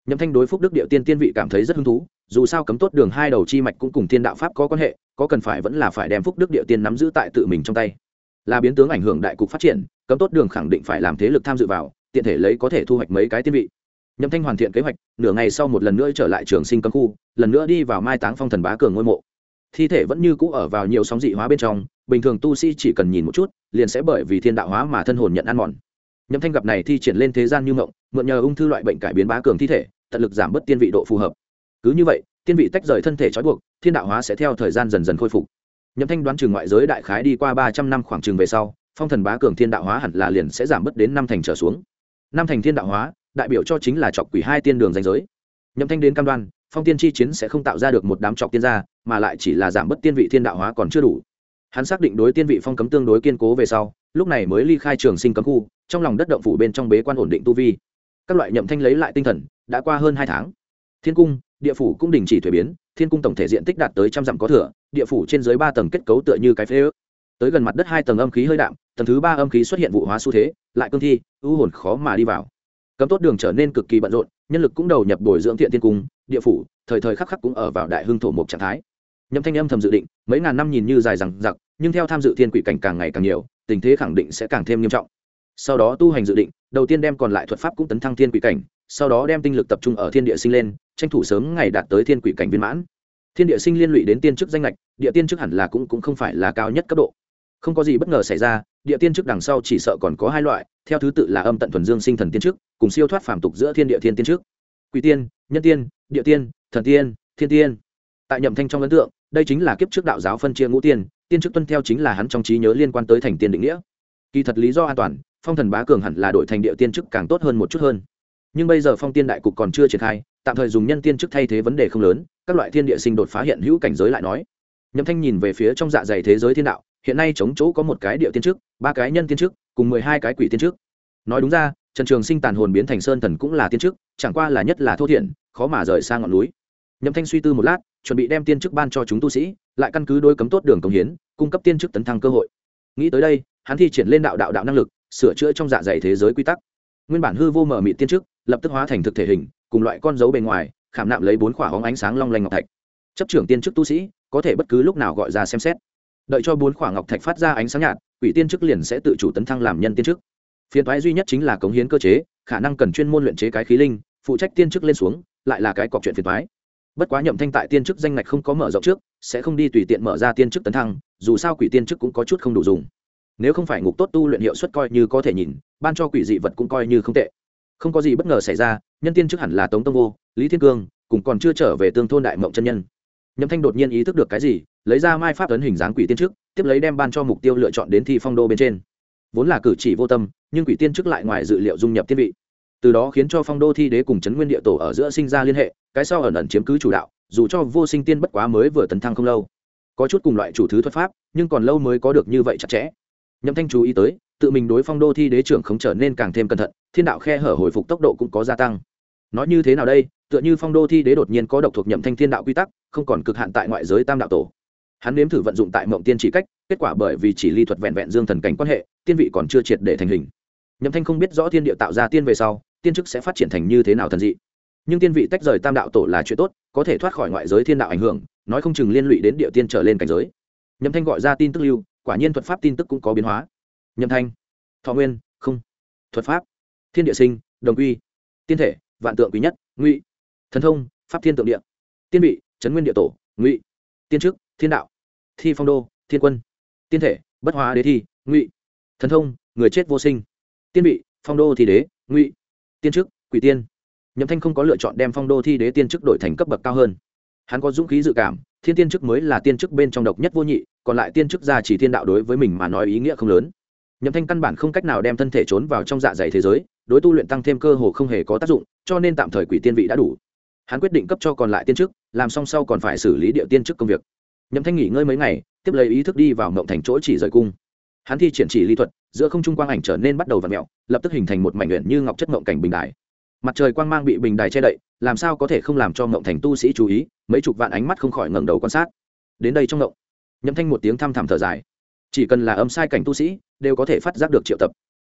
Nhậm Thanh đối Phúc Đức Điệu Tiên tiên vị cảm thấy rất hứng thú, dù sao cấm tốt đường hai đầu chi mạch cũng cùng Thiên Đạo Pháp có quan hệ, có cần phải vẫn là phải đem Phúc Đức Điệu Tiên nắm giữ tại tự mình trong tay. Là biến tướng ảnh hưởng đại cục phát triển, cấm tốt đường khẳng định phải làm thế lực tham dự vào, tiện thể lấy có thể thu hoạch mấy cái tiên vị. Nhậm Thanh hoàn thiện kế hoạch, nửa ngày sau một lần nữa trở lại Trường Sinh cấm khu, lần nữa đi vào mai táng Phong Thần Bá Cường ngôi mộ. Thi thể vẫn như cũ ở vào nhiều sóng dị hóa bên trong, bình thường tu sĩ chỉ cần nhìn một chút, liền sẽ bởi vì thiên đạo hóa mà thân hồn nhận ăn mòn. Nhậm Thanh gặp này thi triển lên thế gian như mộng, mượn nhờ ung thư loại bệnh cải biến Bá Cường thi thể, tận lực giảm bớt tiên vị độ phù hợp. Cứ như vậy, tiên vị tách rời thân thể trói buộc, thiên đạo hóa sẽ theo thời gian dần dần khôi phục. Nhậm Thanh đoán chừng ngoại giới đại khái đi qua 300 năm khoảng chừng về sau, Phong Thần Bá Cường thiên đạo hóa hẳn là liền sẽ giảm bớt đến 5 thành trở xuống. 5 thành thiên đạo hóa, đại biểu cho chính là trọc quỷ hai tiên đường ranh giới. Nhậm Thanh đến cam đoan, phong tiên chi chiến sẽ không tạo ra được một đám trọc tiên gia, mà lại chỉ là giảm bớt tiên vị thiên đạo hóa còn chưa đủ. Hắn xác định đối tiên vị phong cấm tương đối kiên cố về sau, lúc này mới ly khai Trường Sinh cấm khu, trong lòng đất động phủ bên trong bế quan ổn định tu vi. Các loại Nhậm Thanh lấy lại tinh thần, đã qua hơn 2 tháng. Thiên cung, địa phủ cũng đình chỉ thuế biến, thiên cung tổng thể diện tích đạt tới trăm dặm có thừa, địa phủ trên dưới 3 tầng kết cấu tựa như cái phế ước. Tới gần mặt đất 2 tầng âm khí hơi đạm, tầng thứ 3 âm khí xuất hiện vụ hóa xu thế, lại cương thi, u hồn khó mà đi vào. Cấm tốt đường trở nên cực kỳ bận rộn, nhân lực cũng đầu nhập bồi dưỡng thiện thiên cung, địa phủ, thời thời khắc khắc cũng ở vào đại hưng thổ mục trạng thái. Nhậm Thanh âm thầm dự định, mấy ngàn năm nhìn như dài dằng dặc, nhưng theo tham dự thiên quỷ cảnh càng ngày càng nhiều, tình thế khẳng định sẽ càng thêm nghiêm trọng. Sau đó tu hành dự định, đầu tiên đem còn lại thuật pháp cũng tấn thăng thiên quỷ cảnh, sau đó đem tinh lực tập trung ở thiên địa sinh lên, tranh thủ sớm ngày đạt tới thiên quỷ cảnh viên mãn. Thiên địa sinh liên lụy đến tiên chức danh lệch, địa tiên chức hẳn là cũng không phải là cao nhất cấp độ. Không có gì bất ngờ xảy ra, địa tiên chức đằng sau chỉ sợ còn có 2 loại, theo thứ tự là âm tận thuần dương sinh thần tiên chức, cùng siêu thoát phàm tục giữa thiên địa thiên tiên chức. Quỷ tiên, nhân tiên, địa tiên, thần tiên, thiên tiên. Tại Nhậm Thanh trong ấn tượng, đây chính là kiếp trước đạo giáo phân chia ngũ tiên, tiên chức tuân theo chính là hắn trong trí nhớ liên quan tới thành tiên định nghĩa. Kỳ thật lý do an toàn, Phong Thần Bá Cường hẳn là đổi thành địa tiên chức càng tốt hơn một chút hơn. Nhưng bây giờ phong tiên đại cục còn chưa triển khai, tạm thời dùng nhân tiên chức thay thế vấn đề không lớn, các loại thiên địa sinh đột phá hiện hữu cảnh giới lại nói. Nhậm Thanh nhìn về phía trong dạ dày thế giới thiên đạo, hiện nay chống chỗ có 1 cái địa tiên chức, 3 cái nhân tiên chức, cùng 12 cái quỷ tiên chức. Nói đúng ra, Trần Trường Sinh tàn hồn biến thành sơn thần cũng là tiên chức, chẳng qua là nhất là thô thiển, khó mà rời sang ngọn núi. Nhậm Thanh suy tư một lát, chuẩn bị đem tiên chức ban cho chúng tu sĩ, lại căn cứ đối cấm tốt đường công hiến, cung cấp tiên chức tấn thăng cơ hội. Nghĩ tới đây, hắn thi triển lên đạo năng lực, sửa chữa trong dạ dày thế giới quy tắc. Nguyên bản hư vô mở mịt tiên chức, lập tức hóa thành thực thể hình, cùng loại con dấu bề ngoài, khảm nạm lấy 4 khỏa hóng ánh sáng long lanh ngọc thạch. Chấp trưởng tiên chức tu sĩ, có thể bất cứ lúc nào gọi ra xem xét. Đợi cho 4 khỏa ngọc thạch phát ra ánh sáng nhạt, quỷ tiên chức liền sẽ tự chủ tấn thăng làm nhân tiên chức. Phiền toái duy nhất chính là cống hiến cơ chế, khả năng cần chuyên môn luyện chế cái khí linh, phụ trách tiên chức lên xuống, lại là cái cọc chuyện phiền toái. Bất quá Nhậm Thanh tại tiên chức danh ngạch không có mở rộng trước, sẽ không đi tùy tiện mở ra tiên chức tấn thăng, dù sao quỷ tiên chức cũng có chút không đủ dùng. Nếu không phải ngục tốt tu luyện hiệu suất coi như có thể nhìn, ban cho quỷ dị vật cũng coi như không tệ. Không có gì bất ngờ xảy ra, nhân tiên chức hẳn là Tống Tông Vô, Lý Thiên Cương, cùng còn chưa trở về Tương Thôn Đại Mộng chân nhân. Nhậm Thanh đột nhiên ý thức được cái gì, lấy ra mai pháp ấn hình dáng quỷ tiên chức, tiếp lấy đem ban cho mục tiêu lựa chọn đến thi phong đô bên trên. Vốn là cử chỉ vô tâm, nhưng quỷ tiên chức lại ngoài dự liệu dung nhập tiên vị, từ đó khiến cho phong đô thi đế cùng trấn nguyên địa tổ ở giữa sinh ra liên hệ, cái sau ẩn ẩn chiếm cứ chủ đạo, dù cho vô sinh tiên bất quá mới vừa tấn thăng không lâu, có chút cùng loại chủ thứ thuật pháp, nhưng còn lâu mới có được như vậy chặt chẽ. Nhậm Thanh chú ý tới, tự mình đối phong đô thi đế trưởng không trở nên càng thêm cẩn thận, thiên đạo khe hở hồi phục tốc độ cũng có gia tăng. Nói như thế nào đây, tựa như phong đô thi đế đột nhiên có độc thuộc Nhậm Thanh thiên đạo quy tắc, không còn cực hạn tại ngoại giới tam đạo tổ. Hắn nếm thử vận dụng tại mộng tiên chỉ cách, kết quả bởi vì chỉ ly thuật vẹn vẹn dương thần cảnh quan hệ, tiên vị còn chưa triệt để thành hình. Nhậm Thanh không biết rõ thiên địa tạo ra tiên về sau, tiên chức sẽ phát triển thành như thế nào thần dị. Nhưng tiên vị tách rời tam đạo tổ là chuyện tốt, có thể thoát khỏi ngoại giới thiên đạo ảnh hưởng, nói không chừng liên lụy đến địa tiên trở lên cảnh giới. Nhậm Thanh gọi ra tin tức lưu, quả nhiên thuật pháp tin tức cũng có biến hóa. Nhậm Thanh, thọ nguyên, không. Thuật pháp, thiên địa sinh, đồng quy. Tiên thể, vạn tượng quý nhất, ngụy. Thần thông, pháp thiên tượng địa. Tiên vị, trấn nguyên địa tổ, ngụy. Tiên chức, thiên đạo. Thi phong đô, thiên quân. Tiên thể, bất hóa đế thi, ngụy. Thần thông, người chết vô sinh. Tiên vị, phong đô thi đế, ngụy. Tiên chức, quỷ tiên. Nhậm Thanh không có lựa chọn đem phong đô thi đế tiên chức đổi thành cấp bậc cao hơn. Hắn có dũng khí dự cảm, thiên tiên chức mới là tiên chức bên trong độc nhất vô nhị, còn lại tiên chức gia chỉ thiên đạo đối với mình mà nói ý nghĩa không lớn. Nhậm Thanh căn bản không cách nào đem thân thể trốn vào trong dạ dày thế giới, đối tu luyện tăng thêm cơ hồ không hề có tác dụng, cho nên tạm thời quỷ tiên vị đã đủ. Hắn quyết định cấp cho còn lại tiên chức, làm xong sau còn phải xử lý địa tiên chức công việc. Nhậm Thanh nghỉ ngơi mấy ngày, tiếp lấy ý thức đi vào mộng thành chỗ chỉ rời cung. Hắn thi triển chỉ ly thuật, giữa không trung quang ảnh trở nên bắt đầu vặn mèo, lập tức hình thành một mảnh luyện như ngọc chất mộng cảnh bình đài. Mặt trời quang mang bị bình đài che đậy, làm sao có thể không làm cho mộng thành tu sĩ chú ý, mấy chục vạn ánh mắt không khỏi ngẩng đầu quan sát. Đến đây trong mộng, Nhậm Thanh một tiếng thăm thẳm thở dài. Chỉ cần là âm sai cảnh tu sĩ, đều có thể phát giác được triệu tập.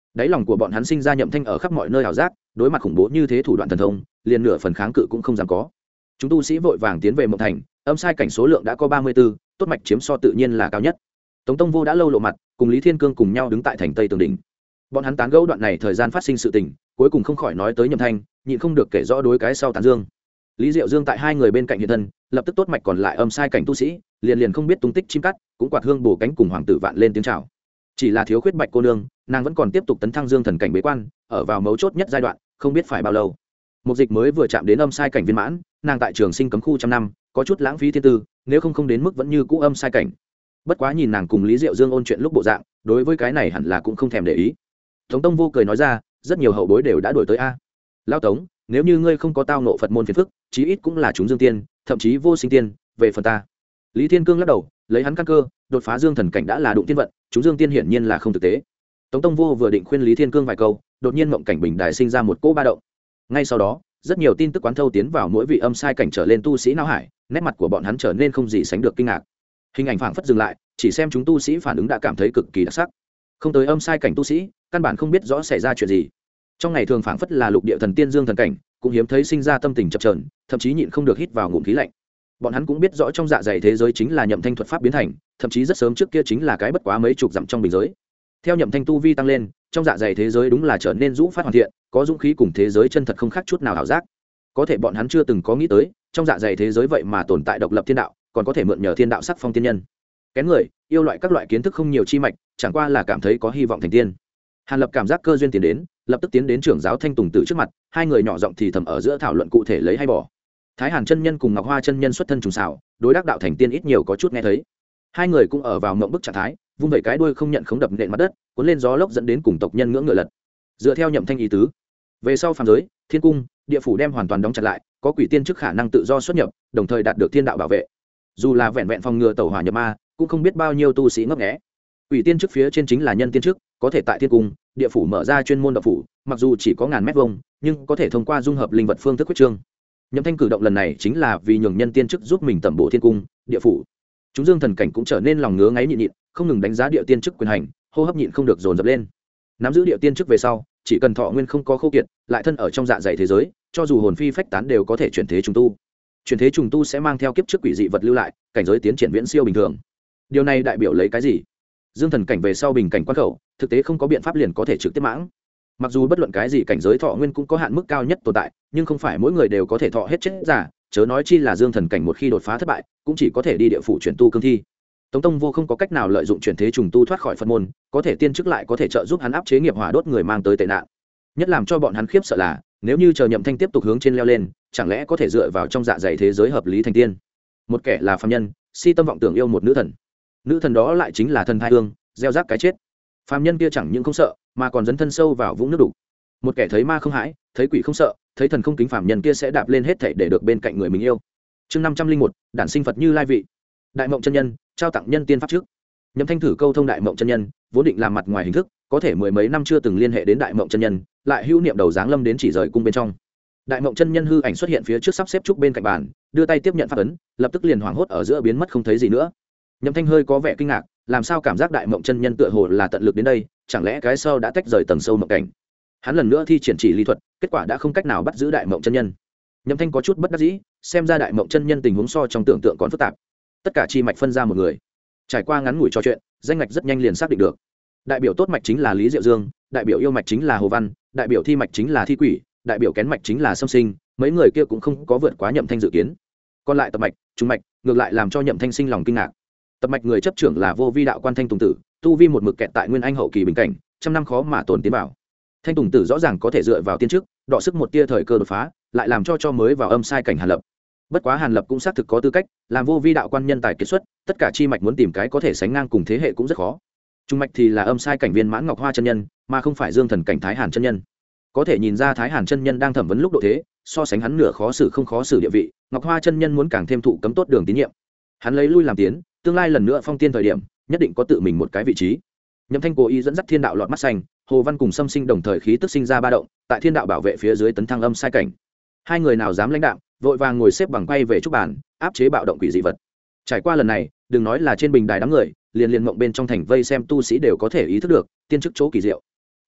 đáy lòng của bọn hắn sinh ra Nhậm Thanh ở khắp mọi nơi ảo giác, đối mặt khủng bố như thế thủ đoạn thần thông, liền nửa phần kháng cự cũng không dám có. Chúng tu sĩ vội vàng tiến về Mộng Thành, âm sai cảnh số lượng đã có 34, tốt mạch chiếm so tự nhiên là cao nhất. Tống Tông Vô đã lâu lộ mặt, cùng Lý Thiên Cương cùng nhau đứng tại thành Tây Tường đỉnh. Bọn hắn tán gẫu đoạn này thời gian phát sinh sự tình, cuối cùng không khỏi nói tới Nhậm Thanh, nhịn không được kể rõ đối cái sau tán dương. Lý Diệu Dương tại hai người bên cạnh hiện thân, lập tức tốt mạch còn lại âm sai cảnh tu sĩ, liền không biết tung tích chim cắt, cũng quạt hương bổ cánh cùng hoàng tử vạn lên tiếng chào. Chỉ là thiếu khuyết Bạch cô nương, nàng vẫn còn tiếp tục tấn thăng dương thần cảnh bế quan, ở vào mấu chốt nhất giai đoạn, không biết phải bao lâu. Một dịch mới vừa chạm đến âm sai cảnh viên mãn, nàng tại trường sinh cấm khu trăm năm, có chút lãng phí thiên tư, nếu không đến mức vẫn như cũ âm sai cảnh. Bất quá nhìn nàng cùng Lý Diệu Dương ôn chuyện lúc bộ dạng, đối với cái này hẳn là cũng không thèm để ý. Tống Tông Vô cười nói ra, rất nhiều hậu bối đều đã đuổi tới a. Lão Tống, nếu như ngươi không có tao nộ Phật môn phiền phức, chí ít cũng là chúng dương tiên, thậm chí vô sinh tiên, về phần ta. Lý Thiên Cương lắc đầu, lấy hắn căn cơ, đột phá dương thần cảnh đã là đụng tiên vận, chúng dương tiên hiển nhiên là không thực tế. Tống Tông Vô vừa định khuyên Lý Thiên Cương vài câu, đột nhiên mộng cảnh bình đài sinh ra một cỗ ba động. Ngay sau đó, rất nhiều tin tức quán thâu tiến vào mỗi vị âm sai cảnh trở lên tu sĩ não hải, nét mặt của bọn hắn trở nên không gì sánh được kinh ngạc. Hình ảnh phảng phất dừng lại, chỉ xem chúng tu sĩ phản ứng đã cảm thấy cực kỳ đặc sắc. Không tới âm sai cảnh tu sĩ, căn bản không biết rõ xảy ra chuyện gì. Trong ngày thường phảng phất là lục địa thần tiên dương thần cảnh, cũng hiếm thấy sinh ra tâm tình chập chờn, thậm chí nhịn không được hít vào ngụm khí lạnh. Bọn hắn cũng biết rõ trong dạ dày thế giới chính là Nhậm Thanh thuật pháp biến thành, thậm chí rất sớm trước kia chính là cái bất quá mấy chục dặm trong bình giới. Theo Nhậm Thanh tu vi tăng lên, trong dạ dày thế giới đúng là trở nên rũ phát hoàn thiện, có dũng khí cùng thế giới chân thật không khác chút nào ảo giác. Có thể bọn hắn chưa từng có nghĩ tới, trong dạ dày thế giới vậy mà tồn tại độc lập thiên đạo, còn có thể mượn nhờ thiên đạo sắc phong tiên nhân. Kén người, yêu loại các loại kiến thức không nhiều chi mạch, chẳng qua là cảm thấy có hy vọng thành tiên. Hàn Lập cảm giác cơ duyên tiến đến, lập tức tiến đến trưởng giáo Thanh Tùng Tử trước mặt, hai người nhỏ giọng thì thầm ở giữa thảo luận cụ thể lấy hay bỏ. Thái Hàn chân nhân cùng Ngọc Hoa chân nhân xuất thân trùng xảo, đối đắc đạo thành tiên ít nhiều có chút nghe thấy. Hai người cũng ở vào mộng bức trạng thái, vung vẩy cái đuôi không nhận không đập nện mặt đất, cuốn lên gió lốc dẫn đến cùng tộc nhân ngưỡng ngựa lật. Dựa theo Nhậm Thanh ý tứ, về sau phàm giới, thiên cung, địa phủ đem hoàn toàn đóng chặt lại, có quỷ tiên chức khả năng tự do xuất nhập, đồng thời đạt được thiên đạo bảo vệ. Dù là vẹn vẹn phòng ngừa tẩu hỏa nhập ma, cũng không biết bao nhiêu tu sĩ ngấp nghé. Quỷ tiên chức phía trên chính là nhân tiên chức, có thể tại thiên cung, địa phủ mở ra chuyên môn đạo phủ, mặc dù chỉ có ngàn mét vuông, nhưng có thể thông qua dung hợp linh vật phương thức quyết trương. Nhậm Thanh cử động lần này chính là vì nhường nhân tiên chức giúp mình tẩm bổ thiên cung, địa phủ. Chúng dương thần cảnh cũng trở nên lòng ngứa ngáy nhịn, không ngừng đánh giá địa tiên chức quyền hành, hô hấp nhịn không được dồn dập lên. Nắm giữ địa tiên chức về sau, chỉ cần thọ nguyên không có khô kiệt, lại thân ở trong dạ dày thế giới, cho dù hồn phi phách tán đều có thể chuyển thế trùng tu. Chuyển thế trùng tu sẽ mang theo kiếp trước quỷ dị vật lưu lại, cảnh giới tiến triển viễn siêu bình thường. Điều này đại biểu lấy cái gì? Dương thần cảnh về sau bình cảnh quan khẩu, thực tế không có biện pháp liền có thể trực tiếp mãng. Mặc dù bất luận cái gì cảnh giới thọ nguyên cũng có hạn mức cao nhất tồn tại, nhưng không phải mỗi người đều có thể thọ hết chết giả, chớ nói chi là dương thần cảnh một khi đột phá thất bại, cũng chỉ có thể đi địa phủ chuyển tu cương thi. Tống Tông Vô không có cách nào lợi dụng chuyển thế trùng tu thoát khỏi Phật môn, có thể tiên chức lại có thể trợ giúp hắn áp chế nghiệp hỏa đốt người mang tới tệ nạn. Nhất làm cho bọn hắn khiếp sợ là, nếu như chờ Nhậm Thanh tiếp tục hướng trên leo lên, chẳng lẽ có thể dựa vào trong dạ dày thế giới hợp lý thành tiên? Một kẻ là phàm nhân, si tâm vọng tưởng yêu một nữ thần, nữ thần đó lại chính là thần thai hương, gieo rắc cái chết. Phàm nhân kia chẳng những không sợ, mà còn dấn thân sâu vào vũng nước đục. Một kẻ thấy ma không hãi, thấy quỷ không sợ, thấy thần không kính, phàm nhân kia sẽ đạp lên hết thảy để được bên cạnh người mình yêu. Chương 501, đản sinh Phật Như Lai vị. Đại Mộng chân nhân trao tặng nhân tiên pháp trước. Nhậm Thanh thử câu thông Đại Mộng chân nhân, vốn định làm mặt ngoài hình thức, có thể mười mấy năm chưa từng liên hệ đến Đại Mộng chân nhân, lại hữu niệm đầu dáng lâm đến chỉ rời cung bên trong. Đại Mộng chân nhân hư ảnh xuất hiện phía trước sắp xếp trúc bên cạnh bàn, đưa tay tiếp nhận pháp ấn, lập tức liền hoảng hốt ở giữa biến mất không thấy gì nữa. Nhậm Thanh hơi có vẻ kinh ngạc, làm sao cảm giác Đại Mộng chân nhân tựa hồ là tận lực đến đây, chẳng lẽ cái sau đã tách rời tầng sâu mộng cảnh. Hắn lần nữa thi triển chỉ lý thuật, kết quả đã không cách nào bắt giữ Đại Mộng chân nhân. Nhậm Thanh có chút bất đắc dĩ, xem ra Đại Mộng chân nhân tình huống so trong tưởng tượng còn phức tạp. Tất cả chi mạch phân ra một người. Trải qua ngắn ngủi trò chuyện, danh ngạch rất nhanh liền xác định được. Đại biểu tốt mạch chính là Lý Diệu Dương, đại biểu yêu mạch chính là Hồ Văn, đại biểu thi mạch chính là Thi Quỷ, đại biểu kén mạch chính là Sâm Sinh, mấy người kia cũng không có vượt quá Nhậm Thanh dự kiến. Còn lại tập mạch, trung mạch, ngược lại làm cho Nhậm Thanh sinh lòng kinh ngạc. Tập mạch người chấp trưởng là Vô Vi đạo quan Thanh Tùng Tử, tu vi một mực kẹt tại nguyên anh hậu kỳ bình cảnh, trăm năm khó mà tồn tiến vào. Thanh Tùng Tử rõ ràng có thể dựa vào tiên chức, đọ sức một tia thời cơ đột phá, lại làm cho mới vào âm sai cảnh Hàn Lập. Bất quá Hàn Lập cũng xác thực có tư cách làm Vô Vi đạo quan nhân tài kiệt xuất, tất cả chi mạch muốn tìm cái có thể sánh ngang cùng thế hệ cũng rất khó. Trung mạch thì là âm sai cảnh viên mãn Ngọc Hoa chân nhân, mà không phải dương thần cảnh Thái Hàn chân nhân. Có thể nhìn ra Thái Hàn chân nhân đang thẩm vấn lúc độ thế, so sánh hắn nửa khó xử không khó xử địa vị, Ngọc Hoa chân nhân muốn càng thêm thụ cấm tốt đường tín nhiệm. Hắn lấy lui làm tiến, tương lai lần nữa phong tiên thời điểm, nhất định có tự mình một cái vị trí. Nhậm Thanh cố ý dẫn dắt thiên đạo lọt mắt xanh, Hồ Văn cùng Sâm Sinh đồng thời khí tức sinh ra ba động, tại thiên đạo bảo vệ phía dưới tấn thăng âm sai cảnh. Hai người nào dám lãnh đạm, vội vàng ngồi xếp bằng quay về trúc bàn, áp chế bạo động quỷ dị vật. Trải qua lần này, đừng nói là trên bình đài đám người, liền mộng bên trong thành vây xem tu sĩ đều có thể ý thức được tiên chức chỗ kỳ diệu.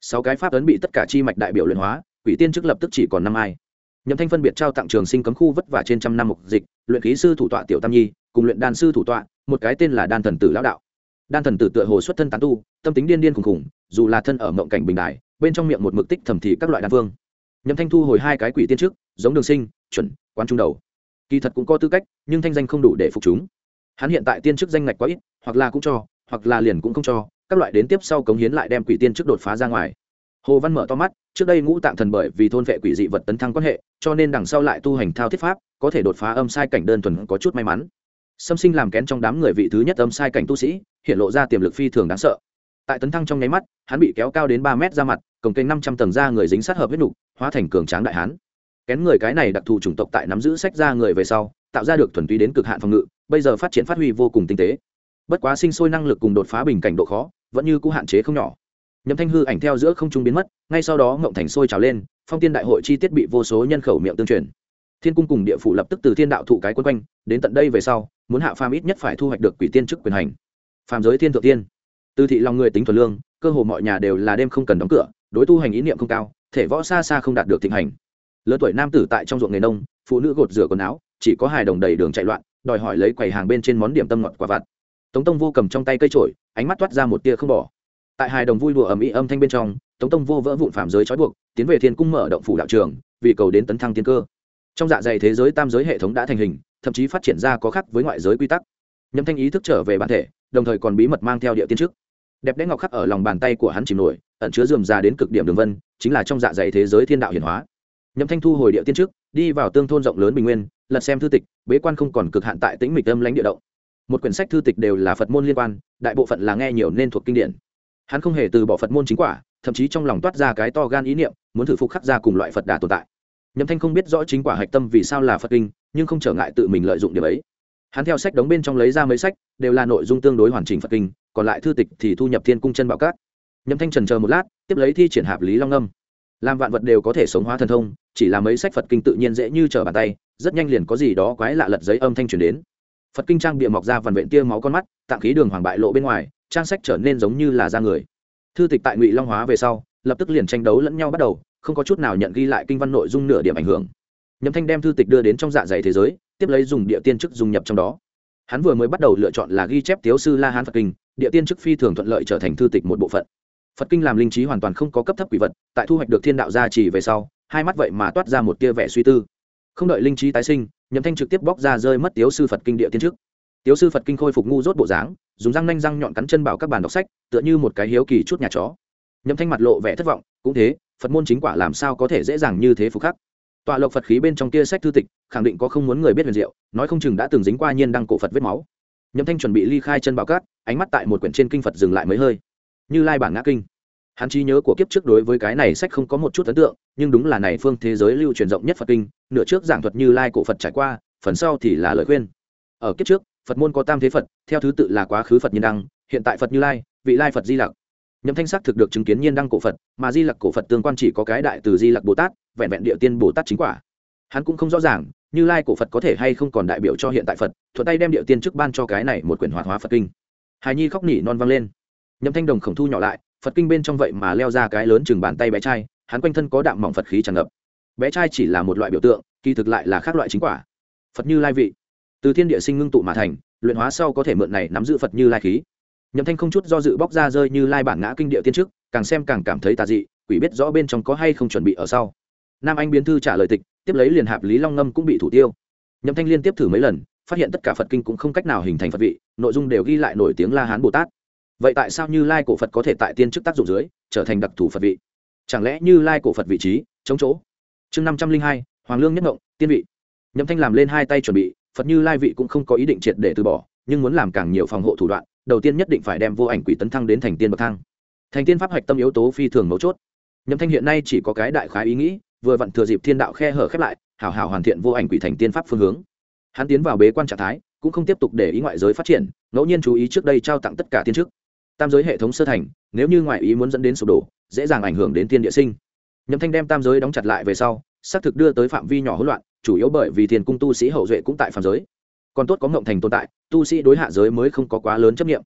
6 cái pháp ấn bị tất cả chi mạch đại biểu luyện hóa, quỷ tiên chức lập tức chỉ còn 5 ai. Nhậm Thanh phân biệt trao tặng trường sinh cấm khu vất vả trên trăm năm mục dịch, luyện khí sư thủ tọa tiểu tam nhi, cùng luyện đan sư thủ tọa, một cái tên là đan thần tử lão đạo. Đan thần tử tựa hồ xuất thân tán tu, tâm tính điên điên khủng khủng, dù là thân ở mộng cảnh bình đại, bên trong miệng một mực tích thầm thì các loại đan vương. Nhậm Thanh thu hồi 2 cái quỷ tiên chức, giống Đường Sinh, chuẩn, quan trung đầu. Kỳ thật cũng có tư cách, nhưng thanh danh không đủ để phục chúng. Hắn hiện tại tiên chức danh ngạch quá ít, hoặc là cũng cho, hoặc là liền cũng không cho, các loại đến tiếp sau cống hiến lại đem quỷ tiên chức đột phá ra ngoài. Hồ Văn mở to mắt, trước đây ngũ tạng thần bởi vì thôn vệ quỷ dị vật tấn thăng quan hệ, cho nên đằng sau lại tu hành thao thiết pháp, có thể đột phá âm sai cảnh đơn thuần có chút may mắn. Sâm Sinh làm kén trong đám người vị thứ nhất âm sai cảnh tu sĩ, hiện lộ ra tiềm lực phi thường đáng sợ. Tại tấn thăng trong nháy mắt, hắn bị kéo cao đến 3 mét ra mặt, cổng kênh 500 tầng da người dính sát hợp huyết nục, hóa thành cường tráng đại hán. Kén người cái này đặc thù chủng tộc tại nắm giữ sách da người về sau, tạo ra được thuần túy đến cực hạn phòng ngự, bây giờ phát triển phát huy vô cùng tinh tế. Bất quá sinh sôi năng lực cùng đột phá bình cảnh độ khó, vẫn như cũ hạn chế không nhỏ. Nhậm Thanh hư ảnh theo giữa không trung biến mất, ngay sau đó ngộng thành sôi trào lên, phong tiên đại hội chi tiết bị vô số nhân khẩu miệng tương truyền. Thiên cung cùng địa phủ lập tức từ thiên đạo thụ cái quân quanh, đến tận đây về sau, muốn hạ phàm ít nhất phải thu hoạch được quỷ tiên chức quyền hành. Phàm giới thiên thượng tiên, từ thị lòng người tính thuần lương, cơ hồ mọi nhà đều là đêm không cần đóng cửa, đối tu hành ý niệm không cao, thể võ xa xa không đạt được thịnh hành. Lớn tuổi nam tử tại trong ruộng nghề nông, phụ nữ gột rửa quần áo, chỉ có hài đồng đầy đường chạy loạn, đòi hỏi lấy quầy hàng bên trên món điểm tâm ngọt quả vặt. Tống Tông Vô cầm trong tay cây chổi, ánh mắt toát ra một tia không bỏ. Tại hài đồng vui đùa ầm ĩ âm thanh bên trong, Tống Tông Vô vỡ vụn phàm giới trói buộc, tiến về thiên cung mở động phủ đạo trường, vì cầu đến tấn thăng tiên cơ. Trong dạ dày thế giới tam giới hệ thống đã thành hình, thậm chí phát triển ra có khác với ngoại giới quy tắc. Nhậm Thanh ý thức trở về bản thể, đồng thời còn bí mật mang theo địa tiên chức. Đẹp đẽ ngọc khắc ở lòng bàn tay của hắn chìm nổi, ẩn chứa rườm rà đến cực điểm đường vân, chính là trong dạ dày thế giới thiên đạo hiển hóa. Nhậm Thanh thu hồi địa tiên chức, đi vào tương thôn rộng lớn bình nguyên, lật xem thư tịch, bế quan không còn cực hạn tại tĩnh mịch âm lãnh địa động. Một quyển sách thư tịch đều là Phật môn liên quan, đại bộ phận là nghe nhiều nên thuộc kinh điển. Hắn không hề từ bỏ Phật môn chính quả, thậm chí trong lòng toát ra cái to gan ý niệm, muốn thử phục khắc ra cùng loại Phật đà tồn tại. Nhậm Thanh không biết rõ chính quả hạch tâm vì sao là Phật kinh, nhưng không trở ngại tự mình lợi dụng điểm ấy. Hắn theo sách đống bên trong lấy ra mấy sách, đều là nội dung tương đối hoàn chỉnh Phật kinh, còn lại thư tịch thì thu nhập Thiên cung chân bảo các. Nhậm Thanh chần chờ một lát, tiếp lấy thi triển Hạp Lý Long Ngâm. Làm vạn vật đều có thể sống hóa thần thông, chỉ là mấy sách Phật kinh tự nhiên dễ như trở bàn tay, rất nhanh liền có gì đó quái lạ lật giấy âm thanh truyền đến. Phật kinh trang bìa mọc ra vằn vện tia máu con mắt, tạng khí đường hoàng bại lộ bên ngoài, trang sách trở nên giống như là da người. Thư tịch tại Ngụy Long hóa về sau, lập tức liền tranh đấu lẫn nhau bắt đầu, không có chút nào nhận ghi lại kinh văn nội dung nửa điểm ảnh hưởng. Nhậm Thanh đem thư tịch đưa đến trong dạ dày thế giới, tiếp lấy dùng địa tiên chức dung nhập trong đó. Hắn vừa mới bắt đầu lựa chọn là ghi chép Tiếu sư La Hán Phật kinh, địa tiên chức phi thường thuận lợi trở thành thư tịch một bộ phận. Phật kinh làm linh trí hoàn toàn không có cấp thấp quỷ vật, tại thu hoạch được thiên đạo gia trì về sau, hai mắt vậy mà toát ra một tia vẻ suy tư. Không đợi linh trí tái sinh, Nhậm Thanh trực tiếp bóc ra rơi mất Tiếu sư Phật kinh địa tiên chức. Tiếu sư Phật kinh khôi phục ngu dốt bộ dáng, dùng răng nanh răng nhọn cắn chân bảo các bàn đọc sách, tựa như một cái hiếu kỳ chút nhà chó. Nhậm Thanh mặt lộ vẻ thất vọng, cũng thế, Phật môn chính quả làm sao có thể dễ dàng như thế phục khắc. Tọa lộc Phật khí bên trong kia sách thư tịch, khẳng định có không muốn người biết huyền diệu, nói không chừng đã từng dính qua nhiên đăng cổ Phật vết máu. Nhậm Thanh chuẩn bị ly khai chân bảo cát, ánh mắt tại một quyển trên kinh Phật dừng lại mấy hơi. Như Lai bản ngã kinh. Hắn trí nhớ của kiếp trước đối với cái này sách không có một chút ấn tượng, nhưng đúng là này phương thế giới lưu truyền rộng nhất Phật kinh, nửa trước giảng thuật Như Lai cổ Phật trải qua, phần sau thì là lời khuyên. Ở kiếp trước, Phật môn có tam thế Phật, theo thứ tự là quá khứ Phật Nhiên Đăng, hiện tại Phật Như Lai, vị Lai Phật Di Lặc. Nhậm Thanh xác thực được chứng kiến Nhiên Đăng cổ Phật, mà Di Lặc cổ Phật tương quan chỉ có cái đại từ Di Lặc Bồ Tát, vẹn vẹn địa tiên Bồ Tát chính quả. Hắn cũng không rõ ràng, Như Lai cổ Phật có thể hay không còn đại biểu cho hiện tại Phật, thuận tay đem địa tiên chức ban cho cái này một quyển hoạt hóa Phật kinh. Hài nhi khóc nỉ non vang lên. Nhậm Thanh đồng khổng thu nhỏ lại, Phật kinh bên trong vậy mà leo ra cái lớn chừng bàn tay bé trai, hắn quanh thân có đạm mỏng Phật khí tràn ngập. Bé trai chỉ là một loại biểu tượng, kỳ thực lại là khác loại chính quả. Phật Như Lai vị, từ thiên địa sinh ngưng tụ mà thành, luyện hóa sau có thể mượn này nắm giữ Phật Như Lai khí. Nhậm Thanh không chút do dự bóc ra rơi Như Lai bản ngã kinh địa tiên trước, càng xem càng cảm thấy tà dị, quỷ biết rõ bên trong có hay không chuẩn bị ở sau. Nam Anh biến thư trả lời tịch, tiếp lấy liền Hạp Lý Long Ngâm cũng bị thủ tiêu. Nhậm Thanh liên tiếp thử mấy lần, phát hiện tất cả Phật kinh cũng không cách nào hình thành Phật vị, nội dung đều ghi lại nổi tiếng La Hán Bồ Tát. Vậy tại sao Như Lai cổ Phật có thể tại tiên chức tác dụng dưới trở thành đặc thù Phật vị? Chẳng lẽ Như Lai cổ Phật vị trí chống chỗ? Chương 502, Hoàng Lương nhất ngộng, tiên vị. Nhậm Thanh làm lên hai tay chuẩn bị, Phật Như Lai vị cũng không có ý định triệt để từ bỏ, nhưng muốn làm càng nhiều phòng hộ thủ đoạn, đầu tiên nhất định phải đem vô ảnh quỷ tấn thăng đến thành tiên bậc thang. Thành tiên pháp hạch tâm yếu tố phi thường mấu chốt. Nhậm Thanh hiện nay chỉ có cái đại khái ý nghĩ, vừa vặn thừa dịp thiên đạo khe hở khép lại, hảo hảo hoàn thiện vô ảnh quỷ thành tiên pháp phương hướng. Hắn tiến vào bế quan trạng thái, cũng không tiếp tục để ý ngoại giới phát triển, ngẫu nhiên chú ý trước đây trao tặng tất cả tiên chức. Tam giới hệ thống sơ thành, nếu như ngoại ý muốn dẫn đến sụp đổ, dễ dàng ảnh hưởng đến tiên địa sinh. Nhậm Thanh đem tam giới đóng chặt lại về sau, xác thực đưa tới phạm vi nhỏ hỗn loạn, chủ yếu bởi vì thiên cung tu sĩ hậu duệ cũng tại phàm giới. Còn tốt có ngộng thành tồn tại, tu sĩ đối hạ giới mới không có quá lớn chấp niệm.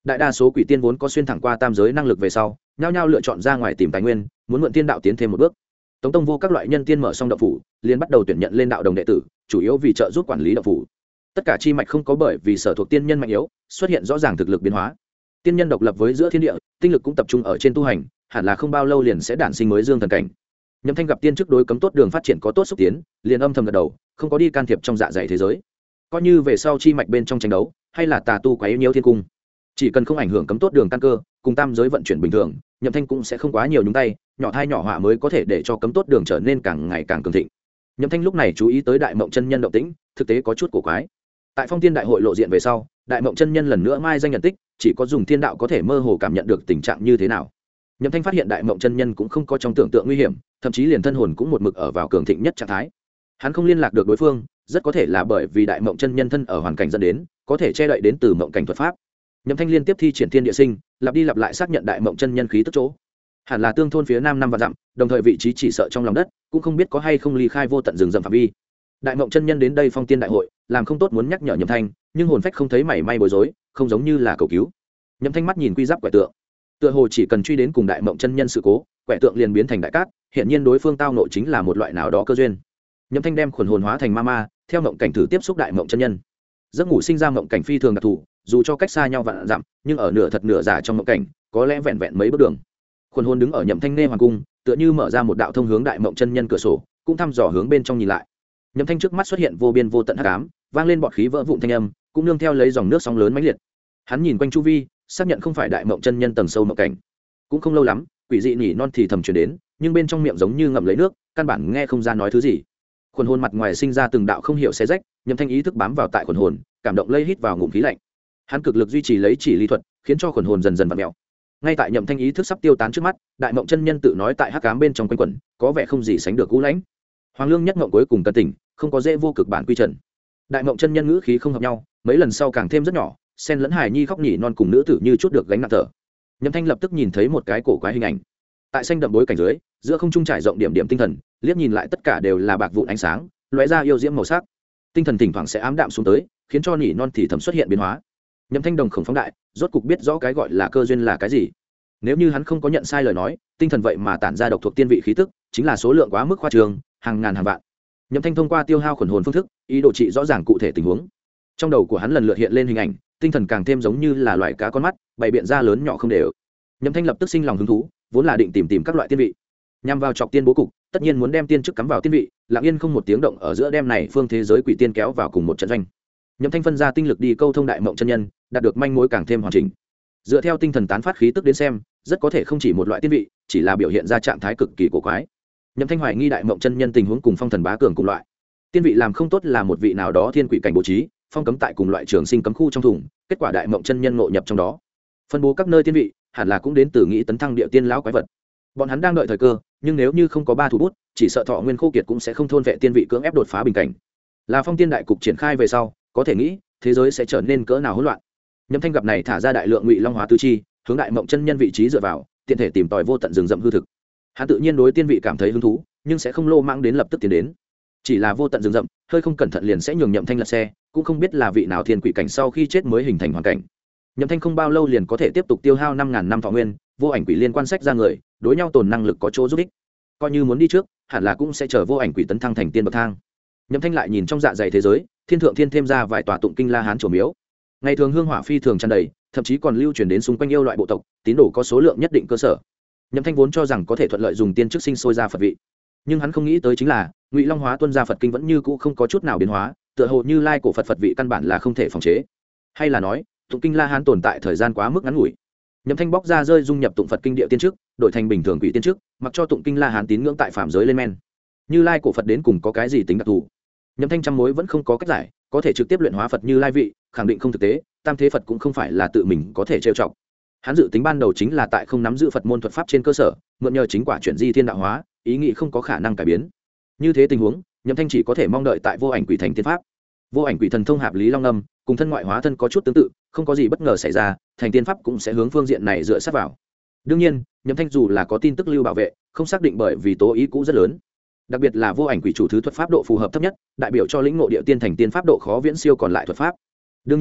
đại đa số quỷ tiên vốn có xuyên thẳng qua tam giới năng lực về sau nhao nhao lựa chọn ra ngoài tìm tài nguyên, muốn mượn tiên đạo tiến thêm một bước. Tống Tông Vô các loại nhân tiên mở xong động phủ liền bắt đầu tuyển nhận lên đạo đồng đệ tử, chủ yếu vì trợ giúp quản lý động phủ. Tất cả chi mạch không có bởi vì sở thuộc tiên nhân mạnh yếu xuất hiện rõ ràng thực lực biến hóa. Tiên nhân độc lập với giữa thiên địa, tinh lực cũng tập trung ở trên tu hành, hẳn là không bao lâu liền sẽ đản sinh mới dương thần cảnh. Nhậm Thanh gặp tiên trước đối cấm tốt đường phát triển có tốt xúc tiến, liền âm thầm gật đầu, không có đi can thiệp trong dạ dày thế giới. Coi như về sau chi mạch bên trong tranh đấu, hay là tà tu quá yếu nhiễu thiên cung, chỉ cần không ảnh hưởng cấm tốt đường căn cơ, cùng tam giới vận chuyển bình thường, Nhậm Thanh cũng sẽ không quá nhiều nhúng tay, nhỏ thai nhỏ họa mới có thể để cho cấm tốt đường trở nên càng ngày càng cường thịnh. Nhậm Thanh lúc này chú ý tới Đại Mộng chân nhân động tĩnh, thực tế có chút cổ quái. Tại Phong Tiên đại hội lộ diện về sau, Đại Mộng chân nhân lần nữa mai danh nhận tích, chỉ có dùng thiên đạo có thể mơ hồ cảm nhận được tình trạng như thế nào. Nhậm Thanh phát hiện Đại Mộng chân nhân cũng không có trong tưởng tượng nguy hiểm, thậm chí liền thân hồn cũng một mực ở vào cường thịnh nhất trạng thái. Hắn không liên lạc được đối phương, rất có thể là bởi vì Đại Mộng chân nhân thân ở hoàn cảnh dẫn đến, có thể che đậy đến từ mộng cảnh thuật pháp. Nhậm Thanh liên tiếp thi triển thiên địa sinh, lặp đi lặp lại xác nhận Đại Mộng chân nhân khí tức chỗ. Hẳn là tương thôn phía nam năm vạn dặm, đồng thời vị trí chỉ sợ trong lòng đất, cũng không biết có hay không ly khai vô tận rừng rậm phạm vi. Đại Mộng chân nhân đến đây Phong Tiên đại hội, làm không tốt muốn nhắc nhở Nhậm Thanh, nhưng hồn phách không thấy mảy may bối rối, không giống như là cầu cứu. Nhậm Thanh mắt nhìn quy giáp quẻ tượng, tựa hồ chỉ cần truy đến cùng Đại Mộng chân nhân sự cố, quẻ tượng liền biến thành đại cát, hiện nhiên đối phương tao nội chính là một loại nào đó cơ duyên. Nhậm Thanh đem khuẩn hồn hóa thành ma ma, theo mộng cảnh thử tiếp xúc Đại Mộng chân nhân. Giấc ngủ sinh ra mộng cảnh phi thường đặc thù, dù cho cách xa nhau vạn dặm, nhưng ở nửa thật nửa giả trong mộng cảnh, có lẽ vẹn vẹn mấy bước đường. Khuẩn hồn đứng ở Nhậm Thanh nê hoàng cung, tựa như mở ra một đạo thông hướng Đại Mộng chân nhân cửa sổ, cũng thăm dò hướng bên trong nhìn lại. Nhậm Thanh trước mắt xuất hiện vô biên vô tận hắc ám, vang lên bọt khí vỡ vụn thanh âm, cũng nương theo lấy dòng nước sóng lớn mãnh liệt. Hắn nhìn quanh chu vi, xác nhận không phải Đại Mộng chân nhân tầng sâu mộng cảnh. Cũng không lâu lắm, quỷ dị nhỉ non thì thầm truyền đến, nhưng bên trong miệng giống như ngậm lấy nước, căn bản nghe không ra nói thứ gì. Khuẩn hồn mặt ngoài sinh ra từng đạo không hiểu xé rách, Nhậm Thanh ý thức bám vào tại khuẩn hồn, cảm động lây hít vào ngụm khí lạnh. Hắn cực lực duy trì lấy chỉ lý thuật, khiến cho khuẩn hồn dần dần vặn mèo. Ngay tại Nhậm Thanh ý thức sắp tiêu tán trước mắt, Đại Mộng chân nhân tự nói tại hắc ám bên trong quanh quẩn, có vẻ không gì sánh được cũ lãnh. Hoàng Lương nhất ngộng cuối cùng tân tỉnh, không có dễ vô cực bản quy trần. Đại Mộng chân nhân ngữ khí không hợp nhau, mấy lần sau càng thêm rất nhỏ, xen lẫn hài nhi khóc nhỉ non cùng nữ tử như chút được gánh nặng thở. Nhậm Thanh lập tức nhìn thấy một cái cổ quái hình ảnh. Tại xanh đậm bối cảnh dưới, giữa không trung trải rộng điểm điểm tinh thần, liếc nhìn lại tất cả đều là bạc vụn ánh sáng, lóe ra yêu diễm màu sắc. Tinh thần thỉnh thoảng sẽ ám đạm xuống tới, khiến cho nhỉ non thì thầm xuất hiện biến hóa. Nhậm Thanh đồng khổng phóng đại, rốt cục biết rõ cái gọi là cơ duyên là cái gì. Nếu như hắn không có nhận sai lời nói, tinh thần vậy mà tản ra độc thuộc tiên vị khí tức, chính là số lượng quá mức khoa trương, hàng ngàn hàng vạn. Nhậm Thanh thông qua tiêu hao khuẩn hồn phương thức, ý đồ trị rõ ràng cụ thể tình huống. Trong đầu của hắn lần lượt hiện lên hình ảnh, tinh thần càng thêm giống như là loại cá con mắt, bày biện ra lớn nhỏ không đều. Nhậm Thanh lập tức sinh lòng hứng thú, vốn là định tìm các loại tiên vị, nhằm vào chọc tiên bố cục, tất nhiên muốn đem tiên chức cắm vào tiên vị, lặng yên không một tiếng động ở giữa đem này phương thế giới quỷ tiên kéo vào cùng một trận doanh. Nhậm Thanh phân ra tinh lực đi câu thông Đại Mộng chân nhân, đạt được manh mối càng thêm hoàn chỉnh. Dựa theo tinh thần tán phát khí tức đến xem, rất có thể không chỉ một loại tiên vị, chỉ là biểu hiện ra trạng thái cực kỳ cổ quái. Nhậm Thanh hoài nghi Đại Mộng chân nhân tình huống cùng Phong Thần Bá Cường cùng loại. Tiên vị làm không tốt là một vị nào đó thiên quỷ cảnh bố trí, phong cấm tại cùng loại trường sinh cấm khu trong thùng, kết quả Đại Mộng chân nhân ngộ nhập trong đó. Phân bố các nơi tiên vị, hẳn là cũng đến từ nghĩ tấn thăng địa tiên lão quái vật. Bọn hắn đang đợi thời cơ, nhưng nếu như không có ba thủ bút, chỉ sợ thọ nguyên khô kiệt cũng sẽ không thôn vệ tiên vị cưỡng ép đột phá bình cảnh. Là Phong Tiên đại cục triển khai về sau, có thể nghĩ thế giới sẽ trở nên cỡ nào hỗn loạn. Nhậm Thanh gặp này thả ra đại lượng ngụy long hóa tứ chi, hướng Đại Mộng chân nhân vị trí dựa vào, tiện thể tìm tòi vô tận rừng rậm hư thực. Hắn tự nhiên đối tiên vị cảm thấy hứng thú, nhưng sẽ không lô mãng đến lập tức tiến đến. Chỉ là vô tận rừng rậm, hơi không cẩn thận liền sẽ nhường Nhậm Thanh lật xe, cũng không biết là vị nào thiên quỷ cảnh sau khi chết mới hình thành hoàn cảnh. Nhậm Thanh không bao lâu liền có thể tiếp tục tiêu hao 5000 năm thọ nguyên, vô ảnh quỷ liên quan sách ra người, đối nhau tồn năng lực có chỗ giúp ích. Coi như muốn đi trước, hẳn là cũng sẽ chờ vô ảnh quỷ tấn thăng thành tiên bậc thang. Nhậm Thanh lại nhìn trong dạ dày thế giới, thiên thượng thiên thêm ra vài tòa tụng kinh la hán chùa miếu. Ngày thường hương hỏa phi thường tràn đầy, thậm chí còn lưu truyền đến xung quanh yêu loại bộ tộc, tín đồ có số lượng nhất định cơ sở. Nhậm Thanh vốn cho rằng có thể thuận lợi dùng tiên chức sinh sôi ra Phật vị, nhưng hắn không nghĩ tới chính là Ngụy Long hóa tuân ra Phật kinh vẫn như cũ không có chút nào biến hóa, tựa hồ như lai cổ Phật vị căn bản là không thể phòng chế, hay là nói tụng kinh la hán tồn tại thời gian quá mức ngắn ngủi. Nhậm Thanh bóc ra rơi dung nhập tụng Phật kinh địa tiên chức, đổi thành bình thường quỷ tiên chức, mặc cho tụng kinh la hán tín ngưỡng tại phạm giới lên men. Như lai cổ Phật đến cùng có cái gì tính đặc thù? Nhậm Thanh trăm mối vẫn không có cách giải, có thể trực tiếp luyện hóa Phật như lai vị, khẳng định không thực tế, tam thế Phật cũng không phải là tự mình có thể trêu chọc. Hắn dự tính ban đầu chính là tại không nắm giữ Phật môn thuật pháp trên cơ sở, mượn nhờ chính quả chuyển di thiên đạo hóa, ý nghĩ không có khả năng cải biến. Như thế tình huống, Nhậm Thanh chỉ có thể mong đợi tại vô ảnh quỷ thành tiên pháp. Vô ảnh quỷ thần thông hạp lý long âm, cùng thân ngoại hóa thân có chút tương tự, không có gì bất ngờ xảy ra, thành tiên pháp cũng sẽ hướng phương diện này dựa sát vào. Đương nhiên, Nhậm Thanh dù là có tin tức lưu bảo vệ, không xác định bởi vì tố ý cũ rất lớn. Đặc biệt là vô ảnh quỷ chủ thứ thuật pháp độ phù hợp thấp nhất, đại biểu cho lĩnh ngộ địa tiên thành tiên pháp độ khó viễn siêu còn lại thuật pháp. Đương nhiên,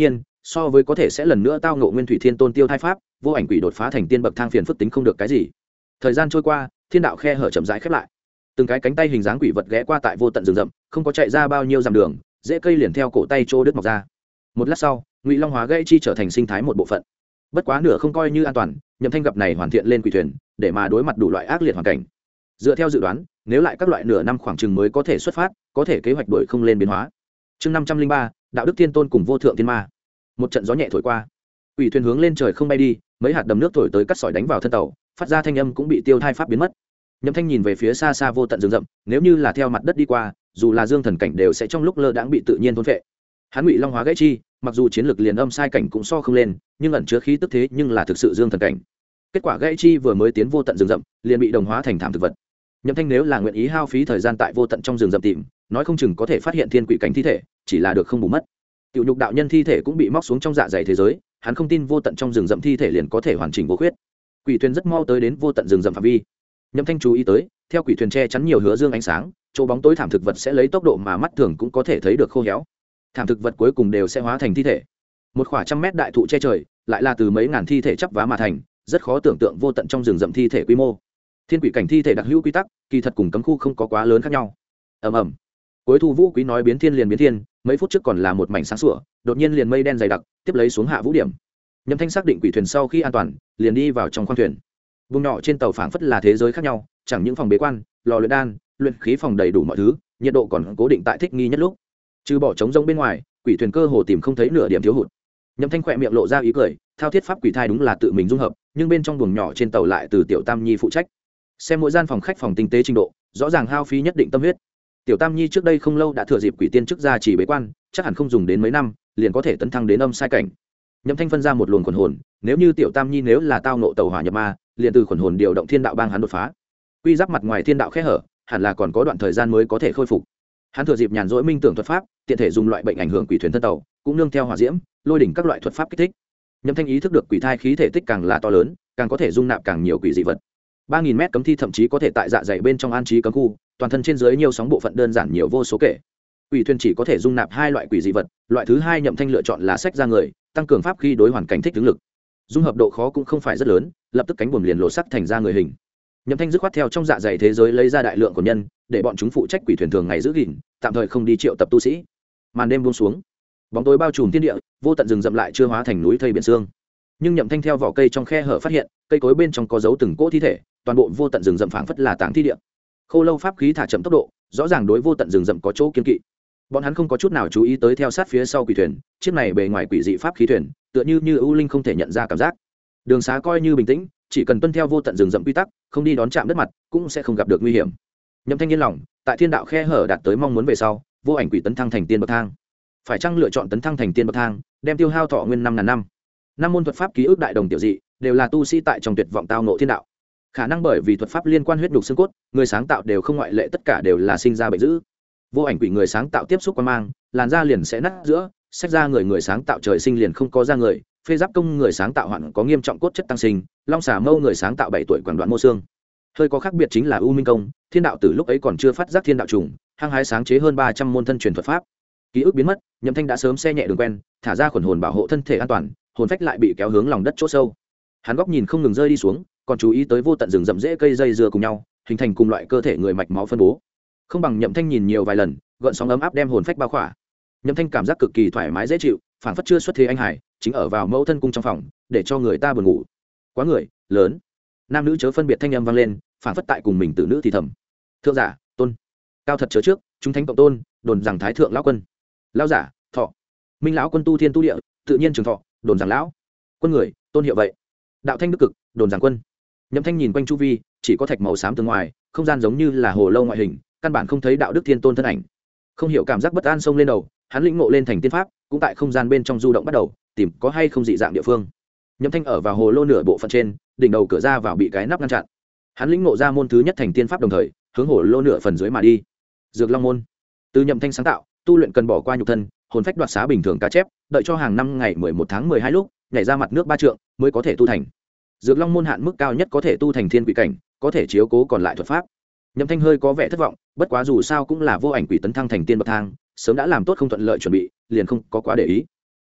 so với có thể sẽ lần nữa tao ngộ nguyên thủy thiên tôn tiêu thai pháp, vô ảnh quỷ đột phá thành tiên bậc thang phiền phức tính không được cái gì. Thời gian trôi qua, thiên đạo khe hở chậm rãi khép lại, từng cái cánh tay hình dáng quỷ vật ghé qua tại vô tận rừng rậm, không có chạy ra bao nhiêu dặm đường, rễ cây liền theo cổ tay trô đứt mọc ra. Một lát sau, Ngụy Long hóa gãy chi trở thành sinh thái một bộ phận. Bất quá nửa không coi như an toàn, Nhậm Thanh gặp này hoàn thiện lên quỷ thuyền, để mà đối mặt đủ loại ác liệt hoàn cảnh. Dựa theo dự đoán, nếu lại các loại nửa năm khoảng chừng mới có thể xuất phát, có thể kế hoạch đổi không lên biến hóa. Chương 503, đạo đức thiên tôn cùng vô thượng thiên ma. Một trận gió nhẹ thổi qua, quỷ thuyền hướng lên trời không bay đi, mấy hạt đầm nước thổi tới cắt sỏi đánh vào thân tàu, phát ra thanh âm cũng bị tiêu thai pháp biến mất. Nhậm Thanh nhìn về phía xa xa vô tận rừng rậm, nếu như là theo mặt đất đi qua, dù là dương thần cảnh đều sẽ trong lúc lơ đãng bị tự nhiên thôn phệ. Hắn Ngụy Long hóa gãy chi, mặc dù chiến lược liền âm sai cảnh cũng so không lên, nhưng ẩn chứa khí tức thế nhưng là thực sự dương thần cảnh. Kết quả gãy chi vừa mới tiến vô tận rừng rậm, liền bị đồng hóa thành thảm thực vật. Nhậm Thanh nếu là nguyện ý hao phí thời gian tại vô tận trong rừng rậm tìm, nói không chừng có thể phát hiện thiên quỷ cảnh thi thể, chỉ là được không bù mất. Tiểu nhục đạo nhân thi thể cũng bị móc xuống trong dạ dày thế giới, hắn không tin vô tận trong rừng rậm thi thể liền có thể hoàn chỉnh vô khuyết. Quỷ thuyền rất mau tới đến vô tận rừng rậm phạm vi. Nhậm Thanh chú ý tới, theo quỷ thuyền che chắn nhiều hứa dương ánh sáng, chỗ bóng tối thảm thực vật sẽ lấy tốc độ mà mắt thường cũng có thể thấy được khô héo. Thảm thực vật cuối cùng đều sẽ hóa thành thi thể. Một khoảng trăm mét đại thụ che trời, lại là từ mấy ngàn thi thể chắp vá mà thành, rất khó tưởng tượng vô tận trong rừng rậm thi thể quy mô. Thiên quỷ cảnh thi thể đặc hữu quy tắc, kỳ thật cùng cấm khu không có quá lớn khác nhau. Ầm ầm. Cuối thu vũ quý nói biến thiên liền biến thiên, mấy phút trước còn là một mảnh sáng sủa, đột nhiên liền mây đen dày đặc, tiếp lấy xuống hạ vũ điểm. Nhậm Thanh xác định quỷ thuyền sau khi an toàn, liền đi vào trong khoang thuyền. Vùng nhỏ trên tàu phảng phất là thế giới khác nhau, chẳng những phòng bế quan, lò luyện đan, luyện khí phòng đầy đủ mọi thứ, nhiệt độ còn cố định tại thích nghi nhất lúc. Trừ bỏ trống rỗng bên ngoài, quỷ thuyền cơ hồ tìm không thấy nửa điểm thiếu hụt. Nhậm Thanh khỏe miệng lộ ra ý cười, thao thiết pháp quỷ thai đúng là tự mình dung hợp, nhưng bên trong buồng nhỏ trên tàu lại từ Tiểu Tam Nhi phụ trách. Xem mỗi gian phòng khách phòng tinh tế trình độ, rõ ràng hao phí nhất định tâm huyết. Tiểu Tam Nhi trước đây không lâu đã thừa dịp quỷ tiên trước ra chỉ bế quan, chắc hẳn không dùng đến mấy năm, liền có thể tấn thăng đến âm sai cảnh. Nhậm Thanh phân ra một luồng quần hồn, nếu như Tiểu Tam Nhi nếu là tao nộ tàu hỏa nhập ma, liền từ quần hồn điều động thiên đạo bang hắn đột phá. Quy giáp mặt ngoài thiên đạo khẽ hở, hẳn là còn có đoạn thời gian mới có thể khôi phục. Hắn thừa dịp nhàn rỗi minh tưởng thuật pháp, tiện thể dùng loại bệnh ảnh hưởng quỷ thuyền thân tàu, cũng nương theo hỏa diễm, lôi đỉnh các loại thuật pháp kích thích. Nhậm Thanh ý thức được quỷ thai khí thể tích càng là to lớn, càng có thể dung nạp càng nhiều quỷ dị vật. 3000 mét cấm thi thậm chí có thể tại dạ dày bên trong an trí cấm khu, toàn thân trên dưới nhiều sóng bộ phận đơn giản nhiều vô số kể. Quỷ thuyền chỉ có thể dung nạp hai loại quỷ dị vật, loại thứ hai Nhậm Thanh lựa chọn là sách ra người, tăng cường pháp khí đối hoàn cảnh thích ứng lực. Dung hợp độ khó cũng không phải rất lớn, lập tức cánh buồm liền lộ sắc thành ra người hình. Nhậm Thanh dứt khoát theo trong dạ dày thế giới lấy ra đại lượng của nhân, để bọn chúng phụ trách quỷ thuyền thường ngày giữ gìn, tạm thời không đi triệu tập tu sĩ. Màn đêm buông xuống, bóng tối bao trùm thiên địa, vô tận rừng rậm lại chưa hóa thành núi thây biển sương. Nhưng Nhậm Thanh theo vỏ cây trong khe hở phát hiện, cây cối bên trong có dấu từng cỗ thi thể, toàn bộ vô tận rừng rậm phảng phất là táng thi địa. Khô lâu pháp khí thả chậm tốc độ, rõ ràng đối vô tận rừng rậm có chỗ kiên kỵ. Bọn hắn không có chút nào chú ý tới theo sát phía sau quỷ thuyền, chiếc này bề ngoài quỷ dị pháp khí thuyền, tựa như ưu linh không thể nhận ra cảm giác. Đường xá coi như bình tĩnh, chỉ cần tuân theo vô tận rừng rậm quy tắc, không đi đón chạm đất mặt, cũng sẽ không gặp được nguy hiểm. Nhậm Thanh yên lòng, tại thiên đạo khe hở đạt tới mong muốn về sau, vô ảnh quỷ tấn thăng thành tiên bậc thang. Phải chăng lựa chọn tấn thăng thành tiên bậc thang, đem tiêu hao thọ nguyên 5000 năm. Năm môn thuật pháp ký ức đại đồng tiểu dị, đều là tu sĩ tại trong tuyệt vọng tao ngộ thiên đạo. Khả năng bởi vì thuật pháp liên quan huyết nhục xương cốt, người sáng tạo đều không ngoại lệ, tất cả đều là sinh ra bệnh dữ. Vô ảnh quỷ người sáng tạo tiếp xúc qua mang, làn da liền sẽ nát giữa, sách ra người sáng tạo trời sinh liền không có da người, phê giáp công người sáng tạo hoạn có nghiêm trọng cốt chất tăng sinh, long xà mâu người sáng tạo 7 tuổi quảng đoạn mô xương. Hơi có khác biệt chính là U Minh công, thiên đạo tử lúc ấy còn chưa phát giác thiên đạo trùng, hăng hái sáng chế hơn 300 môn thân truyền thuật pháp. Ký ức biến mất, Nhậm Thanh đã sớm xe nhẹ đường quen, thả ra khuẩn hồn bảo hộ thân thể an toàn, hồn phách lại bị kéo hướng lòng đất chỗ sâu. Hắn góc nhìn không ngừng rơi đi xuống, còn chú ý tới vô tận rừng rậm rễ cây dây dưa cùng nhau, hình thành cùng loại cơ thể người mạch máu phân bố. Không bằng Nhậm Thanh nhìn nhiều vài lần, gợn sóng ấm áp đem hồn phách bao khỏa. Nhậm Thanh cảm giác cực kỳ thoải mái dễ chịu, phảng phất chưa xuất thế anh hải, chính ở vào mẫu thân cung trong phòng, để cho người ta buồn ngủ. Quá người lớn, nam nữ chớ phân biệt thanh âm vang lên, phảng phất tại cùng mình tử nữ thì thầm. Thượng giả, tôn, cao thật chớ trước, chúng thánh cộng tôn, đồn rằng thái thượng lão quân. Lão giả, thọ, minh lão quân tu thiên tu địa, tự nhiên trường thọ, đồn rằng lão quân người, tôn hiệu vậy. Đạo thanh đức cực, đồn rằng quân. Nhậm Thanh nhìn quanh chu vi, chỉ có thạch màu xám từ ngoài, không gian giống như là hồ lâu ngoại hình, căn bản không thấy đạo đức thiên tôn thân ảnh. Không hiểu cảm giác bất an xông lên đầu, hắn lĩnh ngộ lên thành tiên pháp, cũng tại không gian bên trong du động bắt đầu tìm có hay không dị dạng địa phương. Nhậm Thanh ở vào hồ lô nửa bộ phận trên, đỉnh đầu cửa ra vào bị cái nắp ngăn chặn. Hắn lĩnh ngộ ra môn thứ nhất thành tiên pháp, đồng thời hướng hồ lô nửa phần dưới mà đi. Dược Long môn, từ Nhậm Thanh sáng tạo, tu luyện cần bỏ qua nhục thân, hồn phách đoạt xá bình thường cá chép, đợi cho hàng năm ngày 11 tháng 12 lúc nhảy ra mặt nước 3 trượng mới có thể tu thành. Dược Long môn hạn mức cao nhất có thể tu thành thiên quỷ cảnh, có thể chiếu cố còn lại thuật pháp. Nhậm Thanh hơi có vẻ thất vọng, bất quá dù sao cũng là vô ảnh quỷ tấn thăng thành tiên bậc thang, sớm đã làm tốt không thuận lợi chuẩn bị, liền không có quá để ý.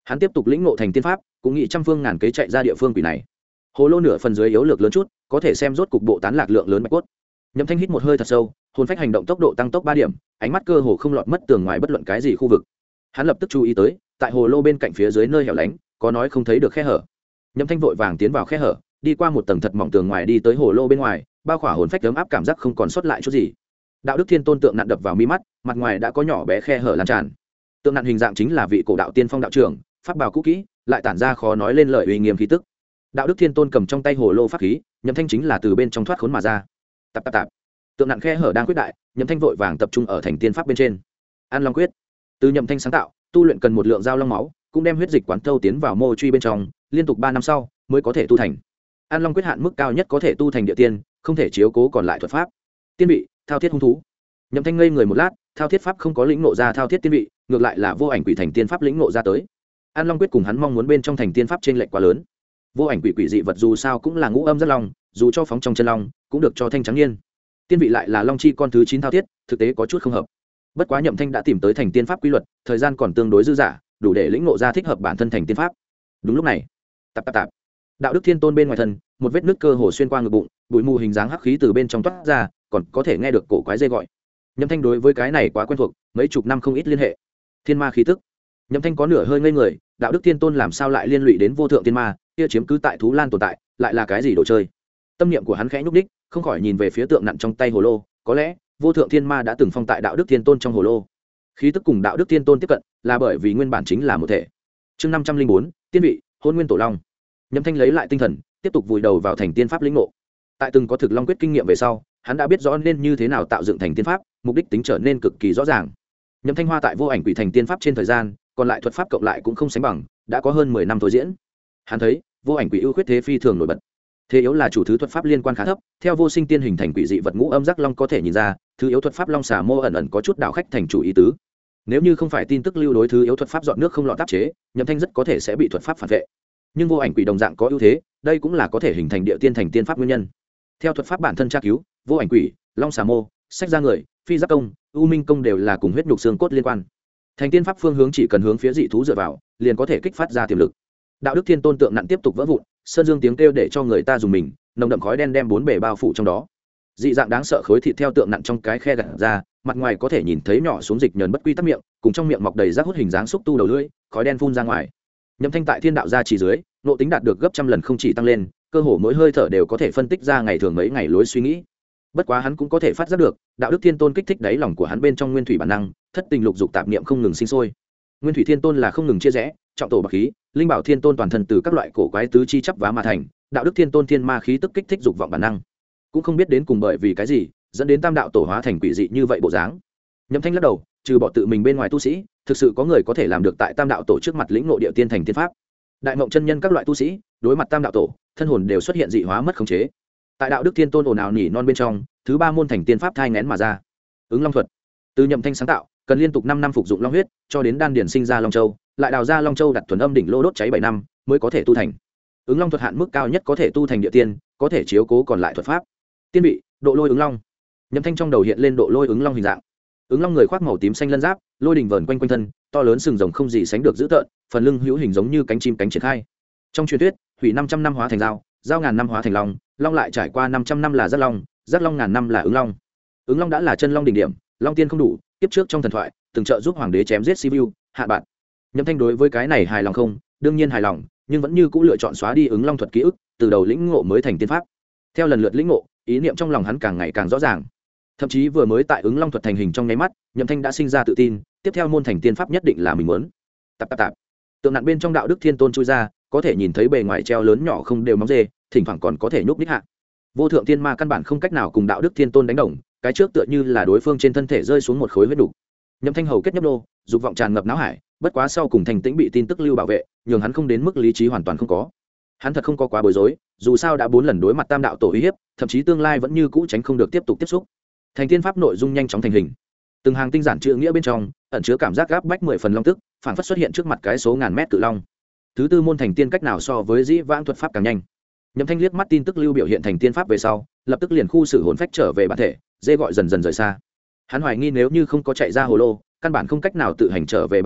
hắn tiếp tục lĩnh ngộ thành tiên pháp, cũng nghĩ trăm phương ngàn kế chạy ra địa phương quỷ này. Hồ lô nửa phần dưới yếu lược lớn chút, có thể xem rốt cục bộ tán lạc lượng lớn bạch cốt. Nhậm Thanh hít một hơi thật sâu, hồn phách hành động tốc độ tăng tốc 3 điểm, ánh mắt cơ hồ không lọt mất tường ngoài bất luận cái gì khu vực. Hắn lập tức chú ý tới, tại hồ lô bên cạnh phía dưới nơi hẻo lánh, có nói không thấy được khe hở. Nhậm Thanh vội vàng tiến vào khe hở, đi qua một tầng thật mỏng tường ngoài đi tới hồ lô bên ngoài, bao khỏa hồn phách ấm áp cảm giác không còn sót lại chút gì. Đạo đức thiên tôn tượng nặn đập vào mi mắt, mặt ngoài đã có nhỏ bé khe hở lan tràn. Tượng nặn hình dạng chính là vị cổ đạo tiên phong đạo trưởng, pháp bào cũ kỹ, lại tản ra khó nói lên lời uy nghiêm khí tức. Đạo đức thiên tôn cầm trong tay hồ lô pháp khí, Nhậm Thanh chính là từ bên trong thoát khốn mà ra. Tạp tạp tạp. Tượng nặn khe hở đang quyết đại, Nhậm Thanh vội vàng tập trung ở thành tiên pháp bên trên. An Long quyết, từ Nhậm Thanh sáng tạo, tu luyện cần một lượng dao long máu, cũng đem huyết dịch quán thâu tiến vào mô truy bên trong, liên tục 3 năm sau mới có thể tu thành. An Long quyết hạn mức cao nhất có thể tu thành địa tiên, không thể chiếu cố còn lại thuật pháp. Tiên vị, thao thiết hung thú. Nhậm Thanh ngây người một lát, thao thiết pháp không có lĩnh ngộ ra thao thiết tiên vị, ngược lại là vô ảnh quỷ thành tiên pháp lĩnh ngộ ra tới. An Long quyết cùng hắn mong muốn bên trong thành tiên pháp trên lệch quá lớn. Vô ảnh quỷ dị vật dù sao cũng là ngũ âm rất long, dù cho phóng trong chân long cũng được cho thanh trắng niên. Tiên vị lại là long chi con thứ 9 thao thiết, thực tế có chút không hợp. Bất quá Nhậm Thanh đã tìm tới thành tiên pháp quy luật, thời gian còn tương đối dư dả, đủ để lĩnh ngộ ra thích hợp bản thân thành tiên pháp. Đúng lúc này, tạp tạp tạp, đạo đức thiên tôn bên ngoài thân, một vết nứt cơ hồ xuyên qua ngực bụng, bụi mù hình dáng hắc khí từ bên trong toát ra, còn có thể nghe được cổ quái dê gọi. Nhậm Thanh đối với cái này quá quen thuộc, mấy chục năm không ít liên hệ. Thiên ma khí tức. Nhậm Thanh có nửa hơi ngây người, đạo đức thiên tôn làm sao lại liên lụy đến vô thượng thiên ma, kia chiếm cứ tại thú lan tồn tại, lại là cái gì đồ chơi? Tâm niệm của hắn khẽ nhúc đích, không khỏi nhìn về phía tượng nặn trong tay hồ lô, có lẽ vô thượng thiên ma đã từng phong tại đạo đức thiên tôn trong hồ lô. Khí tức cùng đạo đức thiên tôn tiếp cận, là bởi vì nguyên bản chính là một thể. Chương 504, tiên vị, hôn nguyên tổ long. Nhậm Thanh lấy lại tinh thần, tiếp tục vùi đầu vào thành tiên pháp lĩnh ngộ. Tại từng có thực long quyết kinh nghiệm về sau, hắn đã biết rõ nên như thế nào tạo dựng thành tiên pháp, mục đích tính trở nên cực kỳ rõ ràng. Nhậm Thanh hoa tại vô ảnh quỷ thành tiên pháp trên thời gian, còn lại thuật pháp cộng lại cũng không sánh bằng, đã có hơn 10 năm thôi diễn. Hắn thấy, vô ảnh quỷ ưu khuyết thế phi thường nổi bật. Thế yếu là chủ thứ thuật pháp liên quan khá thấp, theo vô sinh tiên hình thành quỷ dị vật ngũ âm giác long có thể nhìn ra, thứ yếu thuật pháp long xà mô ẩn ẩn có chút đạo khách thành chủ ý tứ. Nếu như không phải tin tức lưu đối thứ yếu thuật pháp dọn nước không lọt tác chế, Nhậm Thanh rất có thể sẽ bị thuật pháp phản vệ. Nhưng vô ảnh quỷ đồng dạng có ưu thế, đây cũng là có thể hình thành địa tiên thành tiên pháp nguyên nhân. Theo thuật pháp bản thân tra cứu, vô ảnh quỷ, long xà mô, sách ra người, phi giác công, u minh công đều là cùng huyết nhục xương cốt liên quan. Thành tiên pháp phương hướng chỉ cần hướng phía dị thú dựa vào, liền có thể kích phát ra tiềm lực. Đạo đức thiên tôn tượng nặn tiếp tục vỡ vụn, sơn dương tiếng kêu để cho người ta dùng mình, nồng đậm khói đen đem 4 bề bao phủ trong đó. Dị dạng đáng sợ khối thịt theo tượng nặn trong cái khe gạt ra, mặt ngoài có thể nhìn thấy nhỏ xuống dịch nhờn bất quy tắc miệng, cùng trong miệng mọc đầy rác hút hình dáng xúc tu đầu lưỡi, khói đen phun ra ngoài. Nhậm Thanh tại thiên đạo gia chỉ dưới, nộ tính đạt được gấp trăm lần không chỉ tăng lên, cơ hồ mỗi hơi thở đều có thể phân tích ra ngày thường mấy ngày lối suy nghĩ. Bất quá hắn cũng có thể phát giác được, đạo đức thiên tôn kích thích đáy lòng của hắn bên trong nguyên thủy bản năng, thất tình lục dục tạp niệm không ngừng sinh sôi. Nguyên thủy thiên tôn là không ngừng chia rẽ, trọng tổ bạc khí, linh bảo thiên tôn toàn thân từ các loại cổ quái tứ chi chắp vá mà thành, đạo đức thiên tôn thiên ma khí tức kích thích dục vọng bản năng. Cũng không biết đến cùng bởi vì cái gì, dẫn đến tam đạo tổ hóa thành quỷ dị như vậy bộ dáng. Nhậm Thanh lắc đầu, trừ bỏ tự mình bên ngoài tu sĩ, thực sự có người có thể làm được tại tam đạo tổ trước mặt lĩnh ngộ địa tiên thành tiên pháp. Đại mộng chân nhân các loại tu sĩ, đối mặt tam đạo tổ, thân hồn đều xuất hiện dị hóa mất khống chế. Tại đạo đức thiên tôn ồn ào nỉ non bên trong, thứ 3 môn thành tiên pháp thai nghén mà ra. Ứng long thuật, từ Nhậm Thanh sáng tạo, cần liên tục 5 năm phục dụng long huyết, cho đến đan điển sinh ra long châu, lại đào ra long châu đặt thuần âm đỉnh lô đốt cháy 7 năm, mới có thể tu thành. Ứng long thuật hạn mức cao nhất có thể tu thành địa tiên, có thể chiếu cố còn lại thuật pháp. Tiên vị, độ lôi ứng long. Nhậm Thanh trong đầu hiện lên độ lôi ứng long hình dạng. Ứng long người khoác màu tím xanh lân giáp, lôi đỉnh vờn quanh quanh thân, to lớn sừng rồng không gì sánh được dữ tợn, phần lưng hữu hình giống như cánh chim cánh triển khai. Trong truyền thuyết, hủy 500 năm hóa thành dao, dao ngàn năm hóa thành long, long lại trải qua 500 năm là giác long ngàn năm là ứng long. Ứng long đã là chân long đỉnh điểm, long tiên không đủ, kiếp trước trong thần thoại, từng trợ giúp hoàng đế chém giết Sibiu, hạ bạn. Nhậm Thanh đối với cái này hài lòng không? Đương nhiên hài lòng, nhưng vẫn như cũ lựa chọn xóa đi ứng long thuật ký ức, từ đầu lĩnh ngộ mới thành tiên pháp. Theo lần lượt lĩnh ngộ, ý niệm trong lòng hắn càng ngày càng rõ ràng. Thậm chí vừa mới tại ứng long thuật thành hình trong nháy mắt, Nhậm Thanh đã sinh ra tự tin, tiếp theo môn thành tiên pháp nhất định là mình muốn. Tạp tạp tạp. Tượng nặn bên trong đạo đức thiên tôn chui ra, có thể nhìn thấy bề ngoài treo lớn nhỏ không đều móng dê, thỉnh thoảng còn có thể nhúc nhích hạ. Vô thượng tiên ma căn bản không cách nào cùng đạo đức thiên tôn đánh đồng, cái trước tựa như là đối phương trên thân thể rơi xuống một khối huyết đủ. Nhậm Thanh hầu kết nhấp nô, dục vọng tràn ngập não hải, bất quá sau cùng thành tĩnh bị tin tức lưu bảo vệ, nhường hắn không đến mức lý trí hoàn toàn không có. Hắn thật không có quá bối rối, dù sao đã 4 lần đối mặt tam đạo tổ uy hiếp, thậm chí tương lai vẫn như cũ tránh không được tiếp tục tiếp xúc. Thành tiên pháp nội dung nhanh chóng thành hình, từng hàng tinh giản chữ nghĩa bên trong ẩn chứa cảm giác gáp bách 10 phần long tức, phản phất xuất hiện trước mặt cái số ngàn mét cự long. Thứ 4 môn thành tiên cách nào so với dĩ vãng thuật pháp càng nhanh. Nhậm Thanh liếc mắt tin tức lưu biểu hiện thành tiên pháp về sau, lập tức liền khu xử hồn phách trở về bản thể, dê gọi dần dần rời xa. Hắn hoài nghi nếu như không có chạy ra hồ lô, căn bản không cách nào tự hành trở về bản thể,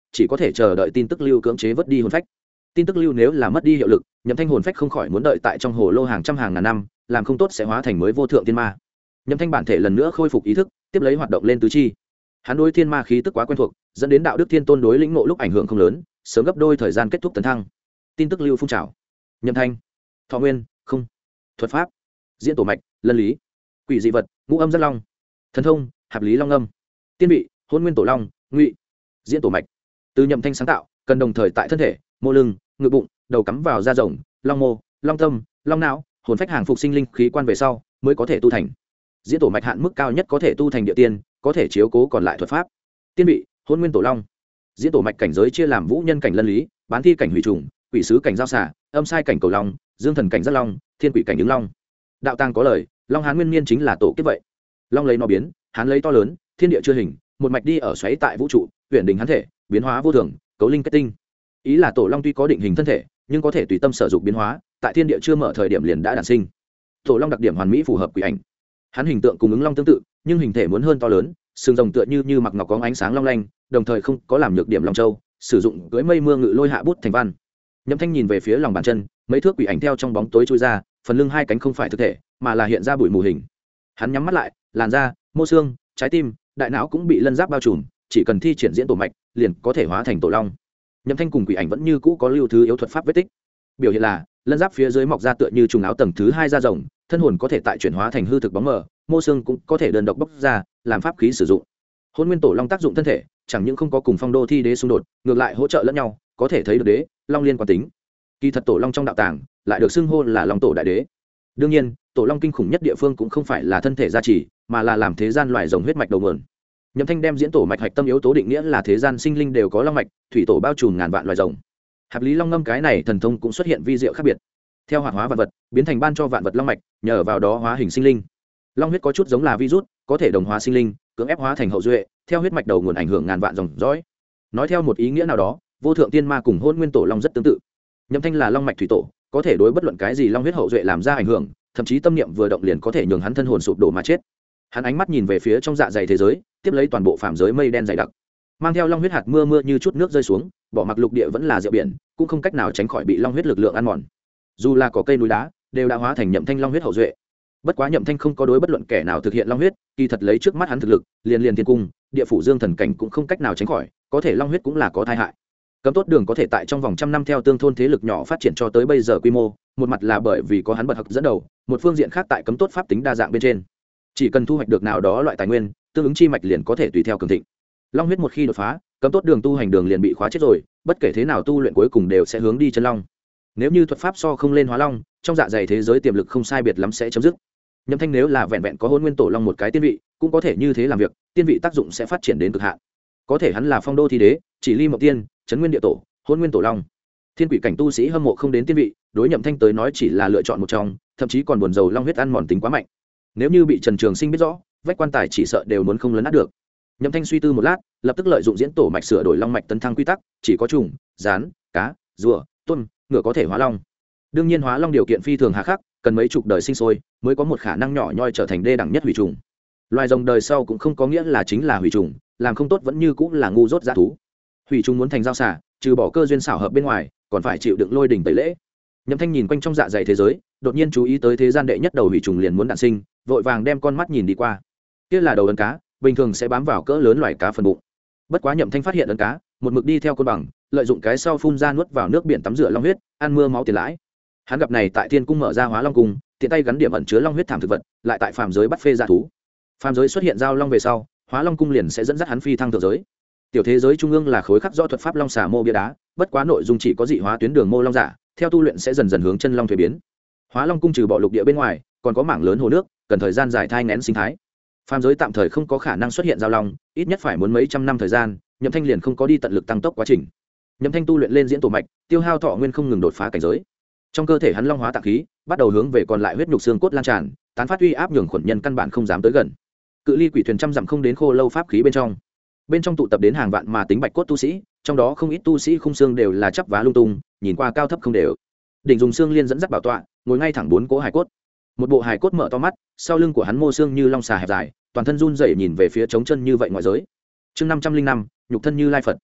chỉ có thể chờ đợi tin tức lưu cưỡng chế vớt đi hồn phách. Tin tức lưu nếu là mất đi hiệu lực, Nhậm Thanh hồn phách không khỏi muốn đợi tại trong hồ lô hàng trăm hàng ngàn năm, làm không tốt sẽ hóa thành mới vô thượng tiên ma. Nhậm Thanh bản thể lần nữa khôi phục ý thức, tiếp lấy hoạt động lên tứ chi. Hắn đối thiên ma khí tức quá quen thuộc, dẫn đến đạo đức thiên tôn đối lĩnh ngộ lúc ảnh hưởng không lớn, sớm gấp đôi thời gian kết thúc tấn thăng. Tin tức lưu phun trào. Nhậm Thanh, thọ nguyên, không, thuật pháp, diễn tổ mạch, lân lý, quỷ dị vật, ngũ âm rất long, thần thông, hạp lý long âm, tiên vị, hôn nguyên tổ long, ngụy, diễn tổ mạch. Từ Nhậm Thanh sáng tạo, cần đồng thời tại thân thể, mô lưng, ngực bụng, đầu cắm vào da rồng, long mô, long tâm, long não, hồn phách hàng phục sinh linh khí quan về sau mới có thể tu thành. Diễn tổ mạch hạn mức cao nhất có thể tu thành địa tiên, có thể chiếu cố còn lại thuật pháp. Tiên vị, hôn nguyên tổ long. Diễn tổ mạch cảnh giới chia làm vũ nhân cảnh lân lý, bán thi cảnh hủy trùng, quỷ sứ cảnh giao xả, âm sai cảnh cầu long, dương thần cảnh giác long, thiên quỷ cảnh ứng long. Đạo tàng có lời, long hán nguyên niên chính là tổ kiếp vậy. Long lấy nó biến, hán lấy to lớn, thiên địa chưa hình, một mạch đi ở xoáy tại vũ trụ, huyền đình hán thể, biến hóa vô thường, cấu linh kết tinh. Ý là tổ long tuy có định hình thân thể, nhưng có thể tùy tâm sở dụng biến hóa, tại thiên địa chưa mở thời điểm liền đã đản sinh. Tổ long đặc điểm hoàn mỹ phù hợp quỷ ảnh. Hắn hình tượng cùng ứng long tương tự, nhưng hình thể muốn hơn to lớn, sừng rồng tựa như mặc ngọc có ánh sáng long lanh, đồng thời không có làm nhược điểm long châu, sử dụng cưỡi mây mưa ngự lôi hạ bút thành văn. Nhậm Thanh nhìn về phía lòng bàn chân, mấy thước quỷ ảnh theo trong bóng tối chui ra, phần lưng hai cánh không phải thực thể, mà là hiện ra bụi mù hình. Hắn nhắm mắt lại, làn da, mô xương, trái tim, đại não cũng bị lân giáp bao trùm, chỉ cần thi triển diễn tổ mạch, liền có thể hóa thành tổ long. Nhậm Thanh cùng quỷ ảnh vẫn như cũ có lưu thứ yếu thuật pháp vết tích. Biểu hiện là lân giáp phía dưới mọc ra tựa như trùng áo tầng thứ hai da rồng, thân hồn có thể tại chuyển hóa thành hư thực bóng mờ, mô xương cũng có thể đơn độc bóc ra làm pháp khí sử dụng. Hôn nguyên tổ long tác dụng thân thể chẳng những không có cùng phong đô thi đế xung đột, ngược lại hỗ trợ lẫn nhau, có thể thấy được đế long liên quan tính. Kỳ thật tổ long trong đạo tàng lại được xưng hô là long tổ đại đế. Đương nhiên, tổ long kinh khủng nhất địa phương cũng không phải là thân thể gia trì, mà là làm thế gian loài rồng huyết mạch đầu nguồn. Nhậm Thanh đem diễn tổ mạch hạch tâm yếu tố định nghĩa là thế gian sinh linh đều có long mạch, thủy tổ bao trùm ngàn vạn loài rồng. Hạp lý long ngâm cái này thần thông cũng xuất hiện vi diệu khác biệt. Theo hoạt hóa vạn vật, biến thành ban cho vạn vật long mạch, nhờ vào đó hóa hình sinh linh. Long huyết có chút giống là virus, có thể đồng hóa sinh linh, cưỡng ép hóa thành hậu duệ, theo huyết mạch đầu nguồn ảnh hưởng ngàn vạn dòng dõi. Nói theo một ý nghĩa nào đó, vô thượng tiên ma cùng hôn nguyên tổ long rất tương tự. Nhậm Thanh là long mạch thủy tổ, có thể đối bất luận cái gì long huyết hậu duệ làm ra ảnh hưởng, thậm chí tâm niệm vừa động liền có thể nhường hắn thân hồn sụp đổ mà chết. Hắn ánh mắt nhìn về phía trong dạ dày thế giới, tiếp lấy toàn bộ phàm giới mây đen dày đặc, mang theo long huyết hạt mưa mưa như chút nước rơi xuống, bỏ mặc lục địa vẫn là rượu biển, cũng không cách nào tránh khỏi bị long huyết lực lượng ăn mòn. Dù là có cây núi đá, đều đã hóa thành Nhậm Thanh long huyết hậu duệ. Bất quá Nhậm Thanh không có đối bất luận kẻ nào thực hiện long huyết, kỳ thật lấy trước mắt hắn thực lực, liền thiên cung, địa phủ dương thần cảnh cũng không cách nào tránh khỏi, có thể long huyết cũng là có tai hại. Cấm tốt đường có thể tại trong vòng trăm năm theo tương thôn thế lực nhỏ phát triển cho tới bây giờ quy mô, một mặt là bởi vì có hắn bật học dẫn đầu, một phương diện khác tại cấm tốt pháp tính đa dạng bên trên. Chỉ cần thu hoạch được nào đó loại tài nguyên, tương ứng chi mạch liền có thể tùy theo cường thịnh. Long huyết một khi đột phá, cấm tốt đường tu hành đường liền bị khóa chết rồi, bất kể thế nào tu luyện cuối cùng đều sẽ hướng đi chân long. Nếu như thuật pháp so không lên hóa long, trong dạ dày thế giới tiềm lực không sai biệt lắm sẽ chấm dứt. Nhậm Thanh nếu là vẹn vẹn có hôn nguyên tổ long một cái tiên vị, cũng có thể như thế làm việc, tiên vị tác dụng sẽ phát triển đến cực hạn. Có thể hắn là phong đô thi đế, chỉ ly mộng tiên, trấn nguyên địa tổ, hôn nguyên tổ long. Thiên quỷ cảnh tu sĩ hâm mộ không đến tiên vị, đối Nhậm Thanh tới nói chỉ là lựa chọn một trong, thậm chí còn buồn rầu long huyết ăn mòn tính quá mạnh. Nếu như bị Trần Trường Sinh biết rõ, vách quan tài chỉ sợ đều muốn không lấn át được. Nhậm Thanh suy tư một lát, lập tức lợi dụng diễn tổ mạch sửa đổi long mạch tấn thăng quy tắc, chỉ có trùng, rán, cá, rùa, tôm, ngựa có thể hóa long. Đương nhiên hóa long điều kiện phi thường hà khắc, cần mấy chục đời sinh sôi mới có một khả năng nhỏ nhoi trở thành đê đẳng nhất hủy trùng. Loài rồng đời sau cũng không có nghĩa là chính là hủy trùng, làm không tốt vẫn như cũng là ngu dốt dã thú. Hủy trùng muốn thành giao xả, trừ bỏ cơ duyên xảo hợp bên ngoài, còn phải chịu đựng lôi đỉnh tẩy lễ. Nhậm Thanh nhìn quanh trong dạ dày thế giới, đột nhiên chú ý tới thế gian đệ nhất đầu hủy trùng liền muốn đản sinh, vội vàng đem con mắt nhìn đi qua. Kia là đầu ấn cá, bình thường sẽ bám vào cỡ lớn loài cá phần bụng. Bất quá Nhậm Thanh phát hiện ấn cá, một mực đi theo côn bằng, lợi dụng cái sau phun ra nuốt vào nước biển tắm rửa long huyết, ăn mưa máu tiền lãi. Hắn gặp này tại Thiên cung mở ra Hóa Long cung, tiện tay gắn điểm ẩn chứa long huyết thảm thực vật, lại tại phàm giới bắt phê ra thú. Phàm giới xuất hiện giao long về sau, Hóa Long cung liền sẽ dẫn dắt hắn phi thăng thượng giới. Tiểu thế giới trung ương là khối khắc do thuật pháp long xà mô bia đá, bất quá nội dung chỉ có dị hóa tuyến đường mô long giả, theo tu luyện sẽ dần dần hướng chân long thuế biến. Hóa Long cung trừ bỏ lục địa bên ngoài, còn có mảng lớn hồ nước, cần thời gian dài thai nghén sinh thái. Phàm giới tạm thời không có khả năng xuất hiện giao long, ít nhất phải muốn mấy trăm năm thời gian, Nhậm Thanh liền không có đi tận lực tăng tốc quá trình. Nhậm Thanh tu luyện lên diễn tổ mạch, tiêu hao thọ nguyên không ngừng đột phá cảnh giới. Trong cơ thể hắn long hóa tạng khí, bắt đầu hướng về còn lại huyết nhục xương cốt lan tràn, tán phát uy áp nhường khuẩn nhân căn bản không dám tới gần. Cự ly quỷ thuyền trăm dặm không đến khô lâu pháp khí bên trong tụ tập đến hàng vạn mà tính bạch cốt tu sĩ, trong đó không ít tu sĩ khung xương đều là chắp vá lung tung, nhìn qua cao thấp không đều. Đỉnh dùng xương liên dẫn dắt bảo tọa, ngồi ngay thẳng bốn cỗ hài cốt. Một bộ hài cốt mở to mắt, sau lưng của hắn mô xương như long xà hẹp dài, toàn thân run rẩy nhìn về phía trống chân như vậy ngoại giới. Chương 505, nhục thân như lai Phật.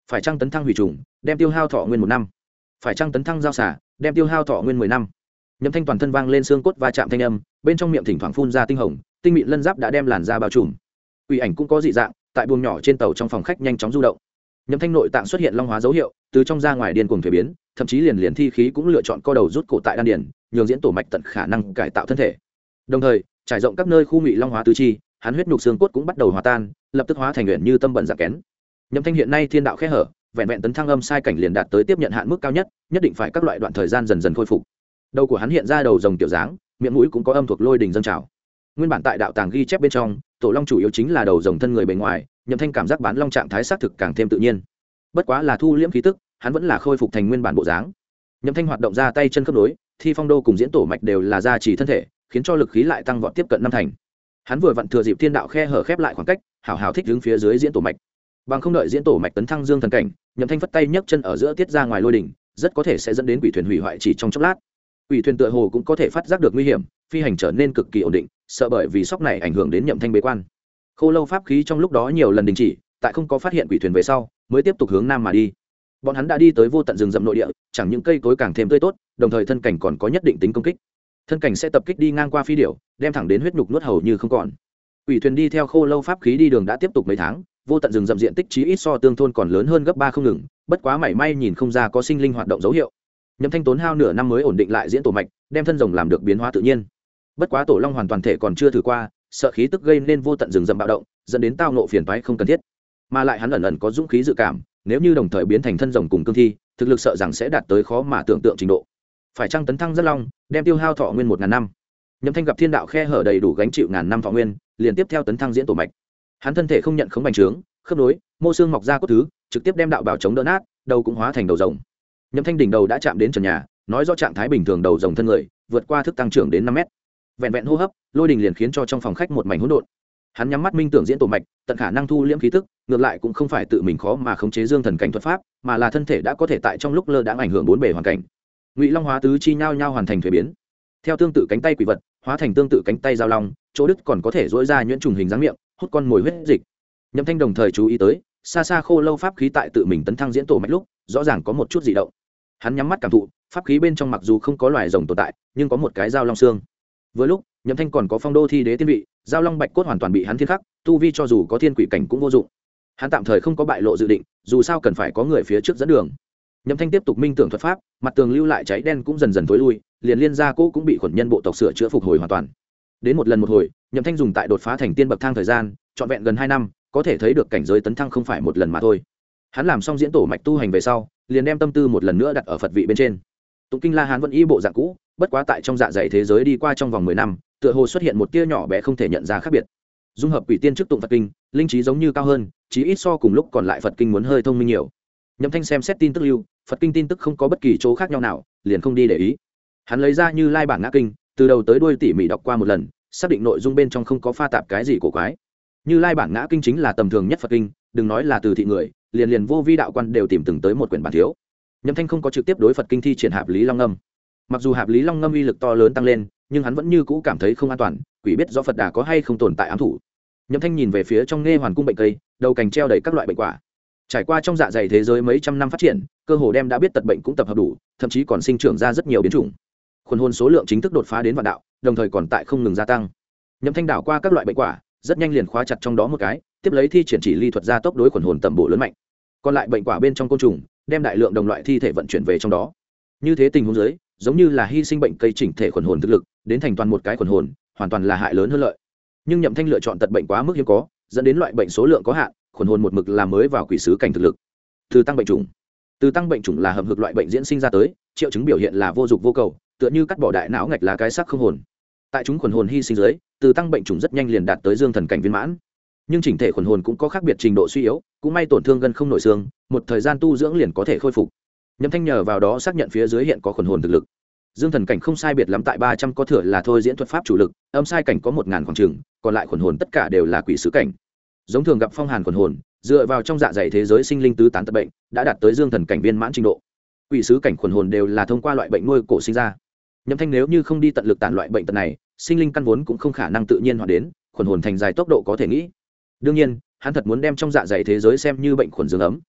phải chăng tấn thăng hủy trùng đem tiêu hao thọ nguyên 1 năm, phải chăng tấn thăng giao xả đem tiêu hao thọ nguyên 10 năm. Nhậm Thanh toàn thân vang lên xương cốt va chạm thanh âm, bên trong miệng thỉnh thoảng phun ra tinh hồng, tinh mịn lân giáp đã đem làn da bao trùm. Quỷ ảnh cũng có dị dạng, tại buồng nhỏ trên tàu trong phòng khách nhanh chóng du động. Nhậm Thanh nội tạng xuất hiện long hóa dấu hiệu, từ trong ra ngoài điên cuồng thuế biến, thậm chí liền thi khí cũng lựa chọn co đầu rút cổ tại đan điền, nhường diễn tổ mạch tận khả năng cải tạo thân thể. Đồng thời, trải rộng các nơi khu ngụy long hóa tứ chi, hắn huyết nhục xương cốt cũng bắt đầu hòa tan, lập tức hóa thành luyện như tâm bẩn dạng kén. Nhậm Thanh hiện nay thiên đạo khẽ hở, vẹn vẹn tấn thăng âm sai cảnh liền đạt tới tiếp nhận hạn mức cao nhất, nhất định phải các loại đoạn thời gian dần dần khôi phục. Đầu của hắn hiện ra đầu rồng tiểu dáng, miệng mũi cũng có âm thuộc lôi đình dâng trào. Nguyên bản tại đạo tàng ghi chép bên trong, tổ long chủ yếu chính là đầu rồng thân người bề ngoài, Nhậm Thanh cảm giác bán long trạng thái xác thực càng thêm tự nhiên. Bất quá là thu liễm khí tức, hắn vẫn là khôi phục thành nguyên bản bộ dáng. Nhậm Thanh hoạt động ra tay chân khớp nối, thi phong đô cùng diễn tổ mạch đều là gia trì thân thể, khiến cho lực khí lại tăng vọt tiếp cận năm thành. Hắn vừa vặn thừa dịp thiên đạo khe hở khép lại khoảng cách, hảo hảo thích đứng phía dưới diễn tổ mạch. Bằng không đợi diễn tổ mạch tấn thăng dương thần cảnh, Nhậm Thanh phất tay nhấc chân ở giữa tiết ra ngoài lôi đỉnh, rất có thể sẽ dẫn đến quỷ thuyền hủy hoại chỉ trong chốc lát. Quỷ thuyền tựa hồ cũng có thể phát giác được nguy hiểm, phi hành trở nên cực kỳ ổn định, sợ bởi vì sốc này ảnh hưởng đến Nhậm Thanh bế quan. Khô lâu pháp khí trong lúc đó nhiều lần đình chỉ, tại không có phát hiện quỷ thuyền về sau, mới tiếp tục hướng nam mà đi. Bọn hắn đã đi tới vô tận rừng rậm nội địa, chẳng những cây cối càng thêm tươi tốt, đồng thời thân cảnh còn có nhất định tính công kích. Thân cảnh sẽ tập kích đi ngang qua phi điểu, đem thẳng đến huyết nhục nuốt hầu như không còn. Quỷ thuyền đi theo khô lâu pháp khí đi đường đã tiếp tục mấy tháng, vô tận rừng rậm diện tích chí ít so tương thôn còn lớn hơn gấp 3 không ngừng, bất quá mảy may nhìn không ra có sinh linh hoạt động dấu hiệu. Nhậm Thanh tốn hao nửa năm mới ổn định lại diễn tổ mạch, đem thân rồng làm được biến hóa tự nhiên. Bất quá tổ long hoàn toàn thể còn chưa thử qua, sợ khí tức gây nên vô tận rừng rậm bạo động, dẫn đến tao ngộ phiền toái không cần thiết. Mà lại hắn ẩn ẩn có dũng khí dự cảm, nếu như đồng thời biến thành thân rồng cùng cương thi, thực lực sợ rằng sẽ đạt tới khó mà tưởng tượng trình độ. Phải chăng tấn thăng rất long, đem tiêu hao thọ nguyên 1000 năm. Nhậm Thanh gặp thiên đạo khe hở đầy đủ gánh chịu ngàn năm thọ nguyên, liền tiếp theo tấn thăng diễn tổ mạch. Hắn thân thể không nhận khống bành trướng, khớp nối, mô xương mọc ra cốt thứ, trực tiếp đem đạo bào chống đỡ nát, đầu cũng hóa thành đầu rồng. Nhậm Thanh đỉnh đầu đã chạm đến trần nhà, nói do trạng thái bình thường đầu rồng thân người, vượt qua thức tăng trưởng đến 5 mét. Vẹn vẹn hô hấp, lôi đình liền khiến cho trong phòng khách một mảnh hỗn độn. Hắn nhắm mắt minh tưởng diễn tổ mạch, tận khả năng thu liễm khí tức, ngược lại cũng không phải tự mình khó mà khống chế dương thần cảnh thuật pháp, mà là thân thể đã có thể tại trong lúc lơ đãng ảnh hưởng bốn bề hoàn cảnh. Ngụy long hóa tứ chi nhau nhau hoàn thành thuế biến. Theo tương tự cánh tay quỷ vật, hóa thành tương tự cánh tay giao long, chỗ đứt còn có thể duỗi ra nhuyễn trùng hình dáng miệng, hút con mồi huyết dịch. Nhậm Thanh đồng thời chú ý tới, xa xa khô lâu pháp khí tại tự mình tấn thăng diễn tổ mạch lúc, rõ ràng có một chút dị động. Hắn nhắm mắt cảm thụ, pháp khí bên trong mặc dù không có loài rồng tồn tại, nhưng có một cái giao long xương. Vừa lúc, Nhậm Thanh còn có phong đô thi đế tiên vị, giao long bạch cốt hoàn toàn bị hắn thiên khắc, tu vi cho dù có thiên quỷ cảnh cũng vô dụng. Hắn tạm thời không có bại lộ dự định, dù sao cần phải có người phía trước dẫn đường. Nhậm Thanh tiếp tục minh tưởng thuật pháp, mặt tường lưu lại cháy đen cũng dần dần tối lui, liền liên gia cũ cũng bị khuẩn nhân bộ tộc sửa chữa phục hồi hoàn toàn. Đến một lần một hồi, Nhậm Thanh dùng tại đột phá thành tiên bậc thang thời gian, trọn vẹn gần 2 năm, có thể thấy được cảnh giới tấn thăng không phải một lần mà thôi. Hắn làm xong diễn tổ mạch tu hành về sau, liền đem tâm tư một lần nữa đặt ở Phật vị bên trên. Tụng kinh La Hán vẫn y bộ dạng cũ, bất quá tại trong dạ dày thế giới đi qua trong vòng 10 năm, tựa hồ xuất hiện một tia nhỏ bé không thể nhận ra khác biệt. Dung hợp quỷ tiên trước tụng Phật kinh, linh trí giống như cao hơn, chí ít so cùng lúc còn lại Phật kinh muốn hơi thông minh nhiều. Nhậm Thanh xem xét tin tức lưu, Phật kinh tin tức không có bất kỳ chỗ khác nhau nào, liền không đi để ý. Hắn lấy ra Như Lai bản ngã kinh, từ đầu tới đuôi tỉ mỉ đọc qua một lần, xác định nội dung bên trong không có pha tạp cái gì cổ quái. Như Lai bản ngã kinh chính là tầm thường nhất Phật kinh, đừng nói là từ thị người, liền vô vi đạo quan đều tìm từng tới một quyển bản thiếu. Nhậm Thanh không có trực tiếp đối Phật kinh thi triển Hạp Lý Long Ngâm. Mặc dù Hạp Lý Long Ngâm uy lực to lớn tăng lên, nhưng hắn vẫn như cũ cảm thấy không an toàn, quỷ biết rõ Phật Đà có hay không tồn tại ám thủ. Nhậm Thanh nhìn về phía trong nghe hoàn cung bệnh cây, đầu cành treo đầy các loại bệnh quả. Trải qua trong dạ dày thế giới mấy trăm năm phát triển, cơ hồ đem đã biết tật bệnh cũng tập hợp đủ, thậm chí còn sinh trưởng ra rất nhiều biến chủng. Khuẩn hồn số lượng chính thức đột phá đến vạn đạo, đồng thời còn tại không ngừng gia tăng. Nhậm Thanh đảo qua các loại bệnh quả, rất nhanh liền khóa chặt trong đó một cái, tiếp lấy thi triển chỉ ly thuật gia tốc đối khuẩn hồn tầm bổ lớn mạnh. Còn lại bệnh quả bên trong côn trùng, đem đại lượng đồng loại thi thể vận chuyển về trong đó. Như thế tình huống dưới, giống như là hy sinh bệnh cây chỉnh thể khuẩn hồn thực lực, đến thành toàn một cái khuẩn hồn, hoàn toàn là hại lớn hơn lợi. Nhưng Nhậm Thanh lựa chọn tật bệnh quá mức hiếm có, dẫn đến loại bệnh số lượng có hạn, khuẩn hồn một mực là mới vào quỷ sứ cảnh thực lực. Từ tăng bệnh chủng, từ tăng bệnh chủng là hầm hực loại bệnh diễn sinh ra tới, triệu chứng biểu hiện là vô dục vô cầu, tựa như cắt bỏ đại não ngạch lá cái xác không hồn. Tại chúng khuẩn hồn hy sinh dưới, từ tăng bệnh chủng rất nhanh liền đạt tới dương thần cảnh viên mãn. Nhưng chỉnh thể khuẩn hồn cũng có khác biệt trình độ suy yếu, cũng may tổn thương gân không nội xương, một thời gian tu dưỡng liền có thể khôi phục. Nhậm Thanh nhờ vào đó xác nhận phía dưới hiện có khuẩn hồn thực lực. Dương thần cảnh không sai biệt lắm tại 300 có thừa là thôi diễn thuật pháp chủ lực, âm sai cảnh có 1000 khoảng chừng, còn lại khuẩn hồn tất cả đều là quỷ sứ cảnh. Giống thường gặp phong hàn khuẩn hồn, dựa vào trong dạ dày thế giới sinh linh tứ tán tật bệnh, đã đạt tới dương thần cảnh viên mãn trình độ. Quỷ sứ cảnh khuẩn hồn đều là thông qua loại bệnh nuôi cổ sinh ra. Nhậm Thanh nếu như không đi tận lực tản loại bệnh tật này, sinh linh căn vốn cũng không khả năng tự nhiên hoạt đến, khuẩn hồn thành dài tốc độ có thể nghĩ. Đương nhiên, hắn thật muốn đem trong dạ dày thế giới xem như bệnh khuẩn dương ấm,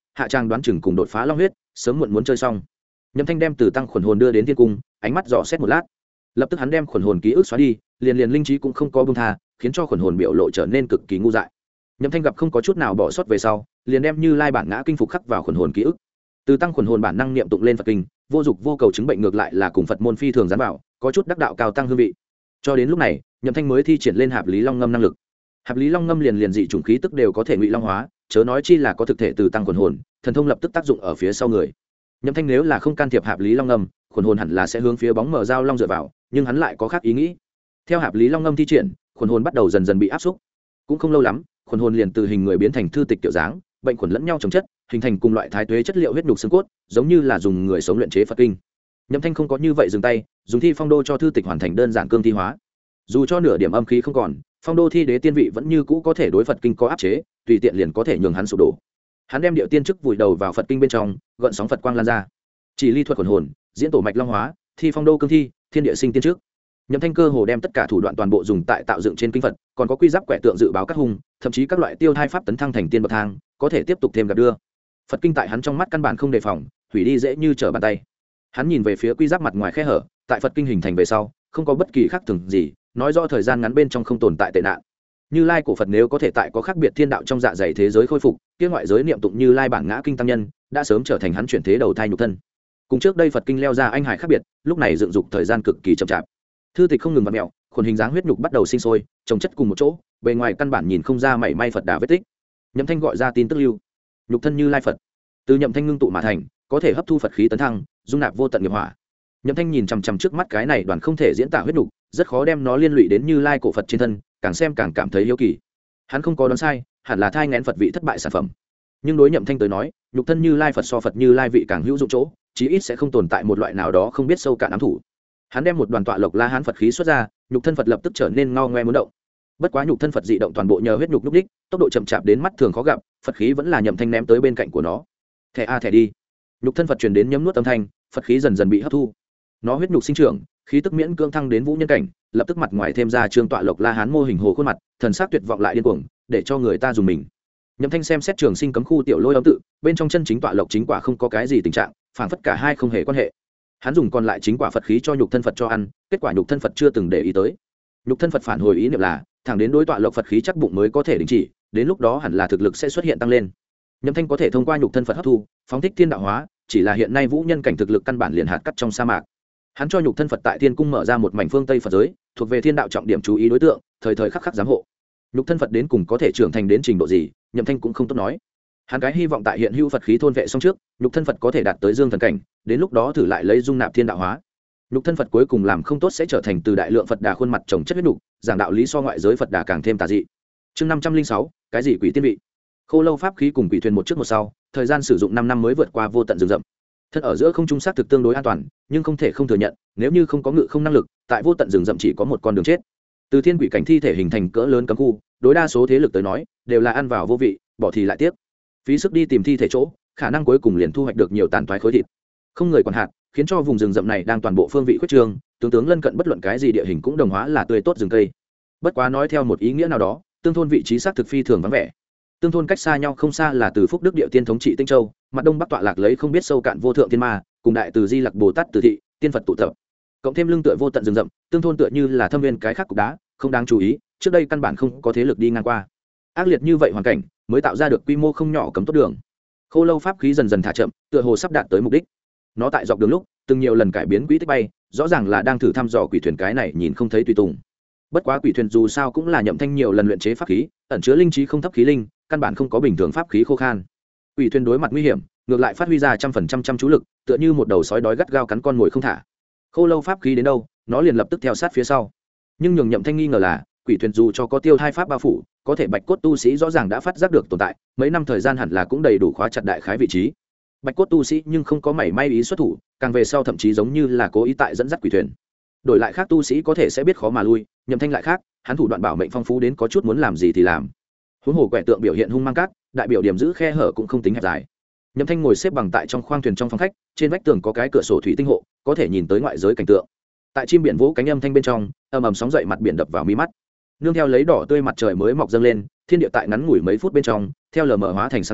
hạ trang đoán chừng cùng đột phá long huyết sớm muộn muốn chơi xong. Nhậm Thanh đem Từ Tăng khuẩn hồn đưa đến thiên cung, ánh mắt dò xét một lát, lập tức hắn đem khuẩn hồn ký ức xóa đi, liền linh trí cũng không có buông tha, khiến cho khuẩn hồn biểu lộ trở nên cực kỳ ngu dại. Nhậm Thanh gặp không có chút nào bỏ sót về sau, liền đem Như Lai bản ngã kinh phục khắc vào khuẩn hồn ký ức. Từ Tăng khuẩn hồn bản năng niệm tụng lên Phật kinh, vô dục vô cầu chứng bệnh ngược lại là cùng Phật môn phi thường dán vào, có chút đắc đạo cao tăng hương vị. Cho đến lúc này, Nhậm Thanh mới thi triển lên Hạp Lý Long Ngâm năng lực. Hạp Lý Long Ngâm liền dị chủng khí tức đều có thể ngụy long hóa, chớ nói chi là có thực thể Từ Tăng khuẩn hồn, thần thông lập tức tác dụng ở phía sau người. Nhậm Thanh nếu là không can thiệp Hạp Lý Long Ngâm, khuẩn hồn hẳn là sẽ hướng phía bóng mở dao long dựa vào, nhưng hắn lại có khác ý nghĩ. Theo Hạp Lý Long Ngâm thi triển, khuẩn hồn bắt đầu dần dần bị áp xúc. Cũng không lâu lắm, khuẩn hồn liền từ hình người biến thành thư tịch tiểu dáng, bệnh khuẩn lẫn nhau chồng chất, hình thành cùng loại thái tuế chất liệu huyết nhục xương cốt, giống như là dùng người sống luyện chế Phật kinh. Nhậm Thanh không có như vậy dừng tay, dùng thi phong đô cho thư tịch hoàn thành đơn giản cương thi hóa. Dù cho nửa điểm âm khí không còn, phong đô thi đế tiên vị vẫn như cũ có thể đối Phật kinh có áp chế, tùy tiện liền có thể nhường hắn sụp đổ. Hắn đem điệu tiên chức vùi đầu vào Phật kinh bên trong, gợn sóng Phật quang lan ra. Chỉ ly thuật khuẩn hồn, diễn tổ mạch long hóa, thi phong đô cương thi, thiên địa sinh tiên trước. Nhậm Thanh cơ hồ đem tất cả thủ đoạn toàn bộ dùng tại tạo dựng trên kinh Phật, còn có quy giáp quẻ tượng dự báo các hung, thậm chí các loại tiêu thai pháp tấn thăng thành tiên bậc thang, có thể tiếp tục thêm gặp đưa. Phật kinh tại hắn trong mắt căn bản không đề phòng, hủy đi dễ như trở bàn tay. Hắn nhìn về phía quy giáp mặt ngoài khe hở, tại Phật kinh hình thành về sau, không có bất kỳ khác thường gì, nói rõ thời gian ngắn bên trong không tồn tại tệ nạn. Như Lai cổ Phật nếu có thể tại có khác biệt thiên đạo trong dạ dày thế giới khôi phục, kia ngoại giới niệm tụng Như Lai bản ngã kinh tăng nhân, đã sớm trở thành hắn chuyển thế đầu thai nhục thân. Cùng trước đây Phật kinh leo ra anh hải khác biệt, lúc này dựng dục thời gian cực kỳ chậm chạp. Thư tịch không ngừng vặn mèo, khuẩn hình dáng huyết nhục bắt đầu sinh sôi, chồng chất cùng một chỗ, bề ngoài căn bản nhìn không ra mảy may Phật đà vết tích. Nhậm Thanh gọi ra tin tức lưu, nhục thân Như Lai Phật, từ Nhậm Thanh ngưng tụ mà thành, có thể hấp thu Phật khí tấn thăng, dung nạp vô tận nghiệp hỏa. Nhậm Thanh nhìn chằm chằm trước mắt cái này đoàn không thể diễn tả huyết nhục, rất khó đem nó liên lụy đến Như Lai cổ Phật trên thân, càng xem càng cảm thấy hiếu kỳ. Hắn không có đoán sai, hẳn là thai nghén Phật vị thất bại sản phẩm. Nhưng đối Nhậm Thanh tới nói, nhục thân Như Lai Phật so Phật Như Lai vị càng hữu dụng chỗ, chí ít sẽ không tồn tại một loại nào đó không biết sâu cạn ám thủ. Hắn đem một đoàn tọa lộc la hán Phật khí xuất ra, nhục thân Phật lập tức trở nên ngao ngoe muốn động. Bất quá nhục thân Phật dị động toàn bộ nhờ huyết nhục lúc đích, tốc độ chậm chạp đến mắt thường khó gặp, Phật khí vẫn là Nhậm Thanh ném tới bên cạnh của nó. Thẻ a thẻ đi. Nhục thân Phật truyền đến nhấm nuốt âm thanh, Phật khí dần dần bị hấp thu. Nó huyết nhục sinh trưởng, khí tức miễn cưỡng thăng đến vũ nhân cảnh, lập tức mặt ngoài thêm ra trương tọa lộc la hán mô hình hồ khuôn mặt, thần sắc tuyệt vọng lại điên cuồng, để cho người ta dùng mình. Nhậm Thanh xem xét trường sinh cấm khu tiểu lôi âm tự, bên trong chân chính tọa lộc chính quả không có cái gì tình trạng, phản phất cả hai không hề quan hệ. Hắn dùng còn lại chính quả Phật khí cho nhục thân Phật cho ăn, kết quả nhục thân Phật chưa từng để ý tới. Nhục thân Phật phản hồi ý niệm là, thẳng đến đối tọa lộc Phật khí chắc bụng mới có thể đình chỉ, đến lúc đó hẳn là thực lực sẽ xuất hiện tăng lên. Nhậm Thanh có thể thông qua nhục thân Phật hấp thu, phóng thích thiên đạo hóa, chỉ là hiện nay vũ nhân cảnh thực lực căn bản liền hạt cắt trong sa mạc. Hắn cho nhục thân Phật tại thiên cung mở ra một mảnh phương Tây Phật giới, thuộc về thiên đạo trọng điểm chú ý đối tượng, thời thời khắc khắc giám hộ. Nhục thân Phật đến cùng có thể trưởng thành đến trình độ gì, Nhậm Thanh cũng không tốt nói. Hắn cái hy vọng tại hiện hữu Phật khí thôn vệ xong trước, nhục thân Phật có thể đạt tới dương thần cảnh, đến lúc đó thử lại lấy dung nạp thiên đạo hóa. Nhục thân Phật cuối cùng làm không tốt sẽ trở thành từ đại lượng Phật đà khuôn mặt trồng chất huyết nhục, giảng đạo lý so ngoại giới Phật đà càng thêm tà dị. Chương 506, cái gì quỷ tiên vị? Khô lâu pháp khí cùng quỷ thuyền một trước một sau, thời gian sử dụng 5 năm mới vượt qua vô tận rừng rậm. Thân ở giữa không trung xác thực tương đối an toàn, nhưng không thể không thừa nhận, nếu như không có ngự không năng lực, tại vô tận rừng rậm chỉ có một con đường chết. Từ thiên quỷ cảnh thi thể hình thành cỡ lớn cấm khu, đối đa số thế lực tới nói, đều là ăn vào vô vị, bỏ thì lại tiếc. Phí sức đi tìm thi thể chỗ, khả năng cuối cùng liền thu hoạch được nhiều tàn toái khối thịt. Không người quản hạt, khiến cho vùng rừng rậm này đang toàn bộ phương vị khuyết trương, tướng lân cận bất luận cái gì địa hình cũng đồng hóa là tươi tốt rừng cây. Bất quá nói theo một ý nghĩa nào đó, tương thôn vị trí xác thực phi thường vắng vẻ. Tương thôn cách xa nhau không xa là từ Phúc Đức địa tiên thống trị Tinh Châu, mặt đông bắc tọa lạc lấy không biết sâu cạn vô thượng tiên ma, cùng đại từ Di Lặc Bồ Tát từ thị, tiên Phật tụ tập. Cộng thêm lưng tựa vô tận rừng rậm, tương thôn tựa như là thâm viên cái khác cục đá, không đáng chú ý, trước đây căn bản không có thế lực đi ngang qua. Ác liệt như vậy hoàn cảnh, mới tạo ra được quy mô không nhỏ cấm tốt đường. Khô lâu pháp khí dần dần thả chậm, tựa hồ sắp đạt tới mục đích. Nó tại dọc đường lúc, từng nhiều lần cải biến quỹ tích bay, rõ ràng là đang thử thăm dò quỷ thuyền cái này nhìn không thấy tùy tùng. Bất quá quỷ thuyền dù sao cũng là Nhậm Thanh nhiều lần luyện chế pháp khí, ẩn chứa linh trí không thấp khí linh, căn bản không có bình thường pháp khí khô khan. Quỷ thuyền đối mặt nguy hiểm, ngược lại phát huy ra 100% chăm chú lực, tựa như một đầu sói đói gắt gao cắn con mồi không thả. Khô lâu pháp khí đến đâu, nó liền lập tức theo sát phía sau. Nhưng nhường Nhậm Thanh nghi ngờ là, quỷ thuyền dù cho có tiêu thai pháp bao phủ, có thể bạch cốt tu sĩ rõ ràng đã phát giác được tồn tại, mấy năm thời gian hẳn là cũng đầy đủ khóa chặt đại khái vị trí. Bạch cốt tu sĩ nhưng không có mảy may ý xuất thủ, càng về sau thậm chí giống như là cố ý tại dẫn dắt quỷ thuyền. Đổi lại khác tu sĩ có thể sẽ biết khó mà lui, Nhậm Thanh lại khác, hắn thủ đoạn bảo mệnh phong phú đến có chút muốn làm gì thì làm. Huống hồ quẻ tượng biểu hiện hung mang cát, đại biểu điểm giữ khe hở cũng không tính hẹp dài. Nhậm Thanh ngồi xếp bằng tại trong khoang thuyền trong phòng khách, trên vách tường có cái cửa sổ thủy tinh hộ, có thể nhìn tới ngoại giới cảnh tượng. Tại chim biển vỗ cánh âm thanh bên trong, ầm ầm sóng dậy mặt biển đập vào mi mắt. Nương theo lấy đỏ tươi mặt trời mới mọc dâng lên, thiên địa tại ngắn ngủi mấy phút bên trong, theo lờ mờ hóa thành sáng tỏ,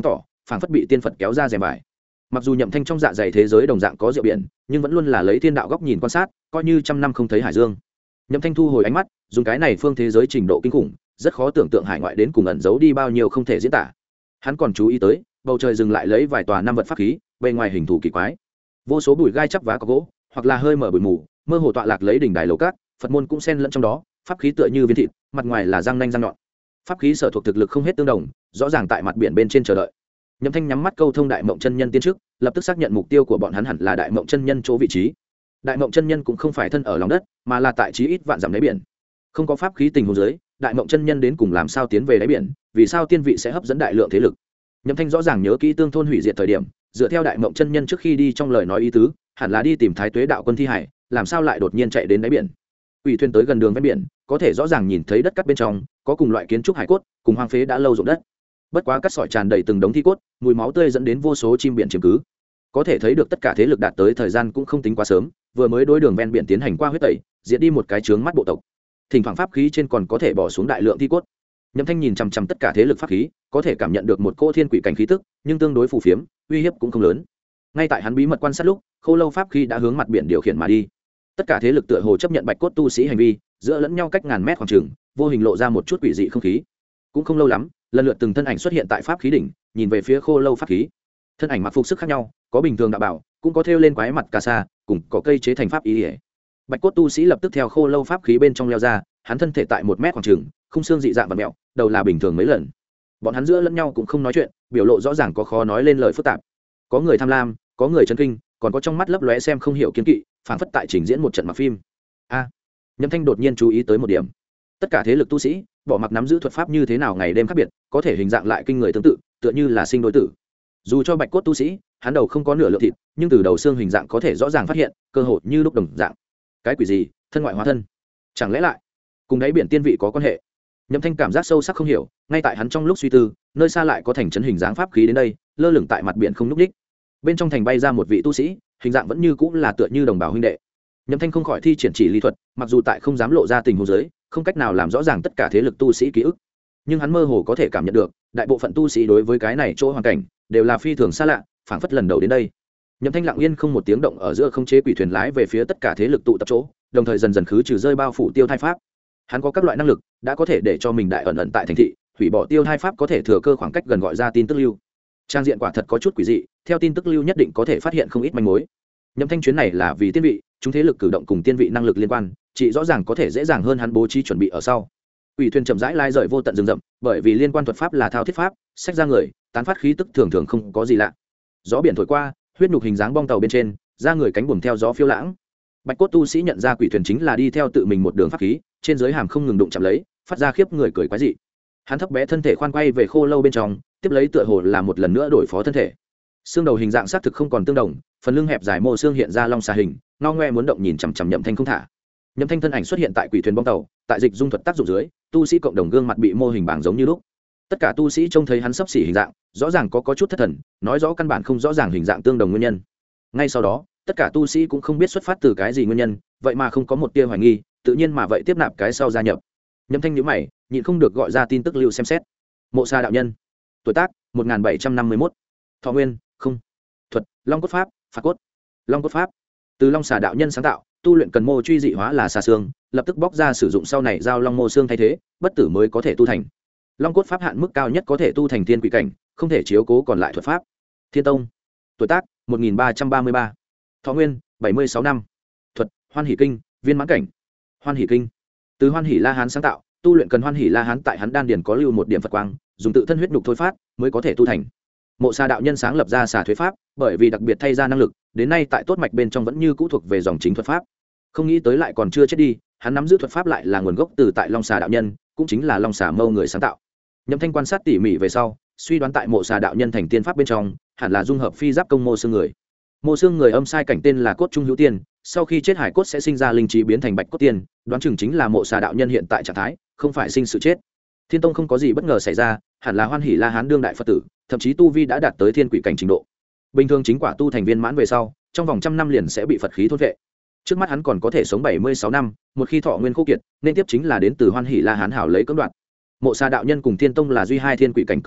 phảng phất bị tiên phật kéo ra rèm vải. Mặc dù Nhậm Thanh trong dạ dày thế giới đồng dạng có rượu biển, nhưng vẫn luôn là lấy thiên đạo góc nhìn quan sát, coi như trăm năm không thấy hải dương. Nhậm Thanh thu hồi ánh mắt, dùng cái này phương thế giới trình độ kinh khủng, rất khó tưởng tượng hải ngoại đến cùng ẩn giấu đi bao nhiêu không thể diễn tả. Hắn còn chú ý tới, bầu trời dừng lại lấy vài tòa năm vật pháp khí, bề ngoài hình thù kỳ quái, vô số bụi gai chắp vá có gỗ, hoặc là hơi mở bụi mù, mơ hồ tọa lạc lấy đỉnh đài lầu cát, Phật môn cũng xen lẫn trong đó, pháp khí tựa như viên thịt, mặt ngoài là răng nanh răng nhọn. Pháp khí sở thuộc thực lực không hết tương đồng, rõ ràng tại mặt biển bên trên chờ đợi. Nhậm Thanh nhắm mắt câu thông Đại Mộng chân nhân tiên trước, lập tức xác nhận mục tiêu của bọn hắn hẳn là Đại Mộng chân nhân chỗ vị trí. Đại Mộng chân nhân cũng không phải thân ở lòng đất, mà là tại chí ít vạn dặm đáy biển. Không có pháp khí tình huống dưới, Đại Mộng chân nhân đến cùng làm sao tiến về đáy biển, vì sao tiên vị sẽ hấp dẫn đại lượng thế lực. Nhậm Thanh rõ ràng nhớ kỹ Tương Thôn hủy diệt thời điểm, dựa theo Đại Mộng chân nhân trước khi đi trong lời nói ý tứ, hẳn là đi tìm Thái Tuế đạo quân thi hải, làm sao lại đột nhiên chạy đến đáy biển. Ủy thuyền tới gần đường ven biển, có thể rõ ràng nhìn thấy đất cát bên trong có cùng loại kiến trúc hải cốt, cùng hoang phế đã lâu rụng đất. Bất quá cát sỏi tràn đầy từng đống thi cốt, mùi máu tươi dẫn đến vô số chim biển chiếm cứ. Có thể thấy được tất cả thế lực đạt tới thời gian cũng không tính quá sớm, vừa mới đối đường ven biển tiến hành qua huyết tẩy, diệt đi một cái chướng mắt bộ tộc. Thỉnh thoảng pháp khí trên còn có thể bỏ xuống đại lượng thi cốt. Nhậm Thanh nhìn chằm chằm tất cả thế lực pháp khí, có thể cảm nhận được một cỗ thiên quỷ cảnh khí tức, nhưng tương đối phù phiếm, uy hiếp cũng không lớn. Ngay tại hắn bí mật quan sát lúc, Khô Lâu pháp khí đã hướng mặt biển điều khiển mà đi. Tất cả thế lực tựa hồ chấp nhận bạch cốt tu sĩ hành vi, giữa lẫn nhau cách ngàn mét khoảng trường, vô hình lộ ra một chút quỷ dị không khí. Cũng không lâu lắm, lần lượt từng thân ảnh xuất hiện tại pháp khí đỉnh, nhìn về phía Khô Lâu pháp khí. Thân ảnh mặc phục sức khác nhau, có bình thường đạo bảo, cũng có thêu lên quái mặt cà sa, cùng có cây chế thành pháp ý liễu. Bạch cốt tu sĩ lập tức theo Khô Lâu pháp khí bên trong leo ra, hắn thân thể tại 1 mét khoảng trường, khung xương dị dạng và mèo, đầu là bình thường mấy lần. Bọn hắn giữa lẫn nhau cũng không nói chuyện, biểu lộ rõ ràng có khó nói lên lời phức tạp. Có người tham lam, có người chấn kinh, còn có trong mắt lấp lóe xem không hiểu kiên kỵ, phảng phất tại trình diễn một trận mặc phim. Nhậm Thanh đột nhiên chú ý tới một điểm. Tất cả thế lực tu sĩ, bỏ mặc nắm giữ thuật pháp như thế nào ngày đêm khác biệt, có thể hình dạng lại kinh người tương tự, tựa như là sinh đối tử. Dù cho bạch cốt tu sĩ, hắn đầu không có nửa lượng thịt, nhưng từ đầu xương hình dạng có thể rõ ràng phát hiện, cơ hội như lúc đồng dạng. Cái quỷ gì, thân ngoại hóa thân? Chẳng lẽ lại cùng đáy biển tiên vị có quan hệ? Nhậm Thanh cảm giác sâu sắc không hiểu, ngay tại hắn trong lúc suy tư, nơi xa lại có thành trấn hình dáng pháp khí đến đây, lơ lửng tại mặt biển không nhúc nhích. Bên trong thành bay ra một vị tu sĩ, hình dạng vẫn như cũng là tựa như đồng bào huynh đệ. Nhậm Thanh không khỏi thi triển chỉ lý thuật, mặc dù tại không dám lộ ra tình huống dưới, không cách nào làm rõ ràng tất cả thế lực tu sĩ ký ức, nhưng hắn mơ hồ có thể cảm nhận được, đại bộ phận tu sĩ đối với cái này chỗ hoàn cảnh đều là phi thường xa lạ, phảng phất lần đầu đến đây. Nhậm Thanh lặng yên không một tiếng động ở giữa không chế quỷ thuyền lái về phía tất cả thế lực tụ tập chỗ, đồng thời dần dần khứ trừ rơi bao phủ tiêu thai pháp. Hắn có các loại năng lực, đã có thể để cho mình đại ẩn ẩn tại thành thị, hủy bỏ tiêu thai pháp có thể thừa cơ khoảng cách gần gọi ra tin tức lưu. Trang diện quả thật có chút quỷ dị, theo tin tức lưu nhất định có thể phát hiện không ít manh mối. Nhậm Thanh chuyến này là vì tiên vị, chúng thế lực cử động cùng tiên vị năng lực liên quan, chỉ rõ ràng có thể dễ dàng hơn hắn bố trí chuẩn bị ở sau. Quỷ thuyền chậm rãi lai rời vô tận rừng rậm, bởi vì liên quan thuật pháp là thao thiết pháp, sách ra người, tán phát khí tức thường thường không có gì lạ. Gió biển thổi qua, huyết nhục hình dáng bong tàu bên trên, ra người cánh buồm theo gió phiêu lãng. Bạch cốt tu sĩ nhận ra quỷ thuyền chính là đi theo tự mình một đường pháp khí, trên dưới hàm không ngừng đụng chạm lấy, phát ra khiếp người cười quái dị. Hắn thấp bé thân thể khoan quay về khô lâu bên trong, tiếp lấy tựa hồ là một lần nữa đổi phó thân thể. Xương đầu hình dạng xác thực không còn tương đồng, phần lưng hẹp dài mô xương hiện ra long xà hình, ngao ngoe muốn động nhìn chằm chằm Nhậm Thanh không thả. Nhậm Thanh thân ảnh xuất hiện tại quỷ thuyền bong tàu, tại dịch dung thuật tác dụng dưới, tu sĩ cộng đồng gương mặt bị mô hình bảng giống như lúc. Tất cả tu sĩ trông thấy hắn sắp xỉ hình dạng, rõ ràng có chút thất thần, nói rõ căn bản không rõ ràng hình dạng tương đồng nguyên nhân. Ngay sau đó, tất cả tu sĩ cũng không biết xuất phát từ cái gì nguyên nhân, vậy mà không có một tia hoài nghi, tự nhiên mà vậy tiếp nạp cái sau gia nhập. Nhậm Thanh nhíu mày, nhịn không được gọi ra tin tức lưu xem xét. Mộ Sa đạo nhân, tuổi tác 1751, thọ nguyên không, thuật long cốt pháp, phạt cốt. Long cốt pháp từ long xà đạo nhân sáng tạo, tu luyện cần mô truy dị hóa là xà xương, lập tức bóc ra sử dụng sau này giao long mô xương thay thế, bất tử mới có thể tu thành. Long cốt pháp hạn mức cao nhất có thể tu thành thiên quỷ cảnh, không thể chiếu cố còn lại thuật pháp. Thiên tông, tuổi tác 1333, thọ nguyên 76 năm, thuật hoan hỷ kinh, viên mãn cảnh. Hoan hỷ kinh từ hoan hỷ la hán sáng tạo, tu luyện cần hoan hỷ la hán tại hắn đan điền có lưu một điểm phật quang, dùng tự thân huyết nhục thôi phát mới có thể tu thành. Mộ Sa đạo nhân sáng lập ra xà thuế pháp, bởi vì đặc biệt thay ra năng lực, đến nay tại tốt mạch bên trong vẫn như cũ thuộc về dòng chính thuật pháp. Không nghĩ tới lại còn chưa chết đi, hắn nắm giữ thuật pháp lại là nguồn gốc từ tại Long Xà đạo nhân, cũng chính là Long Xà Mâu người sáng tạo. Nhậm Thanh quan sát tỉ mỉ về sau, suy đoán tại Mộ Xà đạo nhân thành tiên pháp bên trong, hẳn là dung hợp phi giáp công mô xương người. Mô xương người âm sai cảnh tên là cốt trung hữu tiên, sau khi chết hải cốt sẽ sinh ra linh trí biến thành bạch cốt tiên, đoán chừng chính là Mộ Xà đạo nhân hiện tại trạng thái, không phải sinh sự chết. Thiên tông không có gì bất ngờ xảy ra, hẳn là hoan hỷ la hán đương đại phật tử, thậm chí tu vi đã đạt tới thiên quỷ cảnh trình độ. Bình thường chính quả tu thành viên mãn về sau, trong vòng 100 năm liền sẽ bị phật khí thôn vệ. Trước mắt hắn còn có thể sống 76 năm, một khi thọ nguyên khô kiệt, nên tiếp chính là đến từ hoan hỷ la hán hảo lấy cưỡng đoạt. Mộ Sa đạo nhân cùng Thiên tông là duy hai thiên quỷ cảnh cường giả,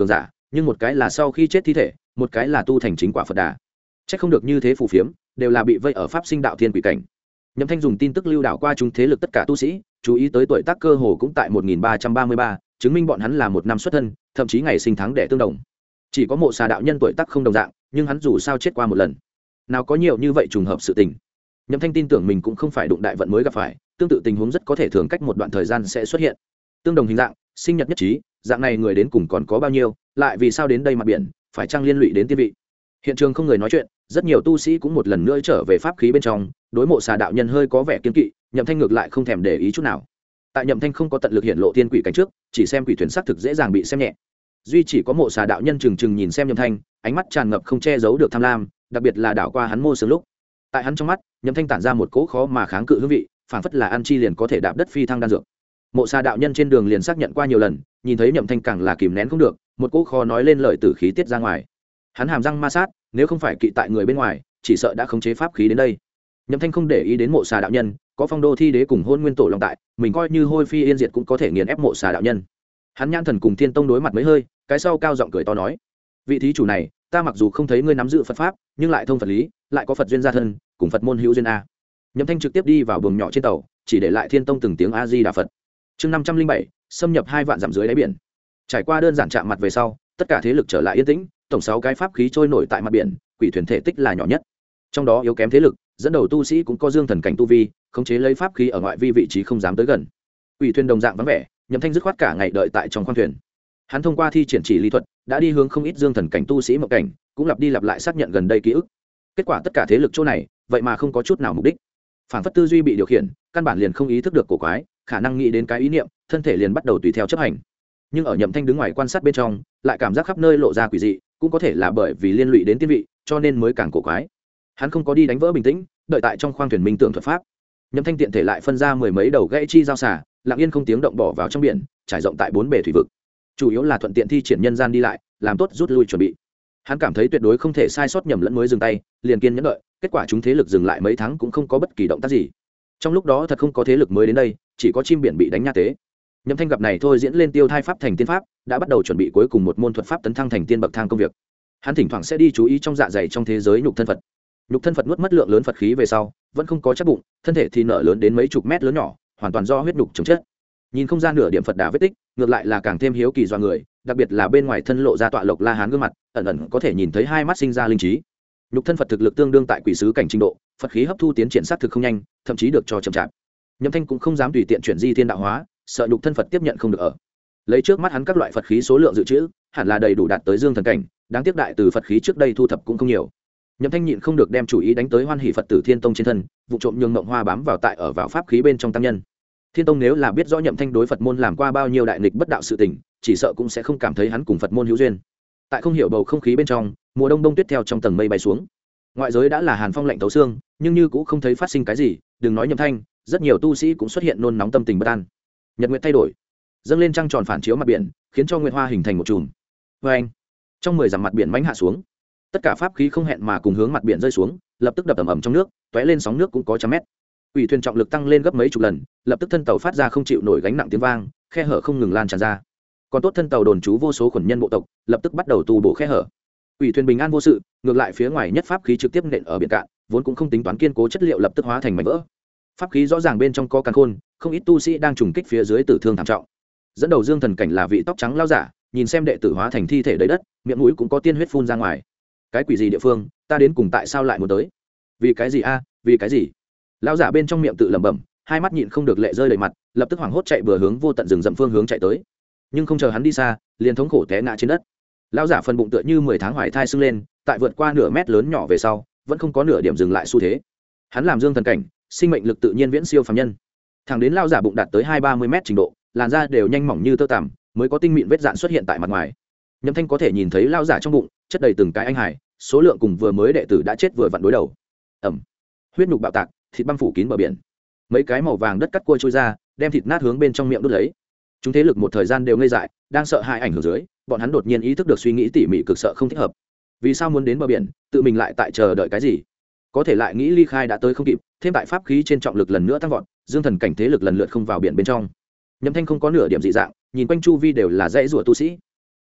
nhưng một cái là sau khi chết thi thể, một cái là tu thành chính quả Phật Đà. Chắc không được như thế phù phiếm, đều là bị vây ở pháp sinh đạo thiên quỷ cảnh. Nhậm Thanh dùng tin tức lưu đảo qua chúng thế lực tất cả tu sĩ, chú ý tới tuổi tác cơ hồ cũng tại 1333, chứng minh bọn hắn là một năm xuất thân, thậm chí ngày sinh tháng đẻ tương đồng. Chỉ có Mộ Xà đạo nhân tuổi tác không đồng dạng, nhưng hắn dù sao chết qua một lần. Nào có nhiều như vậy trùng hợp sự tình. Nhậm Thanh tin tưởng mình cũng không phải đụng đại vận mới gặp phải, tương tự tình huống rất có thể thường cách một đoạn thời gian sẽ xuất hiện. Tương đồng hình dạng, sinh nhật nhất trí, dạng này người đến cùng còn có bao nhiêu, lại vì sao đến đây mặt biển, phải chăng liên lụy đến tiên vị. Hiện trường không người nói chuyện, rất nhiều tu sĩ cũng một lần nữa trở về pháp khí bên trong, đối Mộ Xà đạo nhân hơi có vẻ kiên kỵ, Nhậm Thanh ngược lại không thèm để ý chút nào. Tại Nhậm Thanh không có tận lực hiện lộ tiên quỷ cảnh trước, chỉ xem quỷ thuyền sắc thực dễ dàng bị xem nhẹ. Duy chỉ có Mộ Xà đạo nhân trừng trừng nhìn xem Nhậm Thanh, ánh mắt tràn ngập không che giấu được tham lam, đặc biệt là đảo qua hắn mô sướng lúc. Tại hắn trong mắt, Nhậm Thanh tản ra một cỗ khó mà kháng cự hương vị, phản phất là ăn chi liền có thể đạp đất phi thăng đan dược. Mộ Xà đạo nhân trên đường liền xác nhận qua nhiều lần, nhìn thấy Nhậm Thanh càng là kìm nén không được, một cỗ khó nói lên lời tử khí tiết ra ngoài. Hắn hàm răng ma sát, nếu không phải kỵ tại người bên ngoài, chỉ sợ đã khống chế pháp khí đến đây. Nhậm Thanh không để ý đến Mộ Xà đạo nhân, có Phong Đô Thi Đế cùng Hôn Nguyên Tổ Long tại, mình coi như hôi phi yên diệt cũng có thể nghiền ép Mộ Xà đạo nhân. Hắn nhãn thần cùng Thiên Tông đối mặt mấy hơi, cái sau cao giọng cười to nói: "Vị thí chủ này, ta mặc dù không thấy ngươi nắm giữ Phật pháp, nhưng lại thông Phật lý, lại có Phật duyên gia thân, cùng Phật môn hữu duyên a." Nhậm Thanh trực tiếp đi vào buồng nhỏ trên tàu, chỉ để lại Thiên Tông từng tiếng A Di Đà Phật. Chương 507, xâm nhập 2 vạn dặm dưới đáy biển. Trải qua đơn giản chạm mặt về sau, tất cả thế lực trở lại yên tĩnh, tổng 6 cái pháp khí trôi nổi tại mặt biển, quỷ thuyền thể tích là nhỏ nhất. Trong đó yếu kém thế lực, dẫn đầu tu sĩ cũng có dương thần cảnh tu vi, khống chế lấy pháp khí ở ngoại vi vị trí không dám tới gần. Quỷ thuyền đồng dạng vắng vẻ, Nhậm Thanh dứt khoát cả ngày đợi tại trong khoang thuyền. Hắn thông qua thi triển chỉ lý thuật, đã đi hướng không ít dương thần cảnh tu sĩ mộng cảnh, cũng lặp đi lặp lại xác nhận gần đây ký ức. Kết quả tất cả thế lực chỗ này, vậy mà không có chút nào mục đích. Phản phất tư duy bị điều khiển, căn bản liền không ý thức được cổ quái, khả năng nghĩ đến cái ý niệm, thân thể liền bắt đầu tùy theo chấp hành. Nhưng ở Nhậm Thanh đứng ngoài quan sát bên trong, lại cảm giác khắp nơi lộ ra quỷ dị, cũng có thể là bởi vì liên lụy đến tiên vị, cho nên mới càng cổ quái. Hắn không có đi đánh vỡ bình tĩnh, đợi tại trong khoang thuyền minh tưởng thuật pháp. Nhậm Thanh tiện thể lại phân ra 10 mấy đầu gãy chi giao xả, lặng yên không tiếng động bỏ vào trong biển, trải rộng tại 4 bề thủy vực. Chủ yếu là thuận tiện thi triển nhân gian đi lại, làm tốt rút lui chuẩn bị. Hắn cảm thấy tuyệt đối không thể sai sót nhầm lẫn mới dừng tay, liền kiên nhẫn đợi, kết quả chúng thế lực dừng lại mấy tháng cũng không có bất kỳ động tác gì. Trong lúc đó thật không có thế lực mới đến đây, chỉ có chim biển bị đánh nha tế. Nhậm Thanh gặp này thôi diễn lên tiêu thai pháp thành tiên pháp, đã bắt đầu chuẩn bị cuối cùng một môn thuật pháp tấn thăng thành tiên bậc thang công việc. Hắn thỉnh thoảng sẽ đi chú ý trong dạ dày trong thế giới nhục thân Phật. Nhục thân Phật nuốt mất lượng lớn Phật khí về sau, vẫn không có chắc bụng, thân thể thì nở lớn đến mấy chục mét lớn nhỏ, hoàn toàn do huyết nhục chống chất. Nhìn không gian nửa điểm Phật đà vết tích, ngược lại là càng thêm hiếu kỳ do người, đặc biệt là bên ngoài thân lộ ra tọa lộc la hán gương mặt, ẩn ẩn có thể nhìn thấy hai mắt sinh ra linh trí. Nhục thân Phật thực lực tương đương tại quỷ sứ cảnh trình độ, Phật khí hấp thu tiến triển sát thực không nhanh, thậm chí được cho chậm chạp. Nhậm Thanh cũng không dám tùy tiện chuyển di thiên đạo hóa, sợ nhục thân Phật tiếp nhận không được ở. Lấy trước mắt hắn các loại Phật khí số lượng dự trữ, hẳn là đầy đủ đạt tới dương thần cảnh, đáng tiếc đại từ Phật khí trước đây thu thập cũng không nhiều. Nhậm Thanh nhịn không được đem chủ ý đánh tới Hoan Hỷ Phật Tử Thiên Tông trên thân, vụ trộm nhường mộng hoa bám vào ở vào pháp khí bên trong tăng nhân. Thiên Tông nếu là biết rõ Nhậm Thanh đối Phật môn làm qua bao nhiêu đại nghịch bất đạo sự tình, chỉ sợ cũng sẽ không cảm thấy hắn cùng Phật môn hữu duyên. Tại không hiểu bầu không khí bên trong, mùa đông đông tuyết theo trong tầng mây bay xuống. Ngoại giới đã là hàn phong lạnh tấu xương, nhưng như cũng không thấy phát sinh cái gì, đừng nói Nhậm Thanh, rất nhiều tu sĩ cũng xuất hiện nôn nóng tâm tình bất an. Nhật nguyệt thay đổi, dâng lên trăng tròn phản chiếu mặt biển, khiến cho nguyệt hoa hình thành một chùm. Anh, trong 10 dặm mặt biển mãnh hạ xuống, tất cả pháp khí không hẹn mà cùng hướng mặt biển rơi xuống, lập tức đập ầm ầm trong nước, tóe lên sóng nước cũng có trăm mét. Ủy thuyền trọng lực tăng lên gấp mấy chục lần, lập tức thân tàu phát ra không chịu nổi gánh nặng tiếng vang, khe hở không ngừng lan tràn ra. Còn tốt thân tàu đồn trú vô số khuẩn nhân bộ tộc, lập tức bắt đầu tu bổ khe hở. Ủy thuyền bình an vô sự, ngược lại phía ngoài nhất pháp khí trực tiếp nện ở biển cạn, vốn cũng không tính toán kiên cố chất liệu lập tức hóa thành mảnh vỡ. Pháp khí rõ ràng bên trong có càn khôn, không ít tu sĩ đang trùng kích phía dưới tử thương thảm trọng. Dẫn đầu dương thần cảnh là vị tóc trắng lao giả, nhìn xem đệ tử hóa thành thi thể đầy đất, miệng mũi cũng có tiên huyết phun ra ngoài. Cái quỷ gì địa phương, ta đến cùng tại sao lại muốn tới? Vì cái gì a? Vì cái gì? Lão giả bên trong miệng tự lẩm bẩm, hai mắt nhịn không được lệ rơi đầy mặt, lập tức hoảng hốt chạy bừa hướng vô tận rừng rậm phương hướng chạy tới. Nhưng không chờ hắn đi xa, liền thống khổ té ngã trên đất. Lão giả phần bụng tựa như 10 tháng hoài thai sưng lên, tại vượt qua nửa mét lớn nhỏ về sau, vẫn không có nửa điểm dừng lại xu thế. Hắn làm dương thần cảnh, sinh mệnh lực tự nhiên viễn siêu phàm nhân. Thẳng đến lão giả bụng đạt tới 20-30 mét trình độ, làn da đều nhanh mỏng như tơ tằm, mới có tinh mịn vết dạn xuất hiện tại mặt ngoài. Nhậm Thanh có thể nhìn thấy lão giả trong bụng chất đầy từng cái anh hải, số lượng cùng vừa mới đệ tử đã chết vừa vặn đối đầu. Ẩm, huyết nhục bạo tạc, thịt băm phủ kín bờ biển, mấy cái màu vàng đất cắt cua trôi ra, đem thịt nát hướng bên trong miệng đút lấy. Chúng thế lực một thời gian đều ngây dại, đang sợ hãi ảnh hưởng dưới, bọn hắn đột nhiên ý thức được suy nghĩ tỉ mỉ cực sợ không thích hợp. Vì sao muốn đến bờ biển, tự mình lại tại chờ đợi cái gì? Có thể lại nghĩ ly khai đã tới không kịp, thêm tại pháp khí trên trọng lực lần nữa tăng vọt, dương thần cảnh thế lực lần lượt không vào biển bên trong. Nhậm Thanh không có nửa điểm dị dạng, nhìn quanh chu vi đều là dãy rùa tu sĩ.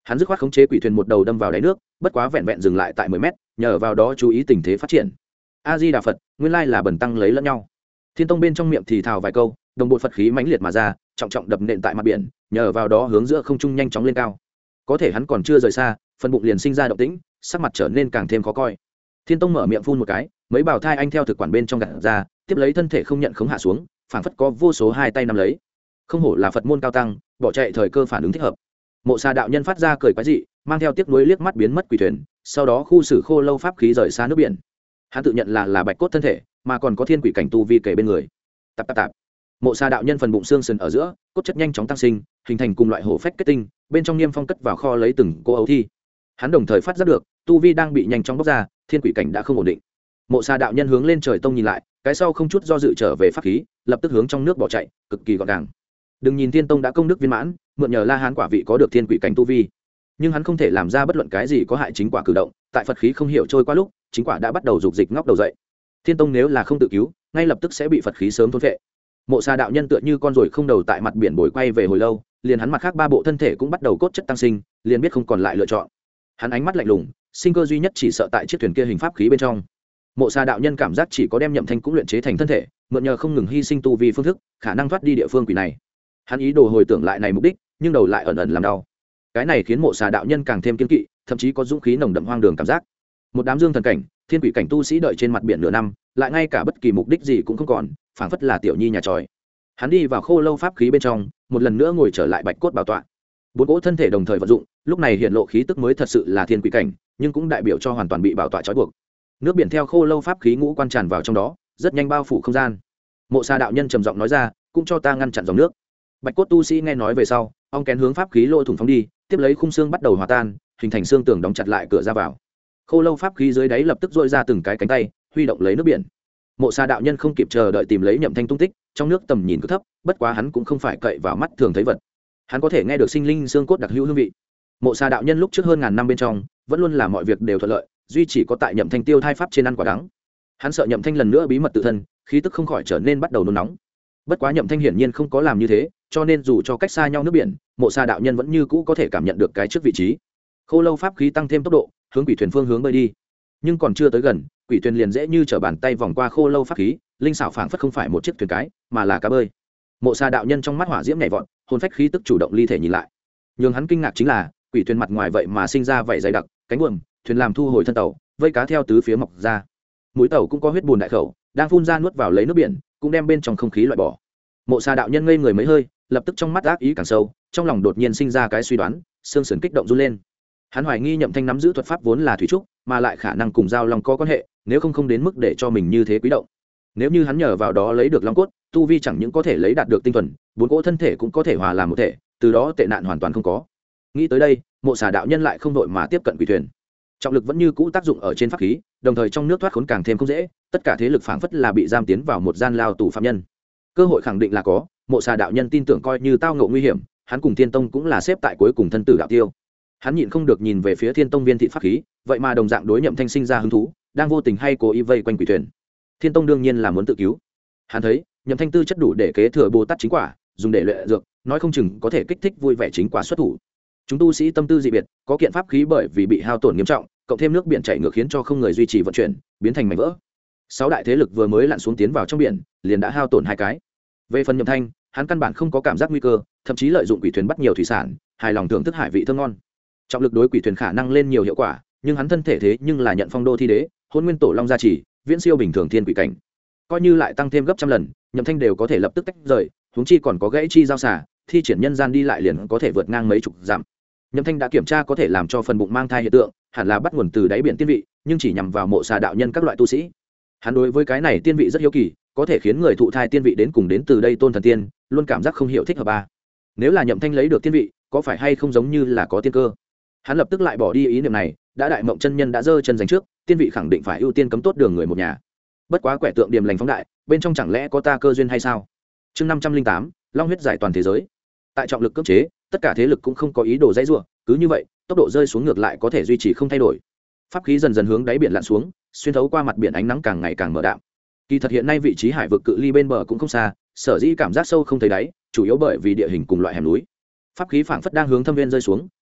hắn dứt khoát khống chế quỷ thuyền một đầu đâm vào đáy nước, bất quá vẹn vẹn dừng lại tại 10 mét, nhờ vào đó chú ý tình thế phát triển. A Di Đà Phật, nguyên lai là bần tăng lấy lẫn nhau. Thiên Tông bên trong miệng thì thào vài câu, đồng bộ Phật khí mãnh liệt mà ra, trọng trọng đập nện tại mặt biển, nhờ vào đó hướng giữa không trung nhanh chóng lên cao. Có thể hắn còn chưa rời xa, phần bụng liền sinh ra động tĩnh, sắc mặt trở nên càng thêm khó coi. Thiên Tông mở miệng phun một cái, mấy bào thai anh theo thực quản bên trong gạt ra, tiếp lấy thân thể không nhận khống hạ xuống, phảng phất có vô số hai tay nắm lấy. Không hổ là Phật môn cao tăng, bỏ chạy thời cơ phản ứng thích hợp. Mộ Sa đạo nhân phát ra cười quái dị, mang theo tiếc nuối liếc mắt biến mất quỷ thuyền, sau đó khu xử khô lâu pháp khí rời xa nước biển. Hắn tự nhận là bạch cốt thân thể, mà còn có thiên quỷ cảnh tu vi kề bên người. Tạp tạp tạp. Mộ Sa đạo nhân phần bụng xương sườn ở giữa, cốt chất nhanh chóng tăng sinh, hình thành cùng loại hổ phách kết tinh, bên trong niêm phong cất vào kho lấy từng cô ấu thi. Hắn đồng thời phát giác được, tu vi đang bị nhanh chóng bóc ra, thiên quỷ cảnh đã không ổn định. Mộ Sa đạo nhân hướng lên trời tông nhìn lại, cái sau không chút do dự trở về pháp khí, lập tức hướng trong nước bỏ chạy, cực kỳ gọn gàng. Đừng nhìn Thiên Tông đã công đức viên mãn, mượn nhờ La Hán quả vị có được thiên quỷ cảnh tu vi, nhưng hắn không thể làm ra bất luận cái gì có hại chính quả cử động. Tại Phật khí không hiểu trôi qua lúc, chính quả đã bắt đầu dục dịch ngóc đầu dậy. Thiên Tông nếu là không tự cứu, ngay lập tức sẽ bị Phật khí sớm thôn phệ. Mộ Sa đạo nhân tựa như con ruồi không đầu tại mặt biển bồi quay về hồi lâu, liền hắn mặt khác ba bộ thân thể cũng bắt đầu cốt chất tăng sinh, liền biết không còn lại lựa chọn. Hắn ánh mắt lạnh lùng, sinh cơ duy nhất chỉ sợ tại chiếc thuyền kia hình pháp khí bên trong. Mộ Sa đạo nhân cảm giác chỉ có đem Nhậm Thanh cũng luyện chế thành thân thể, mượn nhờ không ngừng hy sinh tu vi phương thức, khả năng thoát đi địa phương quỷ này. Hắn ý đồ hồi tưởng lại này mục đích, nhưng đầu lại ẩn ẩn làm đau. Cái này khiến Mộ Sa đạo nhân càng thêm kiên kỵ, thậm chí có dũng khí nồng đậm hoang đường cảm giác. Một đám dương thần cảnh, thiên quỷ cảnh tu sĩ đợi trên mặt biển nửa năm, lại ngay cả bất kỳ mục đích gì cũng không còn, phảng phất là tiểu nhi nhà tròi. Hắn đi vào khô lâu pháp khí bên trong, một lần nữa ngồi trở lại bạch cốt bảo tọa. Bốn cỗ thân thể đồng thời vận dụng, lúc này hiện lộ khí tức mới thật sự là thiên quỷ cảnh, nhưng cũng đại biểu cho hoàn toàn bị bảo tọa trói buộc. Nước biển theo khô lâu pháp khí ngũ quan tràn vào trong đó, rất nhanh bao phủ không gian. Mộ Sa đạo nhân trầm giọng nói ra, cũng cho ta ngăn chặn dòng nước. Bạch cốt tu sĩ nghe nói về sau, ong kén hướng pháp khí lỗ thủng phóng đi, tiếp lấy khung xương bắt đầu hòa tan, hình thành xương tường đóng chặt lại cửa ra vào. Khô lâu pháp khí dưới đáy lập tức dội ra từng cái cánh tay, huy động lấy nước biển. Mộ Sa đạo nhân không kịp chờ đợi tìm lấy Nhậm Thanh tung tích, trong nước tầm nhìn cứ thấp, bất quá hắn cũng không phải cậy vào mắt thường thấy vật. Hắn có thể nghe được sinh linh xương cốt đặc hữu hương vị. Mộ Sa đạo nhân lúc trước hơn ngàn năm bên trong, vẫn luôn là mọi việc đều thuận lợi, duy chỉ có tại Nhậm Thanh tiêu thai pháp trên ăn quả đắng. Hắn sợ Nhậm Thanh lần nữa bí mật tự thân, khí tức không khỏi trở nên bắt đầu nôn nóng. Bất quá Nhậm Thanh hiển nhiên không có làm như thế, cho nên dù cho cách xa nhau nước biển, Mộ Sa đạo nhân vẫn như cũ có thể cảm nhận được cái trước vị trí. Khô lâu pháp khí tăng thêm tốc độ, hướng quỷ thuyền phương hướng bơi đi. Nhưng còn chưa tới gần, quỷ thuyền liền dễ như trở bàn tay vòng qua khô lâu pháp khí, linh xảo phảng phất không phải một chiếc thuyền cái, mà là cá bơi. Mộ Sa đạo nhân trong mắt hỏa diễm nhảy vọt, hồn phách khí tức chủ động ly thể nhìn lại. Nhưng hắn kinh ngạc chính là, quỷ thuyền mặt ngoài vậy mà sinh ra vảy dày đặc, cánh buồm, thuyền làm thu hồi thân tàu, vây cá theo tứ phía mọc ra. Mũi tàu cũng có huyết bùn đại khẩu, đang phun ra nuốt vào lấy nước biển, cũng đem bên trong không khí loại bỏ. Mộ Sa đạo nhân ngây người mấy hơi, lập tức trong mắt ác ý càng sâu, trong lòng đột nhiên sinh ra cái suy đoán, xương sườn kích động run lên. Hắn hoài nghi Nhậm Thanh nắm giữ thuật pháp vốn là thủy trúc, mà lại khả năng cùng giao long có quan hệ, nếu không đến mức để cho mình như thế quý động. Nếu như hắn nhờ vào đó lấy được long cốt, tu vi chẳng những có thể lấy đạt được tinh thuần, bốn cỗ thân thể cũng có thể hòa làm một thể, từ đó tệ nạn hoàn toàn không có. Nghĩ tới đây, Mộ Sa đạo nhân lại không đội mà tiếp cận quỷ thuyền. Trọng lực vẫn như cũ tác dụng ở trên pháp khí, đồng thời trong nước thoát khốn càng thêm không dễ, tất cả thế lực phảng phất là bị giam tiến vào một gian lao tù phạm nhân. Cơ hội khẳng định là có, Mộ Sa đạo nhân tin tưởng coi như tao ngộ nguy hiểm, hắn cùng Thiên Tông cũng là xếp tại cuối cùng thân tử đạo tiêu. Hắn nhịn không được nhìn về phía Thiên Tông viên thị pháp khí, vậy mà đồng dạng đối Nhậm Thanh sinh ra hứng thú, đang vô tình hay cố ý vây quanh quỷ thuyền. Thiên Tông đương nhiên là muốn tự cứu. Hắn thấy Nhậm Thanh tư chất đủ để kế thừa Bồ Tát chính quả, dùng để luyện dược, nói không chừng có thể kích thích vui vẻ chính quả xuất thủ. Chúng tu sĩ tâm tư dị biệt, có kiện pháp khí bởi vì bị hao tổn nghiêm trọng, cộng thêm nước biển chảy ngược khiến cho không người duy trì vận chuyển, biến thành mảnh vỡ. 6 đại thế lực vừa mới lặn xuống tiến vào trong biển, liền đã hao tổn 2 cái. Về phần Nhậm Thanh, hắn căn bản không có cảm giác nguy cơ, thậm chí lợi dụng quỷ thuyền bắt nhiều thủy sản, hài lòng thưởng thức hải vị thơm ngon. Trọng lực đối quỷ thuyền khả năng lên nhiều hiệu quả, nhưng hắn thân thể thế nhưng là nhận phong đô thi đế, hôn nguyên tổ long gia trì, viễn siêu bình thường thiên quỷ cảnh. Coi như lại tăng thêm gấp trăm lần, Nhậm Thanh đều có thể lập tức tách rời, huống chi còn có gãy chi giao xả, thi triển nhân gian đi lại liền có thể vượt ngang mấy chục dặm. Nhậm Thanh đã kiểm tra có thể làm cho phần bụng mang thai hiện tượng, hẳn là bắt nguồn từ đáy biển tiên vị, nhưng chỉ nhằm vào Mộ Sa đạo nhân các loại tu sĩ. Hắn đối với cái này tiên vị rất hiếu kỳ, có thể khiến người thụ thai tiên vị đến cùng đến từ đây tôn thần tiên, luôn cảm giác không hiểu thích hợp ba. Nếu là Nhậm Thanh lấy được tiên vị, có phải hay không giống như là có tiên cơ? Hắn lập tức lại bỏ đi ý niệm này, đã đại mộng chân nhân đã giơ chân giành trước, tiên vị khẳng định phải ưu tiên cấm tốt đường người một nhà. Bất quá quẻ tượng điềm lành phóng đại, bên trong chẳng lẽ có ta cơ duyên hay sao? Chương 508, long huyết giải toàn thế giới. Tại trọng lực cưỡng chế, tất cả thế lực cũng không có ý đồ dãy rủa, cứ như vậy, tốc độ rơi xuống ngược lại có thể duy trì không thay đổi. Pháp khí dần dần hướng đáy biển lặn xuống, xuyên thấu qua mặt biển ánh nắng càng ngày càng mờ đạm. Kỳ thật hiện nay vị trí hải vực cự ly bên bờ cũng không xa, sở dĩ cảm giác sâu không thấy đáy, chủ yếu bởi vì địa hình cùng loại hẻm núi. Pháp khí phảng phất đang hướng thâm viên rơi xuống,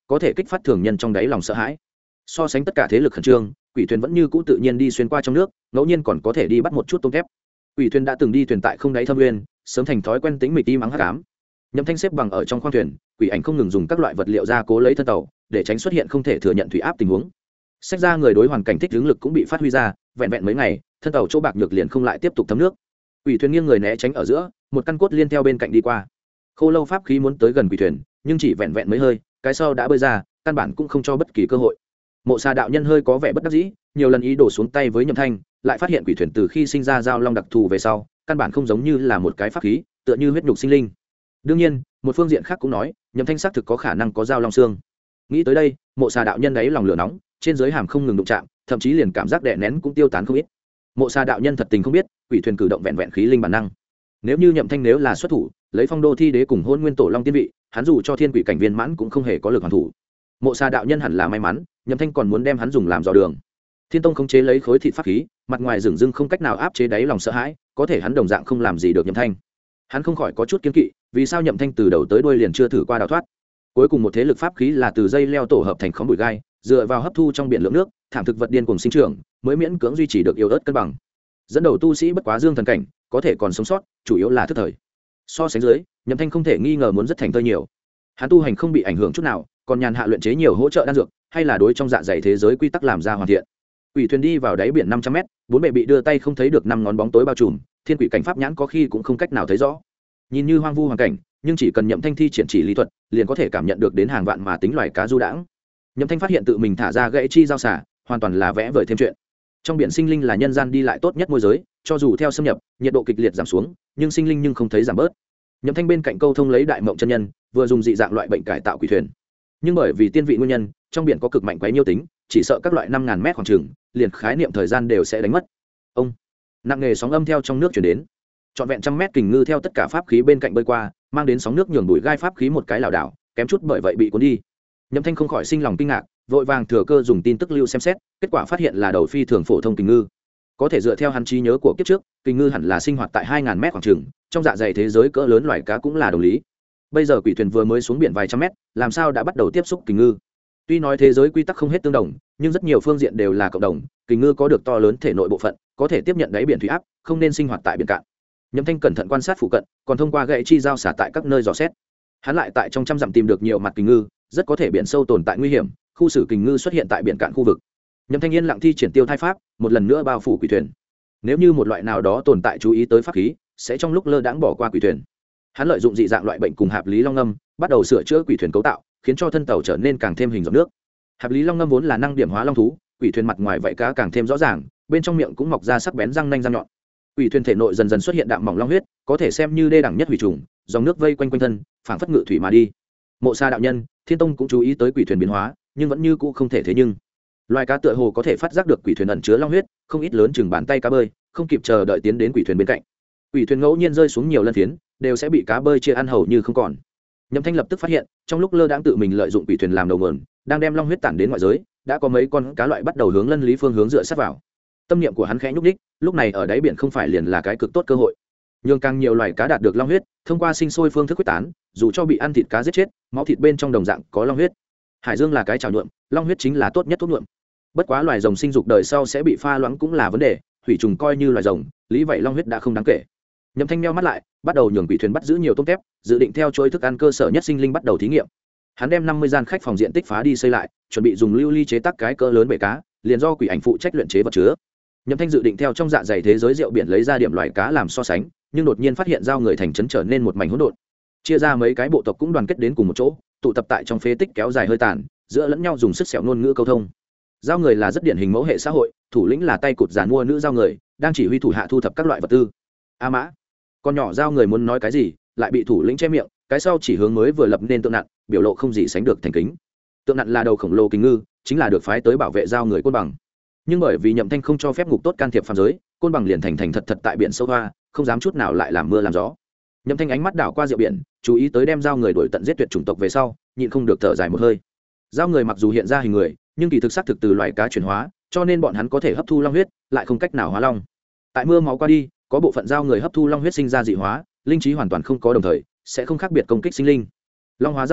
có thể kích phát thường nhân trong đáy lòng sợ hãi. So sánh tất cả thế lực khẩn trương, quỷ thuyền vẫn như cũ tự nhiên đi xuyên qua trong nước, ngẫu nhiên còn có thể đi bắt một chút tôm thép. Quỷ thuyền đã từng đi thuyền tại không đáy thâm nguyên, sớm thành thói quen tính mịch im ắng hắc ám. Nhậm Thanh xếp bằng ở trong khoang thuyền, quỷ ảnh không ngừng dùng các loại vật liệu gia cố lấy thân tàu, để tránh xuất hiện không thể thừa nhận thủy áp tình huống. Xét ra người đối hoàn cảnh thích ứng lực cũng bị phát huy ra, vẹn vẹn mấy ngày, thân tàu chỗ bạc nhược liền không lại tiếp tục thấm nước. Quỷ thuyền nghiêng người né tránh ở giữa, một căn cốt liên theo bên cạnh đi qua. Khô lâu pháp khí muốn tới gần quỷ thuyền, nhưng chỉ vẹn vẹn mấy hơi, cái sau đã bơi ra, căn bản cũng không cho bất kỳ cơ hội. Mộ Sa đạo nhân hơi có vẻ bất đắc dĩ, nhiều lần ý đổ xuống tay với Nhậm Thanh, lại phát hiện quỷ thuyền từ khi sinh ra giao long đặc thù về sau, căn bản không giống như là một cái pháp khí, tựa như huyết nhục sinh linh. Đương nhiên, một phương diện khác cũng nói, Nhậm Thanh xác thực có khả năng có giao long xương. Nghĩ tới đây, Mộ Sa đạo nhân ấy lòng lửa nóng, trên giới hàm không ngừng đụng chạm, thậm chí liền cảm giác đè nén cũng tiêu tán không ít. Mộ Sa đạo nhân thật tình không biết, quỷ thuyền cử động vẹn vẹn khí linh bản năng. Nếu như Nhậm Thanh nếu là xuất thủ, lấy Phong Đô Thi Đế cùng Hôn Nguyên Tổ Long tiên vị, hắn dù cho thiên quỷ cảnh viên mãn cũng không hề có lực hoàn thủ. Mộ Sa đạo nhân hẳn là may mắn, Nhậm Thanh còn muốn đem hắn dùng làm dò đường. Thiên Tông khống chế lấy khối thịt pháp khí, mặt ngoài dửng dưng không cách nào áp chế đáy lòng sợ hãi, có thể hắn đồng dạng không làm gì được Nhậm Thanh. Hắn không khỏi có chút kiêng kỵ, vì sao Nhậm Thanh từ đầu tới đuôi liền chưa thử qua đào thoát. Cuối cùng một thế lực pháp khí là từ dây leo tổ hợp thành khóm bụi gai, dựa vào hấp thu trong biển lượng nước, thảm thực vật điên cuồng sinh trưởng, mới miễn cưỡng duy trì được yếu ớt cân bằng. Dẫn đầu tu sĩ bất quá dương thần cảnh, có thể còn sống sót, chủ yếu là thức thời. So sánh dưới, Nhậm Thanh không thể nghi ngờ muốn rất thành thơi nhiều. Hắn tu hành không bị ảnh hưởng chút nào, còn nhàn hạ luyện chế nhiều hỗ trợ đan dược, hay là đối trong dạ dày thế giới quy tắc làm ra hoàn thiện. Quỷ thuyền đi vào đáy biển 500m, bốn bề bị đưa tay không thấy được năm ngón bóng tối bao trùm, thiên quỷ cảnh pháp nhãn có khi cũng không cách nào thấy rõ. Nhìn như hoang vu hoàn cảnh, nhưng chỉ cần Nhậm Thanh thi triển chỉ lý thuật, liền có thể cảm nhận được đến hàng vạn mà tính loài cá du đãng. Nhậm Thanh phát hiện tự mình thả ra gãy chi giao xả, hoàn toàn là vẽ vời thêm chuyện. Trong biển sinh linh là nhân gian đi lại tốt nhất môi giới, cho dù theo xâm nhập, nhiệt độ kịch liệt giảm xuống, nhưng sinh linh nhưng không thấy giảm bớt. Nhậm Thanh bên cạnh câu thông lấy đại mộng chân nhân, vừa dùng dị dạng loại bệnh cải tạo quỷ thuyền. Nhưng bởi vì tiên vị nguyên nhân, trong biển có cực mạnh quấy nhiêu tính, chỉ sợ các loại 5000 mét khoảng chừng, liền khái niệm thời gian đều sẽ đánh mất. Ông, nặng nghề sóng âm theo trong nước truyền đến. Trọn vẹn trăm mét kình ngư theo tất cả pháp khí bên cạnh bơi qua, mang đến sóng nước nhường bụi gai pháp khí một cái lảo đảo, kém chút bởi vậy bị cuốn đi. Nhậm Thanh không khỏi sinh lòng kinh ngạc, vội vàng thừa cơ dùng tin tức lưu xem xét, kết quả phát hiện là đầu phi thường phổ thông kình ngư. Có thể dựa theo hắn trí nhớ của kiếp trước, kình ngư hẳn là sinh hoạt tại 2000 mét khoảng chừng, trong dạ dày thế giới cỡ lớn loài cá cũng là đồng lý. Bây giờ quỷ thuyền vừa mới xuống biển vài trăm mét, làm sao đã bắt đầu tiếp xúc kình ngư? Tuy nói thế giới quy tắc không hết tương đồng, nhưng rất nhiều phương diện đều là cộng đồng, kình ngư có được to lớn thể nội bộ phận, có thể tiếp nhận đáy biển thủy áp, không nên sinh hoạt tại biển cạn. Nhậm Thanh cẩn thận quan sát phụ cận, còn thông qua gậy chi giao xả tại các nơi dò xét. Hắn lại tại trong trăm dặm tìm được nhiều mặt kình ngư, rất có thể biển sâu tồn tại nguy hiểm, khu xử kình ngư xuất hiện tại biển cạn khu vực. Nhậm Thanh yên lặng thi triển tiêu thai pháp, một lần nữa bao phủ quỷ thuyền. Nếu như một loại nào đó tồn tại chú ý tới pháp khí, sẽ trong lúc lơ đãng bỏ qua quỷ thuyền. Hắn lợi dụng dị dạng loại bệnh cùng hạp lý long ngâm, bắt đầu sửa chữa quỷ thuyền cấu tạo, khiến cho thân tàu trở nên càng thêm hình giọt nước. Hạp lý long ngâm vốn là năng điểm hóa long thú, quỷ thuyền mặt ngoài vậy cá càng thêm rõ ràng, bên trong miệng cũng mọc ra sắc bén răng nanh răng nhọn. Quỷ thuyền thể nội dần dần xuất hiện đạm mỏng long huyết, có thể xem như đê đẳng nhất hủy trùng, dòng nước vây quanh quanh thân, phảng phất ngự thủy mà đi. Mộ Sa đạo nhân, Thiên Tông cũng chú ý tới quỷ thuyền biến hóa, nhưng vẫn như cũ không thể thế nhưng. Loài cá tựa hồ có thể phát giác được quỷ thuyền ẩn chứa long huyết, không ít lớn chừng bàn tay cá bơi, không kịp chờ đợi tiến đến quỷ thuyền bên cạnh. Quỷ thuyền ngẫu nhiên rơi xuống nhiều lần phiến, đều sẽ bị cá bơi chia ăn hầu như không còn. Nhậm Thanh lập tức phát hiện, trong lúc lơ đãng tự mình lợi dụng quỷ thuyền làm đầu nguồn, đang đem long huyết tản đến ngoại giới, đã có mấy con cá loại bắt đầu hướng lân lý phương hướng dựa sát vào. Tâm niệm của hắn khẽ nhúc nhích, lúc này ở đáy biển không phải liền là cái cực tốt cơ hội. Nhưng càng nhiều loài cá đạt được long huyết, thông qua sinh sôi phương thức quyết tán, dù cho bị ăn thịt cá giết chết, máu thịt bên trong đồng dạng có long huyết. Hải dương là cái trào nhuộm, long huyết chính là tốt nhất thuốc nhuộm. Bất quá loài rồng sinh dục đời sau sẽ bị pha loãng cũng là vấn đề, thủy trùng coi như loài rồng, lý vậy long huyết đã không đáng kể. Nhậm Thanh meo mắt lại, bắt đầu nhường quỷ thuyền bắt giữ nhiều tôm tép, dự định theo chuỗi thức ăn cơ sở nhất sinh linh bắt đầu thí nghiệm. Hắn đem 50 gian khách phòng diện tích phá đi xây lại, chuẩn bị dùng lưu ly chế tác cái cỡ lớn bể cá, liền do quỷ ảnh phụ trách luyện chế vật chứa. Nhậm Thanh dự định theo trong dạ dày thế giới rượu biển lấy ra điểm loài cá làm so sánh, nhưng đột nhiên phát hiện giao người thành trấn trở nên một mảnh hỗn độn. Chia ra mấy cái bộ tộc cũng đoàn kết đến cùng một chỗ, tụ tập tại trong phế tích kéo dài hơi tàn, giữa lẫn nhau dùng sức sẹo ngôn ngữ câu thông. Giao người là rất điển hình mẫu hệ xã hội, thủ lĩnh là tay cụt giàn mua nữ giao người, đang chỉ huy thủ hạ thu thập các loại vật tư. A Mã, con nhỏ giao người muốn nói cái gì, lại bị thủ lĩnh che miệng, cái sau chỉ hướng mới vừa lập nên tượng nặn, biểu lộ không gì sánh được thành kính. Tượng nặn là đầu khổng lồ kình ngư, chính là được phái tới bảo vệ giao người côn bằng. Nhưng bởi vì Nhậm Thanh không cho phép ngục tốt can thiệp phàm giới, côn bằng liền thành thật thật tại biển sâu hoa, không dám chút nào lại làm mưa làm gió. Nhậm Thanh ánh mắt đảo qua rượu biển, chú ý tới đem giao người đuổi tận giết tuyệt chủng tộc về sau, nhịn không được thở dài một hơi. Giao người mặc dù hiện ra hình người, nhưng kỳ thực xác thực từ loài cá chuyển hóa, cho nên bọn hắn có thể hấp thu long huyết, lại không cách nào hóa long. Tại mưa máu qua đi, có bộ phận giao người hấp thu long huyết sinh ra dị hóa, linh trí hoàn toàn không có đồng thời, sẽ không khác biệt công kích sinh linh. Long hóa giao người,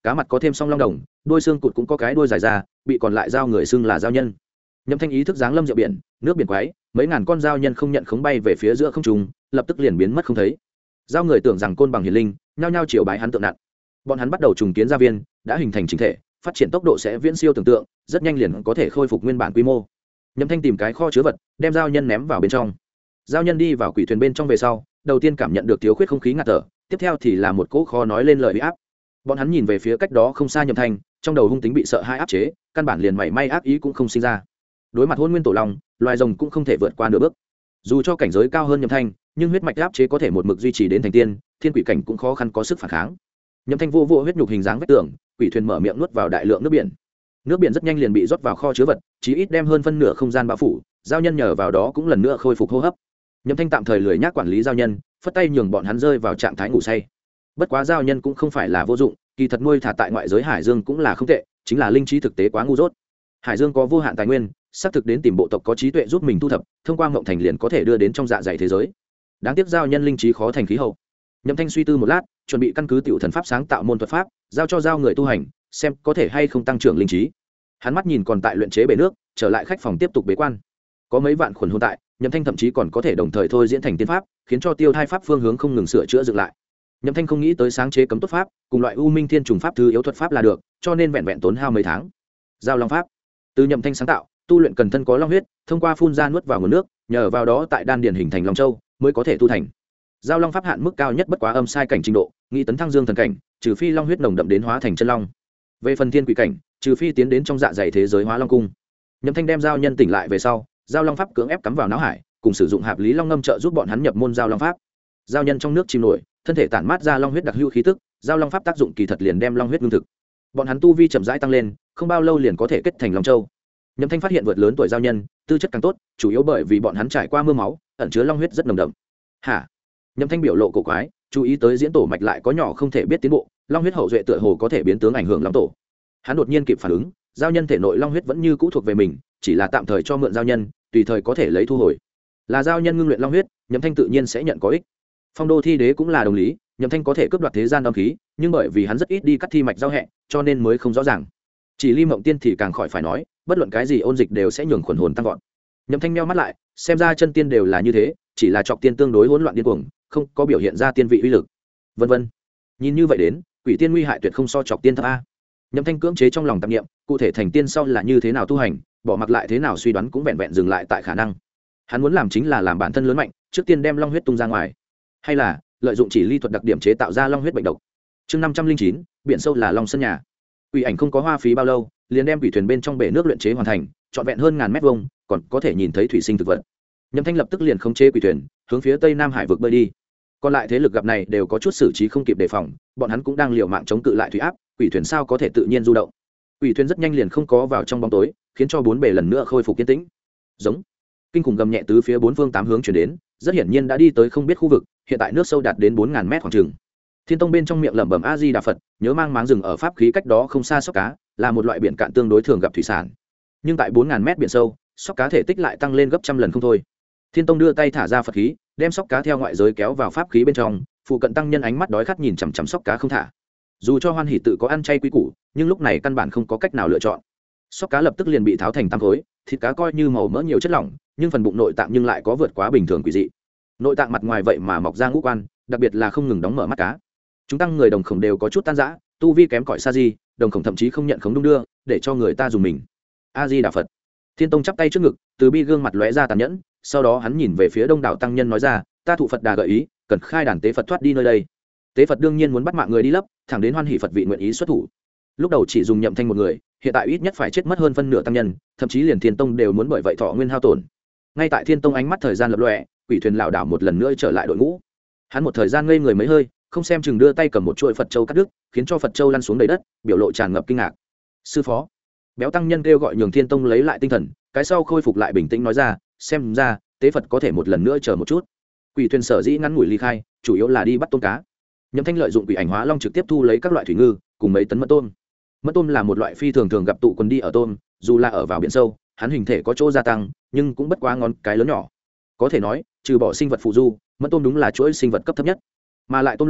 cá mặt có thêm song long đồng, đuôi xương cụt cũng có cái đuôi dài ra, bị còn lại dao người xưng là dao nhân. Nhậm Thanh ý thức giáng lâm rượu biển, nước biển quái, mấy ngàn con dao nhân không nhận khống bay về phía giữa không trung, lập tức liền biến mất không thấy. Dao người tưởng rằng côn bằng hiền linh, nhao nhao chiều bái hắn tượng nặng. Bọn hắn bắt đầu trùng kiến gia viên, đã hình thành chỉnh thể, phát triển tốc độ sẽ viễn siêu tưởng tượng, rất nhanh liền có thể khôi phục nguyên bản quy mô. Nhậm Thanh tìm cái kho chứa vật, đem dao nhân ném vào bên trong. Dao nhân đi vào quỷ thuyền bên trong về sau, đầu tiên cảm nhận được thiếu khuyết không khí ngạt thở, tiếp theo thì là một cỗ kho nói lên lời uy áp. Bọn hắn nhìn về phía cách đó không xa Nhậm Thanh, trong đầu hung tính bị sợ hãi áp chế, căn bản liền mảy may ác ý cũng không sinh ra. Đối mặt hôn nguyên tổ long, loài rồng cũng không thể vượt qua nửa bước. Dù cho cảnh giới cao hơn Nhậm Thanh, nhưng huyết mạch áp chế có thể một mực duy trì đến thành tiên, thiên quỷ cảnh cũng khó khăn có sức phản kháng. Nhậm Thanh vô huyết nhục hình dáng vách tường, quỷ thuyền mở miệng nuốt vào đại lượng nước biển. Nước biển rất nhanh liền bị rót vào kho chứa vật, chí ít đem hơn phân nửa không gian bao phủ, giao nhân nhờ vào đó cũng lần nữa khôi phục hô hấp. Nhậm Thanh tạm thời lười nhác quản lý giao nhân, phất tay nhường bọn hắn rơi vào trạng thái ngủ say. Bất quá giao nhân cũng không phải là vô dụng, kỳ thật nuôi thả tại ngoại giới hải dương cũng là không tệ, chính là linh trí thực tế quá ngu dốt. Hải dương có vô hạn tài nguyên, xác thực đến tìm bộ tộc có trí tuệ giúp mình thu thập, thông qua ngộng thành liền có thể đưa đến trong dạ dày thế giới. Đáng tiếc giao nhân linh trí khó thành khí hậu. Nhậm Thanh suy tư một lát, chuẩn bị căn cứ tiểu thần pháp sáng tạo môn thuật pháp, giao cho giao người tu hành, xem có thể hay không tăng trưởng linh trí. Hắn mắt nhìn còn tại luyện chế bể nước, trở lại khách phòng tiếp tục bế quan. Có mấy vạn khuẩn hồn tại, Nhậm Thanh thậm chí còn có thể đồng thời thôi diễn thành tiên pháp, khiến cho tiêu thai pháp phương hướng không ngừng sửa chữa dựng lại. Nhậm Thanh không nghĩ tới sáng chế cấm tốt pháp, cùng loại u minh thiên trùng pháp thứ yếu thuật pháp là được, cho nên vẹn vẹn tốn hao mấy tháng. Giao long pháp, từ Nhậm Thanh sáng tạo, tu luyện cần thân có long huyết, thông qua phun ra nuốt vào nguồn nước, nhờ vào đó tại đan điền hình thành long châu, mới có thể tu thành. Giao long pháp hạn mức cao nhất bất quá âm sai cảnh trình độ, nghĩ tấn thăng dương thần cảnh, trừ phi long huyết nồng đậm đến hóa thành chân long. Về phần thiên quỷ cảnh, trừ phi tiến đến trong dạ dày thế giới hóa long cung. Nhậm Thanh đem giao nhân tỉnh lại về sau, giao long pháp cưỡng ép cắm vào não hải, cùng sử dụng hạp lý long ngâm trợ giúp bọn hắn nhập môn giao long pháp. Giao nhân trong nước chìm nổi, thân thể tản mát ra long huyết đặc hữu khí tức, giao long pháp tác dụng kỳ thật liền đem long huyết ngưng thực. Bọn hắn tu vi chậm rãi tăng lên, không bao lâu liền có thể kết thành long châu. Nhậm Thanh phát hiện vượt lớn tuổi giao nhân, tư chất càng tốt, chủ yếu bởi vì bọn hắn trải qua mưa máu, ẩn chứa long huyết rất nồng đậm. Hả? Nhậm Thanh biểu lộ cổ quái, chú ý tới diễn tổ mạch lại có nhỏ không thể biết tiến bộ, long huyết hậu duệ tựa hồ có thể biến tướng ảnh hưởng long tổ. Hắn đột nhiên kịp phản ứng, giao nhân thể nội long huyết vẫn như cũ thuộc về mình, chỉ là tạm thời cho mượn giao nhân, tùy thời có thể lấy thu hồi. Là giao nhân ngưng luyện long huyết, Nhậm Thanh tự nhiên sẽ nhận có ích. Phong đô thi đế cũng là đồng lý, Nhậm Thanh có thể cướp đoạt thế gian âm khí, nhưng bởi vì hắn rất ít đi cắt thi mạch giao hẹ, cho nên mới không rõ ràng. Chỉ Ly Mộng Tiên thì càng khỏi phải nói, bất luận cái gì ôn dịch đều sẽ nhường khuẩn hồn tăng vọt. Nhậm Thanh meo mắt lại, xem ra chân tiên đều là như thế, chỉ là trọc tiên tương đối hỗn loạn điên cuồng, không có biểu hiện ra tiên vị uy lực. Vân vân. Nhìn như vậy đến, quỷ tiên nguy hại tuyệt không so trọc tiên thấp a. Nhậm Thanh cưỡng chế trong lòng tạp niệm, cụ thể thành tiên sau là như thế nào tu hành, bỏ mặc lại thế nào suy đoán cũng vẹn vẹn dừng lại tại khả năng. Hắn muốn làm chính là làm bản thân lớn mạnh, trước tiên đem long huyết tung ra ngoài, hay là lợi dụng chỉ ly thuật đặc điểm chế tạo ra long huyết bệnh độc. Chương 509, biển sâu là long sân nhà. Quỷ ảnh không có hoa phí bao lâu, liền đem quỷ thuyền bên trong bể nước luyện chế hoàn thành, trọn vẹn hơn ngàn mét vuông, còn có thể nhìn thấy thủy sinh thực vật. Nhậm Thanh lập tức liền khống chế quỷ thuyền, hướng phía Tây Nam Hải vực bơi đi. Còn lại thế lực gặp này đều có chút xử trí không kịp đề phòng, bọn hắn cũng đang liều mạng chống cự lại thủy áp, quỷ thuyền sao có thể tự nhiên du động. Quỷ thuyền rất nhanh liền không có vào trong bóng tối, khiến cho bốn bề lần nữa khôi phục yên tĩnh. Giống kinh khủng gầm nhẹ tứ phía bốn phương tám hướng truyền đến, rất hiển nhiên đã đi tới không biết khu vực, hiện tại nước sâu đạt đến 4000 mét khoảng chừng. Thiên Tông bên trong miệng lẩm bẩm A Di Đà Phật, nhớ mang máng rừng ở pháp khí cách đó không xa sóc cá, là một loại biển cạn tương đối thường gặp thủy sản. Nhưng tại 4000 mét biển sâu, sóc cá thể tích lại tăng lên gấp trăm lần không thôi. Thiên Tông đưa tay thả ra Phật khí, đem sóc cá theo ngoại giới kéo vào pháp khí bên trong, phụ cận tăng nhân ánh mắt đói khát nhìn chằm chằm sóc cá không thả. Dù cho Hoan Hỷ tự có ăn chay quý củ, nhưng lúc này căn bản không có cách nào lựa chọn. Sóc cá lập tức liền bị tháo thành tam khối, thịt cá coi như màu mỡ nhiều chất lỏng, nhưng phần bụng nội tạng nhưng lại có vượt quá bình thường quỷ dị. Nội tạng mặt ngoài vậy mà mọc ra ngũ quan, đặc biệt là không ngừng đóng mở mắt cá. Chúng tăng người đồng khổng đều có chút tan rã, tu vi kém cỏi sa di, đồng khổng thậm chí không nhận khống đung đưa, để cho người ta dùng mình. A Di Đà Phật. Thiên Tông chắp tay trước ngực, từ bi gương mặt lóe ra tàn nhẫn, sau đó hắn nhìn về phía đông đảo tăng nhân nói ra, ta thụ Phật đà gợi ý, cần khai đàn tế Phật thoát đi nơi đây. Tế Phật đương nhiên muốn bắt mạng người đi lấp, thẳng đến Hoan Hỷ Phật vị nguyện ý xuất thủ. Lúc đầu chỉ dùng Nhậm Thanh một người, hiện tại ít nhất phải chết mất hơn phân nửa tăng nhân, thậm chí liền Thiên Tông đều muốn bởi vậy thọ nguyên hao tổn. Ngay tại Thiên Tông ánh mắt thời gian lập lòe, quỷ thuyền lảo đảo một lần nữa trở lại đội ngũ. Hắn một thời gian ngây người mấy hơi, không xem chừng đưa tay cầm một chuỗi Phật châu cắt đứt, khiến cho Phật châu lăn xuống đầy đất, biểu lộ tràn ngập kinh ngạc. Sư phó. Béo tăng nhân kêu gọi nhường Thiên Tông lấy lại tinh thần, cái sau khôi phục lại bình tĩnh nói ra, xem ra tế Phật có thể một lần nữa chờ một chút. Quỷ thuyền sở dĩ ngắn ngủi ly khai, chủ yếu là đi bắt tôm cá. Nhậm Thanh lợi dụng quỷ ảnh hóa long trực tiếp thu lấy các loại thủy ngư, cùng mấy tấn mỡ tôm. Mỡ tôm là một loại phi thường thường gặp tụ quần đi ở tôm, dù là ở vào biển sâu, hắn hình thể có chỗ gia tăng, nhưng cũng bất quá ngón cái lớn nhỏ. Có thể nói, trừ bỏ sinh vật phù du, mỡ tôm đúng là chuỗi sinh vật cấp thấp nhất. Mà lại tôm loại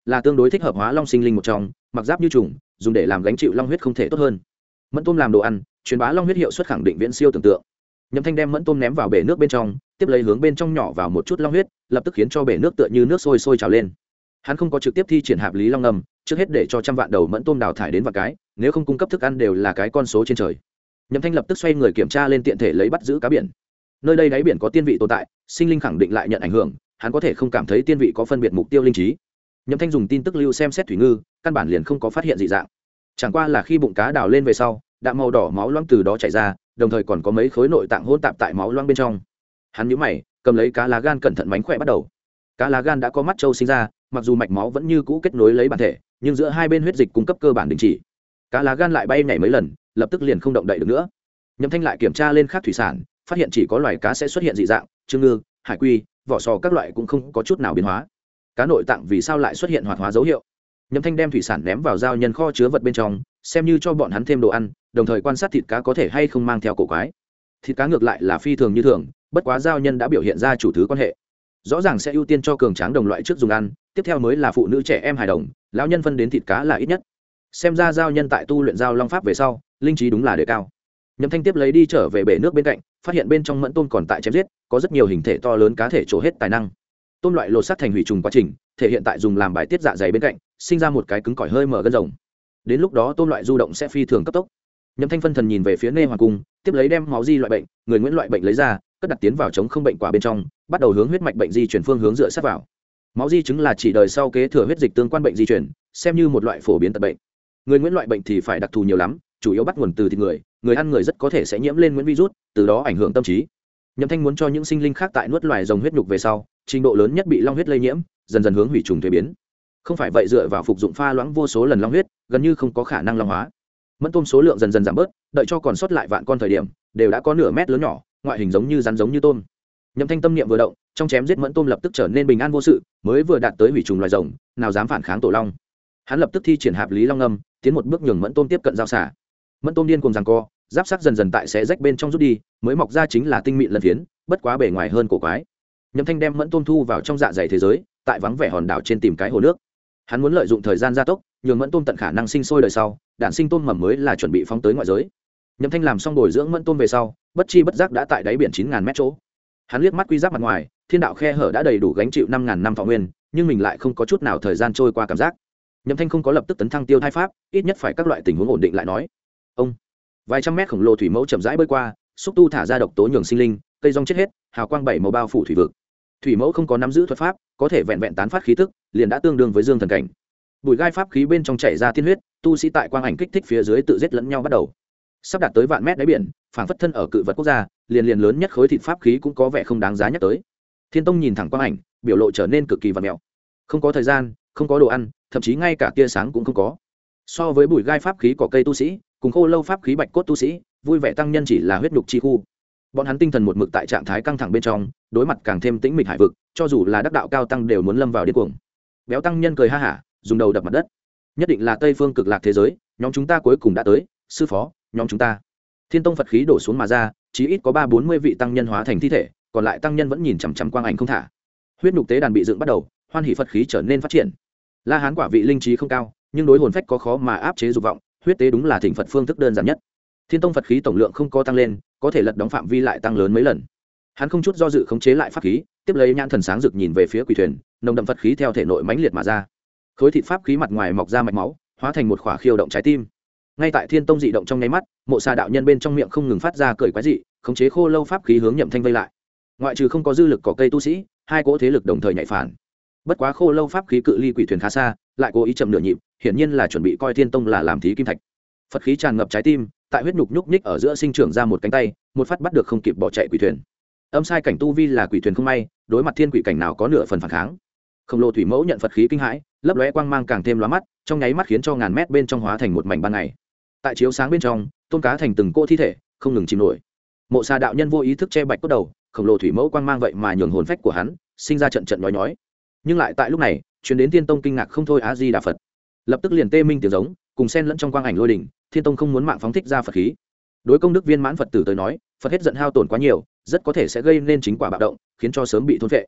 là tương đối thích hợp hóa long sinh linh một trong, mặc giáp như trùng, dùng để làm gánh chịu long huyết không thể tốt hơn. Mẫn tôm làm đồ ăn, truyền bá long huyết hiệu suất khẳng định viễn siêu tưởng tượng. Nhậm Thanh đem mẫn tôm ném vào bể nước bên trong, tiếp lấy hướng bên trong nhỏ vào một chút long huyết, lập tức khiến cho bể nước tựa như nước sôi sôi trào lên. Hắn không có trực tiếp thi triển hạp lý long ngầm, trước hết để cho trăm vạn đầu mẫn tôm đào thải đến vạn cái, nếu không cung cấp thức ăn đều là cái con số trên trời. Nhậm Thanh lập tức xoay người kiểm tra lên tiện thể lấy bắt giữ cá biển. Nơi đây đáy biển có tiên vị tồn tại, sinh linh khẳng định lại nhận ảnh hưởng, hắn có thể không cảm thấy tiên vị có phân biệt mục tiêu linh trí. Nhậm Thanh dùng tin tức lưu xem xét thủy ngư, căn bản liền không có phát hiện dị dạng. Chẳng qua là khi bụng cá đào lên về sau, đạm màu đỏ máu loãng từ đó chảy ra, đồng thời còn có mấy khối nội tạng hỗn tạp tại máu loãng bên trong. Hắn nhíu mày, cầm lấy cá lá gan cẩn thận mánh khỏe bắt đầu. Cá lá gan đã có mắt trâu sinh ra, mặc dù mạch máu vẫn như cũ kết nối lấy bản thể, nhưng giữa hai bên huyết dịch cung cấp cơ bản đình chỉ. Cá lá gan lại bay nhảy mấy lần, lập tức liền không động đậy được nữa. Nhậm Thanh lại kiểm tra lên khác thủy sản, phát hiện chỉ có loài cá sẽ xuất hiện dị dạng, trương ngư, hải quy, vỏ sò các loại cũng không có chút nào biến hóa. Cá nội tạng vì sao lại xuất hiện hoạt hóa dấu hiệu? Nhậm Thanh đem thủy sản ném vào giao nhân kho chứa vật bên trong, xem như cho bọn hắn thêm đồ ăn, đồng thời quan sát thịt cá có thể hay không mang theo cổ quái. Thịt cá ngược lại là phi thường như thường, bất quá giao nhân đã biểu hiện ra chủ thứ quan hệ. Rõ ràng sẽ ưu tiên cho cường tráng đồng loại trước dùng ăn, tiếp theo mới là phụ nữ trẻ em hài đồng, lão nhân phân đến thịt cá là ít nhất. Xem ra giao nhân tại tu luyện giao long pháp về sau, linh trí đúng là đề cao. Nhậm Thanh tiếp lấy đi trở về bể nước bên cạnh, phát hiện bên trong mẫn tôm còn tại chém giết, có rất nhiều hình thể to lớn cá thể trổ hết tài năng. Tôm loại lột xác thành hủy trùng quá trình, thể hiện tại dùng làm bài tiết dạ dày bên cạnh, sinh ra một cái cứng cỏi hơi mở gân rồng. Đến lúc đó tôm loại du động sẽ phi thường cấp tốc. Nhậm Thanh phân thần nhìn về phía Nê Hoàng cung, tiếp lấy đem máu di loại bệnh, người Nguyễn loại bệnh lấy ra, cất đặt tiến vào chống không bệnh quả bên trong, bắt đầu hướng huyết mạch bệnh di chuyển phương hướng dựa sát vào. Máu di chứng là chỉ đời sau kế thừa huyết dịch tương quan bệnh di chuyển, xem như một loại phổ biến tật bệnh. Người Nguyễn loại bệnh thì phải đặc thù nhiều lắm, chủ yếu bắt nguồn từ thịt người, người ăn người rất có thể sẽ nhiễm lên Nguyễn virus, từ đó ảnh hưởng tâm trí. Nhậm Thanh muốn cho những sinh linh khác tại nuốt loài rồng huyết nhục về sau, trình độ lớn nhất bị long huyết lây nhiễm, dần dần hướng hủy trùng thuế biến. Không phải vậy dựa vào phục dụng pha loãng vô số lần long huyết, gần như không có khả năng long hóa. Mẫn tôm số lượng dần dần giảm bớt, đợi cho còn sót lại vạn con thời điểm, đều đã có nửa mét lớn nhỏ, ngoại hình giống như rắn giống như tôm. Nhậm Thanh tâm niệm vừa động, trong chém giết mẫn tôm lập tức trở nên bình an vô sự, mới vừa đạt tới hủy trùng loài rồng, nào dám phản kháng tổ long. Hắn lập tức thi triển hạp lý long ngâm, tiến một bước nhường mẫn tôm tiếp cận giao xả. Mẫn tôm điên cuồng giằng co, giáp sắc dần dần tại xé rách bên trong rút đi, mới mọc ra chính là tinh mịn lần phiến, bất quá bề ngoài hơn cổ quái. Nhậm Thanh đem mẫn tôm thu vào trong dạ dày thế giới, tại vắng vẻ hòn đảo trên tìm cái hồ nước. Hắn muốn lợi dụng thời gian gia tốc, nhường mẫn tôm tận khả năng sinh sôi đời sau, đản sinh tôm mầm mới là chuẩn bị phóng tới ngoại giới. Nhậm Thanh làm xong bồi dưỡng mẫn tôm về sau, bất chi bất giác đã tại đáy biển 9000 mét chỗ. Hắn liếc mắt quy giáp mặt ngoài, thiên đạo khe hở đã đầy đủ gánh chịu 5000 năm thọ nguyên, nhưng mình lại không có chút nào thời gian trôi qua cảm giác. Nhậm Thanh không có lập tức tấn thăng tiêu thai pháp, ít nhất phải các loại tình huống ổn định lại nói. Ông, vài trăm mét khổng lồ thủy mẫu chậm rãi bơi qua, xúc tu thả ra độc tố nhường sinh linh, cây rong chết hết, hào quang bảy màu bao phủ thủy vực. Thủy mẫu không có nắm giữ thuật pháp, có thể vẹn vẹn tán phát khí tức, liền đã tương đương với dương thần cảnh. Bùi gai pháp khí bên trong chảy ra tiên huyết, tu sĩ tại quang ảnh kích thích phía dưới tự giết lẫn nhau bắt đầu. Sắp đạt tới vạn mét đáy biển, phảng phất thân ở cự vật quốc gia, liền lớn nhất khối thịt pháp khí cũng có vẻ không đáng giá nhắc tới. Thiên Tông nhìn thẳng quang ảnh, biểu lộ trở nên cực kỳ vặn mèo. Không có thời gian, không có đồ ăn, thậm chí ngay cả tia sáng cũng không có. So với bùi gai pháp khí cỏ cây tu sĩ, cùng khô lâu pháp khí bạch cốt tu sĩ, vui vẻ tăng nhân chỉ là huyết nhục chi khu. Bọn hắn tinh thần một mực tại trạng thái căng thẳng bên trong, đối mặt càng thêm tĩnh mịch hải vực, cho dù là đắc đạo cao tăng đều muốn lâm vào điên cuồng. Béo tăng nhân cười ha hả, dùng đầu đập mặt đất. Nhất định là Tây Phương Cực Lạc thế giới, nhóm chúng ta cuối cùng đã tới, sư phó, nhóm chúng ta. Thiên Tông Phật khí đổ xuống mà ra, chí ít có 340 vị tăng nhân hóa thành thi thể, còn lại tăng nhân vẫn nhìn chằm chằm quang ảnh không thả. Huyết nhục tế đàn bị dựng bắt đầu, hoan hỷ Phật khí trở nên phát triển. La Hán quả vị linh trí không cao, nhưng đối hồn phách có khó mà áp chế dục vọng, huyết tế đúng là thỉnh Phật phương thức đơn giản nhất. Thiên Tông Phật khí tổng lượng không có tăng lên, có thể lật đóng phạm vi lại tăng lớn mấy lần. Hắn không chút do dự khống chế lại pháp khí, tiếp lấy nhãn thần sáng rực nhìn về phía quỷ thuyền, nồng đậm Phật khí theo thể nội mãnh liệt mà ra. Khối thịt pháp khí mặt ngoài mọc ra mạch máu, hóa thành một khỏa khiêu động trái tim. Ngay tại Thiên Tông dị động trong nháy mắt, Mộ Sa đạo nhân bên trong miệng không ngừng phát ra cười quái dị, khống chế khô lâu pháp khí hướng Nhậm Thanh vây lại. Ngoại trừ không có dư lực cỏ cây tu sĩ, hai cỗ thế lực đồng thời nhảy phản. Bất quá khô lâu pháp khí cự ly quỷ thuyền khá xa, lại cố ý chậm nửa nhịp, hiển nhiên là chuẩn bị coi Thiên Tông là làm thí kim thạch. Phật khí tràn ngập trái tim, tại huyết nhục nhúc nhích ở giữa sinh trưởng ra một cánh tay, một phát bắt được không kịp bỏ chạy quỷ thuyền. Âm sai cảnh tu vi là quỷ thuyền không may, đối mặt thiên quỷ cảnh nào có nửa phần phản kháng. Khổng lồ thủy mẫu nhận Phật khí kinh hãi, lấp lóe quang mang càng thêm lóa mắt, trong nháy mắt khiến cho ngàn mét bên trong hóa thành một mảnh ban ngày. Tại chiếu sáng bên trong, tôn cá thành từng cỗ thi thể, không ngừng chìm nổi. Mộ Sa đạo nhân vô ý thức che bạch cốt đầu, khổng lồ thủy mẫu quang mang vậy mà nhường hồn phách của hắn sinh ra trận trận nhói nhói. Nhưng lại tại lúc này, truyền đến Thiên Tông kinh ngạc không thôi, A Di Đà Phật. Lập tức liền tê minh tiếng giống, cùng xen lẫn trong quang ảnh lôi đỉnh, Thiên Tông không muốn mạng phóng thích ra Phật khí. Đối công đức viên mãn Phật tử tới nói, Phật hết giận hao tổn quá nhiều, rất có thể sẽ gây nên chính quả bạo động, khiến cho sớm bị thôn phệ.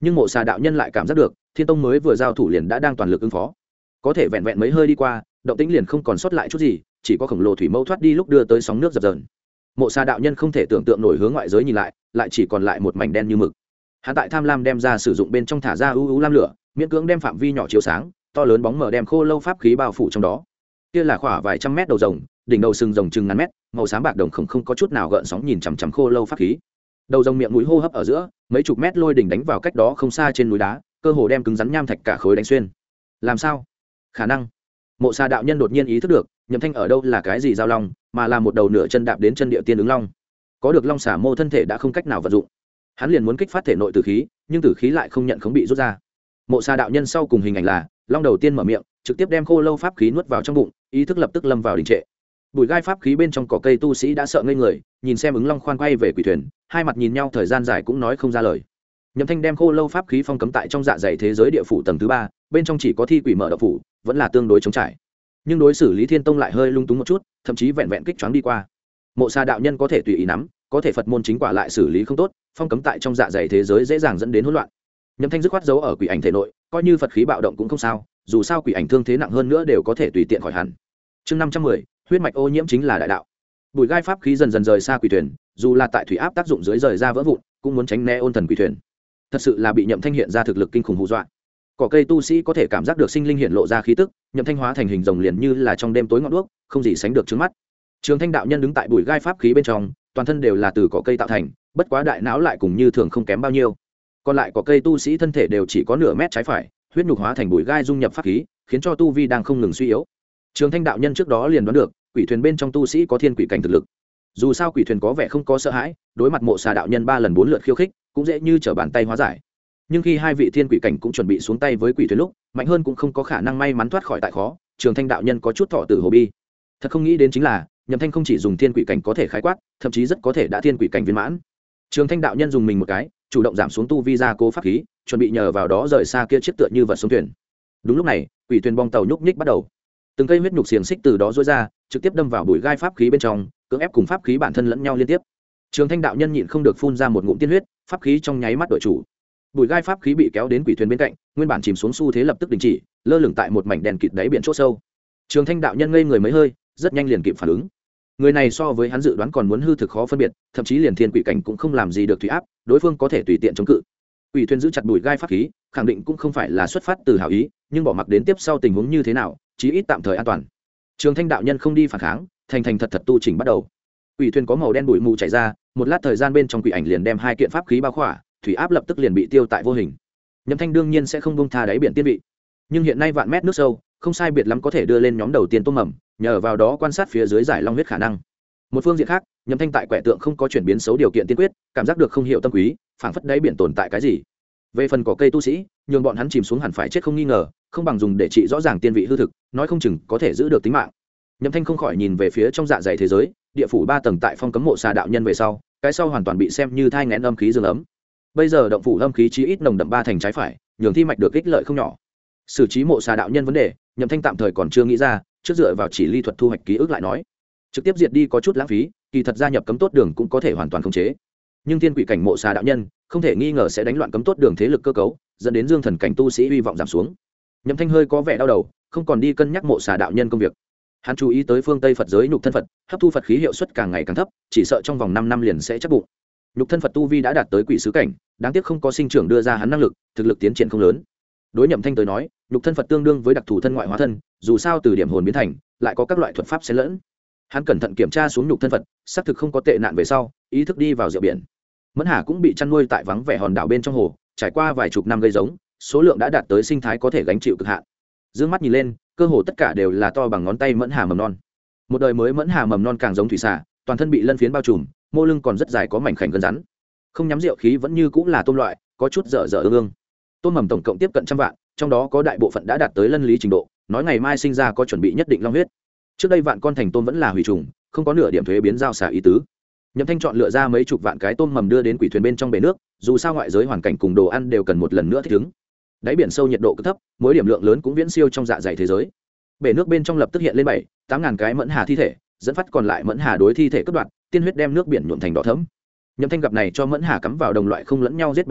nhưng mộ xà đạo nhân lại cảm giác được thiên tông mới vừa giao thủ liền đã đang toàn lực ứng phó, có thể vẹn vẹn mấy hơi đi qua động tĩnh liền không còn sót lại chút gì, chỉ có khổng lồ thủy mâu thoát đi lúc đưa tới sóng nước dập dờn. Mộ xà đạo nhân không thể tưởng tượng nổi hướng ngoại giới nhìn lại, lại chỉ còn lại một mảnh đen như mực. Hắn tại tham lam đem ra sử dụng bên trong thả ra ưu lam lửa, miễn cưỡng đem phạm vi nhỏ chiếu sáng, to lớn bóng mờ đem khô lâu pháp khí bao phủ trong đó. Kia là khoảng vài trăm mét đầu rồng, đỉnh đầu sừng rồng chừng ngàn mét, màu xám bạc đồng không có chút nào gợn sóng nhìn chằm chằm khô lâu pháp khí. Đầu rồng miệng mũi hô hấp ở giữa, mấy chục mét lôi đỉnh đánh vào cách đó không xa trên núi đá, cơ hồ đem cứng rắn nham thạch cả khối đánh xuyên. Làm sao? Khả năng. Mộ xà đạo nhân đột nhiên ý thức được, Nhậm Thanh ở đâu là cái gì giao long, mà là một đầu nửa chân đạp đến chân địa tiên ứng long. Có được long xà mô thân thể đã không cách nào vận dụng, hắn liền muốn kích phát thể nội tử khí, nhưng tử khí lại không nhận không bị rút ra. Mộ xà đạo nhân sau cùng hình ảnh là long đầu tiên mở miệng, trực tiếp đem khô lâu pháp khí nuốt vào trong bụng, ý thức lập tức lâm vào đình trệ. Bùi gai pháp khí bên trong cỏ cây tu sĩ đã sợ ngây người, nhìn xem ứng long khoan quay về quỷ thuyền, hai mặt nhìn nhau thời gian dài cũng nói không ra lời. Nhậm Thanh đem khô lâu pháp khí phong cấm tại trong dạ dày thế giới địa phủ tầng thứ 3, bên trong chỉ có thi quỷ mở đạo phủ, vẫn là tương đối chống trải. Nhưng đối xử Lý Thiên Tông lại hơi lung túng một chút, thậm chí vẹn vẹn kích choáng đi qua. Mộ xà đạo nhân có thể tùy ý nắm, có thể Phật môn chính quả lại xử lý không tốt, phong cấm tại trong dạ dày thế giới dễ dàng dẫn đến hỗn loạn. Nhậm Thanh dứt khoát giấu ở quỷ ảnh thể nội, coi như Phật khí bạo động cũng không sao, dù sao quỷ ảnh thương thế nặng hơn nữa đều có thể tùy tiện khỏi hẳn. Chương 510, huyết mạch ô nhiễm chính là đại đạo. Bùi gai pháp khí dần dần rời xa quỷ thuyền, dù là tại thủy áp tác dụng dưới rời ra vỡ vụn, cũng muốn tránh né ôn thần quỷ thuyền. Thật sự là bị Nhậm Thanh hiện ra thực lực kinh khủng hù dọa. Cỏ cây tu sĩ có thể cảm giác được sinh linh hiện lộ ra khí tức, Nhậm Thanh hóa thành hình rồng liền như là trong đêm tối ngọn đuốc, không gì sánh được trước mắt. Trường Thanh đạo nhân đứng tại bụi gai pháp khí bên trong, toàn thân đều là từ cỏ cây tạo thành, bất quá đại não lại cùng như thường không kém bao nhiêu. Còn lại cỏ cây tu sĩ thân thể đều chỉ có nửa mét trái phải, huyết nhục hóa thành bụi gai dung nhập pháp khí, khiến cho tu vi đang không ngừng suy yếu. Trường Thanh đạo nhân trước đó liền đoán được, quỷ thuyền bên trong tu sĩ có thiên quỷ cảnh thực lực. Dù sao quỷ thuyền có vẻ không có sợ hãi, đối mặt mộ xà đạo nhân 3 lần 4 lượt khiêu khích, cũng dễ như trở bàn tay hóa giải. Nhưng khi hai vị thiên quỷ cảnh cũng chuẩn bị xuống tay với quỷ thuyền lúc, mạnh hơn cũng không có khả năng may mắn thoát khỏi tại khó. Trường Thanh đạo nhân có chút thọ tử hồ bi. Thật không nghĩ đến chính là, Nhậm Thanh không chỉ dùng thiên quỷ cảnh có thể khái quát, thậm chí rất có thể đã thiên quỷ cảnh viên mãn. Trường Thanh đạo nhân dùng mình một cái, chủ động giảm xuống tu vi ra cố pháp khí, chuẩn bị nhờ vào đó rời xa kia chiếc tựa như vật sống thuyền. Đúng lúc này, quỷ thuyền bong tàu nhúc nhích bắt đầu. Từng cây huyết nhục xiềng xích từ đó rối ra, trực tiếp đâm vào bụi gai pháp khí bên trong, cưỡng ép cùng pháp khí bản thân lẫn nhau liên tiếp. Trường Thanh đạo nhân nhịn không được phun ra một ngụm tiên huyết, pháp khí trong nháy mắt đổi chủ. Bụi gai pháp khí bị kéo đến quỷ thuyền bên cạnh, nguyên bản chìm xuống xu thế lập tức đình chỉ, lơ lửng tại một mảnh đèn kịt đáy biển chỗ sâu. Trường Thanh đạo nhân ngây người mấy hơi, rất nhanh liền kịp phản ứng. Người này so với hắn dự đoán còn muốn hư thực khó phân biệt, thậm chí liền thiên quỷ cảnh cũng không làm gì được thủy áp, đối phương có thể tùy tiện chống cự. Quỷ thuyền giữ chặt bụi gai pháp khí, khẳng định cũng không phải là xuất phát từ hảo ý, nhưng bỏ mặc đến tiếp sau tình huống như thế nào, chí ít tạm thời an toàn. Trường Thanh đạo nhân không đi phản kháng, thành thành thật thật tu chỉnh bắt đầu. Quỷ thuyền có màu đen bụi mù chảy ra, một lát thời gian bên trong quỷ ảnh liền đem hai kiện pháp khí bao khỏa, thủy áp lập tức liền bị tiêu tại vô hình. Nhậm Thanh đương nhiên sẽ không buông tha đáy biển tiên vị, nhưng hiện nay vạn mét nước sâu, không sai biệt lắm có thể đưa lên nhóm đầu tiên tôm mầm, nhờ vào đó quan sát phía dưới giải long huyết khả năng. Một phương diện khác, Nhậm Thanh tại quẻ tượng không có chuyển biến xấu điều kiện tiên quyết, cảm giác được không hiểu tâm quý, phảng phất đáy biển tồn tại cái gì. Về phần cỏ cây tu sĩ, nhường bọn hắn chìm xuống hẳn phải chết không nghi ngờ, không bằng dùng để trị rõ ràng tiên vị hư thực, nói không chừng có thể giữ được tính mạng. Nhậm Thanh không khỏi nhìn về phía trong dạ dày thế giới, địa phủ 3 tầng tại phong cấm mộ xà đạo nhân về sau, cái sau hoàn toàn bị xem như thai nghén âm khí dương ấm. Bây giờ động phủ âm khí chí ít nồng đậm 3 thành trái phải, nhường thi mạch được ích lợi không nhỏ. Xử trí mộ xà đạo nhân vấn đề, Nhậm Thanh tạm thời còn chưa nghĩ ra, trước dựa vào chỉ ly thuật thu hoạch ký ức lại nói, trực tiếp diệt đi có chút lãng phí, kỳ thật gia nhập cấm tốt đường cũng có thể hoàn toàn khống chế. Nhưng thiên quỷ cảnh mộ xà đạo nhân, không thể nghi ngờ sẽ đánh loạn cấm tốt đường thế lực cơ cấu, dẫn đến dương thần cảnh tu sĩ hy vọng giảm xuống. Nhậm Thanh hơi có vẻ đau đầu, không còn đi cân nhắc mộ xà đạo nhân công việc. Hắn chú ý tới phương Tây Phật giới nhục thân Phật, hấp thu Phật khí hiệu suất càng ngày càng thấp, chỉ sợ trong vòng 5 năm liền sẽ chắc bụng. Nhục thân Phật tu vi đã đạt tới quỷ sứ cảnh, đáng tiếc không có sinh trưởng đưa ra hắn năng lực, thực lực tiến triển không lớn. Đối Nhậm Thanh tới nói, nhục thân Phật tương đương với đặc thù thân ngoại hóa thân, dù sao từ điểm hồn biến thành, lại có các loại thuật pháp xen lẫn. Hắn cẩn thận kiểm tra xuống nhục thân Phật, xác thực không có tệ nạn về sau, ý thức đi vào rượu biển. Mẫn Hà cũng bị chăn nuôi tại vắng vẻ hòn đảo bên trong hồ, trải qua vài chục năm gây giống, số lượng đã đạt tới sinh thái có thể gánh chịu cực hạn. Dương mắt nhìn lên, cơ hồ tất cả đều là to bằng ngón tay Mẫn Hà mầm non. Một đời mới Mẫn Hà mầm non càng giống thủy xà, toàn thân bị lân phiến bao trùm, mô lưng còn rất dài có mảnh khảnh gân rắn. Không nhắm rượu khí vẫn như cũng là tôm loại, có chút dở dở ương ương. Tôm mầm tổng cộng tiếp cận 100 vạn, trong đó có đại bộ phận đã đạt tới lân lý trình độ, nói ngày mai sinh ra có chuẩn bị nhất định long huyết. Trước đây vạn con thành tôm vẫn là hủy trùng, không có nửa điểm thuế biến giao xả ý tứ. Nhậm Thanh chọn lựa ra mấy chục vạn cái tôm mầm đưa đến quỷ thuyền bên trong bể nước, dù sao ngoại giới hoàn cảnh cùng đồ ăn đều cần một lần nữa thích ứng. Đáy biển sâu nhiệt độ cực thấp, mỗi điểm lượng lớn cũng viễn siêu trong dạ dày thế giới. Bể nước bên trong lập tức hiện lên 7-8 ngàn cái mẫn hà thi thể, dẫn phát còn lại mẫn hà đối thi thể cắt đoạn, tiên huyết đem nước biển nhuộm thành đỏ thẫm. Nhậm Thanh gặp này cho mẫn hà cắm vào đồng loại không lẫn nhau giết bản năng,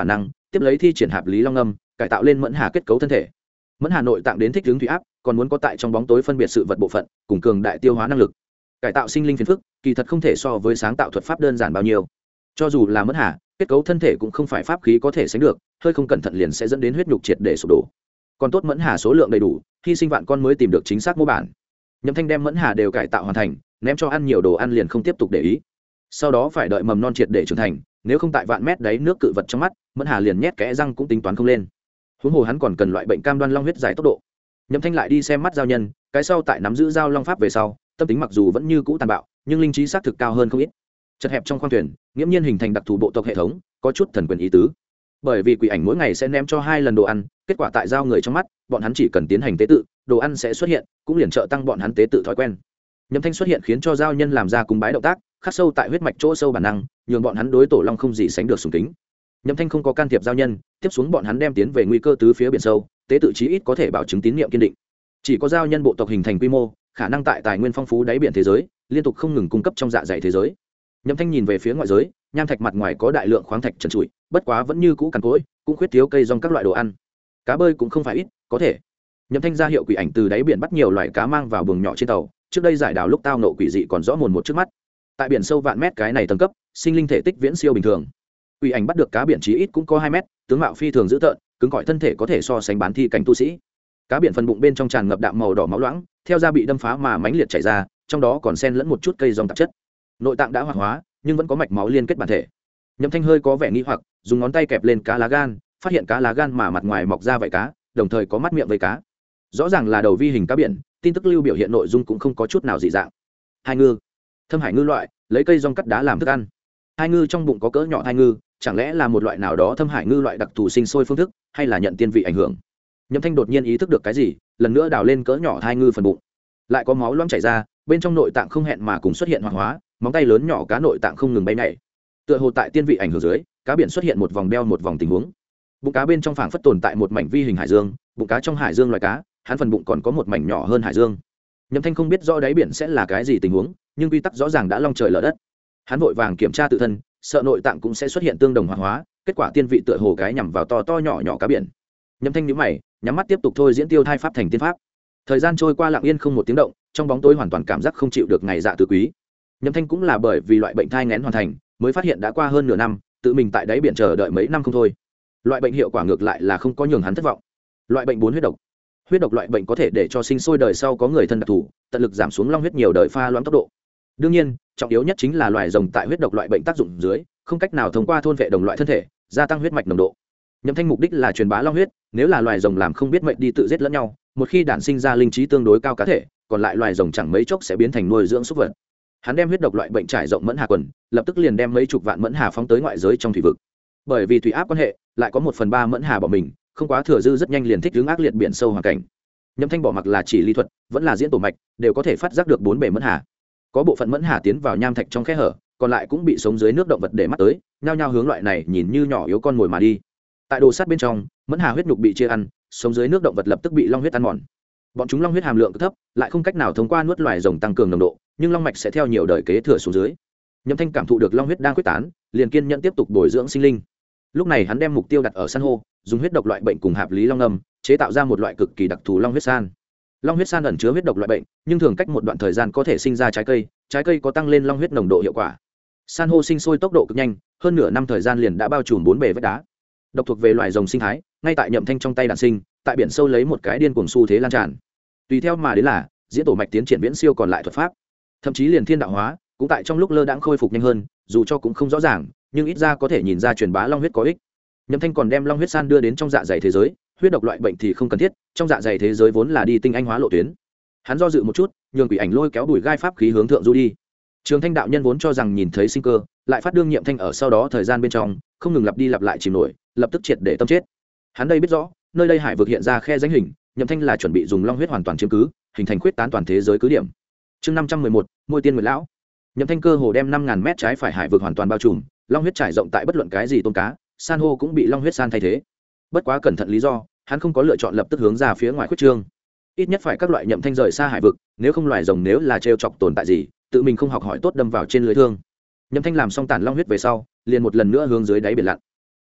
tiếp lấy thi triển hạp lý long âm cải tạo lên mẫn hà kết cấu thân thể. Mẫn hà nội tạng đến thích ứng thủy áp, còn muốn có tại trong bóng tối phân biệt sự vật bộ phận cùng cường đại tiêu hóa năng lực. Cải tạo sinh linh phiền phức kỳ thật không thể so với sáng tạo thuật pháp đơn giản bao nhiêu. Cho dù là mẫn hà kết cấu thân thể cũng không phải pháp khí có thể sánh được, hơi không cẩn thận liền sẽ dẫn đến huyết nhục triệt để sụp đổ. Còn tốt mẫn hà số lượng đầy đủ, hy sinh vạn con mới tìm được chính xác mô bản. Nhậm Thanh đem mẫn hà đều cải tạo hoàn thành, ném cho ăn nhiều đồ ăn liền không tiếp tục để ý. Sau đó phải đợi mầm non triệt để trưởng thành, nếu không tại vạn mét đáy nước cự vật trong mắt, mẫn hà liền nhét kẽ răng cũng tính toán không lên. Huống hồ hắn còn cần loại bệnh cam đoan long huyết giải tốc độ. Nhậm Thanh lại đi xem mắt giao nhân, cái sau tại nắm giữ giao long pháp về sau, tâm tính mặc dù vẫn như cũ tàn bạo, nhưng linh trí xác thực cao hơn không ít. Chật hẹp trong khoang thuyền, nghiễm nhiên hình thành đặc thù bộ tộc hệ thống, có chút thần quyền ý tứ. Bởi vì quỷ ảnh mỗi ngày sẽ ném cho 2 lần đồ ăn, kết quả tại giao người trong mắt, bọn hắn chỉ cần tiến hành tế tự, đồ ăn sẽ xuất hiện, cũng liền trợ tăng bọn hắn tế tự thói quen. Nhậm Thanh xuất hiện khiến cho giao nhân làm ra cúng bái động tác, khắc sâu tại huyết mạch chỗ sâu bản năng, nhường bọn hắn đối tổ long không gì sánh được sùng kính. Nhậm Thanh không có can thiệp giao nhân, tiếp xuống bọn hắn đem tiến về nguy cơ tứ phía biển sâu, tế tự chí ít có thể bảo chứng tín nhiệm kiên định. Chỉ có giao nhân bộ tộc hình thành quy mô, khả năng tại tài nguyên phong phú đáy biển thế giới, liên tục không ngừng cung cấp trong dạ dày thế giới. Nhậm Thanh nhìn về phía ngoại giới, nham thạch mặt ngoài có đại lượng khoáng thạch trần trụi, bất quá vẫn như cũ cằn cỗi, cũng khuyết thiếu cây rong các loại đồ ăn. Cá bơi cũng không phải ít, có thể. Nhậm Thanh ra hiệu quỷ ảnh từ đáy biển bắt nhiều loại cá mang vào buồng nhỏ trên tàu, trước đây giải đào lúc tao nộ quỷ dị còn rõ mồn một trước mắt. Tại biển sâu vạn mét cái này tầng cấp, sinh linh thể tích viễn siêu bình thường. Quỷ ảnh bắt được cá biển chí ít cũng có 2 mét, tướng mạo phi thường dữ tợn, cứng cỏi thân thể có thể so sánh bán thi cảnh tu sĩ. Cá biển phần bụng bên trong tràn ngập đạm màu đỏ máu loãng, theo da bị đâm phá mà mãnh liệt chảy ra, trong đó còn xen lẫn một chút cây rong tạp chất. Nội tạng đã hoạt hóa, nhưng vẫn có mạch máu liên kết bản thể. Nhậm Thanh hơi có vẻ nghi hoặc, dùng ngón tay kẹp lên cá lá gan, phát hiện cá lá gan mà mặt ngoài mọc ra vảy cá, đồng thời có mắt miệng vây cá. Rõ ràng là đầu vi hình cá biển, tin tức lưu biểu hiện nội dung cũng không có chút nào dị dạng. Hai ngư, thâm hải ngư loại, lấy cây rong cắt đá làm thức ăn. Hai ngư trong bụng có cỡ nhỏ hai ngư, chẳng lẽ là một loại nào đó thâm hải ngư loại đặc thù sinh sôi phương thức, hay là nhận tiên vị ảnh hưởng? Nhậm Thanh đột nhiên ý thức được cái gì, lần nữa đào lên cỡ nhỏ hai ngư phần bụng, lại có máu loãng chảy ra, bên trong nội tạng không hẹn mà cùng xuất hiện hoạt hóa, móng tay lớn nhỏ cá nội tạng không ngừng bay nhảy. Tựa hồ tại tiên vị ảnh hưởng dưới, cá biển xuất hiện một vòng đeo một vòng tình huống. Bụng cá bên trong phảng phất tồn tại một mảnh vi hình hải dương, bụng cá trong hải dương loài cá, hắn phần bụng còn có một mảnh nhỏ hơn hải dương. Nhậm Thanh không biết rõ đáy biển sẽ là cái gì tình huống, nhưng quy tắc rõ ràng đã long trời lở đất. Hắn vội vàng kiểm tra tự thân, sợ nội tạng cũng sẽ xuất hiện tương đồng hoạt hóa, kết quả tiên vị tựa hồ cái nhằm vào to to nhỏ nhỏ cá biển. Nhậm Thanh nhíu mày, nhắm mắt tiếp tục thôi diễn tiêu thai pháp thành tiên pháp. Thời gian trôi qua lặng yên không một tiếng động, trong bóng tối hoàn toàn cảm giác không chịu được ngày dạ tứ quý. Nhậm Thanh cũng là bởi vì loại bệnh thai nghén hoàn thành, mới phát hiện đã qua hơn nửa năm, tự mình tại đáy biển chờ đợi mấy năm không thôi. Loại bệnh hiệu quả ngược lại là không có nhường hắn thất vọng. Loại bệnh 4 huyết độc. Huyết độc loại bệnh có thể để cho sinh sôi đời sau có người thân đặc thù, tận lực giảm xuống long huyết nhiều đời pha loãng tốc độ. Đương nhiên, trọng yếu nhất chính là loài rồng tại huyết độc loại bệnh tác dụng dưới, không cách nào thông qua thôn vệ đồng loại thân thể, gia tăng huyết mạch nồng độ. Nhậm Thanh mục đích là truyền bá long huyết, nếu là loài rồng làm không biết mệnh đi tự giết lẫn nhau, một khi đản sinh ra linh trí tương đối cao cá thể, còn lại loài rồng chẳng mấy chốc sẽ biến thành nuôi dưỡng súc vật. Hắn đem huyết độc loại bệnh trải rộng mẫn hà quần, lập tức liền đem mấy chục vạn mẫn hà phóng tới ngoại giới trong thủy vực. Bởi vì thủy áp quan hệ, lại có 1/3 mẫn hà bỏ mình, không quá thừa dư rất nhanh liền thích ứng ác liệt biển sâu hoàn cảnh. Nhậm Thanh bỏ mặc là chỉ lý thuật, vẫn là diễn tổ mạch, đều có thể phát giác được 4 bể mẫn hà. Có bộ phận mẫn hà tiến vào nham thạch trong khe hở, còn lại cũng bị sống dưới nước động vật để mắt tới, nhao nhao hướng loại này nhìn như nhỏ yếu con mồi mà đi. Tại đồ sắt bên trong, mẫn hà huyết nhục bị chia ăn, sống dưới nước động vật lập tức bị long huyết ăn mòn. Bọn chúng long huyết hàm lượng thấp, lại không cách nào thông qua nuốt loài rồng tăng cường nồng độ, nhưng long mạch sẽ theo nhiều đời kế thừa xuống dưới. Nhậm Thanh cảm thụ được long huyết đang quyết tán, liền kiên nhẫn tiếp tục bồi dưỡng sinh linh. Lúc này hắn đem mục tiêu đặt ở san hô, dùng huyết độc loại bệnh cùng hạp lý long ngâm, chế tạo ra một loại cực kỳ đặc thù long huyết san. Long huyết san ẩn chứa huyết độc loại bệnh, nhưng thường cách một đoạn thời gian có thể sinh ra trái cây có tăng lên long huyết nồng độ hiệu quả. San hô sinh sôi tốc độ cực nhanh, hơn nửa năm thời gian liền đã bao trùm 4 bề vách đá. Độc thuộc về loài rồng sinh thái, ngay tại Nhậm Thanh trong tay đàn sinh, tại biển sâu lấy một cái điên cuồng xu thế lan tràn. Tùy theo mà đến là diễn tổ mạch tiến triển viễn siêu còn lại thuật pháp, thậm chí liền thiên đạo hóa cũng tại trong lúc lơ đãng khôi phục nhanh hơn, dù cho cũng không rõ ràng, nhưng ít ra có thể nhìn ra truyền bá long huyết có ích. Nhậm Thanh còn đem long huyết san đưa đến trong dạ dày thế giới, huyết độc loại bệnh thì không cần thiết, trong dạ dày thế giới vốn là đi tinh anh hóa lộ tuyến. Hắn do dự một chút, nhường quỷ ảnh lôi kéo đuổi gai pháp khí hướng thượng du đi. Trường Thanh đạo nhân vốn cho rằng nhìn thấy sinh cơ, lại phát đương Nhiệm Thanh ở sau đó thời gian bên trong không ngừng lặp đi lặp lại chìm nổi, lập tức triệt để tâm chết. Hắn đây biết rõ, nơi đây hải vực hiện ra khe rãnh hình, Nhậm Thanh là chuẩn bị dùng long huyết hoàn toàn chiếm cứ, hình thành khuyết tán toàn thế giới cứ điểm. Chương 511, Môi Tiên Nguyệt lão. Nhậm Thanh cơ hồ đem 5000 mét trái phải hải vực hoàn toàn bao trùm, long huyết trải rộng tại bất luận cái gì tôm cá, san hô cũng bị long huyết san thay thế. Bất quá cẩn thận lý do, hắn không có lựa chọn lập tức hướng ra phía ngoài khuyết trương. Ít nhất phải các loại Nhậm Thanh rời xa hải vực, nếu không loài rồng nếu là trêu chọc tồn tại gì, tự mình không học hỏi tốt đâm vào trên lưới thương. Nhậm Thanh làm xong tản long huyết về sau, liền một lần nữa hướng dưới đáy biển lặn.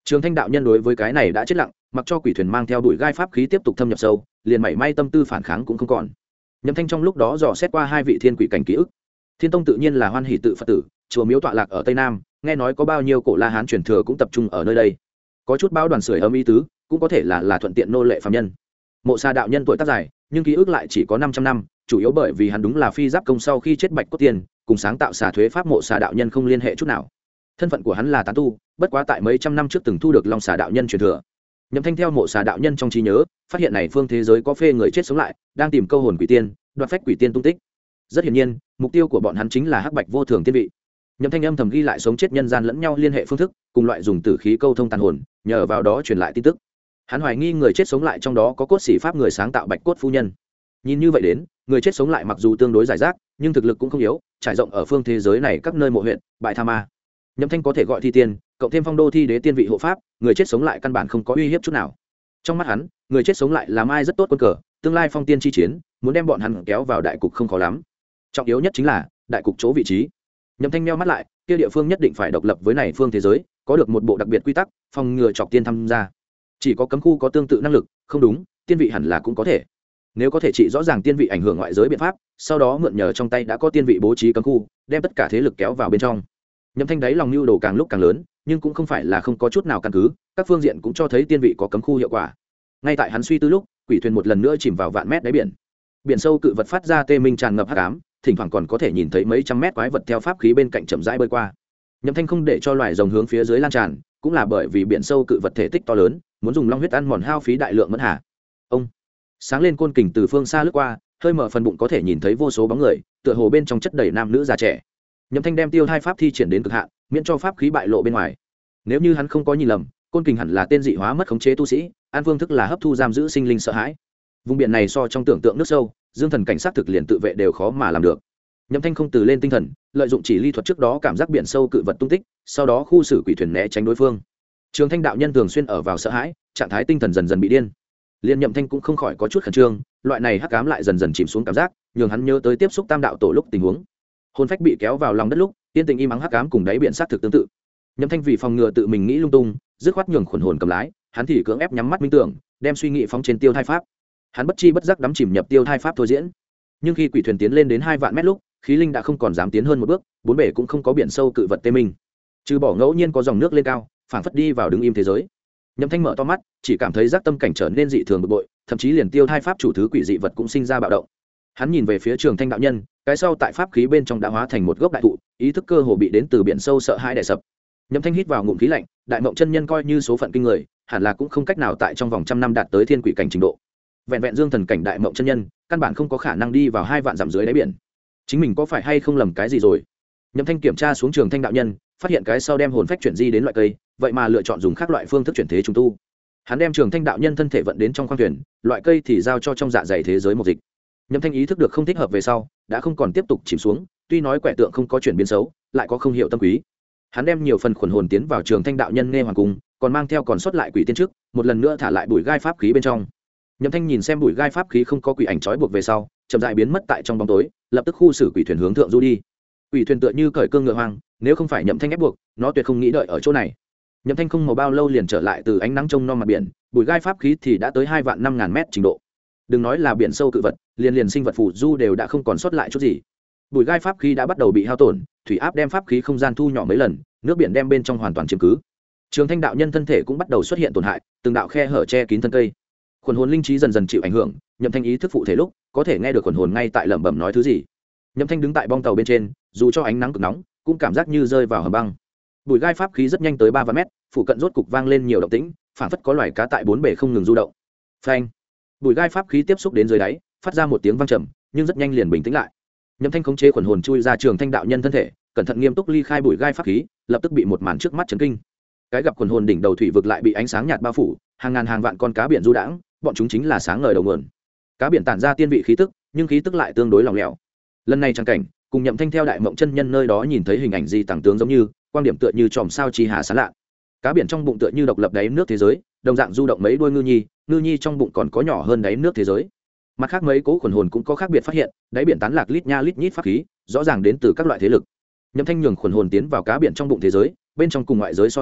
Trường Thanh đạo nhân đối với cái này đã chết lặng, mặc cho quỷ thuyền mang theo đuổi gai pháp khí tiếp tục thâm nhập sâu, liền mảy may tâm tư phản kháng cũng không còn. Nhậm Thanh trong lúc đó dò xét qua hai vị thiên quỷ cảnh ký ức. Thiên Tông tự nhiên là hoan hỷ tự Phật tử, chùa miếu tọa lạc ở Tây Nam, nghe nói có bao nhiêu cổ La Hán truyền thừa cũng tập trung ở nơi đây. Có chút báo đoàn sưởi ấm ý tứ, cũng có thể là thuận tiện nô lệ phàm nhân. Mộ Sa đạo nhân tuổi tác dài, nhưng ký ức lại chỉ có 500 năm, chủ yếu bởi vì hắn đúng là phi giáp công sau khi chết Bạch Cốt Tiên, cùng sáng tạo xà thuế pháp Mộ Sa đạo nhân không liên hệ chút nào. Thân phận của hắn là tán tu, bất quá tại mấy trăm năm trước từng thu được Long Xà đạo nhân truyền thừa. Nhậm Thanh theo Mộ Xà đạo nhân trong trí nhớ, phát hiện này phương thế giới có phê người chết sống lại, đang tìm câu hồn quỷ tiên, đoạt phách quỷ tiên tung tích. Rất hiển nhiên, mục tiêu của bọn hắn chính là hắc bạch vô thường tiên vị. Nhậm Thanh âm thầm ghi lại sống chết nhân gian lẫn nhau liên hệ phương thức, cùng loại dùng tử khí câu thông tàn hồn, nhờ vào đó truyền lại tin tức. Hắn hoài nghi người chết sống lại trong đó có cốt sĩ pháp người sáng tạo Bạch Cốt phu nhân. Nhìn như vậy đến, người chết sống lại mặc dù tương đối giải rác, nhưng thực lực cũng không yếu, trải rộng ở phương thế giới này các nơi mộ huyện, bại tha ma. Nhậm Thanh có thể gọi thi tiên, cộng thêm phong đô thi đế tiên vị hộ pháp, người chết sống lại căn bản không có uy hiếp chút nào. Trong mắt hắn, người chết sống lại làm ai rất tốt quân cờ, tương lai phong tiên chi chiến, muốn đem bọn hắn kéo vào đại cục không khó lắm. Trọng yếu nhất chính là đại cục chỗ vị trí. Nhậm Thanh meo mắt lại, kia địa phương nhất định phải độc lập với này phương thế giới, có được một bộ đặc biệt quy tắc, phòng ngừa chọc tiên tham gia. Chỉ có cấm khu có tương tự năng lực, không đúng, tiên vị hẳn là cũng có thể. Nếu có thể trị rõ ràng tiên vị ảnh hưởng ngoại giới biện pháp, sau đó mượn nhờ trong tay đã có tiên vị bố trí cấm khu, đem tất cả thế lực kéo vào bên trong. Nhậm Thanh đáy lòng nhu đồ càng lúc càng lớn, nhưng cũng không phải là không có chút nào căn cứ, các phương diện cũng cho thấy tiên vị có cấm khu hiệu quả. Ngay tại hắn suy tư lúc, quỷ thuyền một lần nữa chìm vào vạn mét đáy biển. Biển sâu cự vật phát ra tê minh tràn ngập hắc ám, thỉnh thoảng còn có thể nhìn thấy mấy trăm mét quái vật theo pháp khí bên cạnh chậm rãi bơi qua. Nhậm Thanh không để cho loài rồng hướng phía dưới lan tràn, cũng là bởi vì biển sâu cự vật thể tích to lớn, muốn dùng long huyết ăn mòn hao phí đại lượng mẫn hà. Ông sáng lên côn kình từ phương xa lướt qua, hơi mở phần bụng có thể nhìn thấy vô số bóng người, tựa hồ bên trong chất đầy nam nữ già trẻ. Nhậm Thanh đem tiêu hai pháp thi triển đến cực hạn, miễn cho pháp khí bại lộ bên ngoài. Nếu như hắn không có nhìn lầm, côn kình hẳn là tên dị hóa mất khống chế tu sĩ, an phương thức là hấp thu giam giữ sinh linh sợ hãi. Vùng biển này so trong tưởng tượng nước sâu, dương thần cảnh sát thực liền tự vệ đều khó mà làm được. Nhậm Thanh không từ lên tinh thần, lợi dụng chỉ ly thuật trước đó cảm giác biển sâu cự vật tung tích, sau đó khu xử quỷ thuyền né tránh đối phương. Trường Thanh đạo nhân thường xuyên ở vào sợ hãi, trạng thái tinh thần dần dần bị điên. Liên Nhậm Thanh cũng không khỏi có chút khẩn trương, loại này hắc ám lại dần dần chìm xuống cảm giác, nhường hắn nhớ tới tiếp xúc tam đạo tổ lúc tình huống. Hồn phách bị kéo vào lòng đất lúc, tiên tình im ắng hắc ám cùng đáy biển sát thực tương tự. Nhậm Thanh vì phòng ngừa tự mình nghĩ lung tung, dứt khoát nhường khuẩn hồn cầm lái, hắn thì cưỡng ép nhắm mắt minh tưởng, đem suy nghĩ phóng trên tiêu thai pháp. Hắn bất chi bất giác đắm chìm nhập tiêu thai pháp thôi diễn. Nhưng khi quỷ thuyền tiến lên đến 2 vạn mét lúc, khí linh đã không còn dám tiến hơn một bước, bốn bể cũng không có biển sâu cự vật tê minh, trừ bỏ ngẫu nhiên có dòng nước lên cao, phảng phất đi vào đứng im thế giới. Nhậm Thanh mở to mắt, chỉ cảm thấy giác tâm cảnh trở nên dị thường bực bội, thậm chí liền tiêu thai pháp chủ thứ quỷ dị vật cũng sinh ra bạo động. Hắn nhìn về phía Trường Thanh đạo nhân, cái sau tại pháp khí bên trong đã hóa thành một gốc đại thụ, ý thức cơ hồ bị đến từ biển sâu sợ hãi đè sập. Nhậm Thanh hít vào ngụm khí lạnh, đại mộng chân nhân coi như số phận kinh người, hẳn là cũng không cách nào tại trong vòng trăm năm đạt tới thiên quỷ cảnh trình độ. Vẹn vẹn dương thần cảnh đại mộng chân nhân, căn bản không có khả năng đi vào 2 vạn dặm dưới đáy biển. Chính mình có phải hay không lầm cái gì rồi? Nhậm Thanh kiểm tra xuống Trường Thanh đạo nhân, phát hiện cái sau đem hồn phách chuyển di đến loại cây, vậy mà lựa chọn dùng khác loại phương thức chuyển thế trùng tu. Hắn đem Trường Thanh đạo nhân thân thể vận đến trong khoang thuyền, loại cây thì giao cho trong dạ dày thế giới một dịch. Nhậm Thanh ý thức được không thích hợp về sau, đã không còn tiếp tục chìm xuống, tuy nói quẻ tượng không có chuyển biến xấu, lại có không hiểu tâm quý. Hắn đem nhiều phần khuẩn hồn tiến vào Trường Thanh đạo nhân nghe hoàng cung, còn mang theo còn sót lại quỷ tiên trước, một lần nữa thả lại bùi gai pháp khí bên trong. Nhậm Thanh nhìn xem bùi gai pháp khí không có quỷ ảnh trói buộc về sau, chậm rãi biến mất tại trong bóng tối, lập tức khu xử quỷ thuyền hướng thượng du đi. Quỷ thuyền tựa như cởi cương ngựa hoang, nếu không phải Nhậm Thanh ép buộc, nó tuyệt không nghĩ đợi ở chỗ này. Nhậm Thanh không màu bao lâu liền trở lại từ ánh nắng trông nom mặt biển, bùi gai pháp khí thì đã tới 2 vạn 5.000 mét trình độ. Đừng nói là biển sâu cự vật, liền sinh vật phù du đều đã không còn sót lại chút gì. Bùi gai pháp khí đã bắt đầu bị hao tổn, thủy áp đem pháp khí không gian thu nhỏ mấy lần, nước biển đem bên trong hoàn toàn chiếm cứ. Trường Thanh đạo nhân thân thể cũng bắt đầu xuất hiện tổn hại, từng đạo khe hở che kín thân cây. Khuẩn hồn linh trí dần dần chịu ảnh hưởng, Nhậm Thanh ý thức phụ thể lúc, có thể nghe được khuẩn hồn ngay tại lẩm bẩm nói thứ gì. Nhậm Thanh đứng tại bong tàu bên trên, dù cho ánh nắng cực nóng, cũng cảm giác như rơi vào hầm băng. Bùi gai pháp khí rất nhanh tới 3 vạn mét, phụ cận rốt cục vang lên nhiều động tĩnh, phảng phất có loài cá tại 4 bể không ngừng du động. Phanh! Bùi gai pháp khí tiếp xúc đến dưới đáy, phát ra một tiếng vang trầm, nhưng rất nhanh liền bình tĩnh lại. Nhậm Thanh khống chế khuẩn hồn chui ra Trường Thanh đạo nhân thân thể, cẩn thận nghiêm túc ly khai bùi gai pháp khí, lập tức bị một màn trước mắt chấn kinh. Cái gặp khuẩn hồn đỉnh đầu thủy vực lại bị ánh sáng nhạt bao phủ, hàng ngàn hàng vạn con cá biển du đãng, bọn chúng chính là sáng ngời đầu nguồn. Cá biển tản ra tiên vị khí tức, nhưng khí tức lại tương đối lỏng lẻo. Lần này trang cảnh, cùng Nhậm Thanh theo đại mộng chân nhân nơi đó nhìn thấy hình ảnh gì tàng tướng giống như, quan điểm tựa như chòm sao chi hà sáng lạ. Cá biển trong bụng tựa như độc lập đáy nước thế giới, đồng dạng du động mấy đuôi ngư nhi trong bụng còn có nhỏ hơn đáy nước thế giới. Mặt khác mấy cố khuẩn hồn cũng có khác biệt phát hiện, đáy biển tán lạc lít nha lít nhít pháp khí, rõ ràng đến từ các loại thế lực. Nhậm Thanh nhường khuẩn hồn tiến vào cá biển trong bụng thế giới, bên trong cùng ngoại giới so sánh,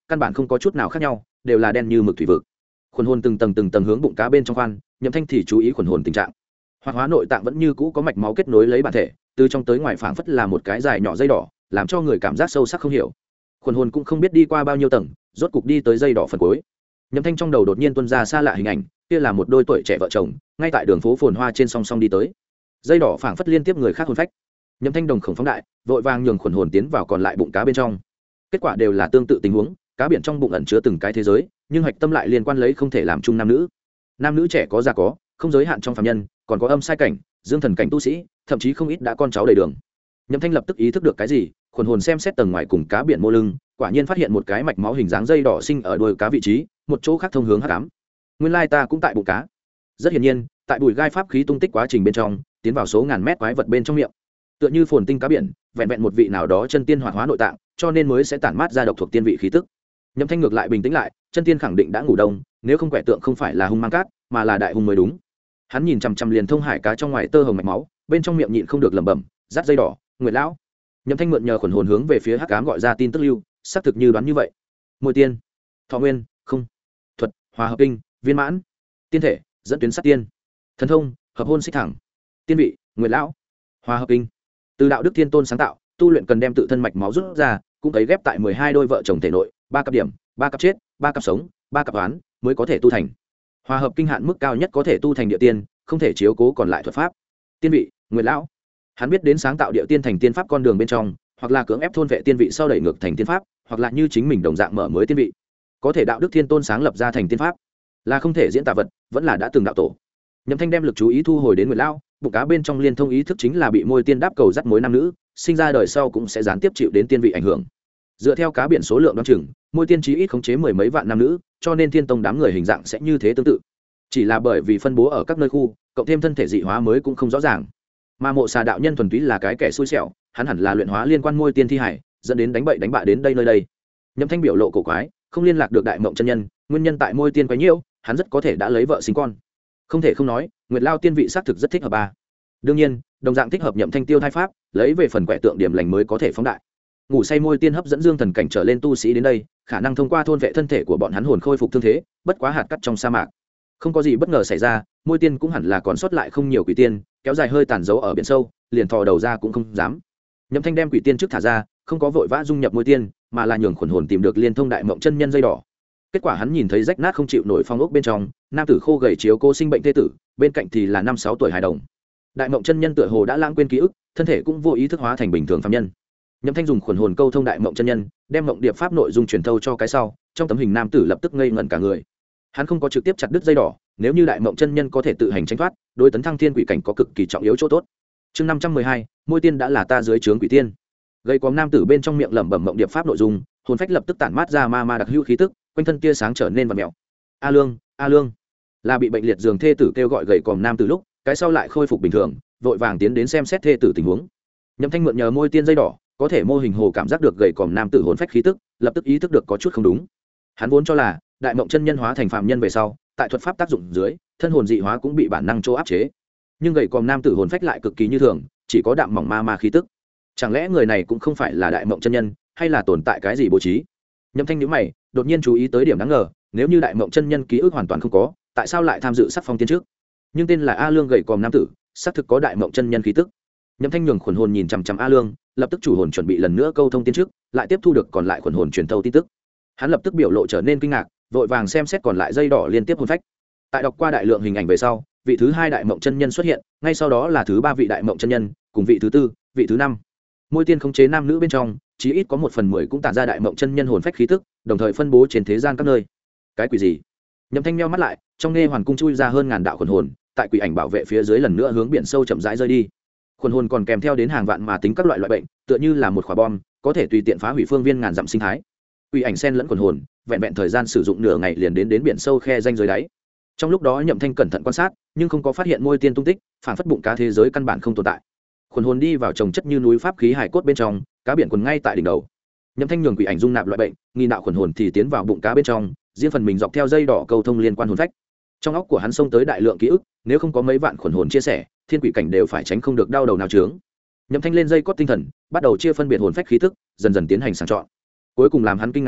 căn bản không có chút nào khác nhau, đều là đen như mực thủy vực. Khuẩn hồn từng tầng hướng bụng cá bên trong khoan, Nhậm Thanh thì chú ý khuẩn hồn tình trạng. Hoạt hóa nội tạng vẫn như cũ có mạch máu kết nối lấy bản thể, từ trong tới ngoài phảng phất là một cái dài nhỏ dây đỏ, làm cho người cảm giác sâu sắc không hiểu. Khuẩn hồn cũng không biết đi qua bao nhiêu tầng, rốt cục đi tới dây đỏ phần cuối. Nhậm Thanh trong đầu đột nhiên tuôn ra xa lạ hình ảnh, kia là một đôi tuổi trẻ vợ chồng, ngay tại đường phố phồn hoa trên song song đi tới. Dây đỏ phảng phất liên tiếp người khác hồn phách. Nhậm Thanh đồng khổng phóng đại, vội vàng nhường khuẩn hồn tiến vào còn lại bụng cá bên trong. Kết quả đều là tương tự tình huống, cá biển trong bụng ẩn chứa từng cái thế giới, nhưng hạch tâm lại liên quan lấy không thể làm chung nam nữ. Nam nữ trẻ có già có, không giới hạn trong phàm nhân, còn có âm sai cảnh, dương thần cảnh tu sĩ, thậm chí không ít đã con cháu đầy đường. Nhậm Thanh lập tức ý thức được cái gì, khuẩn hồn xem xét tầng ngoài cùng cá biển mô lưng, quả nhiên phát hiện một cái mạch máu hình dáng dây đỏ sinh ở đuôi cá vị trí, một chỗ khác thông hướng hắc ám. Nguyên lai ta cũng tại bụng cá. Rất hiển nhiên, tại bụi gai pháp khí tung tích quá trình bên trong, tiến vào số ngàn mét quái vật bên trong miệng. Tựa như phồn tinh cá biển, vẹn vẹn một vị nào đó chân tiên hoạt hóa nội tạng, cho nên mới sẽ tản mát ra độc thuộc tiên vị khí tức. Nhậm Thanh ngược lại bình tĩnh lại, chân tiên khẳng định đã ngủ đông, nếu không quẻ tượng không phải là hung mang cát, mà là đại hung mới đúng. Hắn nhìn chằm chằm liền thông hải cá trong ngoài tơ hồng mạch máu, bên trong miệng nhịn không được lẩm bẩm, dắt dây đỏ, Nguyệt lão. Nhậm Thanh mượn nhờ khuẩn hồn hướng về phía hắc ám gọi ra tin tức lưu, xác thực như đoán như vậy. Môi tiên, thọ nguyên, không, thuật, hòa hợp kinh, viên mãn, tiên thể, dẫn tuyến sát tiên, thần thông, hợp hôn xích thẳng, tiên vị, Nguyệt lão, hòa hợp kinh. Từ đạo đức thiên tôn sáng tạo, tu luyện cần đem tự thân mạch máu rút ra, cũng thấy ghép tại 12 đôi vợ chồng thể nội, 3 cặp điểm, 3 cặp chết, 3 cặp sống, 3 cặp oán mới có thể tu thành. Hòa hợp kinh hạn mức cao nhất có thể tu thành địa tiên, không thể chiếu cố còn lại thuật pháp. Tiên vị, Nguyệt lão. Hắn biết đến sáng tạo địa tiên thành tiên pháp con đường bên trong, hoặc là cưỡng ép thôn vệ tiên vị sau đẩy ngược thành tiên pháp, hoặc là như chính mình đồng dạng mở mới tiên vị. Có thể đạo đức thiên tôn sáng lập ra thành tiên pháp, là không thể diễn tả vật, vẫn là đã từng đạo tổ. Nhậm Thanh đem lực chú ý thu hồi đến Nguyệt lão, bụng cá bên trong liên thông ý thức chính là bị môi tiên đáp cầu dắt mối nam nữ, sinh ra đời sau cũng sẽ gián tiếp chịu đến tiên vị ảnh hưởng. Dựa theo cá biển số lượng đoán chừng, môi tiên chí ít khống chế 10 mấy vạn nam nữ, cho nên thiên tông đám người hình dạng sẽ như thế tương tự. Chỉ là bởi vì phân bố ở các nơi khu, cộng thêm thân thể dị hóa mới cũng không rõ ràng. Mà Mộ Xà đạo nhân thuần túy là cái kẻ xui xẻo, hắn hẳn là luyện hóa liên quan môi tiên thi hải, dẫn đến đánh bậy đánh bạ đến đây nơi đây. Nhậm Thanh biểu lộ cổ quái, không liên lạc được đại mộng chân nhân, nguyên nhân tại môi tiên quấy nhiễu, hắn rất có thể đã lấy vợ sinh con. Không thể không nói, Nguyệt Lao tiên vị xác thực rất thích hợp ba. Đương nhiên, đồng dạng thích hợp Nhậm Thanh tiêu thai pháp, lấy về phần quẻ tượng điểm lành mới có thể phóng đại. Ngủ say môi tiên hấp dẫn dương thần cảnh trở lên tu sĩ đến đây, khả năng thông qua thôn vệ thân thể của bọn hắn hồn khôi phục thương thế, bất quá hạt cắt trong sa mạc. Không có gì bất ngờ xảy ra, môi tiên cũng hẳn là còn sót lại không nhiều quỷ tiên, kéo dài hơi tàn dấu ở biển sâu, liền thò đầu ra cũng không dám. Nhậm Thanh đem quỷ tiên trước thả ra, không có vội vã dung nhập môi tiên, mà là nhường khuẩn hồn tìm được liên thông đại mộng chân nhân dây đỏ. Kết quả hắn nhìn thấy rách nát không chịu nổi phong ốc bên trong, nam tử khô gầy chiếu cô sinh bệnh thê tử, bên cạnh thì là 5-6 tuổi hài đồng. Đại mộng chân nhân tựa hồ đã lãng quên ký ức, thân thể cũng vô ý thức hóa thành bình thường phàm nhân. Nhậm Thanh dùng khuẩn hồn câu thông đại mộng chân nhân, đem mộng điệp pháp nội dung truyền thâu cho cái sau, trong tấm hình nam tử lập tức ngây ngẩn cả người. Hắn không có trực tiếp chặt đứt dây đỏ, nếu như đại mộng chân nhân có thể tự hành tránh thoát, đối tấn thăng thiên quỷ cảnh có cực kỳ trọng yếu chỗ tốt. Chương 512, môi tiên đã là ta dưới trướng quỷ tiên. Gây có nam tử bên trong miệng lẩm bẩm mộng điệp pháp nội dung, hồn phách lập tức tản mát ra ma ma đặc hữu khí tức, quanh thân tia sáng trở nên vặn mèo. A Lương, A Lương, là bị bệnh liệt giường thê tử kêu gọi gầy còm nam tử lúc, cái sau lại khôi phục bình thường, vội vàng tiến đến xem xét thê tử tình huống. Nhậm Thanh mượn nhờ môi tiên dây đỏ, có thể mô hình hồ cảm giác được gầy còm nam tử hồn phách khí tức, lập tức ý thức được có chút không đúng. Hắn vốn cho là đại mộng chân nhân hóa thành phàm nhân về sau, tại thuật pháp tác dụng dưới, thân hồn dị hóa cũng bị bản năng chỗ áp chế. Nhưng gầy còm nam tử hồn phách lại cực kỳ như thường, chỉ có đạm mỏng ma ma khí tức. Chẳng lẽ người này cũng không phải là đại mộng chân nhân, hay là tồn tại cái gì bố trí? Nhậm Thanh nhíu mày, đột nhiên chú ý tới điểm đáng ngờ, nếu như đại mộng chân nhân ký ức hoàn toàn không có, tại sao lại tham dự sắc phong tiên trước? Nhưng tên là A Lương gầy còm nam tử, xác thực có đại mộng chân nhân khí tức. Nhậm Thanh nhường khuẩn hồn nhìn chằm chằm A Lương, lập tức chủ hồn chuẩn bị lần nữa câu thông tiên trước, lại tiếp thu được còn lại khuẩn hồn truyền thâu tin tức. Hắn lập tức biểu lộ trở nên kinh ngạc, vội vàng xem xét còn lại dây đỏ liên tiếp hồn phách. Tại đọc qua đại lượng hình ảnh về sau, vị thứ 2 đại mộng chân nhân xuất hiện, ngay sau đó là thứ 3 vị đại mộng chân nhân, cùng vị thứ 4, vị thứ 5. Môi tiên khống chế nam nữ bên trong, chí ít có 1/10 cũng tản ra đại mộng chân nhân hồn phách khí tức, đồng thời phân bố trên thế gian các nơi. Cái quỷ gì? Nhậm Thanh meo mắt lại, trong nghe hoàn cung chui ra hơn ngàn đạo khuẩn hồn, tại quỷ ảnh bảo vệ phía dưới lần nữa hướng biển sâu chậm rãi rơi đi. Khuẩn hồn còn kèm theo đến hàng vạn mà tính các loại bệnh, tựa như là một quả bom, có thể tùy tiện phá hủy phương viên ngàn dặm sinh thái. Quỷ ảnh xen lẫn khuẩn hồn, vẹn vẹn thời gian sử dụng nửa ngày liền đến biển sâu khe danh dưới đáy. Trong lúc đó Nhậm Thanh cẩn thận quan sát, nhưng không có phát hiện môi tiên tung tích, phản phất bụng cá thế giới căn bản không tồn tại. Khuẩn hồn đi vào trồng chất như núi pháp khí hải cốt bên trong, cá biển quần ngay tại đỉnh đầu. Nhậm Thanh nhường quỷ ảnh dung nạp loại bệnh, nghi nạo khuẩn hồn thì tiến vào bụng cá bên trong, riêng phần mình dọc theo dây đỏ câu thông liên quan hồn phách. Trong óc của hắn xông tới đại lượng ký ức, nếu không có mấy vạn khuẩn hồn chia sẻ, thiên quỷ cảnh đều phải tránh không được đau đầu nào chướng. Nhậm Thanh lên dây cót tinh thần, bắt đầu chia phân biệt hồn phách khí tức, dần dần tiến hành sàng chọn. Cuối cùng làm hắn kinh ngạc là,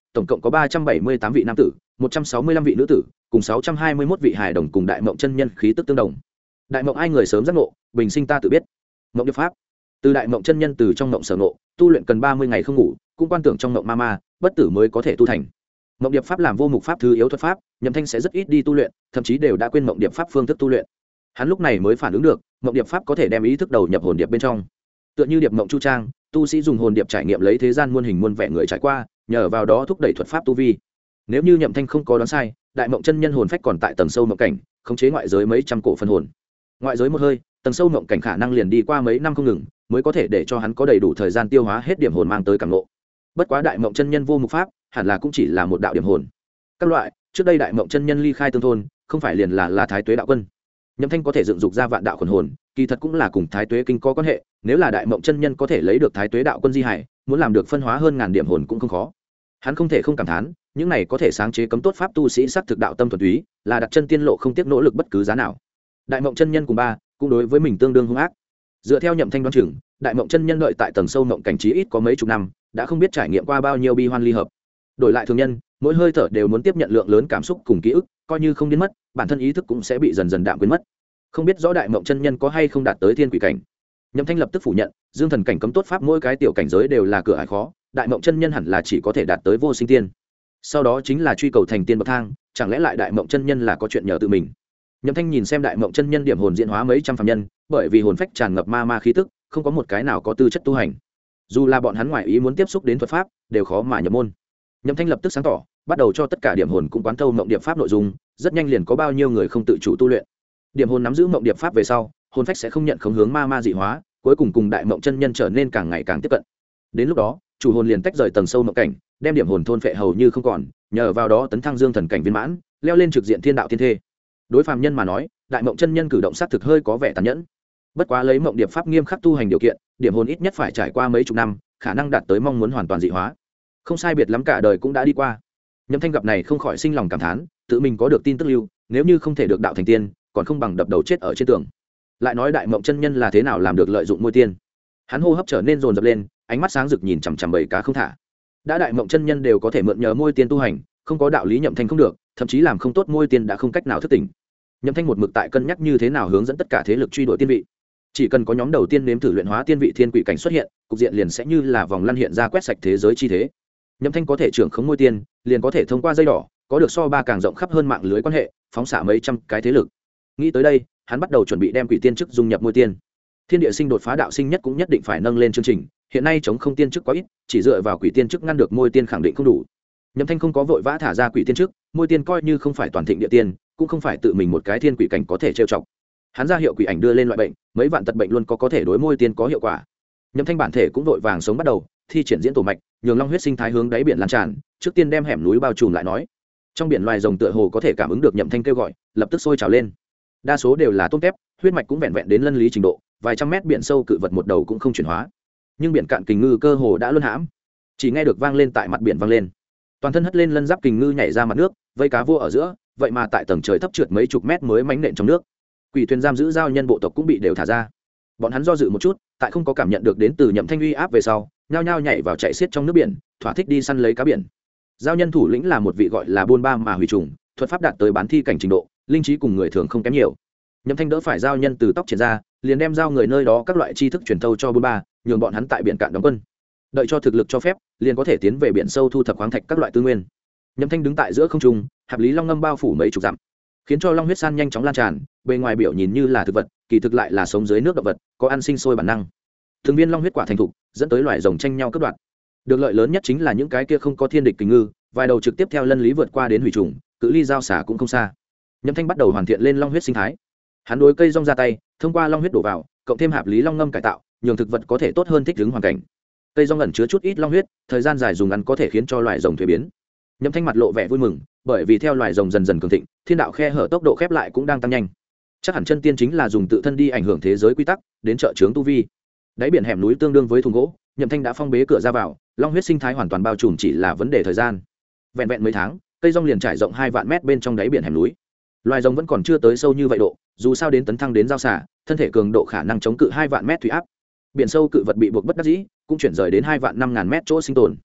tổng cộng có 378 vị nam tử, 165 vị nữ tử, cùng 621 vị hài đồng cùng đại mộng chân nhân khí tức tương đồng. Đại mộng ai người sớm giác ngộ, bình sinh ta tự biết. Mộng điệp pháp. Từ đại mộng chân nhân từ trong mộng sở ngộ, tu luyện cần 30 ngày không ngủ, cũng quan tưởng trong mộng ma bất tử mới có thể tu thành. Mộng điệp pháp làm vô mục pháp thứ yếu thuật pháp, Nhậm Thanh sẽ rất ít đi tu luyện, thậm chí đều đã quên mộng điệp pháp phương thức tu luyện. Hắn lúc này mới phản ứng được, mộng điệp pháp có thể đem ý thức đầu nhập hồn điệp bên trong. Tựa như điệp mộng chu trang, tu sĩ dùng hồn điệp trải nghiệm lấy thế gian muôn hình muôn vẻ người trải qua, nhờ vào đó thúc đẩy thuật pháp tu vi. Nếu như Nhậm Thanh không có đoán sai, đại mộng chân nhân hồn phách còn tại tầng sâu mộng cảnh, khống chế ngoại giới mấy trăm cổ phân hồn. Ngoại giới một hơi, tầng sâu mộng cảnh khả năng liền đi qua mấy năm không ngừng, mới có thể để cho hắn có đầy đủ thời gian tiêu hóa hết điểm hồn mang tới cảm ngộ. Bất quá đại mộng chân nhân vô mục pháp, hẳn là cũng chỉ là một đạo điểm hồn. Các loại, trước đây đại mộng chân nhân ly khai tương thôn, không phải liền là thái tuế đạo quân. Nhậm Thanh có thể dựng dục ra vạn đạo quần hồn, kỳ thật cũng là cùng thái tuế kinh có quan hệ, nếu là đại mộng chân nhân có thể lấy được thái tuế đạo quân di hải, muốn làm được phân hóa hơn ngàn điểm hồn cũng không khó. Hắn không thể không cảm thán, những này có thể sáng chế cấm tốt pháp tu sĩ sắc thực đạo tâm thuần túy, là đặt chân tiên lộ không tiếc nỗ lực bất cứ giá nào. Đại mộng chân nhân cùng ba, cũng đối với mình tương đương hung ác. Dựa theo Nhậm Thanh đoán chừng, đại mộng chân nhân đợi tại tầng sâu mộng cảnh trí ít có mấy chục năm, đã không biết trải nghiệm qua bao nhiêu bi hoan ly hợp. Đổi lại thường nhân, mỗi hơi thở đều muốn tiếp nhận lượng lớn cảm xúc cùng ký ức, coi như không biến mất, bản thân ý thức cũng sẽ bị dần dần đạm quên mất. Không biết rõ đại mộng chân nhân có hay không đạt tới thiên quỷ cảnh. Nhậm Thanh lập tức phủ nhận, dương thần cảnh cấm tốt pháp mỗi cái tiểu cảnh giới đều là cửa ải khó, đại mộng chân nhân hẳn là chỉ có thể đạt tới vô sinh tiên. Sau đó chính là truy cầu thành tiên bậc thang, chẳng lẽ lại đại mộng chân nhân là có chuyện nhờ tự mình. Nhậm Thanh nhìn xem đại mộng chân nhân điểm hồn diễn hóa mấy trăm phàm nhân, bởi vì hồn phách tràn ngập ma khí tức, không có một cái nào có tư chất tu hành. Dù là bọn hắn ngoại ý muốn tiếp xúc đến thuật pháp, đều khó mà nhập môn. Nhậm Thanh lập tức sáng tỏ, bắt đầu cho tất cả điểm hồn cũng quán thâu mộng điệp pháp nội dung, rất nhanh liền có bao nhiêu người không tự chủ tu luyện. Điểm hồn nắm giữ mộng điệp pháp về sau, hồn phách sẽ không nhận khống hướng ma dị hóa, cuối cùng đại mộng chân nhân trở nên càng ngày càng tiếp cận. Đến lúc đó, chủ hồn liền tách rời tầng sâu mộng cảnh, đem điểm hồn thôn phệ hầu như không còn, nhờ vào đó tấn thăng dương thần cảnh viên mãn, leo lên trực diện thiên đạo thiên thê. Đối phàm nhân mà nói, đại mộng chân nhân cử động sát thực hơi có vẻ tàn nhẫn. Bất quá lấy mộng điệp pháp nghiêm khắc tu hành điều kiện, điểm hồn ít nhất phải trải qua mấy chục năm, khả năng đạt tới mong muốn hoàn toàn dị hóa. Không sai biệt lắm cả đời cũng đã đi qua. Nhậm Thanh gặp này không khỏi sinh lòng cảm thán, tự mình có được tin tức lưu, nếu như không thể được đạo thành tiên, còn không bằng đập đầu chết ở trên tường. Lại nói đại mộng chân nhân là thế nào làm được lợi dụng môi tiên. Hắn hô hấp trở nên dồn dập lên, ánh mắt sáng rực nhìn chằm chằm bầy cá không thả. Đã đại mộng chân nhân đều có thể mượn nhờ môi tiên tu hành, không có đạo lý Nhậm Thanh không được, thậm chí làm không tốt môi tiên đã không cách nào thức tỉnh. Nhậm Thanh một mực tại cân nhắc như thế nào hướng dẫn tất cả thế lực truy đuổi tiên vị. Chỉ cần có nhóm đầu tiên nếm thử luyện hóa tiên vị thiên quỷ cảnh xuất hiện, cục diện liền sẽ như là vòng lăn hiện ra quét sạch thế giới chi thế. Nhậm Thanh có thể trưởng khống môi tiên, liền có thể thông qua dây đỏ, có được so ba càng rộng khắp hơn mạng lưới quan hệ, phóng xạ mấy trăm cái thế lực. Nghĩ tới đây, hắn bắt đầu chuẩn bị đem quỷ tiên chức dung nhập môi tiên. Thiên địa sinh đột phá đạo sinh nhất cũng nhất định phải nâng lên chương trình, hiện nay chống không tiên chức quá ít, chỉ dựa vào quỷ tiên chức ngăn được môi tiên khẳng định không đủ. Nhậm Thanh không có vội vã thả ra quỷ tiên chức, môi tiên coi như không phải toàn thịnh địa tiên, cũng không phải tự mình một cái thiên quỷ cảnh có thể trêu chọc. Hắn ra hiệu quỷ ảnh đưa lên loại bệnh, mấy vạn tật bệnh luôn có thể đối môi tiên có hiệu quả. Nhậm Thanh bản thể cũng vội vàng sống bắt đầu, thi triển diễn tổ mạch, nhường long huyết sinh thái hướng đáy biển lan tràn, trước tiên đem hẻm núi bao trùm lại nói. Trong biển loài rồng tựa hồ có thể cảm ứng được Nhậm Thanh kêu gọi, lập tức sôi trào lên. Đa số đều là tôm tép, huyết mạch cũng vẹn vẹn đến lân lý trình độ, vài trăm mét biển sâu cự vật một đầu cũng không chuyển hóa. Nhưng biển cạn kình ngư cơ hồ đã luân hãm, chỉ nghe được vang lên tại mặt biển vang lên. Toàn thân hất lên lân giáp kình ngư nhảy ra mặt nước, vây cá vua ở giữa, vậy mà tại tầng trời thấp trượt mấy chục mét mới mánh nện trong nước. Quỷ thuyền giam giữ giao nhân bộ tộc cũng bị đều thả ra. Bọn hắn do dự một chút, tại không có cảm nhận được đến từ Nhậm Thanh uy áp về sau, nhao nhao nhảy vào chạy xiết trong nước biển, thỏa thích đi săn lấy cá biển. Giao nhân thủ lĩnh là một vị gọi là buôn ba mà hủy trùng, thuật pháp đạt tới bán thi cảnh trình độ, linh trí cùng người thường không kém nhiều. Nhậm Thanh đỡ phải giao nhân từ tóc triển ra, liền đem giao người nơi đó các loại tri thức truyền thâu cho buôn ba, nhường bọn hắn tại biển cạn đóng quân. Đợi cho thực lực cho phép, liền có thể tiến về biển sâu thu thập khoáng thạch các loại tư nguyên. Nhậm Thanh đứng tại giữa không trung, hạp lý long ngâm bao phủ mấy chục dặm, khiến cho long huyết san nhanh chóng lan tràn, bề ngoài biểu nhìn như là thực vật, kỳ thực lại là sống dưới nước động vật, có ăn sinh sôi bản năng. Thường viên long huyết quả thành thục, dẫn tới loài rồng tranh nhau cướp đoạt. Được lợi lớn nhất chính là những cái kia không có thiên địch kình ngư, vài đầu trực tiếp theo lân lý vượt qua đến hủy trùng, cự ly giao xả cũng không xa. Nhậm Thanh bắt đầu hoàn thiện lên long huyết sinh thái. Hắn đối cây rong ra tay, thông qua long huyết đổ vào, cộng thêm hạp lý long ngâm cải tạo, nhường thực vật có thể tốt hơn thích ứng hoàn cảnh. Cây rong ẩn chứa chút ít long huyết, thời gian dài dùng ăn có thể khiến cho loài rồng thuế biến. Nhậm Thanh mặt lộ vẻ vui mừng, bởi vì theo loài rồng dần dần cường thịnh, thiên đạo khe hở tốc độ khép lại cũng đang tăng nhanh. Chắc hẳn chân tiên chính là dùng tự thân đi ảnh hưởng thế giới quy tắc, đến trợ chướng tu vi. Đáy biển hẻm núi tương đương với thùng gỗ, Nhậm Thanh đã phong bế cửa ra vào, long huyết sinh thái hoàn toàn bao trùm chỉ là vấn đề thời gian. Vẹn vẹn mấy tháng, cây rong liền trải rộng 2 vạn mét bên trong đáy biển hẻm núi. Loài rồng vẫn còn chưa tới sâu như vậy độ, dù sao đến tấn thăng đến giao xả, thân thể cường độ khả năng chống cự 2 vạn mét thủy áp. Biển sâu cự vật bị buộc bất đắc dĩ, cũng chuyển rời đến 2 vạn 5 ngàn mét chỗ sinh tồn.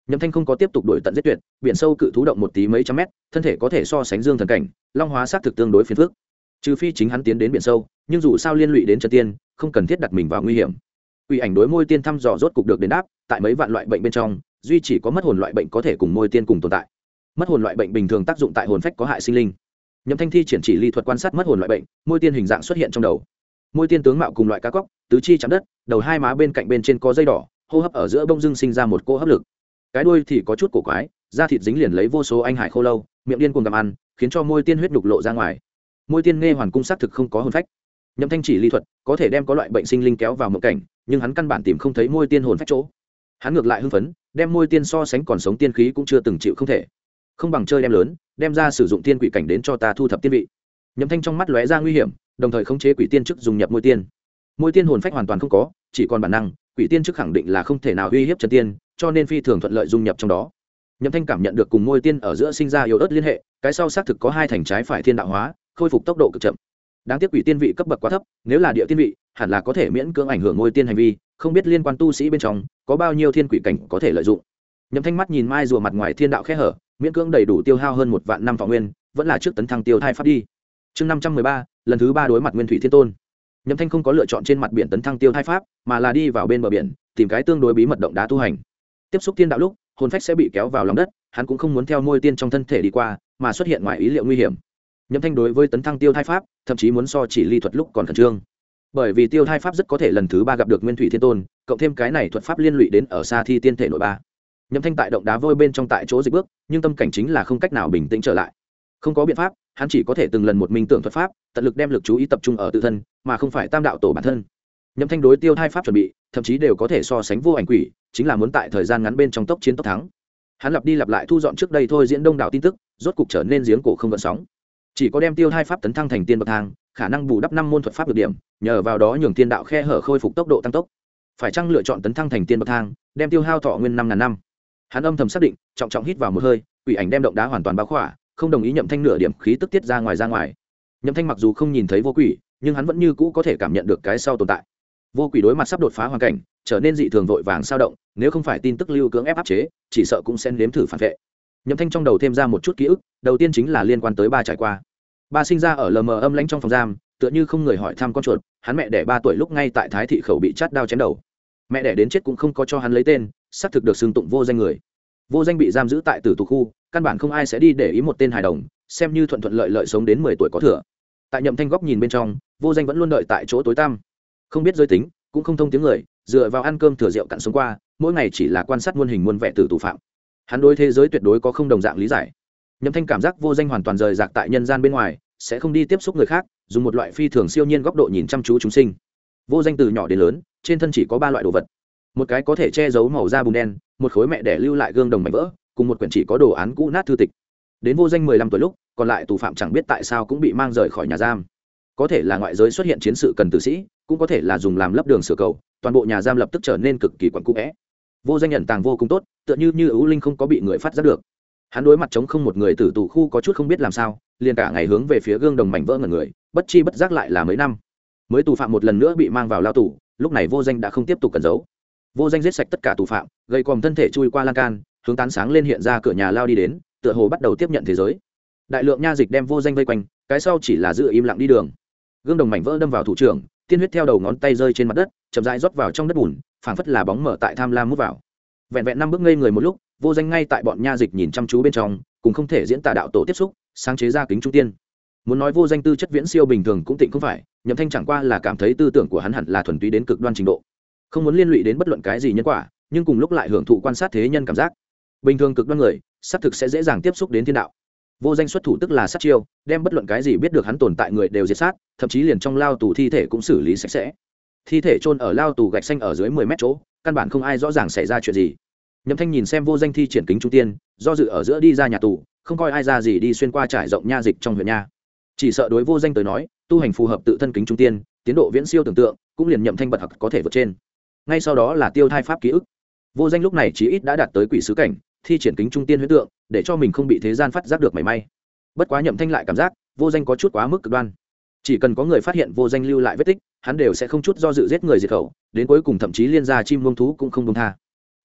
Nhậm Thanh không có tiếp tục đuổi tận giết tuyệt, biển sâu cự thú động một tí mấy trăm mét, thân thể có thể so sánh dương thần cảnh, long hóa sát thực tương đối phiền phức. Trừ phi chính hắn tiến đến biển sâu, nhưng dù sao liên lụy đến chân tiên, không cần thiết đặt mình vào nguy hiểm. Quỷ ảnh đối môi tiên thăm dò rốt cục được đền đáp, tại mấy vạn loại bệnh bên trong, duy chỉ có mất hồn loại bệnh có thể cùng môi tiên cùng tồn tại. Mất hồn loại bệnh bình thường tác dụng tại hồn phách có hại sinh linh. Nhậm Thanh thi triển chỉ ly thuật quan sát mất hồn loại bệnh, môi tiên hình dạng xuất hiện trong đầu. Môi tiên tướng mạo cùng loại cá cóc, tứ chi chạm đất, đầu hai má bên cạnh bên trên có dây đỏ, hô hấp ở giữa bông dưng sinh ra một cỗ hấp lực. Cái đuôi thì có chút cổ quái, da thịt dính liền lấy vô số anh hải khô lâu, miệng điên cuồng gặm ăn, khiến cho môi tiên huyết nhục lộ ra ngoài. Môi tiên nghe hoàn cung xác thực không có hồn phách. Nhậm Thanh chỉ ly thuật có thể đem có loại bệnh sinh linh kéo vào mộng cảnh, nhưng hắn căn bản tìm không thấy môi tiên hồn phách chỗ. Hắn ngược lại hưng phấn, đem môi tiên so sánh còn sống tiên khí cũng chưa từng chịu không thể. Không bằng chơi đem lớn, đem ra sử dụng tiên quỷ cảnh đến cho ta thu thập tiên vị. Nhậm Thanh trong mắt lóe ra nguy hiểm, đồng thời khống chế quỷ tiên chức dùng nhập môi tiên. Môi tiên hồn phách hoàn toàn không có, chỉ còn bản năng, quỷ tiên chức khẳng định là không thể nào uy hiếp chân tiên, cho nên phi thường thuận lợi dung nhập trong đó. Nhậm Thanh cảm nhận được cùng môi tiên ở giữa sinh ra yếu ớt liên hệ, cái sau xác thực có hai thành trái phải thiên đạo hóa, khôi phục tốc độ cực chậm. Đáng tiếc quỷ tiên vị cấp bậc quá thấp, nếu là địa tiên vị, hẳn là có thể miễn cưỡng ảnh hưởng môi tiên hành vi, không biết liên quan tu sĩ bên trong có bao nhiêu thiên quỷ cảnh có thể lợi dụng. Nhậm Thanh mắt nhìn mai rùa mặt ngoài thiên đạo khe hở, miễn cưỡng đầy đủ tiêu hao hơn 1 vạn năm thọ nguyên, vẫn là trước tấn thăng tiêu thai pháp đi. Chương 513, lần thứ 3 đối mặt Nguyên Thủy Thiên Tôn. Nhậm Thanh không có lựa chọn trên mặt biển tấn thăng tiêu thai pháp, mà là đi vào bên bờ biển, tìm cái tương đối bí mật động đá tu hành. Tiếp xúc thiên đạo lúc, hồn phách sẽ bị kéo vào lòng đất, hắn cũng không muốn theo môi tiên trong thân thể đi qua, mà xuất hiện ngoài ý liệu nguy hiểm. Nhậm Thanh đối với tấn thăng tiêu thai pháp, thậm chí muốn so chỉ ly thuật lúc còn khẩn trương. Bởi vì tiêu thai pháp rất có thể lần thứ 3 gặp được Nguyên Thủy Thiên Tôn, cộng thêm cái này thuật pháp liên lụy đến ở xa thi tiên thể nội ba. Nhậm Thanh tại động đá vôi bên trong tại chỗ dịch bước, nhưng tâm cảnh chính là không cách nào bình tĩnh trở lại. Không có biện pháp, hắn chỉ có thể từng lần một minh tưởng thuật pháp, tận lực đem lực chú ý tập trung ở tự thân, mà không phải tam đạo tổ bản thân. Nhậm Thanh đối tiêu thai pháp chuẩn bị, thậm chí đều có thể so sánh vô ảnh quỷ, chính là muốn tại thời gian ngắn bên trong tốc chiến tốc thắng. Hắn lặp đi lặp lại thu dọn trước đây thôi diễn đông đảo tin tức, rốt cục trở nên giếng cổ không gợn sóng. Chỉ có đem tiêu thai pháp tấn thăng thành tiên bậc thang, khả năng bù đắp 5 môn thuật pháp được điểm, nhờ vào đó nhường thiên đạo khe hở khôi phục tốc độ tăng tốc. Phải chăng lựa chọn tấn thăng thành tiên bậc thang, đem tiêu hao thọ nguyên 5000 năm. Hắn âm thầm xác định, trọng trọng hít vào một hơi, quỷ ảnh đem động đá hoàn toàn bao khỏa, không đồng ý Nhậm Thanh nửa điểm khí tức tiết ra ngoài. Nhậm Thanh mặc dù không nhìn thấy vô quỷ, nhưng hắn vẫn như cũ có thể cảm nhận được cái sau tồn tại. Vô quỷ đối mặt sắp đột phá hoàn cảnh, trở nên dị thường vội vàng sao động, nếu không phải tin tức lưu cưỡng ép áp chế, chỉ sợ cũng sẽ nếm thử phản vệ. Nhậm Thanh trong đầu thêm ra một chút ký ức, đầu tiên chính là liên quan tới ba trải qua. Ba sinh ra ở lờ mờ âm lãnh trong phòng giam, tựa như không người hỏi thăm con chuột, hắn mẹ đẻ 3 tuổi lúc ngay tại Thái thị khẩu bị chát đao chém đầu. Mẹ đẻ đến chết cũng không có cho hắn lấy tên, xác thực được xưng tụng vô danh người. Vô danh bị giam giữ tại tử tù khu, căn bản không ai sẽ đi để ý một tên hài đồng, xem như thuận lợi lợi sống đến 10 tuổi có thừa. Tại Nhậm Thanh góc nhìn bên trong, vô danh vẫn luôn đợi tại chỗ tối tăm, không biết giới tính, cũng không thông tiếng người, dựa vào ăn cơm thừa rượu cặn sống qua, mỗi ngày chỉ là quan sát muôn hình muôn vẻ tử tù phạm. Hắn đối thế giới tuyệt đối có không đồng dạng lý giải. Nhậm Thanh cảm giác vô danh hoàn toàn rời rạc tại nhân gian bên ngoài, sẽ không đi tiếp xúc người khác, dùng một loại phi thường siêu nhiên góc độ nhìn chăm chú chúng sinh. Vô danh từ nhỏ đến lớn, trên thân chỉ có 3 loại đồ vật. Một cái có thể che giấu màu da bùn đen, một khối mẹ đẻ lưu lại gương đồng mảnh vỡ, cùng một quyển chỉ có đồ án cũ nát thư tịch. Đến vô danh 15 tuổi lúc, còn lại tù phạm chẳng biết tại sao cũng bị mang rời khỏi nhà giam. Có thể là ngoại giới xuất hiện chiến sự cần tử sĩ, cũng có thể là dùng làm lấp đường sửa cầu, toàn bộ nhà giam lập tức trở nên cực kỳ quặn cũ é. Vô danh nhận tàng vô cùng tốt, tựa như ưu linh không có bị người phát giác được. Hắn đối mặt chống không một người tử tù khu có chút không biết làm sao, liền cả ngày hướng về phía gương đồng mảnh vỡ ngẩn người, bất chi bất giác lại là mấy năm. Mới tù phạm một lần nữa bị mang vào lao tù, lúc này vô danh đã không tiếp tục cẩn giấu. Vô danh giết sạch tất cả tù phạm, gây còm thân thể chui qua lan can, hướng tán sáng lên hiện ra cửa nhà lao đi đến, tựa hồ bắt đầu tiếp nhận thế giới. Đại lượng nha dịch đem vô danh vây quanh, cái sau chỉ là giữ im lặng đi đường. Gương đồng mảnh vỡ đâm vào thủ trưởng, tiên huyết theo đầu ngón tay rơi trên mặt đất, chậm rãi rót vào trong đất bùn, phảng phất là bóng mở tại tham lam mút vào. Vẹn vẹn 5 bước ngây người một lúc, vô danh ngay tại bọn nha dịch nhìn chăm chú bên trong, cùng không thể diễn tả đạo tổ tiếp xúc, sáng chế ra kính trung tiên. Muốn nói vô danh tư chất viễn siêu bình thường cũng tịnh không phải, Nhậm Thanh chẳng qua là cảm thấy tư tưởng của hắn hẳn là thuần túy đến cực đoan trình độ, không muốn liên lụy đến bất luận cái gì nhân quả, nhưng cùng lúc lại hưởng thụ quan sát thế nhân cảm giác. Bình thường cực đoan người, xác thực sẽ dễ dàng tiếp xúc đến thiên đạo. Vô danh xuất thủ tức là sát chiêu, đem bất luận cái gì biết được hắn tồn tại người đều diệt sát, thậm chí liền trong lao tù thi thể cũng xử lý sạch sẽ. Thi thể chôn ở lao tù gạch xanh ở dưới 10 mét chỗ, căn bản không ai rõ ràng xảy ra chuyện gì. Nhậm Thanh nhìn xem vô danh thi triển kính trung tiên, do dự ở giữa đi ra nhà tù, không coi ai ra gì đi xuyên qua trải rộng nha dịch trong huyện nha. Chỉ sợ đối vô danh tới nói, tu hành phù hợp tự thân kính trung tiên, tiến độ viễn siêu tưởng tượng, cũng liền Nhậm Thanh bật học có thể vượt trên. Ngay sau đó là tiêu thai pháp ký ức. Vô danh lúc này chí ít đã đạt tới quỷ sứ cảnh, thi triển kính trung tiên huyễn tượng, để cho mình không bị thế gian phát giác được mảy may. Bất quá Nhậm Thanh lại cảm giác, vô danh có chút quá mức cực đoan. Chỉ cần có người phát hiện vô danh lưu lại vết tích, hắn đều sẽ không chút do dự giết người diệt khẩu, đến cuối cùng thậm chí liên gia chim muông thú cũng không buông tha.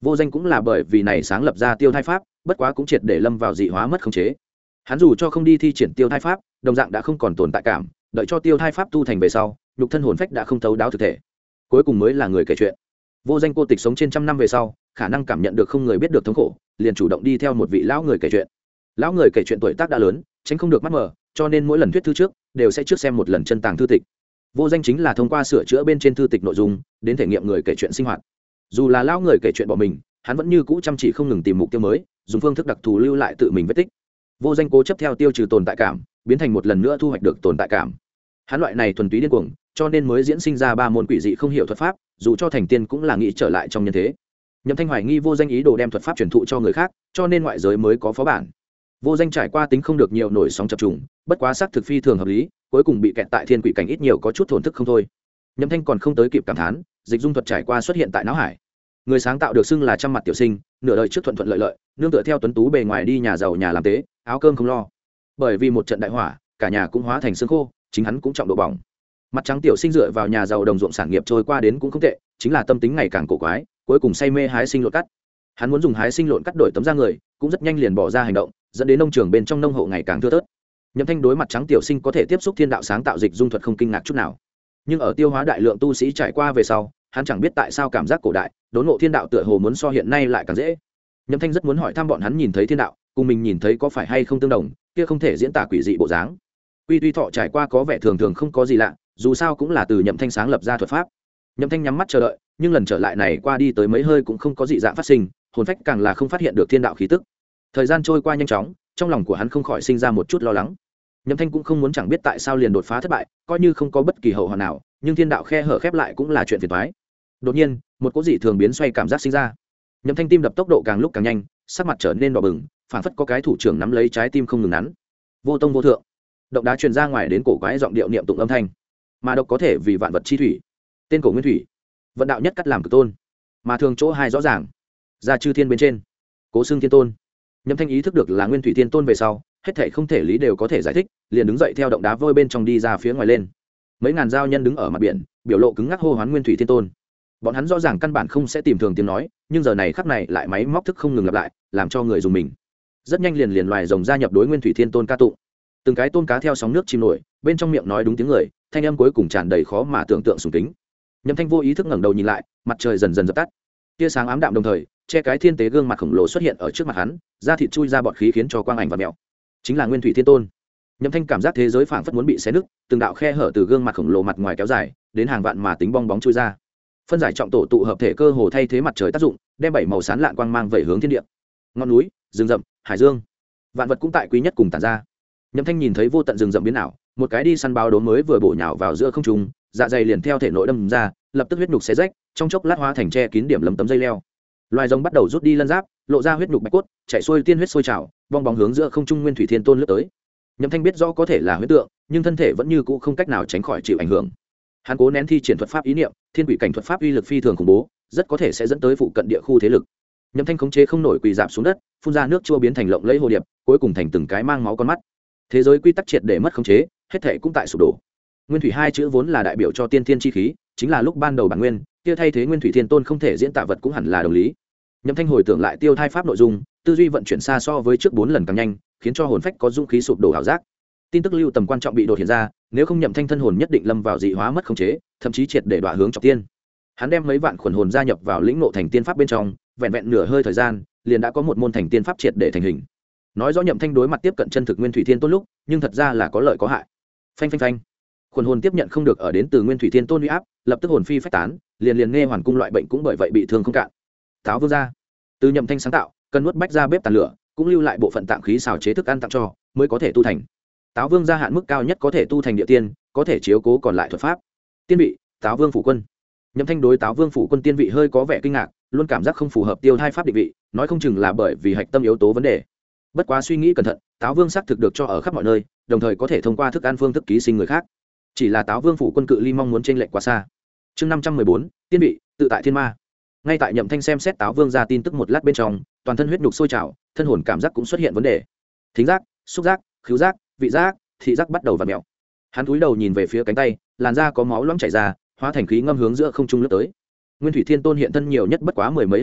Vô Danh cũng là bởi vì này sáng lập ra tiêu thai pháp, bất quá cũng triệt để lâm vào dị hóa mất khống chế. Hắn dù cho không đi thi triển tiêu thai pháp, đồng dạng đã không còn tồn tại cảm, đợi cho tiêu thai pháp tu thành về sau, nhục thân hồn phách đã không thấu đáo thực thể. Cuối cùng mới là người kể chuyện. Vô Danh cô tịch sống trên trăm năm về sau, khả năng cảm nhận được không người biết được thống khổ, liền chủ động đi theo một vị lão người kể chuyện. Lão người kể chuyện tuổi tác đã lớn, tránh không được mắt mờ, cho nên mỗi lần thuyết thư trước đều sẽ trước xem một lần chân tàng thư tịch. Vô Danh chính là thông qua sửa chữa bên trên thư tịch nội dung đến thể nghiệm người kể chuyện sinh hoạt. Dù là lão người kể chuyện bỏ mình, hắn vẫn như cũ chăm chỉ không ngừng tìm mục tiêu mới, dùng phương thức đặc thù lưu lại tự mình vết tích. Vô Danh cố chấp theo tiêu trừ tồn tại cảm, biến thành một lần nữa thu hoạch được tồn tại cảm. Hắn loại này thuần túy điên cuồng, cho nên mới diễn sinh ra ba môn quỷ dị không hiểu thuật pháp, dù cho thành tiên cũng là nghĩ trở lại trong nhân thế. Nhậm Thanh hoài nghi Vô Danh ý đồ đem thuật pháp truyền thụ cho người khác, cho nên ngoại giới mới có phó bản. Vô Danh trải qua tính không được nhiều nổi sóng chập trùng, bất quá xác thực phi thường hợp lý, cuối cùng bị kẹt tại thiên quỷ cảnh ít nhiều có chút thổn thức không thôi. Nhậm Thanh còn không tới kịp cảm thán, dịch dung thuật trải qua xuất hiện tại não hải. Người sáng tạo được xưng là trăm mặt tiểu sinh, nửa đời trước thuận thuận lợi lợi, nương tựa theo tuấn tú bề ngoài đi nhà giàu nhà làm tế, áo cơm không lo. Bởi vì một trận đại hỏa, cả nhà cũng hóa thành xương khô, chính hắn cũng trọng độ bỏng. Mặt trắng tiểu sinh dựa vào nhà giàu đồng ruộng sản nghiệp trôi qua đến cũng không tệ, chính là tâm tính ngày càng cổ quái, cuối cùng say mê hái sinh lộn cắt. Hắn muốn dùng hái sinh lộn cắt đổi tấm da người, cũng rất nhanh liền bỏ ra hành động, dẫn đến nông trường bên trong nông hộ ngày càng thưa thớt. Nhậm Thanh đối mặt trắng tiểu sinh có thể tiếp xúc thiên đạo sáng tạo dịch dung thuật không kinh ngạc chút nào, nhưng ở tiêu hóa đại lượng tu sĩ trải qua về sau, hắn chẳng biết tại sao cảm giác cổ đại đốn ngộ thiên đạo tựa hồ muốn so hiện nay lại càng dễ. Nhậm Thanh rất muốn hỏi thăm bọn hắn nhìn thấy thiên đạo cùng mình nhìn thấy có phải hay không tương đồng, kia không thể diễn tả quỷ dị bộ dáng. Quy Tuy Thọ trải qua có vẻ thường thường không có gì lạ, dù sao cũng là từ Nhậm Thanh sáng lập ra thuật pháp. Nhậm Thanh nhắm mắt chờ đợi, nhưng lần trở lại này qua đi tới mấy hơi cũng không có dị dạng phát sinh, hồn phách càng là không phát hiện được thiên đạo khí tức. Thời gian trôi qua nhanh chóng, trong lòng của hắn không khỏi sinh ra một chút lo lắng. Nhậm Thanh cũng không muốn chẳng biết tại sao liền đột phá thất bại, coi như không có bất kỳ hậu hoạn nào, nhưng thiên đạo khe hở khép lại cũng là chuyện phiền toái. Đột nhiên, một cỗ dị thường biến xoay cảm giác sinh ra. Nhậm Thanh tim đập tốc độ càng lúc càng nhanh, sắc mặt trở nên đỏ bừng, phảng phất có cái thủ trưởng nắm lấy trái tim không ngừng nắn. Vô tông vô thượng, động đá truyền ra ngoài đến cổ quái giọng điệu niệm tụng âm thanh. Mà độc có thể vì vạn vật chi thủy, tên cổ nguyên thủy, vận đạo nhất cắt làm cực tôn, mà thường chỗ hai rõ ràng, ra chư thiên bên trên, cố xưng thiên tôn. Nhậm Thanh ý thức được là nguyên thủy thiên tôn về sau, hết thảy không thể lý đều có thể giải thích, liền đứng dậy theo động đá vôi bên trong đi ra phía ngoài lên. Mấy ngàn giao nhân đứng ở mặt biển, biểu lộ cứng ngắc hô hoán nguyên thủy thiên tôn. Bọn hắn rõ ràng căn bản không sẽ tìm thường tiếng nói, nhưng giờ này khắc này lại máy móc thức không ngừng lặp lại, làm cho người dùng mình. Rất nhanh liền loài rồng gia nhập đối nguyên thủy thiên tôn ca tụng. Từng cái tôm cá theo sóng nước chìm nổi, bên trong miệng nói đúng tiếng người, thanh âm cuối cùng tràn đầy khó mà tưởng tượng sùng kính. Nhậm Thanh vô ý thức ngẩng đầu nhìn lại, mặt trời dần dần dập tắt. Tia sáng ám đạm đồng thời, che cái thiên tế gương mặt khổng lồ xuất hiện ở trước mặt hắn, da thịt chui ra bọt khí khiến cho quang ảnh và mèo. Chính là nguyên thủy thiên tôn. Nhậm Thanh cảm giác thế giới phảng phất muốn bị xé nứt, từng đạo khe hở từ gương mặt khổng lồ mặt ngoài kéo dài, đến hàng vạn mà tính bong bóng chui ra. Phân giải trọng tổ tụ hợp thể cơ hồ thay thế mặt trời tác dụng, đem bảy màu sáng lạn quang mang vẩy hướng thiên địa. Ngọn núi, rừng rậm, hải dương, vạn vật cũng tại quý nhất cùng tản ra. Nhậm Thanh nhìn thấy vô tận rừng rậm biến ảo, một cái đi săn báo đốm mới vừa bổ nhào vào giữa không trung, dạ dày liền theo thể nội đâm ra, lập tức huyết nhục xé rách, trong chốc lát hóa thành che kín điểm lấm tấm dây leo. Loài rồng bắt đầu rút đi lân giáp, lộ ra huyết nhục bạch cốt, chảy xuôi tiên huyết sôi trào, bong bóng hướng giữa không trung nguyên thủy thiên tôn lướt tới. Nhậm Thanh biết rõ có thể là huyết tượng, nhưng thân thể vẫn như cũ không cách nào tránh khỏi chịu ảnh hưởng. Hắn cố nén thi triển thuật pháp ý niệm, thiên quỷ cảnh thuật pháp uy lực phi thường khủng bố, rất có thể sẽ dẫn tới phụ cận địa khu thế lực. Nhậm Thanh khống chế không nổi quỳ rạp xuống đất, phun ra nước chua biến thành lộng lẫy hồ điệp, cuối cùng thành từng cái mang máu con mắt. Thế giới quy tắc triệt để mất khống chế, hết thảy cũng tại sụp đổ. Nguyên thủy hai chữ vốn là đại biểu cho tiên thiên chi khí, chính là lúc ban đầu bản nguyên, kia thay thế nguyên thủy thiên tôn không thể diễn tả vật cũng hẳn là đồng lý. Nhậm Thanh hồi tưởng lại tiêu thai pháp nội dung, tư duy vận chuyển xa so với trước 4 lần càng nhanh, khiến cho hồn phách có dũng khí sụp đổ ảo giác. Tin tức lưu tầm quan trọng bị đột hiện ra, nếu không Nhậm Thanh thân hồn nhất định lâm vào dị hóa mất khống chế, thậm chí triệt để đọa hướng trọng tiên. Hắn đem mấy vạn khuẩn hồn gia nhập vào lĩnh ngộ thành tiên pháp bên trong, vẹn vẹn nửa hơi thời gian, liền đã có một môn thành tiên pháp triệt để thành hình. Nói rõ Nhậm Thanh đối mặt tiếp cận chân thực nguyên thủy thiên tôn lúc, nhưng thật ra là có lợi có hại. Phanh phanh phanh. Khuẩn hồn tiếp nhận không được ở đến từ nguyên thủy thiên tôn uy áp, lập tức hồn phi phách tán, liền nghe hoàn cung loại bệnh cũng bởi vậy bị thương không cạn. Táo vương gia, từ Nhậm Thanh sáng tạo, cần nuốt bách ra bếp tàn lửa, cũng lưu lại bộ phận tạng khí xào chế thức ăn tặng cho, mới có thể tu thành. Táo vương gia hạn mức cao nhất có thể tu thành địa tiên, có thể chiếu cố còn lại thuật pháp. Tiên vị, Táo vương phủ quân. Nhậm Thanh đối Táo vương phủ quân tiên vị hơi có vẻ kinh ngạc, luôn cảm giác không phù hợp tiêu thai pháp định vị, nói không chừng là bởi vì hạch tâm yếu tố vấn đề. Bất quá suy nghĩ cẩn thận, Táo vương xác thực được cho ở khắp mọi nơi, đồng thời có thể thông qua thức ăn phương thức ký sinh người khác. Chỉ là Táo vương phủ quân cự ly mong muốn chênh lệch quá xa. Chương 514, tiên vị, tự tại thiên ma. Ngay tại Nhậm Thanh xem xét Táo vương ra tin tức một lát bên trong, toàn thân huyết nhục sôi trào, thân hồn cảm giác cũng xuất hiện vấn đề. Thính giác, xúc giác, khứu giác, vị giác, thị giác bắt đầu vặn mèo. Hắn cúi đầu nhìn về phía cánh tay, làn da có máu loãng chảy ra, hóa thành khí ngâm hướng giữa không trung lướt tới. Nguyên thủy thiên tôn hiện thân nhiều nhất bất quá mười mấy hơi thở,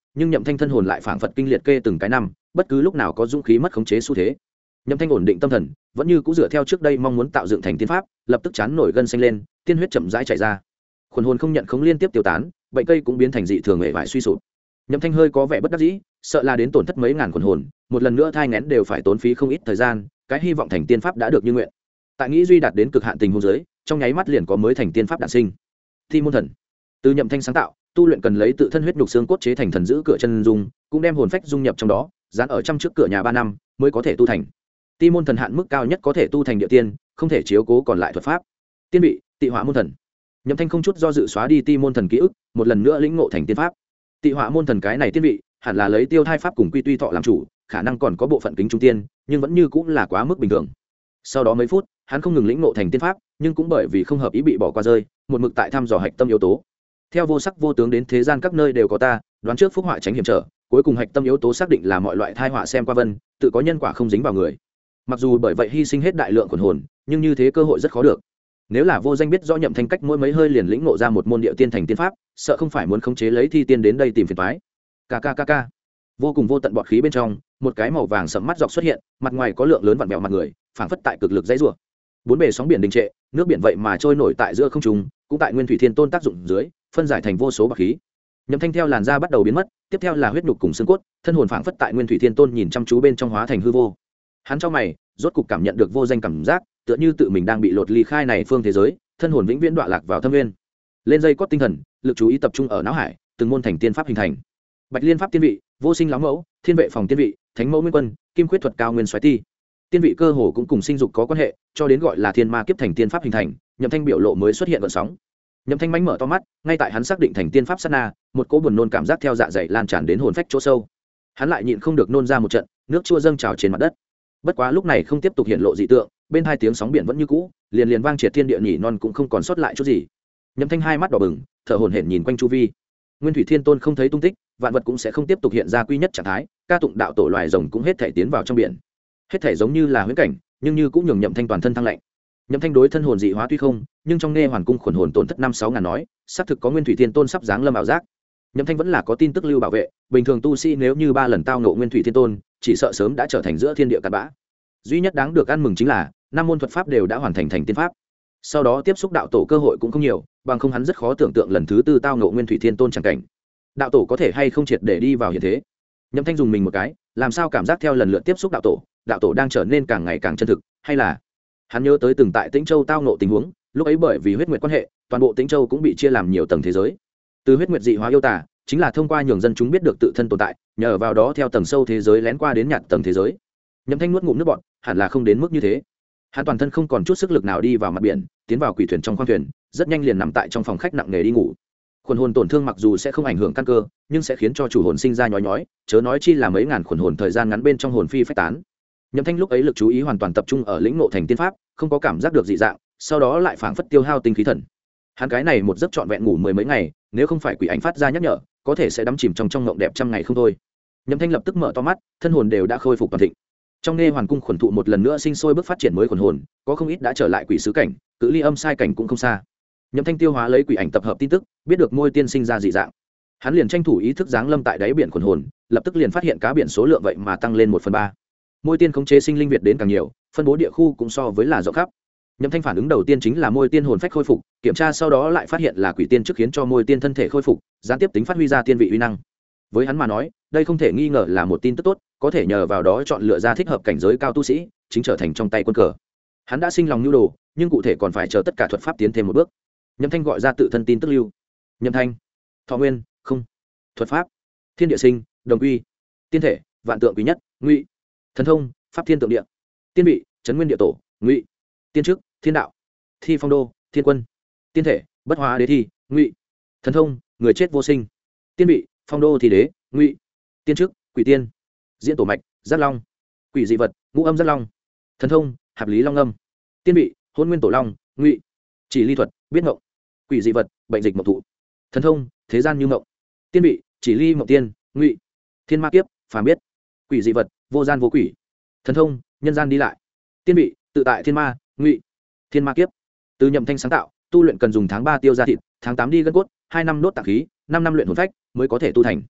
nhưng nhậm thanh thân hồn lại phảng phật kinh liệt kê từng cái năm, bất cứ lúc nào có dũng khí mất khống chế xu thế. Nhậm thanh ổn định tâm thần, vẫn như cũ dựa theo trước đây mong muốn tạo dựng thành tiên pháp, lập tức chán nổi gân xanh lên, tiên huyết chậm rãi chảy ra. Khuẩn hồn không nhận khống liên tiếp tiêu tán, bệnh cây cũng biến thành dị thường hệ vải suy sụp. Nhậm thanh hơi có vẻ bất đắc dĩ, sợ là đến tổn thất mấy ngàn khuẩn hồn, một lần nữa thai nghén đều phải tốn phí không ít thời gian, cái hy vọng thành tiên pháp đã được như nguyện. Tại nghĩ duy đạt đến cực hạn tình huống dưới, trong nháy mắt liền có mới thành tiên pháp đản sinh. Thi môn thần, từ nhậm thanh sáng tạo, tu luyện cần lấy tự thân huyết nhục xương cốt chế thành thần giữ cửa chân dung, cũng đem hồn phách dung nhập trong đó, dán ở trăm trước cửa nhà 3 năm mới có thể tu thành. Ti môn thần hạn mức cao nhất có thể tu thành địa tiên, không thể chiếu cố còn lại thuật pháp. Tiên vị, Tị Hỏa môn thần. Nhậm thanh không chút do dự xóa đi ti môn thần ký ức, một lần nữa lĩnh ngộ thành tiên pháp. Tị Hỏa môn thần cái này tiên vị, hẳn là lấy tiêu thai pháp cùng quy tuy thọ làm chủ, khả năng còn có bộ phận kính trung tiên, nhưng vẫn như cũng là quá mức bình thường. Sau đó mấy phút, hắn không ngừng lĩnh ngộ thành tiên pháp, nhưng cũng bởi vì không hợp ý bị bỏ qua rơi, một mực tại thăm dò hạch tâm yếu tố. Theo vô sắc vô tướng đến thế gian các nơi đều có ta, đoán trước phúc họa tránh hiểm trở, cuối cùng hạch tâm yếu tố xác định là mọi loại thai họa xem qua vân, tự có nhân quả không dính vào người. Mặc dù bởi vậy hy sinh hết đại lượng quần hồn, nhưng như thế cơ hội rất khó được. Nếu là vô danh biết rõ nhậm thanh cách mỗi mấy hơi liền lĩnh ngộ ra một môn địa tiên thành tiên pháp, sợ không phải muốn khống chế lấy thi tiên đến đây tìm phiền toái. Kkkk. Vô cùng vô tận bọt khí bên trong, một cái màu vàng sẫm mắt dọc xuất hiện, mặt ngoài có lượng lớn vặn vẹo mặt người, phảng phất tại cực lực dãy rủa. Bốn bề sóng biển đình trệ, nước biển vậy mà trôi nổi tại giữa không trung, cũng tại nguyên thủy thiên tôn tác dụng dưới, phân giải thành vô số bọt khí. Nhậm thanh theo làn da bắt đầu biến mất, tiếp theo là huyết nhục cùng xương cốt, thân hồn phảng phất tại nguyên thủy thiên tôn nhìn chăm chú bên trong hóa thành hư vô. Hắn trong mày, rốt cục cảm nhận được vô danh cảm giác, tựa như tự mình đang bị lột ly khai này phương thế giới, thân hồn vĩnh viễn đọa lạc vào thâm nguyên. Lên dây cót tinh thần, lực chú ý tập trung ở não hải, từng môn thành tiên pháp hình thành. Bạch liên pháp tiên vị, vô sinh láo mẫu, thiên vệ phòng tiên vị, thánh mẫu nguyên quân, kim khuyết thuật cao nguyên xoáy ti. Tiên vị cơ hồ cũng cùng sinh dục có quan hệ, cho đến gọi là thiên ma kiếp thành tiên pháp hình thành, nhậm thanh biểu lộ mới xuất hiện gợn sóng. Nhậm thanh mánh mở to mắt, ngay tại hắn xác định thành tiên pháp sát na, một cỗ buồn nôn cảm giác theo dạ dày lan tràn đến hồn phách chỗ sâu. Hắn lại nhịn không được nôn ra một trận, nước chua dâng trào trên mặt đất. Bất quá lúc này không tiếp tục hiện lộ dị tượng, bên hai tiếng sóng biển vẫn như cũ, liền liền vang triệt thiên địa nhỉ non cũng không còn sót lại chút gì. Nhậm thanh hai mắt đỏ bừng, thở hổn hển nhìn quanh chu vi. Nguyên thủy thiên tôn không thấy tung tích, vạn vật cũng sẽ không tiếp tục hiện ra quy nhất trạng thái, ca tụng đạo tổ loài rồng cũng hết thể tiến vào trong biển. Hết thể giống như là huyễn cảnh, nhưng như cũng nhường nhậm thanh toàn thân thăng lạnh. Nhậm thanh đối thân hồn dị hóa tuy không, nhưng trong nghe hoàn cung khuẩn hồn tổn thất 5-6 ngàn nói, xác thực có nguyên thủy thiên tôn sắp giáng lâm ảo giác. Nhậm thanh vẫn là có tin tức lưu bảo vệ, bình thường tu sĩ nếu như 3 lần tao ngộ nguyên thủy thiên tôn, chỉ sợ sớm đã trở thành giữa thiên địa cát bã. Duy nhất đáng được ăn mừng chính là 5 môn thuật pháp đều đã hoàn thành thành tiên pháp. Sau đó tiếp xúc đạo tổ cơ hội cũng không nhiều, bằng không hắn rất khó tưởng tượng lần thứ 4 tao ngộ nguyên thủy thiên tôn chẳng cảnh. Đạo tổ có thể hay không triệt để đi vào hiện thế. Nhậm thanh dùng mình một cái, làm sao cảm giác theo lần lượt tiếp xúc đạo tổ đang trở nên càng ngày càng chân thực, hay là hắn nhớ tới từng tại Tĩnh Châu tao ngộ tình huống, lúc ấy bởi vì huyết nguyệt quan hệ, toàn bộ Tĩnh Châu cũng bị chia làm nhiều tầng thế giới. Từ huyết nguyệt dị hóa yêu tà, chính là thông qua nhường dân chúng biết được tự thân tồn tại, nhờ vào đó theo tầng sâu thế giới lén qua đến nhạt tầng thế giới. Nhậm thanh nuốt ngụm nước bọt, hẳn là không đến mức như thế. Hắn toàn thân không còn chút sức lực nào đi vào mặt biển, tiến vào quỷ thuyền trong khoang thuyền, rất nhanh liền nằm tại trong phòng khách nặng nề đi ngủ. Khuẩn hồn tổn thương mặc dù sẽ không ảnh hưởng căn cơ, nhưng sẽ khiến cho chủ hồn sinh ra nhói nhói, chớ nói chi là mấy ngàn khuẩn hồn thời gian ngắn bên trong hồn phi phách tán. Nhậm thanh lúc ấy lực chú ý hoàn toàn tập trung ở lĩnh ngộ thành tiên pháp, không có cảm giác được dị dạng, sau đó lại phảng phất tiêu hao tinh khí thần. Hắn cái này một giấc trọn vẹn ngủ 10 mấy ngày, nếu không phải quỷ ảnh phát ra nhắc nhở, có thể sẽ đắm chìm trong mộng đẹp trăm ngày không thôi. Nhậm thanh lập tức mở to mắt, thân hồn đều đã khôi phục toàn thịnh. Trong nghe hoàn cung khuẩn thụ một lần nữa sinh sôi bước phát triển mới khuẩn hồn, có không ít đã trở lại quỷ sứ cảnh, cự ly âm sai cảnh cũng không xa. Nhậm thanh tiêu hóa lấy quỷ ảnh tập hợp tin tức, biết được môi tiên sinh ra dị dạng. Hắn liền tranh thủ ý thức giáng lâm tại đáy biển khuẩn hồn, lập tức liền phát hiện cá biển số lượng vậy mà tăng lên 1/3. Môi tiên khống chế sinh linh việt đến càng nhiều, phân bố địa khu cũng so với là rộng khắp. Nhậm thanh phản ứng đầu tiên chính là môi tiên hồn phách khôi phục, kiểm tra sau đó lại phát hiện là quỷ tiên trước khiến cho môi tiên thân thể khôi phục, gián tiếp tính phát huy ra tiên vị uy năng. Với hắn mà nói, đây không thể nghi ngờ là một tin tức tốt, có thể nhờ vào đó chọn lựa ra thích hợp cảnh giới cao tu sĩ, chính trở thành trong tay quân cờ. Hắn đã sinh lòng nhu đồ, nhưng cụ thể còn phải chờ tất cả thuật pháp tiến thêm một bước. Nhậm thanh gọi ra tự thân tin tức lưu. Nhậm thanh, thọ nguyên, không. Thuật pháp, thiên địa sinh, đồng quy. Tiên thể, vạn tượng quý nhất, ngụy. Thần thông, pháp thiên tượng địa. Tiên vị, trấn nguyên địa tổ, ngụy. Tiên chức, thiên đạo. Thi phong đô, thiên quân. Tiên thể, bất hóa đế thi, ngụy. Thần thông, người chết vô sinh. Tiên vị, phong đô thì đế, ngụy. Tiên chức, quỷ tiên. Diễn tổ mạch, giác long. Quỷ dị vật, ngũ âm giác long. Thần thông, hạp lý long âm. Tiên vị, hôn nguyên tổ long, ngụy. Chỉ ly thuật, biết ngộng. Quỷ dị vật, bệnh dịch mộng thụ. Thần thông, thế gian như mộng. Tiên vị, chỉ ly mộng tiên, ngụy. Thiên ma kiếp, phàm biết. Quỷ dị vật, vô gian vô quỷ. Thần thông, nhân gian đi lại. Tiên vị, tự tại thiên ma, ngụy. Thiên ma kiếp. Từ nhậm thanh sáng tạo, tu luyện cần dùng tháng 3 tiêu ra thịt, tháng 8 đi gân cốt, 2 năm đốt tạng khí, 5 năm luyện hồn phách mới có thể tu thành.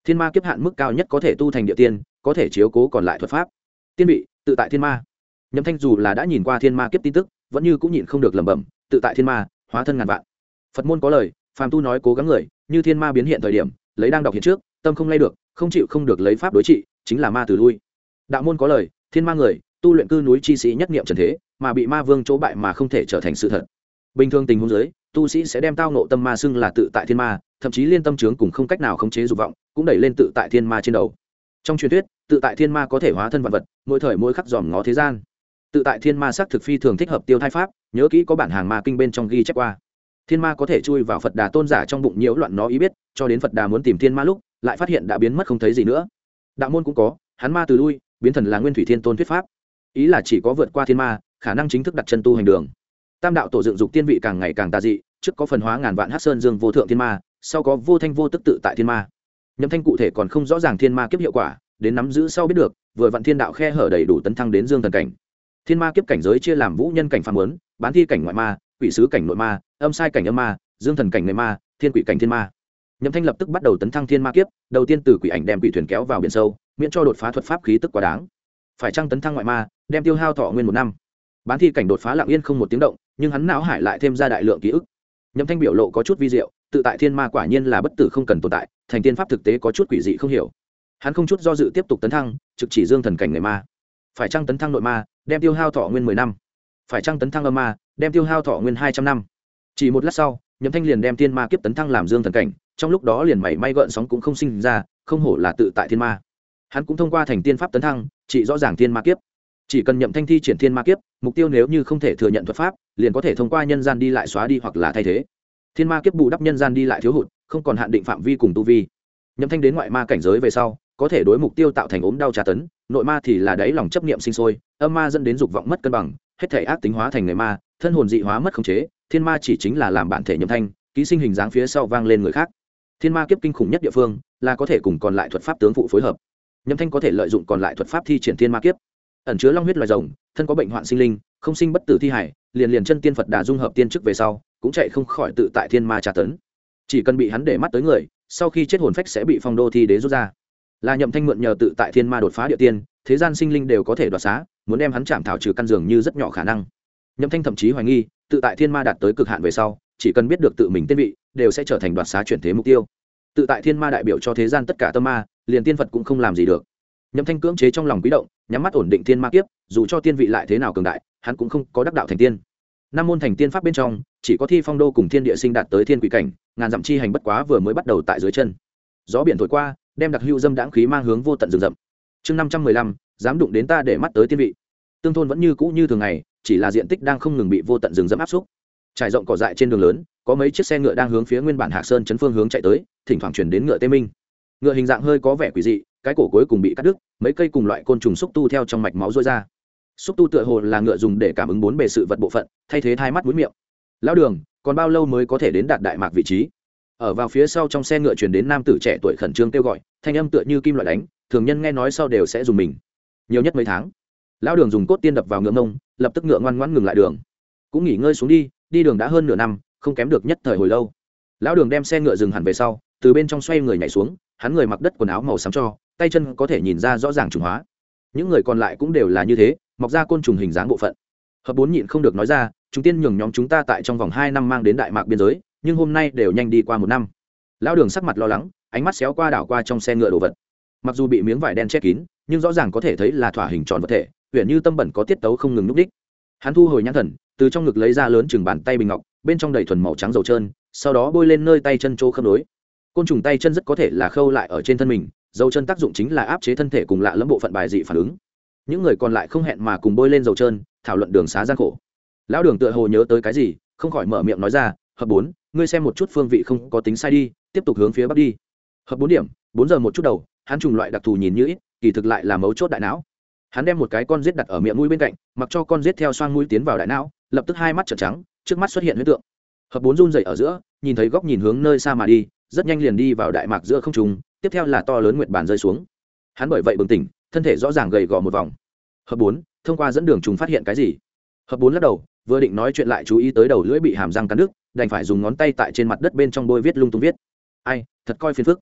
thiên ma kiếp hạn mức cao nhất có thể tu thành địa tiên, có thể chiếu cố còn lại thuật pháp. Tiên vị tự tại thiên ma. Nhậm Thanh dù là đã nhìn qua thiên ma kiếp tin tức, vẫn như cũng nhịn không được lẩm bẩm, tự tại thiên ma, hóa thân ngàn vạn. Phật môn có lời, phàm tu nói cố gắng người, như thiên ma biến hiện thời điểm, lấy đang đọc hiện trước, tâm không lay được, không chịu không được lấy pháp đối trị, chính là ma từ lui. Đạo môn có lời, thiên ma người, tu luyện cư núi chi sĩ nhất niệm trần thế, mà bị ma vương chỗ bại mà không thể trở thành sự thật. Bình thường tình huống dưới, tu sĩ sẽ đem tao nộ tâm ma xưng là tự tại thiên ma, thậm chí liên tâm trướng cùng không cách nào khống chế dục vọng, cũng đẩy lên tự tại thiên ma trên đầu. Trong truyền thuyết, tự tại thiên ma có thể hóa thân vạn vật, mỗi thời mỗi khắc dòm ngó thế gian. Tự tại thiên ma xác thực phi thường thích hợp tiêu thai pháp, nhớ kỹ có bản hàng ma kinh bên trong ghi chép qua. Thiên ma có thể chui vào Phật Đà tôn giả trong bụng nhiễu loạn nó ý biết, cho đến Phật Đà muốn tìm thiên ma lúc, lại phát hiện đã biến mất không thấy gì nữa. Đạo môn cũng có, hắn ma từ lui, biến thần là Nguyên Thủy Thiên Tôn thuyết pháp. Ý là chỉ có vượt qua thiên ma, khả năng chính thức đặt chân tu hành đường. Tam đạo tổ dựng dục tiên vị càng ngày càng tà dị, trước có phần hóa ngàn vạn hắc sơn dương vô thượng thiên ma, sau có vô thanh vô tức tự tại thiên ma. Nhậm Thanh cụ thể còn không rõ ràng thiên ma kiếp hiệu quả, đến nắm giữ sau biết được, vừa vặn thiên đạo khe hở đầy đủ tấn thăng đến dương thần cảnh. Thiên ma kiếp cảnh giới chia làm vũ nhân cảnh phàm muốn, bán thi cảnh ngoại ma, quỷ sứ cảnh nội ma, âm sai cảnh âm ma, dương thần cảnh người ma, thiên quỷ cảnh thiên ma. Nhậm Thanh lập tức bắt đầu tấn thăng thiên ma kiếp, đầu tiên từ quỷ ảnh đem quỷ thuyền kéo vào biển sâu, miễn cho đột phá thuật pháp khí tức quá đáng. Phải chăng tấn thăng ngoại ma, đem tiêu hao thọ nguyên 1 năm. Bán thi cảnh đột phá lặng yên không một tiếng động, nhưng hắn não hải lại thêm ra đại lượng ký ức. Nhậm Thanh biểu lộ có chút vi diệu, tự tại thiên ma quả nhiên là bất tử không cần tồn tại, thành tiên pháp thực tế có chút quỷ dị không hiểu. Hắn không chút do dự tiếp tục tấn thăng, trực chỉ dương thần cảnh người ma. Phải chăng tấn thăng nội ma, đem tiêu hao thọ nguyên 10 năm. Phải chăng tấn thăng âm ma, đem tiêu hao thọ nguyên 200 năm. Chỉ một lát sau, Nhậm Thanh liền đem thiên ma kiếp tấn thăng làm dương thần cảnh, trong lúc đó liền mảy may gợn sóng cũng không sinh ra, không hổ là tự tại thiên ma. Hắn cũng thông qua thành tiên pháp tấn thăng, chỉ rõ ràng thiên ma kiếp. Chỉ cần Nhậm Thanh thi triển thiên ma kiếp, mục tiêu nếu như không thể thừa nhận thuật pháp, liền có thể thông qua nhân gian đi lại xóa đi hoặc là thay thế. Thiên ma kiếp bù đắp nhân gian đi lại thiếu hụt, không còn hạn định phạm vi cùng tu vi. Nhậm Thanh đến ngoại ma cảnh giới về sau, có thể đối mục tiêu tạo thành ốm đau tra tấn, nội ma thì là đáy lòng chấp niệm sinh sôi, âm ma dẫn đến dục vọng mất cân bằng, hết thể ác tính hóa thành người ma, thân hồn dị hóa mất khống chế, thiên ma chỉ chính là làm bản thể Nhậm Thanh, ký sinh hình dáng phía sau vang lên người khác. Thiên ma kiếp kinh khủng nhất địa phương là có thể cùng còn lại thuật pháp tướng phụ phối hợp. Nhậm Thanh có thể lợi dụng còn lại thuật pháp thi triển thiên ma kiếp, ẩn chứa long huyết loài rồng, thân có bệnh hoạn sinh linh, không sinh bất tử thi hải, liền chân tiên Phật Đà dung hợp tiên chức về sau, cũng chạy không khỏi tự tại thiên ma tra tấn. Chỉ cần bị hắn để mắt tới người, sau khi chết hồn phách sẽ bị phong đô thi đế rút ra. Là Nhậm Thanh mượn nhờ tự tại thiên ma đột phá địa tiên, thế gian sinh linh đều có thể đoạt xá, muốn đem hắn chạm thảo trừ căn dường như rất nhỏ khả năng. Nhậm Thanh thậm chí hoài nghi, tự tại thiên ma đạt tới cực hạn về sau, chỉ cần biết được tự mình tên vị, đều sẽ trở thành đoạt xá chuyển thế mục tiêu. Tự tại thiên ma đại biểu cho thế gian tất cả tâm ma, liền tiên Phật cũng không làm gì được. Nhậm Thanh cưỡng chế trong lòng quý động, nhắm mắt ổn định thiên ma kiếp, dù cho tiên vị lại thế nào cường đại, hắn cũng không có đắc đạo thành tiên. Năm môn thành tiên pháp bên trong, chỉ có Thi Phong Đô cùng Thiên Địa Sinh đạt tới thiên quỷ cảnh, ngàn dặm chi hành bất quá vừa mới bắt đầu tại dưới chân. Gió biển thổi qua, đem đặc hữu dâm đãng khí mang hướng vô tận rừng rậm. Chương 515, dám đụng đến ta để mắt tới tiên vị. Tương thôn vẫn như cũ như thường ngày, chỉ là diện tích đang không ngừng bị vô tận rừng rậm áp xúc. Trải rộng cỏ dại trên đường lớn, có mấy chiếc xe ngựa đang hướng phía nguyên bản Hạc Sơn trấn phương hướng chạy tới, thỉnh thoảng truyền đến ngựa tê minh. Ngựa hình dạng hơi có vẻ quỷ dị, cái cổ cuối cùng bị cắt đứt, mấy cây cùng loại côn trùng xúc tu theo trong mạch máu rơi ra. Xúc tu tựa hồ là ngựa dùng để cảm ứng bốn bề sự vật bộ phận, thay thế hai mắt mũi miệng. Lão Đường, còn bao lâu mới có thể đến đạt đại mạc vị trí? Ở vào phía sau trong xe ngựa truyền đến nam tử trẻ tuổi khẩn trương kêu gọi, thanh âm tựa như kim loại đánh, thường nhân nghe nói sau đều sẽ dùng mình. Nhiều nhất mấy tháng. Lão Đường dùng cốt tiên đập vào ngựa ngông, lập tức ngựa ngoan ngoãn ngừng lại đường. Cũng nghỉ ngơi xuống đi, đi đường đã hơn nửa năm, không kém được nhất thời hồi lâu. Lão Đường đem xe ngựa dừng hẳn về sau, từ bên trong xoay người nhảy xuống, hắn người mặc đất quần áo màu xám cho, tay chân có thể nhìn ra rõ ràng trùng hóa. Những người còn lại cũng đều là như thế, mọc ra côn trùng hình dáng bộ phận. Hợp bốn nhịn không được nói ra, chúng tiên nhường nhóm chúng ta tại trong vòng 2 năm mang đến đại mạc biên giới, nhưng hôm nay đều nhanh đi qua 1 năm. Lão Đường sắc mặt lo lắng, ánh mắt xéo qua đảo qua trong xe ngựa đồ vật. Mặc dù bị miếng vải đen che kín, nhưng rõ ràng có thể thấy là thỏa hình tròn vật thể, huyền như tâm bẩn có tiết tấu không ngừng lúc đích. Hắn thu hồi nhãn thần, từ trong ngực lấy ra lớn chừng bàn tay bình ngọc, bên trong đầy thuần màu trắng dầu trơn, sau đó bôi lên nơi tay chân chỗ khớp nối. Côn trùng tay chân rất có thể là khâu lại ở trên thân mình, dầu trơn tác dụng chính là áp chế thân thể cùng lạ lẫm bộ phận bài dị phản ứng. Những người còn lại không hẹn mà cùng bôi lên dầu trơn, thảo luận đường xá gian khổ. Lão Đường tựa hồ nhớ tới cái gì, không khỏi mở miệng nói ra, hợp 4, ngươi xem một chút phương vị không có tính sai đi, tiếp tục hướng phía bắc đi. Hợp 4 điểm, 4 giờ một chút đầu, hắn trùng loại đặc thù nhìn như ít, kỳ thực lại là mấu chốt đại não. Hắn đem một cái con giết đặt ở miệng mũi bên cạnh, mặc cho con giết theo xoang mũi tiến vào đại não, lập tức hai mắt trợn trắng, trước mắt xuất hiện huyễn tượng. Hợp 4 run rẩy ở giữa, nhìn thấy góc nhìn hướng nơi xa mà đi, rất nhanh liền đi vào đại mạc giữa không trung, tiếp theo là to lớn nguyệt bản rơi xuống. Hắn bởi vậy bừng tỉnh, thân thể rõ ràng gầy gò một vòng. Hợp 4, thông qua dẫn đường trùng phát hiện cái gì? Hợp 4 lắc đầu, vừa định nói chuyện lại chú ý tới đầu lưỡi bị hàm răng cắn đứt, đành phải dùng ngón tay tại trên mặt đất bên trong bôi viết lung tung viết. Ai, thật coi phiền phức.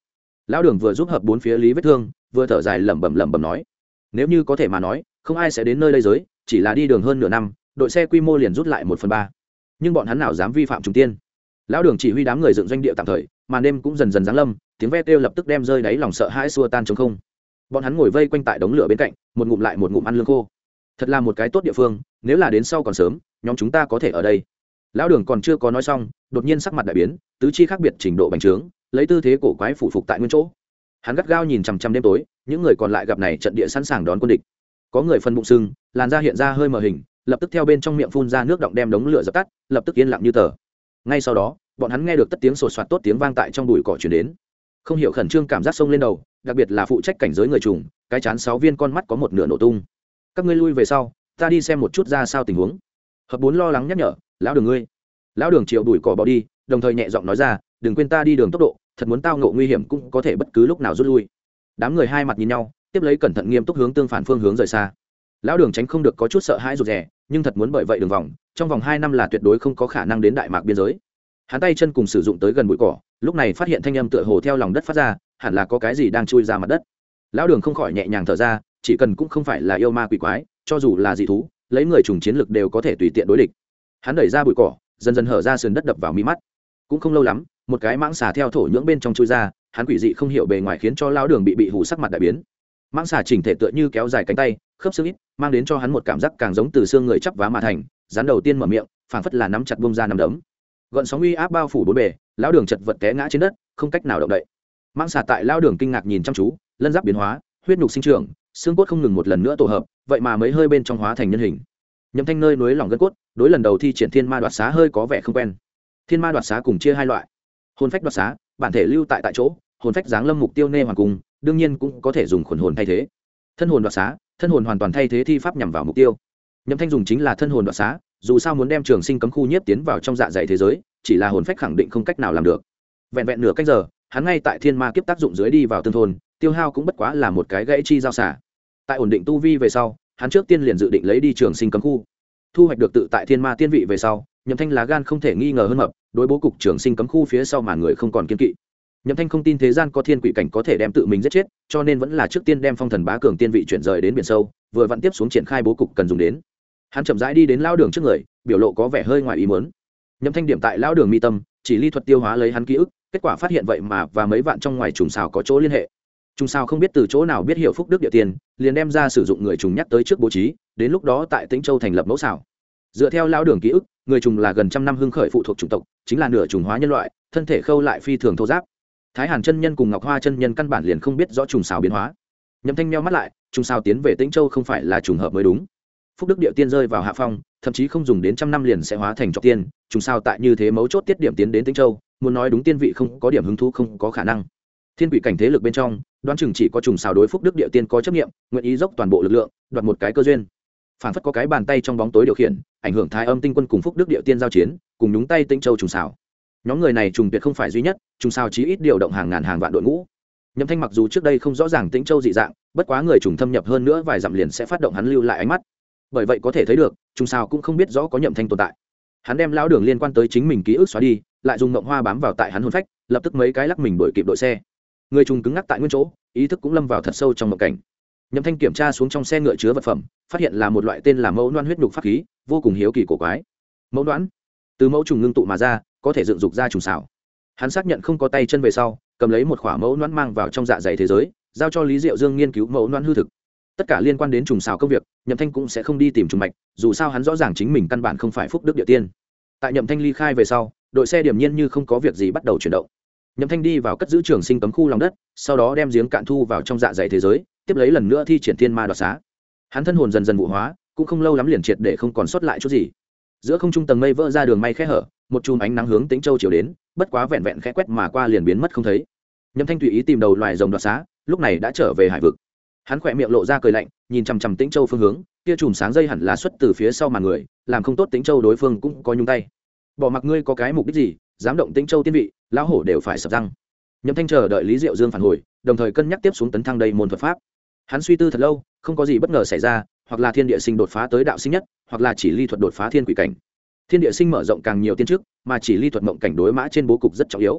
Lão Đường vừa giúp hợp bốn phía lý vết thương, vừa thở dài lẩm bẩm nói, nếu như có thể mà nói, không ai sẽ đến nơi đây giới, chỉ là đi đường hơn nửa năm, đội xe quy mô liền rút lại 1/3. Nhưng bọn hắn nào dám vi phạm trùng tiên. Lão Đường chỉ huy đám người dựng doanh địa tạm thời, màn đêm cũng dần dần giáng lâm, tiếng ve kêu lập tức đem rơi đáy lòng sợ hãi xua tan trống không. Bọn hắn ngồi vây quanh tại đống lửa bên cạnh, một ngụm lại một ngụm ăn lương khô. Thật là một cái tốt địa phương, nếu là đến sau còn sớm, nhóm chúng ta có thể ở đây. Lão Đường còn chưa có nói xong, đột nhiên sắc mặt đại biến, tứ chi khác biệt trình độ bành trướng, lấy tư thế cổ quái phủ phục tại nguyên chỗ. Hắn gắt gao nhìn chằm chằm đêm tối, những người còn lại gặp này trận địa sẵn sàng đón quân địch. Có người phần bụng sưng, làn da hiện ra hơi mờ hình, lập tức theo bên trong miệng phun ra nước động đem đống lửa dập tắt, lập tức yên lặng như tờ. Ngay sau đó, bọn hắn nghe được tất tiếng sột soạt tốt tiếng vang tại trong bụi cỏ truyền đến. Không hiểu khẩn trương cảm giác sông lên đầu, đặc biệt là phụ trách cảnh giới người trùng, cái chán 6 viên con mắt có một nửa nổ tung. Các ngươi lui về sau, ta đi xem một chút ra sao tình huống. Hợp 4 lo lắng nhắc nhở, lão Đường ngươi. Lão Đường triệu đuổi cỏ bỏ đi, đồng thời nhẹ giọng nói ra, đừng quên ta đi đường tốc độ, thật muốn tao ngộ nguy hiểm cũng có thể bất cứ lúc nào rút lui. Đám người hai mặt nhìn nhau, tiếp lấy cẩn thận nghiêm túc hướng tương phản phương hướng rời xa. Lão Đường tránh không được có chút sợ hãi rụt rè, nhưng thật muốn bởi vậy đường vòng, trong vòng 2 năm là tuyệt đối không có khả năng đến đại mạc biên giới. Hắn tay chân cùng sử dụng tới gần bụi cỏ, lúc này phát hiện thanh âm tựa hồ theo lòng đất phát ra, hẳn là có cái gì đang chui ra mặt đất. Lão Đường không khỏi nhẹ nhàng thở ra, chỉ cần cũng không phải là yêu ma quỷ quái, cho dù là dị thú, lấy người trùng chiến lực đều có thể tùy tiện đối địch. Hắn đẩy ra bụi cỏ, dần dần hở ra sườn đất đập vào mi mắt. Cũng không lâu lắm, một cái mãng xà theo thổ nhưỡng bên trong chui ra, hắn quỷ dị không hiểu bề ngoài khiến cho Lão Đường bị hù sắc mặt đại biến. Mãng xà chỉnh thể tựa như kéo dài cánh tay, khớp xương ít, mang đến cho hắn một cảm giác càng giống từ xương người chắp vá mà thành. Rắn đầu tiên mở miệng, phảng phất là nắm chặt bung ra nắm đấm. Gợn sóng uy áp bao phủ bốn bề, Lão Đường chật vật té ngã trên đất, không cách nào động đậy. Mãng xà tại Lão Đường kinh ngạc nhìn chăm chú, lân giáp biến hóa, huyết nhục sinh trưởng, xương cốt không ngừng một lần nữa tổ hợp, vậy mà mấy hơi bên trong hóa thành nhân hình. Nhậm Thanh nơi núi lòng gân cốt, đối lần đầu thi triển Thiên Ma Đoạt Xá hơi có vẻ không quen. Thiên Ma Đoạt Xá cùng chia hai loại. Hồn phách đoạt xá, bản thể lưu tại chỗ, hồn phách giáng lâm mục tiêu nê hoàn cùng, đương nhiên cũng có thể dùng khuẩn hồn thay thế. Thân hồn đoạt xá, thân hồn hoàn toàn thay thế thi pháp nhằm vào mục tiêu. Nhậm Thanh dùng chính là thân hồn đoạt xá, dù sao muốn đem Trường Sinh cấm khu nhiếp tiến vào trong dạ dày thế giới, chỉ là hồn phách khẳng định không cách nào làm được. Vẹn vẹn nửa cách giờ, hắn ngay tại Thiên Ma kiếp tác dụng dưới đi vào tương thôn, tiêu hao cũng bất quá là một cái gãy chi giao xả. Tại ổn định tu vi về sau, hắn trước tiên liền dự định lấy đi Trường Sinh cấm khu. Thu hoạch được tự tại Thiên Ma tiên vị về sau, Nhậm Thanh lá gan không thể nghi ngờ hơn mập, đối bố cục Trường Sinh cấm khu phía sau màn người không còn kiên kỵ. Nhậm Thanh không tin thế gian có thiên quỷ cảnh có thể đem tự mình giết chết, cho nên vẫn là trước tiên đem Phong Thần Bá Cường tiên vị chuyển rời đến biển sâu, vừa vặn tiếp xuống triển khai bố cục cần dùng đến. Hắn chậm rãi đi đến Lão Đường trước người, biểu lộ có vẻ hơi ngoài ý muốn. Nhậm Thanh điểm tại Lão Đường mi tâm, chỉ ly thuật tiêu hóa lấy hắn ký ức, kết quả phát hiện vậy mà và mấy vạn trong ngoài trùng xào có chỗ liên hệ. Trùng xào không biết từ chỗ nào biết hiểu phúc đức địa tiền, liền đem ra sử dụng người trùng nhắc tới trước bố trí, đến lúc đó tại Tĩnh Châu thành lập mẫu xào. Dựa theo Lão Đường ký ức, người trùng là gần trăm năm hưng khởi phụ thuộc chủng tộc, chính là nửa trùng hóa nhân loại, thân thể khâu lại phi thường thô ráp. Thái Hàn chân nhân cùng Ngọc Hoa chân nhân căn bản liền không biết rõ trùng xào biến hóa. Nhậm Thanh nheo mắt lại, trùng xào tiến về Tĩnh Châu không phải là trùng hợp mới đúng. Phúc đức địa tiên rơi vào hạ phong, thậm chí không dùng đến trăm năm liền sẽ hóa thành trọc tiên, trùng sao tại như thế mấu chốt tiết điểm tiến đến Tĩnh Châu, muốn nói đúng tiên vị không có điểm hứng thú không có khả năng. Thiên quỷ cảnh thế lực bên trong, đoán chừng chỉ có trùng sao đối Phúc đức địa tiên có chấp niệm, nguyện ý dốc toàn bộ lực lượng, đoạt một cái cơ duyên. Phản phất có cái bàn tay trong bóng tối điều khiển, ảnh hưởng Thái Âm tinh quân cùng Phúc đức địa tiên giao chiến, cùng nhúng tay Tĩnh Châu trùng sao. Nhóm người này trùng tuyệt không phải duy nhất, trùng sao chí ít điều động hàng ngàn hàng vạn đội ngũ. Nhậm Thanh mặc dù trước đây không rõ ràng Tĩnh Châu dị dạng, bất quá người trùng thâm nhập hơn nữa vài dặm liền sẽ phát động hắn lưu lại ánh mắt. Bởi vậy có thể thấy được, trùng sao cũng không biết rõ có Nhậm Thanh tồn tại. Hắn đem Lão Đường liên quan tới chính mình ký ức xóa đi, lại dùng ngộng hoa bám vào tại hắn hồn phách, lập tức mấy cái lắc mình đuổi kịp đội xe. Người trùng cứng ngắc tại nguyên chỗ, ý thức cũng lâm vào thật sâu trong mộng cảnh. Nhậm Thanh kiểm tra xuống trong xe ngựa chứa vật phẩm, phát hiện là một loại tên là mẫu đoán huyết nhục pháp khí, vô cùng hiếu kỳ cổ quái. Mẫu đoán, từ mẫu trùng ngưng tụ mà ra, có thể dựng dục ra trùng xảo. Hắn xác nhận không có tay chân về sau, cầm lấy một khỏa mẫu đoán mang vào trong dạ dày thế giới, giao cho Lý Diệu Dương nghiên cứu mẫu đoán hư thực. Tất cả liên quan đến trùng xào công việc, Nhậm Thanh cũng sẽ không đi tìm trùng mạch, dù sao hắn rõ ràng chính mình căn bản không phải Phúc đức địa tiên. Tại Nhậm Thanh ly khai về sau, đội xe điềm nhiên như không có việc gì bắt đầu chuyển động. Nhậm Thanh đi vào cất giữ Trường Sinh cấm khu lòng đất, sau đó đem giếng cạn thu vào trong dạ dày thế giới, tiếp lấy lần nữa thi triển Thiên Ma Đoạt Xá. Hắn thân hồn dần dần vụ hóa, cũng không lâu lắm liền triệt để không còn sót lại chút gì. Giữa không trung tầng mây vỡ ra đường may khẽ hở, một chùm ánh nắng hướng Tĩnh Châu chiếu đến, bất quá vẹn vẹn khẽ quét mà qua liền biến mất không thấy. Nhậm Thanh tùy ý tìm đầu loài rồng đoạt xá, lúc này đã trở về hải vực. Hắn khỏe miệng lộ ra cười lạnh, nhìn chằm chằm Tĩnh Châu phương hướng, kia chùm sáng dây hẳn là xuất từ phía sau màn người, làm không tốt Tĩnh Châu đối phương cũng có nhúng tay. Bỏ mặc ngươi có cái mục đích gì, dám động Tĩnh Châu tiên vị, lão hổ đều phải sập răng. Nhậm Thanh chờ đợi Lý Diệu Dương phản hồi, đồng thời cân nhắc tiếp xuống tấn thăng đây môn thuật pháp. Hắn suy tư thật lâu, không có gì bất ngờ xảy ra, hoặc là thiên địa sinh đột phá tới đạo sinh nhất, hoặc là chỉ ly thuật đột phá thiên quỷ cảnh. Thiên địa sinh mở rộng càng nhiều tiên trước, mà chỉ ly thuật mộng cảnh đối mã trên bố cục rất trọng yếu.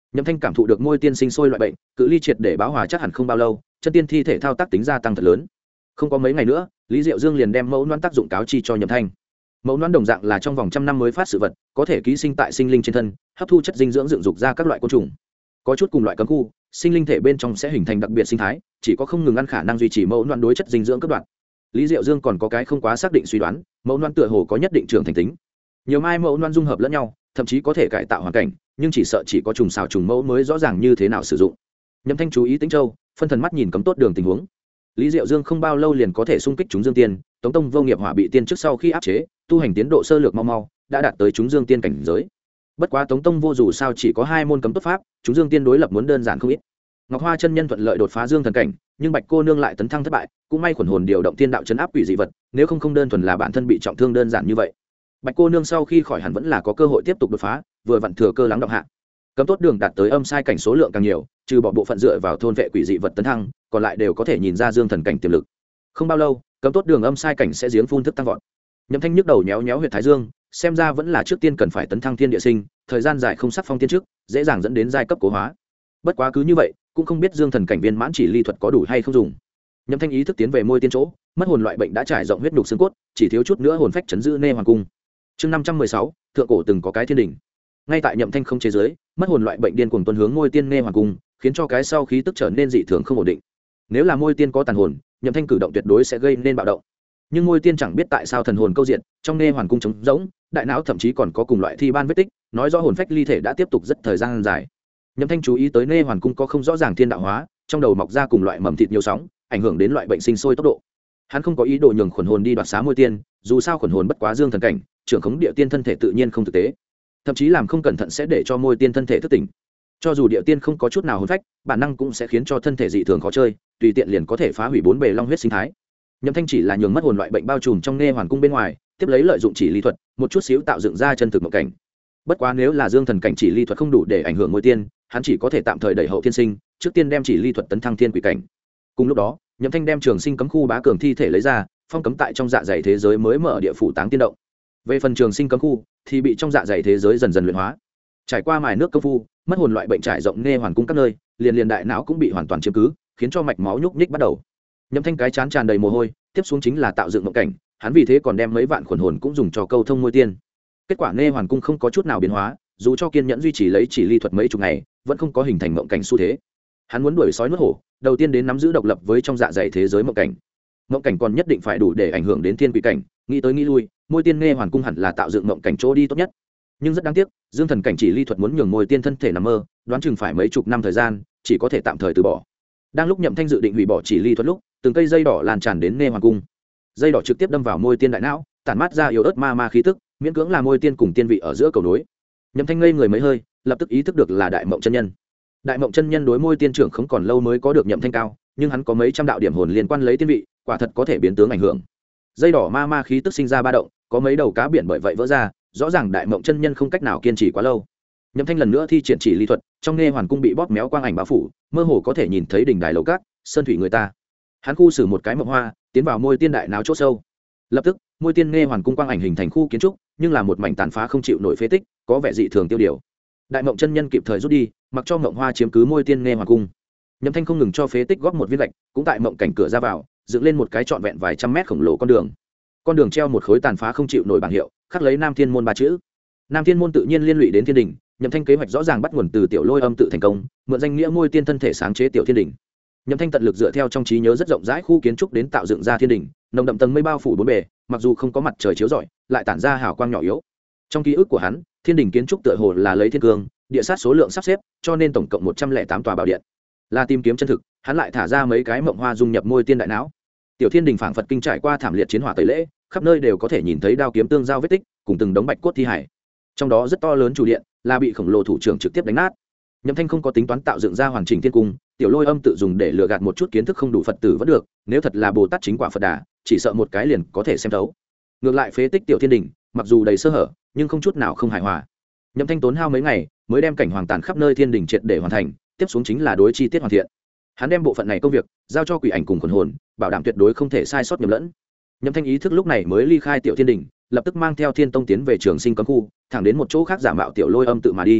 Nhậm Thanh cảm thụ được môi tiên sinh sôi loại bệnh, cự ly triệt để báo hòa chắc hẳn không bao lâu, chân tiên thi thể thao tác tính gia tăng thật lớn. Không có mấy ngày nữa, Lý Diệu Dương liền đem mẫu loan tác dụng cáo chi cho Nhậm Thanh. Mẫu loan đồng dạng là trong vòng trăm năm mới phát sự vật, có thể ký sinh tại sinh linh trên thân, hấp thu chất dinh dưỡng dựng dục ra các loại côn trùng. Có chút cùng loại cấm khu, sinh linh thể bên trong sẽ hình thành đặc biệt sinh thái, chỉ có không ngừng ăn khả năng duy trì mẫu loan đối chất dinh dưỡng cấp đoạn. Lý Diệu Dương còn có cái không quá xác định suy đoán, mẫu loan tựa hồ có nhất định trưởng thành tính. Nhiều mai mẫu loan dung hợp lẫn nhau, thậm chí có thể cải tạo hoàn cảnh, nhưng chỉ sợ chỉ có trùng xào trùng mẫu mới rõ ràng như thế nào sử dụng. Nhậm Thanh chú ý Tĩnh Châu, phân thần mắt nhìn cấm tốt đường tình huống. Lý Diệu Dương không bao lâu liền có thể xung kích chúng dương tiên, Tống Tông Vô Nghiệp Hỏa bị tiên trước sau khi áp chế, tu hành tiến độ sơ lược mau mau, đã đạt tới chúng dương tiên cảnh giới. Bất quá Tống Tông Vô dù sao chỉ có 2 môn cấm tốt pháp, chúng dương tiên đối lập muốn đơn giản không ít. Ngọc Hoa chân nhân thuận lợi đột phá dương thần cảnh, nhưng Bạch cô nương lại tấn thăng thất bại, cũng may khuẩn hồn điều động tiên đạo trấn áp quỷ dị vật, nếu không đơn thuần là bản thân bị trọng thương đơn giản như vậy. Bạch cô nương sau khi khỏi hẳn vẫn là có cơ hội tiếp tục đột phá, vừa vặn thừa cơ lắng động hạ. Cấm tốt đường đạt tới âm sai cảnh số lượng càng nhiều, trừ bỏ bộ phận dựa vào thôn vệ quỷ dị vật tấn thăng, còn lại đều có thể nhìn ra dương thần cảnh tiềm lực. Không bao lâu, cấm tốt đường âm sai cảnh sẽ giếng phun thức tăng vọt. Nhậm Thanh nhức đầu nhéo nhéo huyệt thái dương, xem ra vẫn là trước tiên cần phải tấn thăng thiên địa sinh, thời gian dài không sắc phong tiên trước, dễ dàng dẫn đến giai cấp cố hóa. Bất quá cứ như vậy, cũng không biết dương thần cảnh viên mãn chỉ ly thuật có đủ hay không dùng. Nhậm Thanh ý thức tiến về môi tiên chỗ, mất hồn loại bệnh đã trải rộng huyết nhục xương cốt, chỉ thiếu chút nữa hồn phách chấn giữ nê hoàng cung. Chương 516, thượng cổ từng có cái thiên đỉnh. Ngay tại Nhậm Thanh không chế giới, mất hồn loại bệnh điên cuồng tuần hướng môi tiên nê hoàng cung, khiến cho cái sau khí tức trở nên dị thường không ổn định. Nếu là môi tiên có tàn hồn, Nhậm Thanh cử động tuyệt đối sẽ gây nên bạo động. Nhưng môi tiên chẳng biết tại sao thần hồn câu diện, trong nê hoàng cung trống rỗng, đại não thậm chí còn có cùng loại thi ban vết tích, nói rõ hồn phách ly thể đã tiếp tục rất thời gian dài. Nhậm Thanh chú ý tới nê hoàng cung có không rõ ràng thiên đạo hóa, trong đầu mọc ra cùng loại mầm thịt nhiều sóng, ảnh hưởng đến loại bệnh sinh sôi tốc độ. Hắn không có ý đồ nhường khuẩn hồn đi đoạt xá môi tiên, dù sao khuẩn hồn bất quá dương thần cảnh, trưởng khống địa tiên thân thể tự nhiên không thực tế, thậm chí làm không cẩn thận sẽ để cho môi tiên thân thể thức tỉnh. Cho dù địa tiên không có chút nào hồn phách, bản năng cũng sẽ khiến cho thân thể dị thường khó chơi, tùy tiện liền có thể phá hủy 4 bề long huyết sinh thái. Nhậm Thanh chỉ là nhường mất hồn loại bệnh bao trùm trong nê hoàn cung bên ngoài, tiếp lấy lợi dụng chỉ ly thuật, một chút xíu tạo dựng ra chân thực mộng cảnh. Bất quá nếu là dương thần cảnh chỉ ly thuật không đủ để ảnh hưởng môi tiên, hắn chỉ có thể tạm thời đẩy hậu thiên sinh, trước tiên đem chỉ ly thuật tấn thăng thiên quỷ cảnh. Cùng lúc đó, Nhậm Thanh đem trường sinh cấm khu bá cường thi thể lấy ra, phong cấm tại trong dạ dày thế giới mới mở địa phủ táng tiên động. Về phần trường sinh cấm khu thì bị trong dạ dày thế giới dần dần luyện hóa. Trải qua mài nước công phu, mất hồn loại bệnh trải rộng nê hoàn cung các nơi, liền đại não cũng bị hoàn toàn chiếm cứ, khiến cho mạch máu nhúc nhích bắt đầu. Nhậm Thanh cái chán tràn đầy mồ hôi, tiếp xuống chính là tạo dựng mộng cảnh, hắn vì thế còn đem mấy vạn khuẩn hồn cũng dùng cho câu thông môi tiên. Kết quả nê hoàn cung không có chút nào biến hóa, dù cho kiên nhẫn duy trì lấy chỉ ly thuật mấy chục ngày, vẫn không có hình thành mộng cảnh xu thế. Hắn muốn đuổi sói nuốt hổ, đầu tiên đến nắm giữ độc lập với trong dạ dày thế giới mộng cảnh. Mộng cảnh còn nhất định phải đủ để ảnh hưởng đến thiên quỷ cảnh, nghĩ tới nghĩ lui, môi tiên nê hoàn cung hẳn là tạo dựng mộng cảnh chỗ đi tốt nhất. Nhưng rất đáng tiếc, dương thần cảnh chỉ ly thuật muốn nhường môi tiên thân thể nằm mơ, đoán chừng phải mấy chục năm thời gian, chỉ có thể tạm thời từ bỏ. Đang lúc Nhậm Thanh dự định hủy bỏ chỉ ly thuật lúc, từng cây dây đỏ lan tràn đến nê hoàn cung. Dây đỏ trực tiếp đâm vào môi tiên đại não, tản mát ra yếu ớt ma khí tức, miễn cưỡng là môi tiên cùng tiên vị ở giữa cầu nối. Nhậm Thanh ngây người mấy hơi, lập tức ý thức được là đại mộng chân nhân. Đại mộng chân nhân đối môi tiên trưởng không còn lâu mới có được Nhậm Thanh cao, nhưng hắn có mấy trăm đạo điểm hồn liên quan lấy tiên vị, quả thật có thể biến tướng ảnh hưởng. Dây đỏ ma khí tức sinh ra ba động, có mấy đầu cá biển bởi vậy vỡ ra, rõ ràng đại mộng chân nhân không cách nào kiên trì quá lâu. Nhậm Thanh lần nữa thi triển chỉ ly thuật, trong nghe hoàn cung bị bóp méo quang ảnh bao phủ, mơ hồ có thể nhìn thấy đỉnh đài lầu cát, sơn thủy người ta. Hắn khu xử một cái mộng hoa, tiến vào môi tiên đại não chỗ sâu. Lập tức, môi tiên nghe hoàn cung quang ảnh hình thành khu kiến trúc, nhưng là một mảnh tàn phá không chịu nổi phế tích, có vẻ dị thường tiêu điều. Đại mộng chân nhân kịp thời rút đi, mặc cho mộng hoa chiếm cứ môi tiên nghe hoàn cung. Nhậm Thanh không ngừng cho phế tích góp một viên gạch, cũng tại mộng cảnh cửa ra vào, dựng lên một cái trọn vẹn vài trăm mét khổng lồ con đường. Con đường treo một khối tàn phá không chịu nổi bảng hiệu, khắc lấy Nam Thiên môn ba chữ. Nam Thiên môn tự nhiên liên lụy đến thiên đình, Nhậm Thanh kế hoạch rõ ràng bắt nguồn từ tiểu lôi âm tự thành công, mượn danh nghĩa môi tiên thân thể sáng chế tiểu thiên đình. Nhậm Thanh tận lực dựa theo trong trí nhớ rất rộng rãi khu kiến trúc đến tạo dựng ra thiên đình, nồng đậm tầng mây bao phủ bốn bề, mặc dù không có mặt trời chiếu rọi, lại tản ra hào quang nhỏ yếu. Trong ký ức của hắn, thiên đình kiến trúc tựa hồ là lấy thiên cương, địa sát số lượng sắp xếp, cho nên tổng cộng 108 tòa bảo điện. Là tìm kiếm chân thực, hắn lại thả ra mấy cái mộng hoa dung nhập môi tiên đại não. Tiểu thiên đình phảng phật kinh trải qua thảm liệt chiến hỏa tẩy lễ, khắp nơi đều có thể nhìn thấy đao kiếm tương giao vết tích, cùng từng đống bạch cốt thi hải. Trong đó rất to lớn chủ điện, là bị khổng lồ thủ trưởng trực tiếp đánh nát. Nhậm Thanh không có tính toán tạo dựng ra hoàn chỉnh thiên cung, tiểu lôi âm tự dùng để lừa gạt một chút kiến thức không đủ Phật tử vẫn được, nếu thật là Bồ Tát chính quả Phật Đà, chỉ sợ một cái liền có thể xem thấu. Ngược lại phế tích tiểu thiên đình, mặc dù đầy sơ hở, nhưng không chút nào không hài hòa. Nhậm Thanh tốn hao mấy ngày, mới đem cảnh hoàng tàn khắp nơi thiên đình triệt để hoàn thành, tiếp xuống chính là đối chi tiết hoàn thiện. Hắn đem bộ phận này công việc giao cho quỷ ảnh cùng quần hồn, bảo đảm tuyệt đối không thể sai sót nhầm lẫn. Nhậm Thanh ý thức lúc này mới ly khai tiểu thiên đình, lập tức mang theo Thiên Tông tiến về Trường Sinh cấm khu, thẳng đến một chỗ khác giả mạo tiểu lôi âm tự mà đi.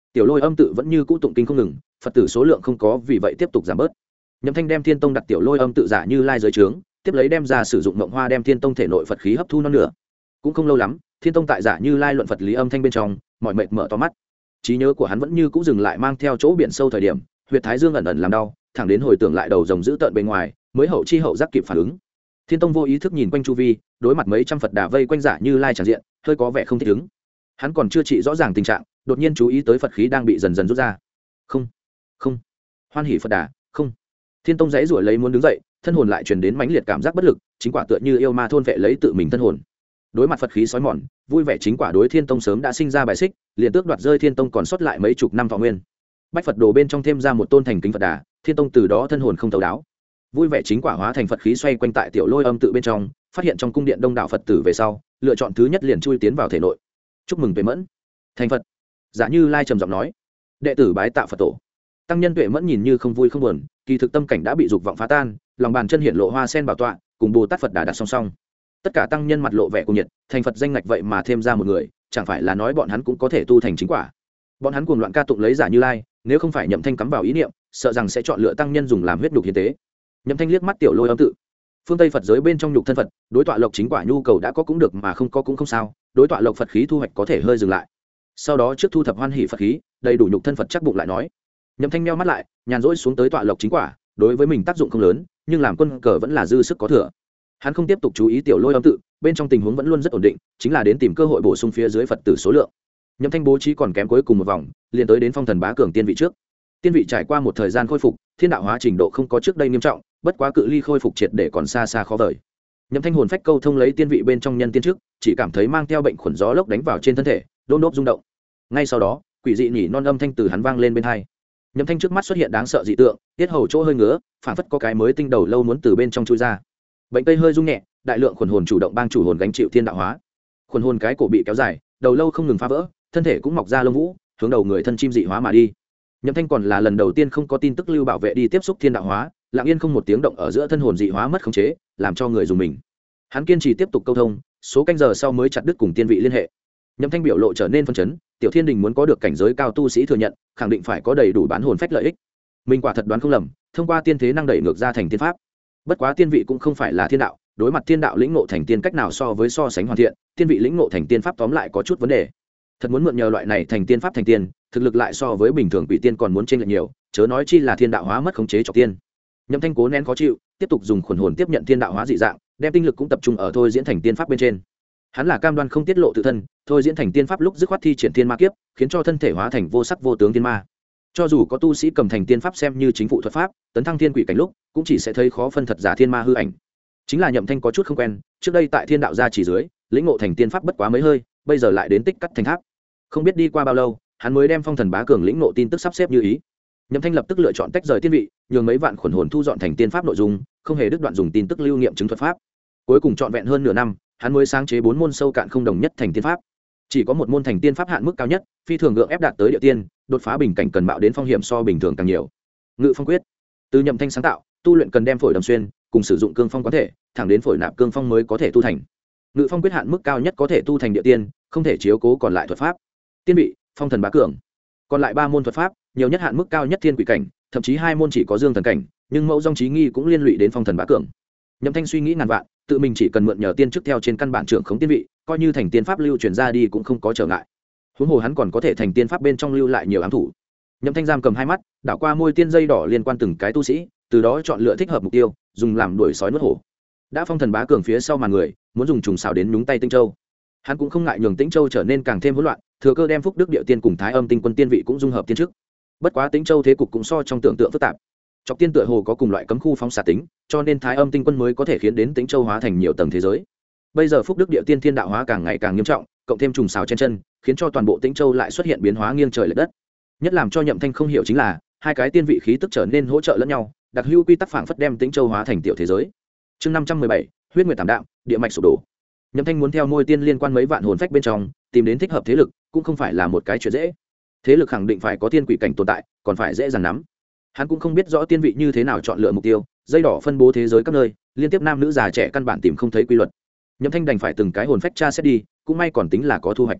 tiểu lôi âm tự vẫn như cũ tụng kinh không ngừng, phật tử số lượng không có vì vậy tiếp tục giảm bớt. Nhậm Thanh đem Thiên Tông đặt tiểu lôi âm tự giả Như Lai dưới trướng, tiếp lấy đem ra sử dụng mộng hoa đem Thiên Tông thể nội Phật khí hấp thu non nửa. Cũng không lâu lắm, Thiên Tông tại giả Như Lai luận Phật lý âm thanh bên trong, mỏi mệt mở to mắt. Trí nhớ của hắn vẫn như cũ dừng lại mang theo chỗ biển sâu thời điểm, huyệt thái dương ẩn ẩn làm đau, thẳng đến hồi tưởng lại đầu rồng giữ tợn bên ngoài, mới hậu chi hậu giác kịp phản ứng. Thiên Tông vô ý thức nhìn quanh chu vi, đối mặt mấy trăm Phật đà vây quanh giả Như Lai tràn diện, hơi có vẻ không thích ứng. Hắn còn chưa trị rõ ràng tình trạng, đột nhiên chú ý tới Phật khí đang bị dần dần rút ra. Không, không, hoan hỷ Phật đà, không. Thiên Tông giãy giụa lấy muốn đứng dậy, thân hồn lại truyền đến mãnh liệt cảm giác bất lực, chính quả tựa như yêu ma thôn vệ lấy tự mình thân hồn. Đối mặt Phật khí sói mòn, vui vẻ chính quả đối Thiên Tông sớm đã sinh ra bài xích, liền tước đoạt rơi Thiên Tông còn sót lại mấy chục năm thọ nguyên. Bách Phật đồ bên trong thêm ra một tôn thành kính Phật đà, Thiên Tông từ đó thân hồn không thấu đáo. Vui vẻ chính quả hóa thành Phật khí xoay quanh tại tiểu lôi âm tự bên trong, phát hiện trong cung điện đông đảo Phật tử về sau, lựa chọn thứ nhất liền chui tiến vào thể nội. Chúc mừng Tuệ Mẫn thành Phật. Giả Như Lai trầm giọng nói, đệ tử bái tạ Phật tổ. Tăng nhân Tuệ Mẫn nhìn như không vui không buồn, kỳ thực tâm cảnh đã bị dục vọng phá tan, lòng bàn chân hiện lộ hoa sen bảo tọa, cùng Bồ Tát Phật đà đặt song song. Tất cả tăng nhân mặt lộ vẻ cuồng nhiệt, thành Phật danh ngạch vậy mà thêm ra một người, chẳng phải là nói bọn hắn cũng có thể tu thành chính quả. Bọn hắn cuồng loạn ca tụng lấy Giả Như Lai, nếu không phải Nhậm Thanh cắm vào ý niệm, sợ rằng sẽ chọn lựa tăng nhân dùng làm huyết nhục hiến tế. Nhậm Thanh liếc mắt tiểu lôi âm tự. Phương Tây Phật giới bên trong nhục thân Phật, đối tọa lộc chính quả nhu cầu đã có cũng được mà không có cũng không sao, đối tọa lộc Phật khí thu hoạch có thể hơi dừng lại. Sau đó trước thu thập hoan hỷ Phật khí, đầy đủ nhục thân Phật chắc bụng lại nói. Nhậm Thanh meo mắt lại, nhàn rỗi xuống tới tọa lộc chính quả, đối với mình tác dụng không lớn, nhưng làm quân cờ vẫn là dư sức có thừa. Hắn không tiếp tục chú ý tiểu lôi âm tự, bên trong tình huống vẫn luôn rất ổn định, chính là đến tìm cơ hội bổ sung phía dưới Phật tử số lượng. Nhậm Thanh bố trí còn kém cuối cùng một vòng, liền tới đến Phong Thần Bá Cường tiên vị trước. Tiên vị trải qua một thời gian khôi phục, thiên đạo hóa trình độ không có trước đây nghiêm trọng, bất quá cự ly khôi phục triệt để còn xa xa khó vời. Nhậm Thanh hồn phách câu thông lấy tiên vị bên trong nhân tiên trước, chỉ cảm thấy mang theo bệnh khuẩn gió lốc đánh vào trên thân thể, đôn đốp rung động. Ngay sau đó, quỷ dị nhỉ non âm thanh từ hắn vang lên bên tai. Nhậm Thanh trước mắt xuất hiện đáng sợ dị tượng, tiết hầu chỗ hơi ngứa, phảng phất có cái mới tinh đầu lâu muốn từ bên trong chui ra. Bệnh tây hơi rung nhẹ, đại lượng khuẩn hồn chủ động bang chủ hồn gánh chịu thiên đạo hóa. Khuẩn hồn cái cổ bị kéo dài, đầu lâu không ngừng phá vỡ, thân thể cũng mọc ra lông vũ, hướng đầu người thân chim dị hóa mà đi. Nhậm Thanh còn là lần đầu tiên không có tin tức lưu bảo vệ đi tiếp xúc thiên đạo hóa, lặng yên không một tiếng động ở giữa thân hồn dị hóa mất khống chế, làm cho người dùng mình. Hắn kiên trì tiếp tục câu thông, số canh giờ sau mới chặt đứt cùng tiên vị liên hệ. Nhậm Thanh biểu lộ trở nên phân chấn, tiểu thiên đình muốn có được cảnh giới cao tu sĩ thừa nhận, khẳng định phải có đầy đủ bán hồn phách lợi ích. Mình quả thật đoán không lầm, thông qua tiên thế năng đẩy ngược ra thành tiên pháp. Bất quá tiên vị cũng không phải là thiên đạo, đối mặt thiên đạo lĩnh ngộ thành tiên cách nào so sánh hoàn thiện, tiên vị lĩnh ngộ thành tiên pháp tóm lại có chút vấn đề. Thật muốn mượn nhờ loại này thành tiên pháp thành tiên, thực lực lại so với bình thường quỷ tiên còn muốn chênh lệch nhiều, chớ nói chi là thiên đạo hóa mất khống chế cho tiên. Nhậm Thanh cố nén khó chịu, tiếp tục dùng khuẩn hồn tiếp nhận thiên đạo hóa dị dạng, đem tinh lực cũng tập trung ở thôi diễn thành tiên pháp bên trên. Hắn là cam đoan không tiết lộ tự thân, thôi diễn thành tiên pháp lúc dứt khoát thi triển thiên ma kiếp, khiến cho thân thể hóa thành vô sắc vô tướng tiên ma. Cho dù có tu sĩ cầm thành tiên pháp xem như chính phụ thuật pháp, tấn thăng thiên quỷ cảnh lúc, cũng chỉ sẽ thấy khó phân thật giả thiên ma hư ảnh. Chính là Nhậm Thanh có chút không quen, trước đây tại thiên đạo gia chỉ dưới, lĩnh ngộ thành tiên pháp bất quá mấy hơi, bây giờ lại đến tích cắt thành tháp. Không biết đi qua bao lâu, hắn mới đem Phong Thần Bá Cường lĩnh ngộ tin tức sắp xếp như ý. Nhậm Thanh lập tức lựa chọn tách rời tiên vị, nhường mấy vạn khuẩn hồn thu dọn thành tiên pháp nội dung, không hề đứt đoạn dùng tin tức lưu nghiệm chứng thuật pháp. Cuối cùng trọn vẹn hơn nửa năm, hắn mới sáng chế 4 môn sâu cạn không đồng nhất thành tiên pháp. Chỉ có một môn thành tiên pháp hạn mức cao nhất, phi thường gượng ép đạt tới địa tiên, đột phá bình cảnh cần mạo đến phong hiểm so bình thường càng nhiều. Ngự phong quyết, từ Nhậm Thanh sáng tạo, tu luyện cần đem phổi đầm xuyên, cùng sử dụng cương phong quán thể, thẳng đến phổi nạp cương phong mới có thể tu thành. Ngự phong quyết hạn mức cao nhất có thể tu thành địa tiên, không thể chiếu cố còn lại thuật pháp. Tiên vị, Phong Thần Bá Cường. Còn lại 3 môn thuật pháp, nhiều nhất hạn mức cao nhất thiên quỷ cảnh, thậm chí 2 môn chỉ có dương thần cảnh, nhưng mẫu dòng trí nghi cũng liên lụy đến Phong Thần Bá Cường. Nhậm Thanh suy nghĩ ngàn vạn, tự mình chỉ cần mượn nhờ tiên chức theo trên căn bản trưởng khống tiên vị, coi như thành tiên pháp lưu truyền ra đi cũng không có trở ngại. Huống hồ hắn còn có thể thành tiên pháp bên trong lưu lại nhiều ám thủ. Nhậm Thanh giam cầm 2 mắt, đảo qua môi tiên dây đỏ liên quan từng cái tu sĩ, từ đó chọn lựa thích hợp mục tiêu, dùng làm đuổi sói nuốt hổ. Đã Phong Thần Bá Cường phía sau màn người, muốn dùng trùng xảo đến nhúng tay Tinh Châu. Hắn cũng không ngại nhường Tĩnh Châu trở nên càng thêm hỗn loạn, thừa cơ đem Phúc Đức Địa Tiên cùng Thái Âm Tinh Quân tiên vị cũng dung hợp tiên trước. Bất quá Tĩnh Châu thế cục cũng so trong tưởng tượng phức tạp. Chọc tiên tựa hồ có cùng loại cấm khu phóng xạ tính, cho nên Thái Âm Tinh Quân mới có thể khiến đến Tĩnh Châu hóa thành nhiều tầng thế giới. Bây giờ Phúc Đức Địa Tiên thiên đạo hóa càng ngày càng nghiêm trọng, cộng thêm trùng xào trên chân, khiến cho toàn bộ Tĩnh Châu lại xuất hiện biến hóa nghiêng trời lệch đất. Nhất làm cho Nhậm Thanh không hiểu chính là, hai cái tiên vị khí tức trở nên hỗ trợ lẫn nhau, đặc hữu quy tắc phảng phất đem Tĩnh Châu hóa thành tiểu thế giới. Chương 517, huyết nguyệt tảm đạm, địa mạch sụp đổ. Nhậm Thanh muốn theo môi tiên liên quan mấy vạn hồn phách bên trong, tìm đến thích hợp thế lực, cũng không phải là một cái chuyện dễ. Thế lực khẳng định phải có tiên quỷ cảnh tồn tại, còn phải dễ dàng nắm. Hắn cũng không biết rõ tiên vị như thế nào chọn lựa mục tiêu, dây đỏ phân bố thế giới các nơi, liên tiếp nam nữ già trẻ căn bản tìm không thấy quy luật. Nhậm Thanh đành phải từng cái hồn phách tra xét đi, cũng may còn tính là có thu hoạch.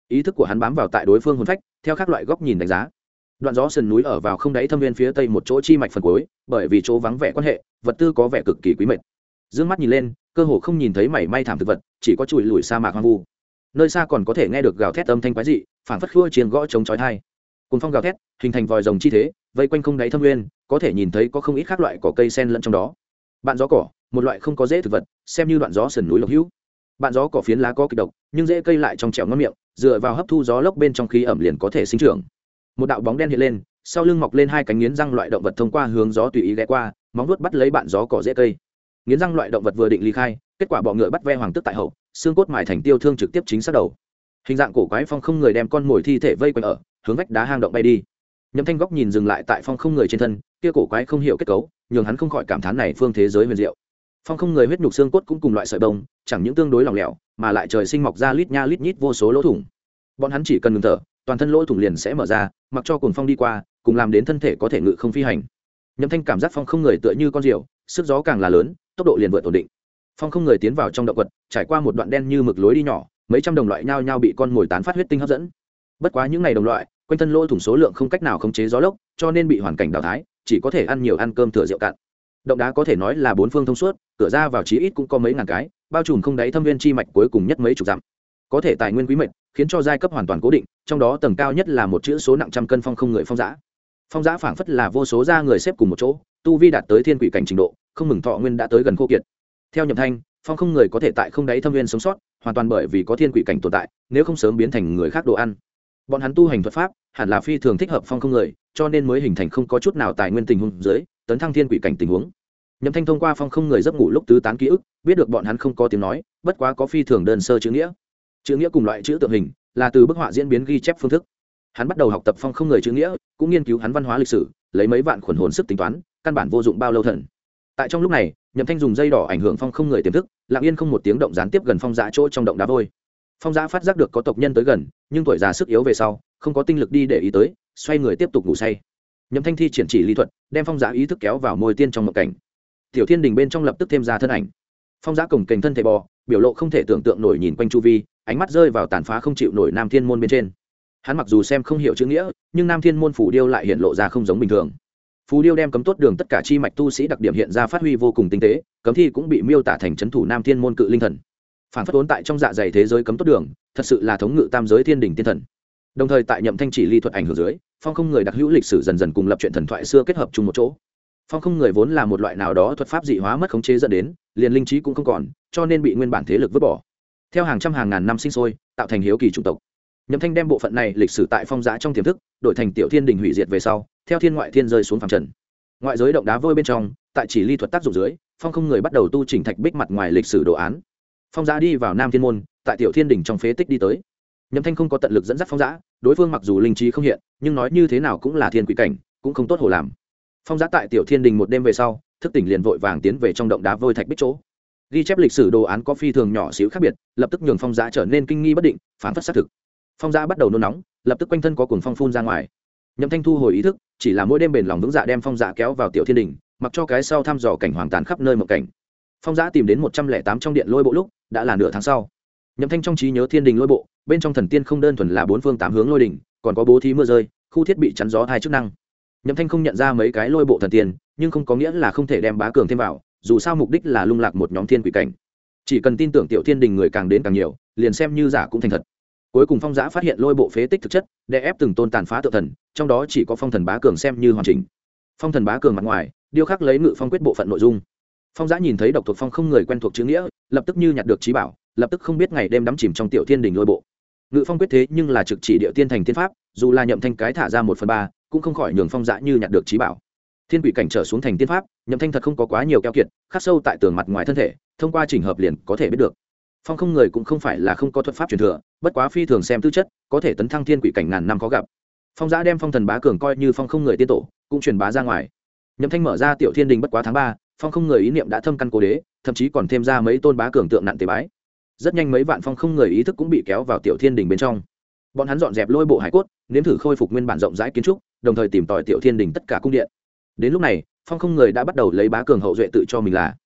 ý thức của hắn bám vào tại đối phương hồn phách, theo các loại góc nhìn đánh giá. Đoạn gió sườn núi ở vào không đáy thâm viên phía tây một chỗ chi mạch phần cuối, bởi vì chỗ vắng vẻ quan hệ, vật tư có vẻ cực kỳ quý mệt. Dương mắt nhìn lên, cơ hồ không nhìn thấy mảy may thảm thực vật, chỉ có chùi lùi sa mạc hoang vu. Nơi xa còn có thể nghe được gào thét âm thanh quái dị, phảng phất khua chiên gõ chống chói tai. Cuồng phong gào thét, hình thành vòi rồng chi thế, vây quanh không đáy thâm nguyên, có thể nhìn thấy có không ít các loại cỏ cây xen lẫn trong đó. Bạn gió cỏ, một loại không có rễ thực vật, xem như đoạn gió sườn núi lộc hữu. Bạn gió cỏ phiến lá có kịch độc, nhưng rễ cây lại trong trẻo ngon miệng, dựa vào hấp thu gió lốc bên trong khí ẩm liền có thể sinh trưởng. Một đạo bóng đen hiện lên, sau lưng mọc lên hai cánh nghiến răng loại động vật thông qua hướng gió tùy ý ghé qua, móng vuốt bắt lấy bạn gió cỏ rễ cây. Nghiến răng loại động vật vừa định ly khai, kết quả bọ ngựa bắt ve hoàng tức tại hậu, xương cốt mài thành tiêu thương trực tiếp chính xác đầu. Hình dạng cổ quái phong không người đem con mồi thi thể vây quanh ở, hướng vách đá hang động bay đi. Nhậm Thanh góc nhìn dừng lại tại phong không người trên thân, kia cổ quái không hiểu kết cấu, nhường hắn không khỏi cảm thán này phương thế giới huyền diệu. Phong không người huyết nhục xương cốt cũng cùng loại sợi bông, chẳng những tương đối lỏng lẻo, mà lại trời sinh mọc ra lít nha lít nhít vô số lỗ thủng. Bọn hắn chỉ cần ngừng thở, toàn thân lỗ thủng liền sẽ mở ra, mặc cho cuồng phong đi qua, cùng làm đến thân thể có thể ngự không phi hành. Nhậm Thanh cảm giác phong không người tựa như con diều, sức gió càng là lớn, tốc độ liền vượt ổn định. Phong không người tiến vào trong động quật, trải qua một đoạn đen như mực lối đi nhỏ, mấy trăm đồng loại nhao nhao bị con mồi tán phát huyết tinh hấp dẫn. Bất quá những ngày đồng loại, quanh thân lỗ thủng số lượng không cách nào khống chế gió lốc, cho nên bị hoàn cảnh đào thái, chỉ có thể ăn nhiều ăn cơm thừa rượu cạn. Động đá có thể nói là bốn phương thông suốt, cửa ra vào chí ít cũng có mấy ngàn cái, bao trùm không đáy thâm viên chi mạch cuối cùng nhất mấy chục dặm. Có thể tài nguyên quý mệnh, khiến cho giai cấp hoàn toàn cố định, trong đó tầng cao nhất là một chữ số nặng trăm cân phong không người phong giã. Phong giã phảng phất là vô số da người xếp cùng một chỗ, tu vi đạt tới thiên quỷ cảnh trình độ, không mừng thọ nguyên đã tới gần khô kiệt. Theo Nhậm Thanh, phong không người có thể tại không đáy thâm viên sống sót, hoàn toàn bởi vì có thiên quỷ cảnh tồn tại, nếu không sớm biến thành người khác đồ ăn. Bọn hắn tu hành thuật pháp, hẳn là phi thường thích hợp phong không người, cho nên mới hình thành không có chút nào tài nguyên tình huống dưới, tấn thăng thiên quỷ cảnh tình huống. Nhậm Thanh thông qua phong không người giấc ngủ lúc tứ tán ký ức, biết được bọn hắn không có tiếng nói, bất quá có phi thường đơn sơ chữ nghĩa. Chữ nghĩa cùng loại chữ tượng hình, là từ bức họa diễn biến ghi chép phương thức. Hắn bắt đầu học tập phong không người chữ nghĩa, cũng nghiên cứu hắn văn hóa lịch sử, lấy mấy vạn khuẩn hồn sức tính toán, căn bản vô dụng bao lâu thần. Tại trong lúc này, Nhậm Thanh dùng dây đỏ ảnh hưởng phong không người tiềm thức, lặng yên không một tiếng động gián tiếp gần phong giã chỗ trong động đá vôi. Phong giã phát giác được có tộc nhân tới gần, nhưng tuổi già sức yếu về sau, không có tinh lực đi để ý tới, xoay người tiếp tục ngủ say. Nhậm Thanh thi triển chỉ lý thuật, đem phong giã ý thức kéo vào môi tiên trong mộng cảnh. Tiểu thiên đình bên trong lập tức thêm ra thân ảnh. Phong giã cổng kềnh thân thể bò, biểu lộ không thể tưởng tượng nổi nhìn quanh chu vi, ánh mắt rơi vào tàn phá không chịu nổi Nam Thiên môn bên trên. Hắn mặc dù xem không hiểu chữ nghĩa, nhưng Nam Thiên môn phù điêu lại hiện lộ ra không giống bình thường. Phù điêu đem cấm tốt đường tất cả chi mạch tu sĩ đặc điểm hiện ra phát huy vô cùng tinh tế, cấm thi cũng bị miêu tả thành trấn thủ Nam Thiên môn cự linh thần. Phản phất ốn tại trong dạ dày thế giới cấm tốt đường, thật sự là thống ngự tam giới thiên đỉnh tiên thần. Đồng thời tại Nhậm Thanh chỉ ly thuật ảnh hưởng dưới, phong không người đặc hữu lịch sử dần dần cùng lập truyện thần thoại xưa kết hợp chung một chỗ. Phong không người vốn là một loại nào đó thuật pháp dị hóa mất khống chế dẫn đến, liền linh trí cũng không còn, cho nên bị nguyên bản thế lực vứt bỏ. Theo hàng trăm hàng ngàn năm sinh sôi, tạo thành hiếu kỳ chủng tộc. Nhậm Thanh đem bộ phận này lịch sử tại phong giã trong tiềm thức, đổi thành tiểu thiên đình hủy diệt về sau, theo thiên ngoại thiên rơi xuống phàm trần. Ngoại giới động đá vôi bên trong, tại chỉ ly thuật tác dụng dưới, phong không người bắt đầu tu chỉnh thạch bích mặt ngoài lịch sử đồ án. Phong giã đi vào Nam Thiên môn, tại tiểu thiên đình trong phế tích đi tới. Nhậm Thanh không có tận lực dẫn dắt phong giã, đối phương mặc dù linh trí không hiện, nhưng nói như thế nào cũng là thiên quỷ cảnh, cũng không tốt hồ làm. Phong giã tại tiểu thiên đình một đêm về sau, thức tỉnh liền vội vàng tiến về trong động đá vôi thạch bích chỗ. Ghi chép lịch sử đồ án có phi thường nhỏ xíu khác biệt, lập tức nhường phong giã trở nên kinh nghi bất định, phản phất xác thực. Phong giã bắt đầu nôn nóng, lập tức quanh thân có cuồng phong phun ra ngoài. Nhậm Thanh thu hồi ý thức, chỉ là mỗi đêm bền lòng vững dạ đem phong giã kéo vào tiểu thiên đình, mặc cho cái sau thăm dò cảnh hoàng tàn khắp nơi mộng cảnh. Phong giã tìm đến 108 trong điện lôi bộ lúc đã là nửa tháng sau. Nhậm Thanh trong trí nhớ thiên đình lôi bộ, bên trong thần tiên không đơn thuần là bốn phương tám hướng lôi đỉnh, còn có bố thí mưa rơi, khu thiết bị chắn gió hai chức năng. Nhậm Thanh không nhận ra mấy cái lôi bộ thần tiên, nhưng không có nghĩa là không thể đem bá cường thêm vào, dù sao mục đích là lung lạc một nhóm thiên quỷ cảnh. Chỉ cần tin tưởng tiểu thiên đình người càng đến càng nhiều, liền xem như giả cũng thành thật. Cuối cùng phong giã phát hiện lôi bộ phế tích thực chất, đè ép từng tôn tàn phá tự thần, trong đó chỉ có phong thần bá cường xem như hoàn chỉnh. Phong thần bá cường mặt ngoài điêu khắc lấy ngự phong quyết bộ phận nội dung. Phong giã nhìn thấy độc thuộc phong không người quen thuộc chữ nghĩa, lập tức như nhặt được trí bảo, lập tức không biết ngày đêm đắm chìm trong tiểu thiên đình lôi bộ. Ngự phong quyết thế nhưng là trực chỉ địa tiên thành tiên pháp, dù là Nhậm Thanh cái thả ra 1/3, cũng không khỏi nhường phong giã như nhặt được trí bảo. Thiên quỷ cảnh trở xuống thành tiên pháp, Nhậm Thanh thật không có quá nhiều keo kiệt, khắc sâu tại tường mặt ngoài thân thể, thông qua chỉnh hợp liền có thể biết được. Phong không người cũng không phải là không có thuật pháp truyền thừa, bất quá phi thường xem tư chất, có thể tấn thăng thiên quỷ cảnh ngàn năm khó gặp. Phong giã đem phong thần bá cường coi như phong không người tiên tổ, cũng truyền bá ra ngoài. Nhậm Thanh mở ra tiểu thiên đình bất quá tháng 3, phong không người ý niệm đã thâm căn cố đế, thậm chí còn thêm ra mấy tôn bá cường tượng nặng tế bái. Rất nhanh mấy vạn phong không người ý thức cũng bị kéo vào tiểu thiên đình bên trong. Bọn hắn dọn dẹp lôi bộ hải cốt, nếm thử khôi phục nguyên bản rộng rãi kiến trúc, đồng thời tìm tòi tiểu thiên đình tất cả cung điện. Đến lúc này, phong không người đã bắt đầu lấy bá cường hậu duệ tự cho mình là.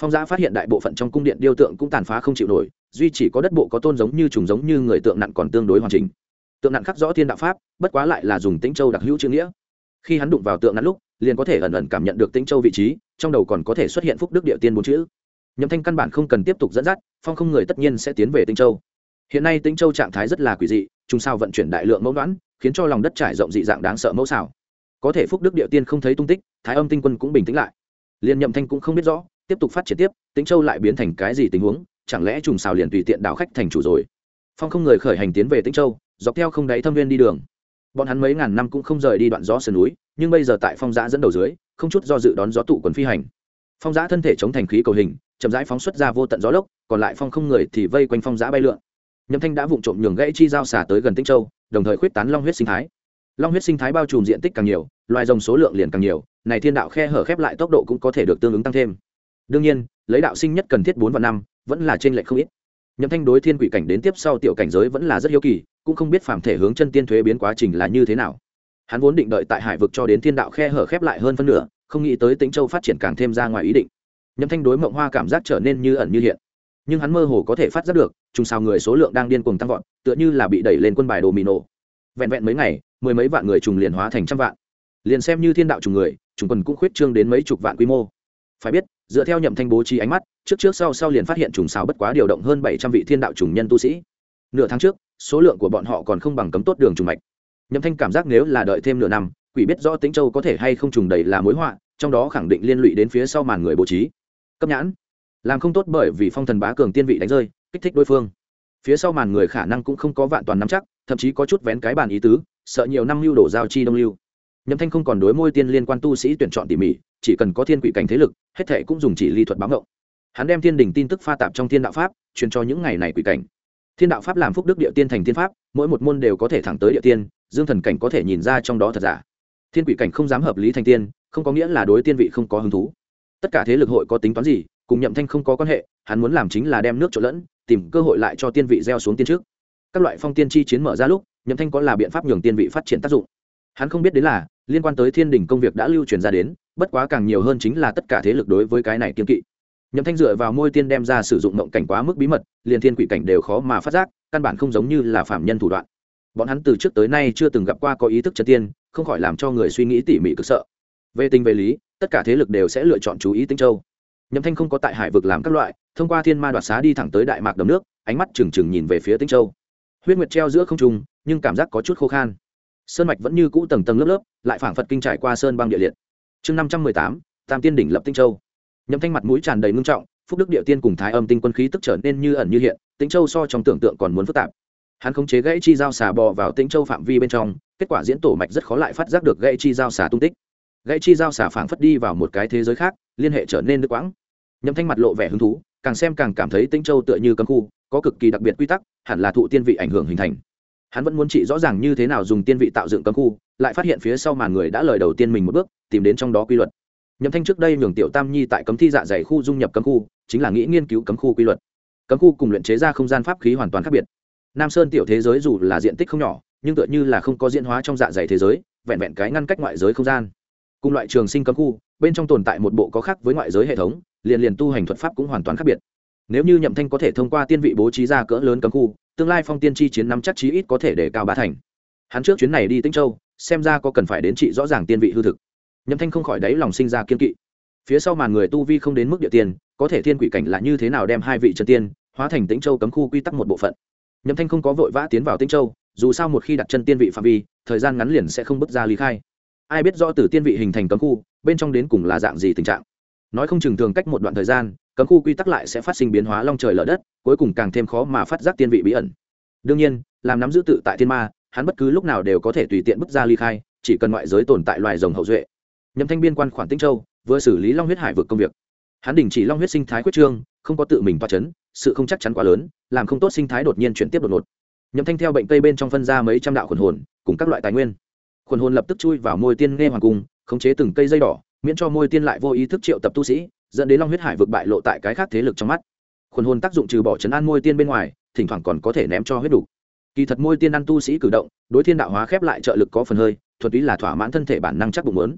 Phong Giã phát hiện đại bộ phận trong cung điện điêu tượng cũng tàn phá không chịu nổi, duy chỉ có đất bộ có tôn giống như trùng giống như người tượng nặn còn tương đối hoàn chỉnh. Tượng nặn khắc rõ thiên đạo pháp, bất quá lại là dùng Tĩnh Châu đặc hữu chữ nghĩa. Khi hắn đụng vào tượng nặn lúc, liền có thể ẩn ẩn cảm nhận được Tĩnh Châu vị trí, trong đầu còn có thể xuất hiện phúc đức địa tiên 4 chữ. Nhậm Thanh căn bản không cần tiếp tục dẫn dắt, phong không người tất nhiên sẽ tiến về Tĩnh Châu. Hiện nay Tĩnh Châu trạng thái rất là quỷ dị, trùng sao vận chuyển đại lượng mẫu đoán, khiến cho lòng đất trải rộng dị dạng đáng sợ mẫu xảo. Có thể phúc đức địa tiên không thấy tung tích, Thái Âm tinh quân cũng bình tĩnh lại. Liên Nhậm Thanh cũng không biết rõ, tiếp tục phát triển tiếp, Tĩnh Châu lại biến thành cái gì tình huống, chẳng lẽ trùng sao liền tùy tiện đảo khách thành chủ rồi. Phong không người khởi hành tiến về Tĩnh Châu, dọc theo không đáy thâm viên đi đường. Bọn hắn mấy ngàn năm cũng không rời đi đoạn gió sườn núi, nhưng bây giờ tại Phong Giã dẫn đầu dưới, không chút do dự đón gió tụ quần phi hành. Phong Giã thân thể chống thành khí cầu hình, chậm rãi phóng xuất ra vô tận gió lốc, còn lại phong không người thì vây quanh Phong Giã bay lượn. Nhậm Thanh đã vụng trộm nhường gãy chi giao xả tới gần Tĩnh Châu, đồng thời khuyết tán long huyết sinh thái. Long huyết sinh thái bao trùm diện tích càng nhiều, loài rồng số lượng liền càng nhiều, này thiên đạo khe hở khép lại tốc độ cũng có thể được tương ứng tăng thêm. Đương nhiên, lấy đạo sinh nhất cần thiết 4 và 5, vẫn là trên lệch không ít. Nhậm Thanh đối thiên quỷ cảnh đến tiếp sau tiểu cảnh giới vẫn là rất hiếu kỳ, cũng không biết phàm thể hướng chân tiên thuế biến quá trình là như thế nào. Hắn vốn định đợi tại hải vực cho đến thiên đạo khe hở khép lại hơn phân nửa, không nghĩ tới Tĩnh Châu phát triển càng thêm ra ngoài ý định. Nhậm Thanh đối Mộng Hoa cảm giác trở nên như ẩn như hiện, nhưng hắn mơ hồ có thể phát giác được, trùng sao người số lượng đang điên cuồng tăng vọt, tựa như là bị đẩy lên quân bài domino. Vẹn vẹn mấy ngày, mười mấy vạn người trùng liền hóa thành trăm vạn. Liền xem như thiên đạo trùng người, trùng quần cũng khuyết trương đến mấy chục vạn quy mô. Phải biết, dựa theo Nhậm Thanh bố trí ánh mắt, trước sau liền phát hiện trùng sao bất quá điều động hơn 700 vị thiên đạo trùng nhân tu sĩ. Nửa tháng trước, số lượng của bọn họ còn không bằng cấm tốt đường trùng mạch. Nhậm Thanh cảm giác nếu là đợi thêm nửa năm, quỷ biết rõ Tĩnh Châu có thể hay không trùng đầy là mối họa, trong đó khẳng định liên lụy đến phía sau màn người bố trí. Cấp nhãn, làm không tốt bởi vì phong thần bá cường tiên vị đánh rơi, kích thích đối phương. Phía sau màn người khả năng cũng không có vạn toàn nắm chắc, thậm chí có chút vén cái bàn ý tứ, sợ nhiều năm lưu đổ giao chi đông lưu. Nhậm Thanh không còn đối môi tiên liên quan tu sĩ tuyển chọn tỉ mỉ, chỉ cần có thiên quỷ cảnh thế lực, hết thảy cũng dùng chỉ ly thuật báo ngộng. Hắn đem thiên đỉnh tin tức pha tạp trong thiên đạo pháp, truyền cho những ngày này quỷ cảnh. Thiên đạo pháp làm phúc đức địa tiên thành tiên pháp, mỗi một môn đều có thể thẳng tới địa tiên, dương thần cảnh có thể nhìn ra trong đó thật giả. Thiên quỷ cảnh không dám hợp lý thành tiên, không có nghĩa là đối tiên vị không có hứng thú. Tất cả thế lực hội có tính toán gì, cùng Nhậm Thanh không có quan hệ, hắn muốn làm chính là đem nước trộn lẫn, tìm cơ hội lại cho tiên vị gieo xuống tiên trước. Các loại phong tiên chi chiến mở ra lúc, Nhậm Thanh có là biện pháp nhường tiên vị phát triển tác dụng. Hắn không biết đến là liên quan tới thiên đỉnh công việc đã lưu truyền ra đến, bất quá càng nhiều hơn chính là tất cả thế lực đối với cái này kiêng kỵ. Nhậm Thanh dựa vào môi tiên đem ra sử dụng mộng cảnh quá mức bí mật, liền thiên quỷ cảnh đều khó mà phát giác, căn bản không giống như là phạm nhân thủ đoạn. Bọn hắn từ trước tới nay chưa từng gặp qua có ý thức chân tiên, không khỏi làm cho người suy nghĩ tỉ mỉ cực sợ. Về tình về lý, tất cả thế lực đều sẽ lựa chọn chú ý Tĩnh Châu. Nhậm Thanh không có tại hải vực làm các loại, thông qua thiên ma đoạt xá đi thẳng tới đại mạc đầm nước, ánh mắt trừng trừng nhìn về phía Tĩnh Châu. Huyết nguyệt treo giữa không trung, nhưng cảm giác có chút khô khan. Sơn mạch vẫn như cũ tầng tầng lớp lớp, lại phảng phật kinh trải qua sơn băng địa liệt. Chương 518, Tam Tiên đỉnh lập Tĩnh Châu. Nhậm Thanh mặt mũi tràn đầy ngưng trọng, phúc đức địa tiên cùng Thái Âm tinh quân khí tức trở nên như ẩn như hiện, Tĩnh Châu so trong tưởng tượng còn muốn phức tạp. Hắn khống chế gãy chi giao xà bò vào Tĩnh Châu phạm vi bên trong, kết quả diễn tổ mạch rất khó lại phát giác được gãy chi giao xà tung tích. Gãy chi giao xà phảng phất đi vào một cái thế giới khác, liên hệ trở nên đứt quãng. Nhậm Thanh mặt lộ vẻ hứng thú, càng xem càng cảm thấy Tĩnh Châu tựa như cấm khu, có cực kỳ đặc biệt quy tắc, hẳn là thụ tiên vị ảnh hưởng hình thành. Hắn vẫn muốn trị rõ ràng như thế nào dùng tiên vị tạo dựng cấm khu, lại phát hiện phía sau màn người đã lời đầu tiên mình một bước, tìm đến trong đó quy luật. Nhậm Thanh trước đây nhường Tiểu Tam Nhi tại cấm thi dạ dày khu dung nhập cấm khu, chính là nghĩ nghiên cứu cấm khu quy luật. Cấm khu cùng luyện chế ra không gian pháp khí hoàn toàn khác biệt. Nam Sơn tiểu thế giới dù là diện tích không nhỏ, nhưng tựa như là không có diễn hóa trong dạ dày thế giới, vẹn vẹn cái ngăn cách ngoại giới không gian. Cùng loại trường sinh cấm khu, bên trong tồn tại một bộ có khác với ngoại giới hệ thống, liền tu hành thuật pháp cũng hoàn toàn khác biệt. Nếu như Nhậm Thanh có thể thông qua tiên vị bố trí ra cỡ lớn cấm khu, tương lai phong tiên chi chiến nắm chắc chí ít có thể để cao ba thành. Hắn trước chuyến này đi Tĩnh Châu, xem ra có cần phải đến trị rõ ràng tiên vị hư thực. Nhậm Thanh không khỏi đáy lòng sinh ra kiên kỵ. Phía sau màn người tu vi không đến mức địa tiên, có thể thiên quỷ cảnh là như thế nào đem hai vị chân tiên hóa thành Tĩnh Châu cấm khu quy tắc một bộ phận. Nhậm Thanh không có vội vã tiến vào Tĩnh Châu, dù sao một khi đặt chân tiên vị phạm vi, thời gian ngắn liền sẽ không bước ra ly khai. Ai biết rõ từ tiên vị hình thành cấm khu, bên trong đến cùng là dạng gì tình trạng. Nói không chừng thường cách một đoạn thời gian, cấm khu quy tắc lại sẽ phát sinh biến hóa long trời lở đất, cuối cùng càng thêm khó mà phát giác tiên vị bí ẩn. Đương nhiên, làm nắm giữ tự tại thiên ma, hắn bất cứ lúc nào đều có thể tùy tiện bước ra ly khai, chỉ cần ngoại giới tồn tại loài rồng hậu duệ. Nhậm Thanh biên quan khoản Tĩnh Châu, vừa xử lý long huyết hải vực công việc. Hắn đình chỉ long huyết sinh thái quyết trương, không có tự mình toa chấn, sự không chắc chắn quá lớn, làm không tốt sinh thái đột nhiên chuyển tiếp đột ngột. Nhậm Thanh theo bệnh cây bên trong phân ra mấy trăm đạo khuẩn hồn, cùng các loại tài nguyên. Khuẩn hồn lập tức chui vào môi tiên nghe hoàng cung, khống chế từng cây dây đỏ, miễn cho môi tiên lại vô ý thức triệu tập tu sĩ, dẫn đến long huyết hải vực bại lộ tại cái khác thế lực trong mắt. Khuẩn hồn tác dụng trừ bỏ trấn an môi tiên bên ngoài, thỉnh thoảng còn có thể ném cho huyết đủ. Kỳ thật môi tiên ăn tu sĩ cử động, đối thiên đạo hóa khép lại trợ lực có phần hơi, thuần túy là thỏa mãn thân thể bản năng chắc bụng muốn.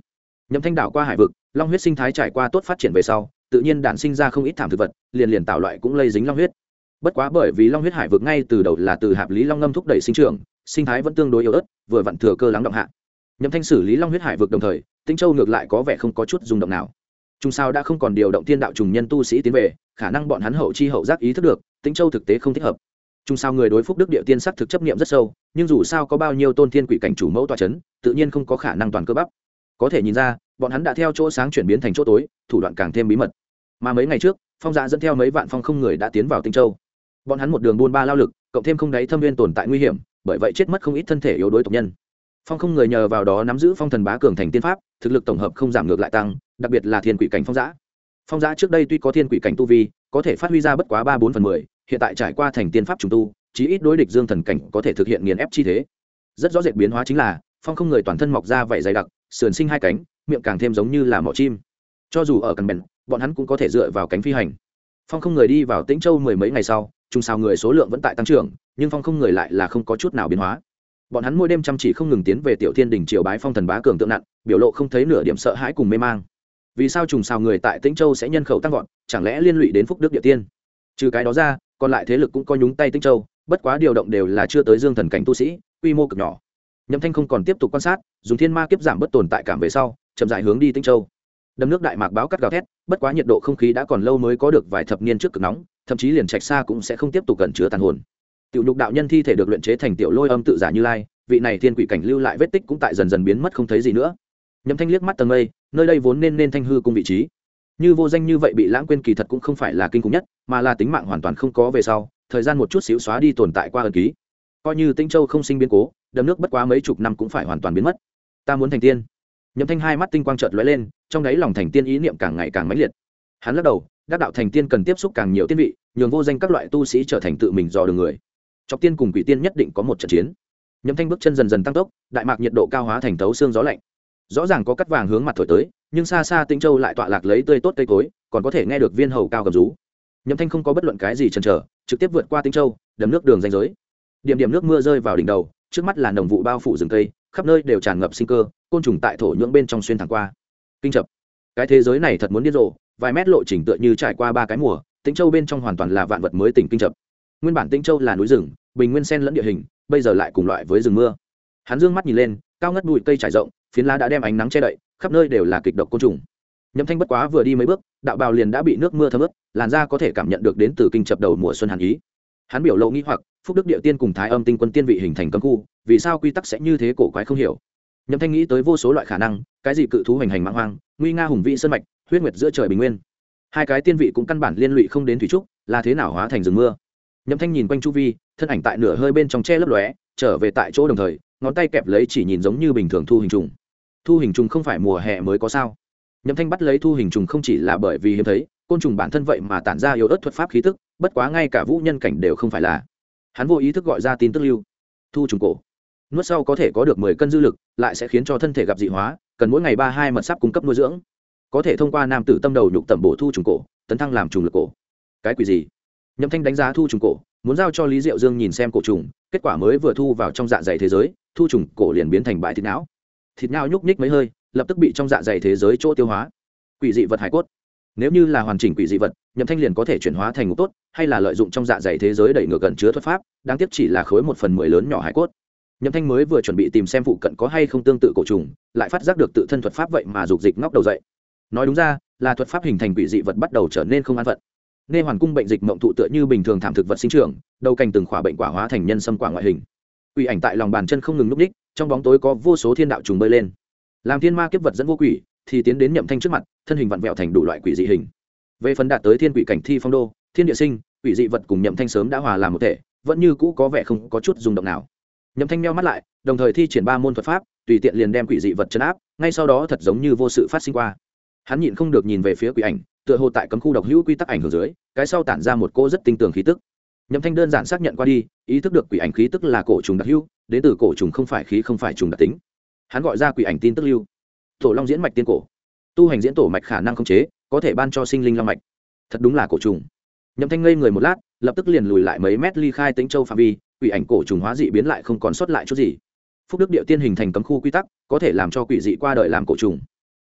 Nhậm Thanh đảo qua hải vực, long huyết sinh thái trải qua tốt phát triển về sau, tự nhiên đản sinh ra không ít thảm thực vật, liền tạo loại cũng lây dính long huyết. Bất quá bởi vì long huyết hải vực ngay từ đầu là từ hạp lý long ngâm thúc đẩy sinh trưởng, sinh thái vẫn tương đối yếu ớt, vừa vặn thừa cơ lắng động hạ. Nhậm Thanh xử lý long huyết hải vực đồng thời, Tĩnh Châu ngược lại có vẻ không có chút rung động nào. Trung sao đã không còn điều động thiên đạo trùng nhân tu sĩ tiến về, khả năng bọn hắn hậu chi hậu giác ý thức được, Tĩnh Châu thực tế không thích hợp. Trung sao người đối phúc đức địa tiên sắc thực chấp niệm rất sâu, nhưng dù sao có bao nhiêu tôn thiên quỷ cảnh chủ mẫu tọa chấn, tự nhiên không có khả năng toàn cơ bắp. Có thể nhìn ra, bọn hắn đã theo chỗ sáng chuyển biến thành chỗ tối, thủ đoạn càng thêm bí mật. Mà mấy ngày trước, Phong Dạ dẫn theo mấy vạn phong không người đã tiến vào Tĩnh Châu. Bọn hắn một đường buôn ba lao lực, cộng thêm không đáy thâm nguyên tồn tại nguy hiểm, bởi vậy chết mất không ít thân thể yếu đuối tộc nhân. Phong không người nhờ vào đó nắm giữ phong thần bá cường thành tiên pháp, thực lực tổng hợp không giảm ngược lại tăng, đặc biệt là thiên quỷ cảnh Phong Dạ. Phong Dạ trước đây tuy có thiên quỷ cảnh tu vi, có thể phát huy ra bất quá 3/4/10, hiện tại trải qua thành tiên pháp trùng tu, chí ít đối địch dương thần cảnh có thể thực hiện nghiền ép chi thế. Rất rõ rệt biến hóa chính là, phong không người toàn thân mọc ra vảy dày đặc, sườn sinh hai cánh, miệng càng thêm giống như là mỏ chim. Cho dù ở cần bèn, bọn hắn cũng có thể dựa vào cánh phi hành. Phong không người đi vào Tĩnh Châu mười mấy ngày sau, trung sao người số lượng vẫn tại tăng trưởng, nhưng phong không người lại là không có chút nào biến hóa. Bọn hắn mỗi đêm chăm chỉ không ngừng tiến về Tiểu Thiên đỉnh triều bái phong thần bá cường tượng nặng, biểu lộ không thấy nửa điểm sợ hãi cùng mê mang. Vì sao trùng sao người tại Tĩnh Châu sẽ nhân khẩu tăng vọt, chẳng lẽ liên lụy đến phúc đức địa tiên? Trừ cái đó ra, còn lại thế lực cũng có nhúng tay Tĩnh Châu, bất quá điều động đều là chưa tới dương thần cảnh tu sĩ, quy mô cực nhỏ. Nhậm Thanh không còn tiếp tục quan sát, dùng thiên ma kiếp giảm bất tồn tại cảm về sau, chậm rãi hướng đi Tĩnh Châu. Đầm nước đại mạc báo cắt gào thét, bất quá nhiệt độ không khí đã còn lâu mới có được vài thập niên trước cực nóng, thậm chí liền trạch xa cũng sẽ không tiếp tục cẩn chứa tàn hồn. Tiểu nhục đạo nhân thi thể được luyện chế thành tiểu lôi âm tự giả Như Lai, vị này thiên quỷ cảnh lưu lại vết tích cũng tại dần dần biến mất không thấy gì nữa. Nhậm Thanh liếc mắt tầng mây, nơi đây vốn nên thanh hư cung vị trí, như vô danh như vậy bị lãng quên kỳ thật cũng không phải là kinh khủng nhất, mà là tính mạng hoàn toàn không có về sau, thời gian một chút xíu xóa đi tồn tại qua ân ký. Coi như Tĩnh Châu không sinh biến cố, đầm nước bất quá mấy chục năm cũng phải hoàn toàn biến mất. Ta muốn thành tiên. Nhậm Thanh hai mắt tinh quang chợt lóe lên, trong đáy lòng thành tiên ý niệm càng ngày càng mãnh liệt. Hắn lắc đầu, đắc đạo thành tiên cần tiếp xúc càng nhiều tiên vị, nhường vô danh các loại tu sĩ trở thành tự mình dò đường người. Chọc tiên cùng quỷ tiên nhất định có một trận chiến. Nhậm Thanh bước chân dần dần tăng tốc, đại mạc nhiệt độ cao hóa thành thấu xương gió lạnh. Rõ ràng có cắt vàng hướng mặt thổi tới, nhưng xa xa Tĩnh Châu lại tọa lạc lấy tươi tốt cây cối, còn có thể nghe được viên hầu cao gầm rú. Nhậm Thanh không có bất luận cái gì chần chờ, trực tiếp vượt qua Tĩnh Châu, đầm nước đường ranh giới. Điểm điểm nước mưa rơi vào đỉnh đầu, trước mắt là nồng vụ bao phủ rừng cây, khắp nơi đều tràn ngập sinh cơ, côn trùng tại thổ nhưỡng bên trong xuyên thẳng qua. Kinh chập. Cái thế giới này thật muốn điên rồ, vài mét lộ trình tựa như trải qua ba cái mùa, Tĩnh Châu bên trong hoàn toàn là vạn vật mới tỉnh kinh chập. Nguyên bản Tĩnh Châu là núi rừng, bình nguyên xen lẫn địa hình, bây giờ lại cùng loại với rừng mưa. Hắn dương mắt nhìn lên, cao ngất bụi cây trải rộng, phiến lá đã đem ánh nắng che đậy, khắp nơi đều là kịch độc côn trùng. Nhậm Thanh bất quá vừa đi mấy bước, đạo bào liền đã bị nước mưa thấm ướt, làn da có thể cảm nhận được đến từ kinh chập đầu mùa xuân hàn ý. Hắn biểu lộ nghi hoặc, phúc đức địa tiên cùng thái âm tinh quân tiên vị hình thành cấm khu, vì sao quy tắc sẽ như thế cổ quái không hiểu. Nhậm Thanh nghĩ tới vô số loại khả năng, cái gì cự thú hành hành mãng hoang, nguy nga hùng vĩ sơn mạch, huyết nguyệt giữa trời bình nguyên. Hai cái tiên vị cũng căn bản liên lụy không đến thủy trúc, là thế nào hóa thành rừng mưa. Nhậm Thanh nhìn quanh chu vi, thân ảnh tại nửa hơi bên trong che lấp lóe, trở về tại chỗ đồng thời, ngón tay kẹp lấy chỉ nhìn giống như bình thường thu hình trùng. Thu hình trùng không phải mùa hè mới có sao? Nhậm Thanh bắt lấy thu hình trùng không chỉ là bởi vì hiếm thấy, côn trùng bản thân vậy mà tản ra yếu ớt thuật pháp khí tức, bất quá ngay cả vũ nhân cảnh đều không phải là. Hắn vô ý thức gọi ra tin tức lưu. Thu trùng cổ. Nuốt sau có thể có được 10 cân dư lực, lại sẽ khiến cho thân thể gặp dị hóa, cần mỗi ngày 32 mật sáp cung cấp nuôi dưỡng. Có thể thông qua nam tử tâm đầu nhục tẩm bổ thu trùng cổ, tấn thăng làm trùng lực cổ. Cái quỷ gì? Nhậm Thanh đánh giá thu trùng cổ, muốn giao cho Lý Diệu Dương nhìn xem cổ trùng, kết quả mới vừa thu vào trong dạ dày thế giới, thu trùng cổ liền biến thành bãi thịt não. Thịt não nhúc nhích mấy hơi, lập tức bị trong dạ dày thế giới chỗ tiêu hóa. Quỷ dị vật hải cốt. Nếu như là hoàn chỉnh quỷ dị vật, Nhậm Thanh liền có thể chuyển hóa thành ngục tốt, hay là lợi dụng trong dạ dày thế giới đẩy ngược gần chứa thuật pháp, đáng tiếc chỉ là khối 1/10 lớn nhỏ hải cốt. Nhậm Thanh mới vừa chuẩn bị tìm xem phụ cận có hay không tương tự cổ trùng, lại phát giác được tự thân thuật pháp vậy mà dục dịch ngóc đầu dậy. Nói đúng ra, là thuật pháp hình thành quỷ dị vật bắt đầu trở nên không an phận. Nghe hoàn cung bệnh dịch mộng thụ tựa như bình thường thảm thực vật sinh trưởng, đầu cành từng khỏa bệnh quả hóa thành nhân sâm quả ngoại hình. Quỷ ảnh tại lòng bàn chân không ngừng lúc ních, trong bóng tối có vô số thiên đạo trùng bơi lên. Làm thiên ma kiếp vật dẫn vô quỷ, thì tiến đến Nhậm Thanh trước mặt, thân hình vặn vẹo thành đủ loại quỷ dị hình. Về phần đạt tới thiên quỷ cảnh thi phong đô, thiên địa sinh, quỷ dị vật cùng Nhậm Thanh sớm đã hòa làm một thể, vẫn như cũ có vẻ không có chút rung động nào. Nhậm Thanh meo mắt lại, đồng thời thi triển 3 môn thuật pháp, tùy tiện liền đem quỷ dị vật trấn áp, ngay sau đó thật giống như vô sự phát sinh qua. Hắn nhịn không được nhìn về phía quỷ ảnh, tựa hồ tại cấm khu độc hữu quy tắc ảnh hưởng dưới, cái sau tản ra một cỗ rất tinh tường khí tức. Nhậm Thanh đơn giản xác nhận qua đi, ý thức được quỷ ảnh khí tức là cổ trùng đặc hữu, đến từ cổ trùng không phải khí không phải trùng đặc tính. Hắn gọi ra quỷ ảnh tin tức lưu. Tổ long diễn mạch tiên cổ, tu hành diễn tổ mạch khả năng khống chế, có thể ban cho sinh linh long mạch. Thật đúng là cổ trùng. Nhậm Thanh ngây người một lát, lập tức liền lùi lại mấy mét ly khai Tĩnh Châu phạm vi, quỷ ảnh cổ trùng hóa dị biến lại không còn sót lại chút gì. Phúc đức địa tiên hình thành cấm khu quy tắc, có thể làm cho quỷ dị qua đời làm cổ trùng.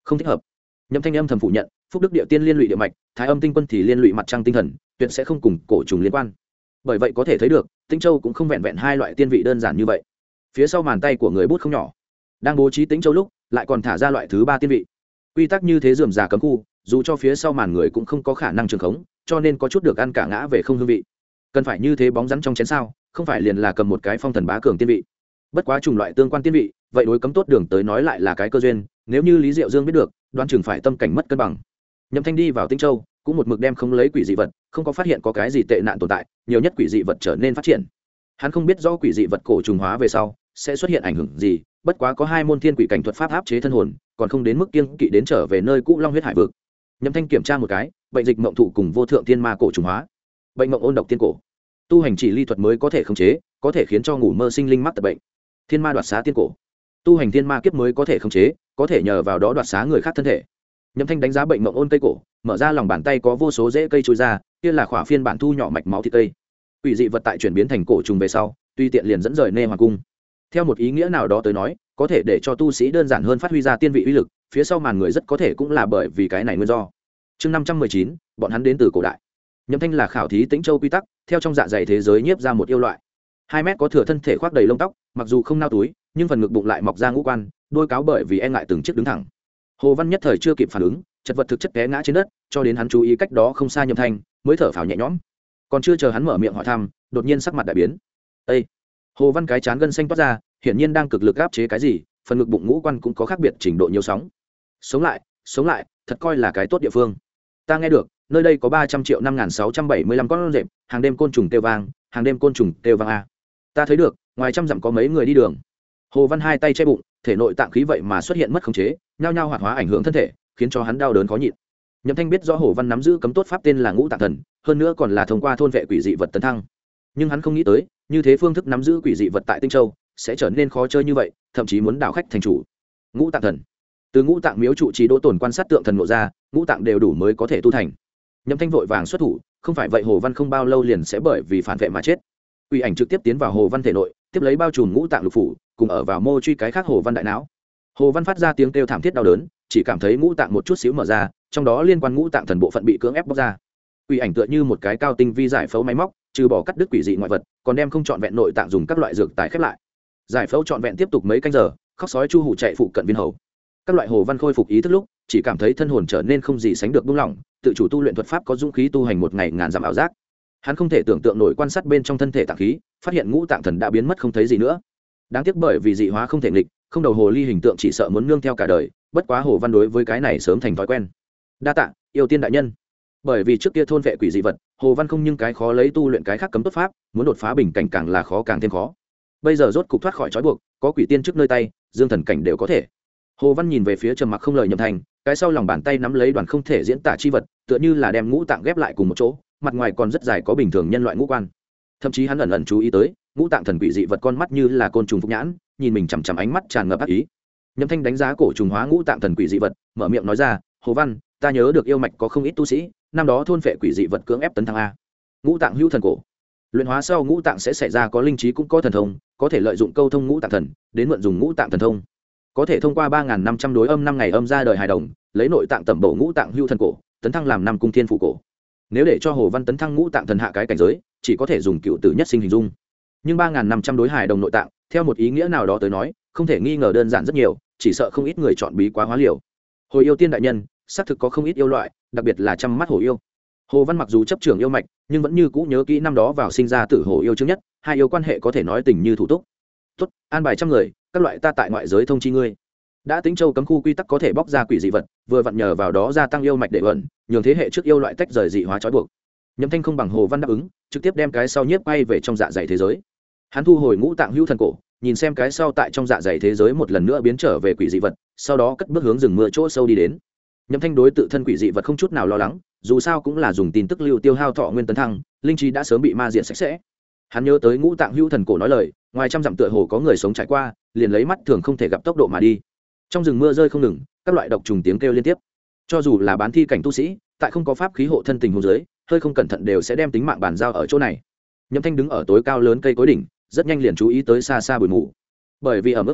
không thích hợp. Nhậm Thanh âm thầm phủ nhận, phúc đức địa tiên liên lụy địa mạch, thái âm tinh quân thì liên lụy mặt trăng tinh thần, tuyệt sẽ không cùng cổ trùng liên quan. Bởi vậy có thể thấy được, Tĩnh Châu cũng không vẹn vẹn hai loại tiên vị đơn giản như vậy. Phía sau màn tay của người bút không nhỏ, đang bố trí Tĩnh Châu lúc, lại còn thả ra loại thứ ba tiên vị. Quy tắc như thế rườm rà cấm khu, dù cho phía sau màn người cũng không có khả năng trường khống, cho nên có chút được ăn cả ngã về không hương vị. Cần phải như thế bóng rắn trong chén sao, không phải liền là cầm một cái phong thần bá cường tiên vị. Bất quá chủng loại tương quan tiên vị, vậy đối cấm tốt đường tới nói lại là cái cơ duyên, nếu như Lý Diệu Dương biết được, đoán chừng phải tâm cảnh mất cân bằng. Nhậm Thanh đi vào Tĩnh Châu, cũng một mực đem không lấy quỷ dị vật, không có phát hiện có cái gì tệ nạn tồn tại, nhiều nhất quỷ dị vật trở nên phát triển. Hắn không biết do quỷ dị vật cổ trùng hóa về sau sẽ xuất hiện ảnh hưởng gì, bất quá có hai môn thiên quỷ cảnh thuật pháp áp chế thân hồn, còn không đến mức kiêng kỵ đến trở về nơi cũ Long huyết hải vực. Nhậm Thanh kiểm tra một cái, bệnh dịch mộng thụ cùng vô thượng tiên ma cổ trùng hóa, bệnh mộng ôn độc tiên cổ, tu hành chỉ ly thuật mới có thể khống chế, có thể khiến cho ngủ mơ sinh linh mắc tật bệnh. Thiên ma đoạt xá tiên cổ, tu hành thiên ma kiếp mới có thể khống chế, có thể nhờ vào đó đoạt xá người khác thân thể. Nhậm Thanh đánh giá bệnh mộng ôn cây cổ, mở ra lòng bàn tay có vô số rễ cây trôi ra, kia là khỏa phiên bản thu nhỏ mạch máu thịt cây. Quỷ dị vật tại chuyển biến thành cổ trùng về sau, tuy tiện liền dẫn rời nê hoàng cung. Theo một ý nghĩa nào đó tới nói, có thể để cho tu sĩ đơn giản hơn phát huy ra tiên vị uy lực, phía sau màn người rất có thể cũng là bởi vì cái này nguyên do. Chương 519, bọn hắn đến từ cổ đại. Nhậm Thanh là khảo thí Tĩnh Châu quy tắc, theo trong dạ dày thế giới nhiếp ra một yêu loại. 2 mét có thừa thân thể khoác đầy lông tóc, mặc dù không nao túi, nhưng phần ngực bụng lại mọc ra ngũ quan, đôi cáo bởi vì e ngại từng chiếc đứng thẳng. Hồ Văn nhất thời chưa kịp phản ứng, chật vật thực chất té ngã trên đất, cho đến hắn chú ý cách đó không xa Nhậm Thanh, mới thở phào nhẹ nhõm. Còn chưa chờ hắn mở miệng hỏi thăm, đột nhiên sắc mặt đại biến. Ê! Hồ Văn cái chán gân xanh toát ra, hiển nhiên đang cực lực áp chế cái gì, phần ngực bụng ngũ quan cũng có khác biệt trình độ nhiều sóng. Sống lại, thật coi là cái tốt địa phương. Ta nghe được, nơi đây có 300 triệu 5675 con rệp, hàng đêm côn trùng kêu vang, hàng đêm côn trùng kêu vang a. Ta thấy được, ngoài trăm dặm có mấy người đi đường. Hồ Văn hai tay che bụng, thể nội tạng khí vậy mà xuất hiện mất khống chế, nhao nhao hoạt hóa ảnh hưởng thân thể, khiến cho hắn đau đớn khó nhịn. Nhậm Thanh biết rõ Hồ Văn nắm giữ cấm tốt pháp tên là Ngũ Tạng Thần, hơn nữa còn là thông qua thôn vệ quỷ dị vật tấn thăng. Nhưng hắn không nghĩ tới, như thế phương thức nắm giữ quỷ dị vật tại Tinh Châu sẽ trở nên khó chơi như vậy, thậm chí muốn đảo khách thành chủ. Ngũ Tạng Thần, từ Ngũ Tạng miếu trụ trì đỗ tồn quan sát tượng thần ngộ ra, ngũ tạng đều đủ mới có thể tu thành. Nhậm Thanh vội vàng xuất thủ, không phải vậy Hồ Văn không bao lâu liền sẽ bởi vì phản vệ mà chết. Quỷ ảnh trực tiếp tiến vào Hồ Văn thể nội, tiếp lấy bao trùm ngũ tạng lục phủ, cùng ở vào mô truy cái khác Hồ Văn đại não. Hồ Văn phát ra tiếng kêu thảm thiết đau đớn, chỉ cảm thấy ngũ tạng một chút xíu mở ra, trong đó liên quan ngũ tạng thần bộ phận bị cưỡng ép bóc ra. Quỷ ảnh tựa như một cái cao tinh vi giải phẫu máy móc, trừ bỏ cắt đứt quỷ dị ngoại vật, còn đem không trọn vẹn nội tạng dùng các loại dược tài khép lại. Giải phẫu trọn vẹn tiếp tục mấy canh giờ, khóc sói chu hủ chạy phụ cận viên hầu. Các loại Hồ Văn khôi phục ý thức lúc, chỉ cảm thấy thân hồn trở nên không gì sánh được buông lỏng, tự chủ tu luyện thuật pháp có dũng khí tu hành một ngày ngàn dặm ảo giác. Hắn không thể tưởng tượng nổi quan sát bên trong thân thể tạng khí, phát hiện ngũ tạng thần đã biến mất không thấy gì nữa. Đáng tiếc bởi vì dị hóa không thể nghịch, không đầu hồ ly hình tượng chỉ sợ muốn nương theo cả đời, bất quá Hồ Văn đối với cái này sớm thành thói quen. Đa tạ, yêu tiên đại nhân. Bởi vì trước kia thôn vệ quỷ dị vật, Hồ Văn không nhưng cái khó lấy tu luyện cái khác cấm tốt pháp, muốn đột phá bình cảnh càng là khó càng thêm khó. Bây giờ rốt cục thoát khỏi trói buộc, có quỷ tiên trước nơi tay, dương thần cảnh đều có thể. Hồ Văn nhìn về phía trầm mặc không lời Nhậm Thanh, cái sau lòng bàn tay nắm lấy đoàn không thể diễn tả chi vật, tựa như là đem ngũ tạng ghép lại cùng một chỗ, mặt ngoài còn rất dài có bình thường nhân loại ngũ quan. Thậm chí hắn ẩn ẩn chú ý tới, ngũ tạng thần quỷ dị vật con mắt như là côn trùng phúc nhãn, nhìn mình chằm chằm ánh mắt tràn ngập ác ý. Nhậm Thanh đánh giá cổ trùng hóa ngũ tạng thần quỷ dị vật, mở miệng nói ra, "Hồ Văn, ta nhớ được yêu mạch có không ít tu sĩ, năm đó thôn phệ quỷ dị vật cưỡng ép tấn thăng a. Ngũ tạng hữu thần cổ. Luyện hóa sau ngũ tạng sẽ xảy ra có linh trí cũng có thần thông, có thể lợi dụng câu thông ngũ tạng thần, đến mượn dùng ngũ tạng thần thông. Có thể thông qua 3500 đối âm 5 ngày âm ra đời hài đồng, lấy nội tạng tẩm bổ ngũ tạng hữu thần cổ, tấn thăng làm năm cung thiên phủ cổ. Nếu để cho Hồ Văn tấn thăng ngũ tạng thần hạ cái cảnh giới, chỉ có thể dùng cựu tử nhất sinh hình dung. Nhưng 3500 đối hài đồng nội tạng, theo một ý nghĩa nào đó tới nói, không thể nghi ngờ đơn giản rất nhiều, chỉ sợ không ít người chọn bí quá hóa liều. Hồi yêu tiên đại nhân, xác thực có không ít yêu loại, đặc biệt là trăm mắt hổ yêu. Hồ Văn mặc dù chấp trưởng yêu mạch, nhưng vẫn như cũ nhớ kỹ năm đó vào sinh ra tử hổ yêu trước nhất, hai yêu quan hệ có thể nói tình như thủ túc. Tốt, an bài trăm người, các loại ta tại ngoại giới thông chi ngươi. Đã Tĩnh Châu cấm khu quy tắc có thể bóc ra quỷ dị vật, vừa vặn nhờ vào đó gia tăng yêu mạch đệ vận, nhường thế hệ trước yêu loại tách rời dị hóa trói buộc. Nhậm Thanh không bằng Hồ Văn đáp ứng, trực tiếp đem cái sau nhiếp quay về trong dạ dày thế giới. Hắn thu hồi ngũ tạng hữu thần cổ, nhìn xem cái sau tại trong dạ dày thế giới một lần nữa biến trở về quỷ dị vật, sau đó cất bước hướng rừng mưa chỗ sâu đi đến. Nhậm Thanh đối tự thân quỷ dị vật không chút nào lo lắng, dù sao cũng là dùng tin tức lưu tiêu hao thọ nguyên tấn thăng, linh trí đã sớm bị ma diện sạch sẽ. Hắn nhớ tới ngũ tạng hữu thần cổ nói lời, ngoài trăm dặm tựa hồ có người sống trải qua, liền lấy mắt thường không thể gặp tốc độ mà đi. Trong rừng mưa rơi không ngừng, các loại độc trùng tiếng kêu liên tiếp. Cho dù là bán thi cảnh tu sĩ, tại không có pháp khí hộ thân tình huống dưới, hơi không cẩn thận đều sẽ đem tính mạng bàn giao ở chỗ này. Nhậm Thanh đứng ở tối cao lớn cây cối đỉnh, rất nhanh liền chú ý tới xa xa bụi mù. Bởi vì ở mức hoàn cảnh,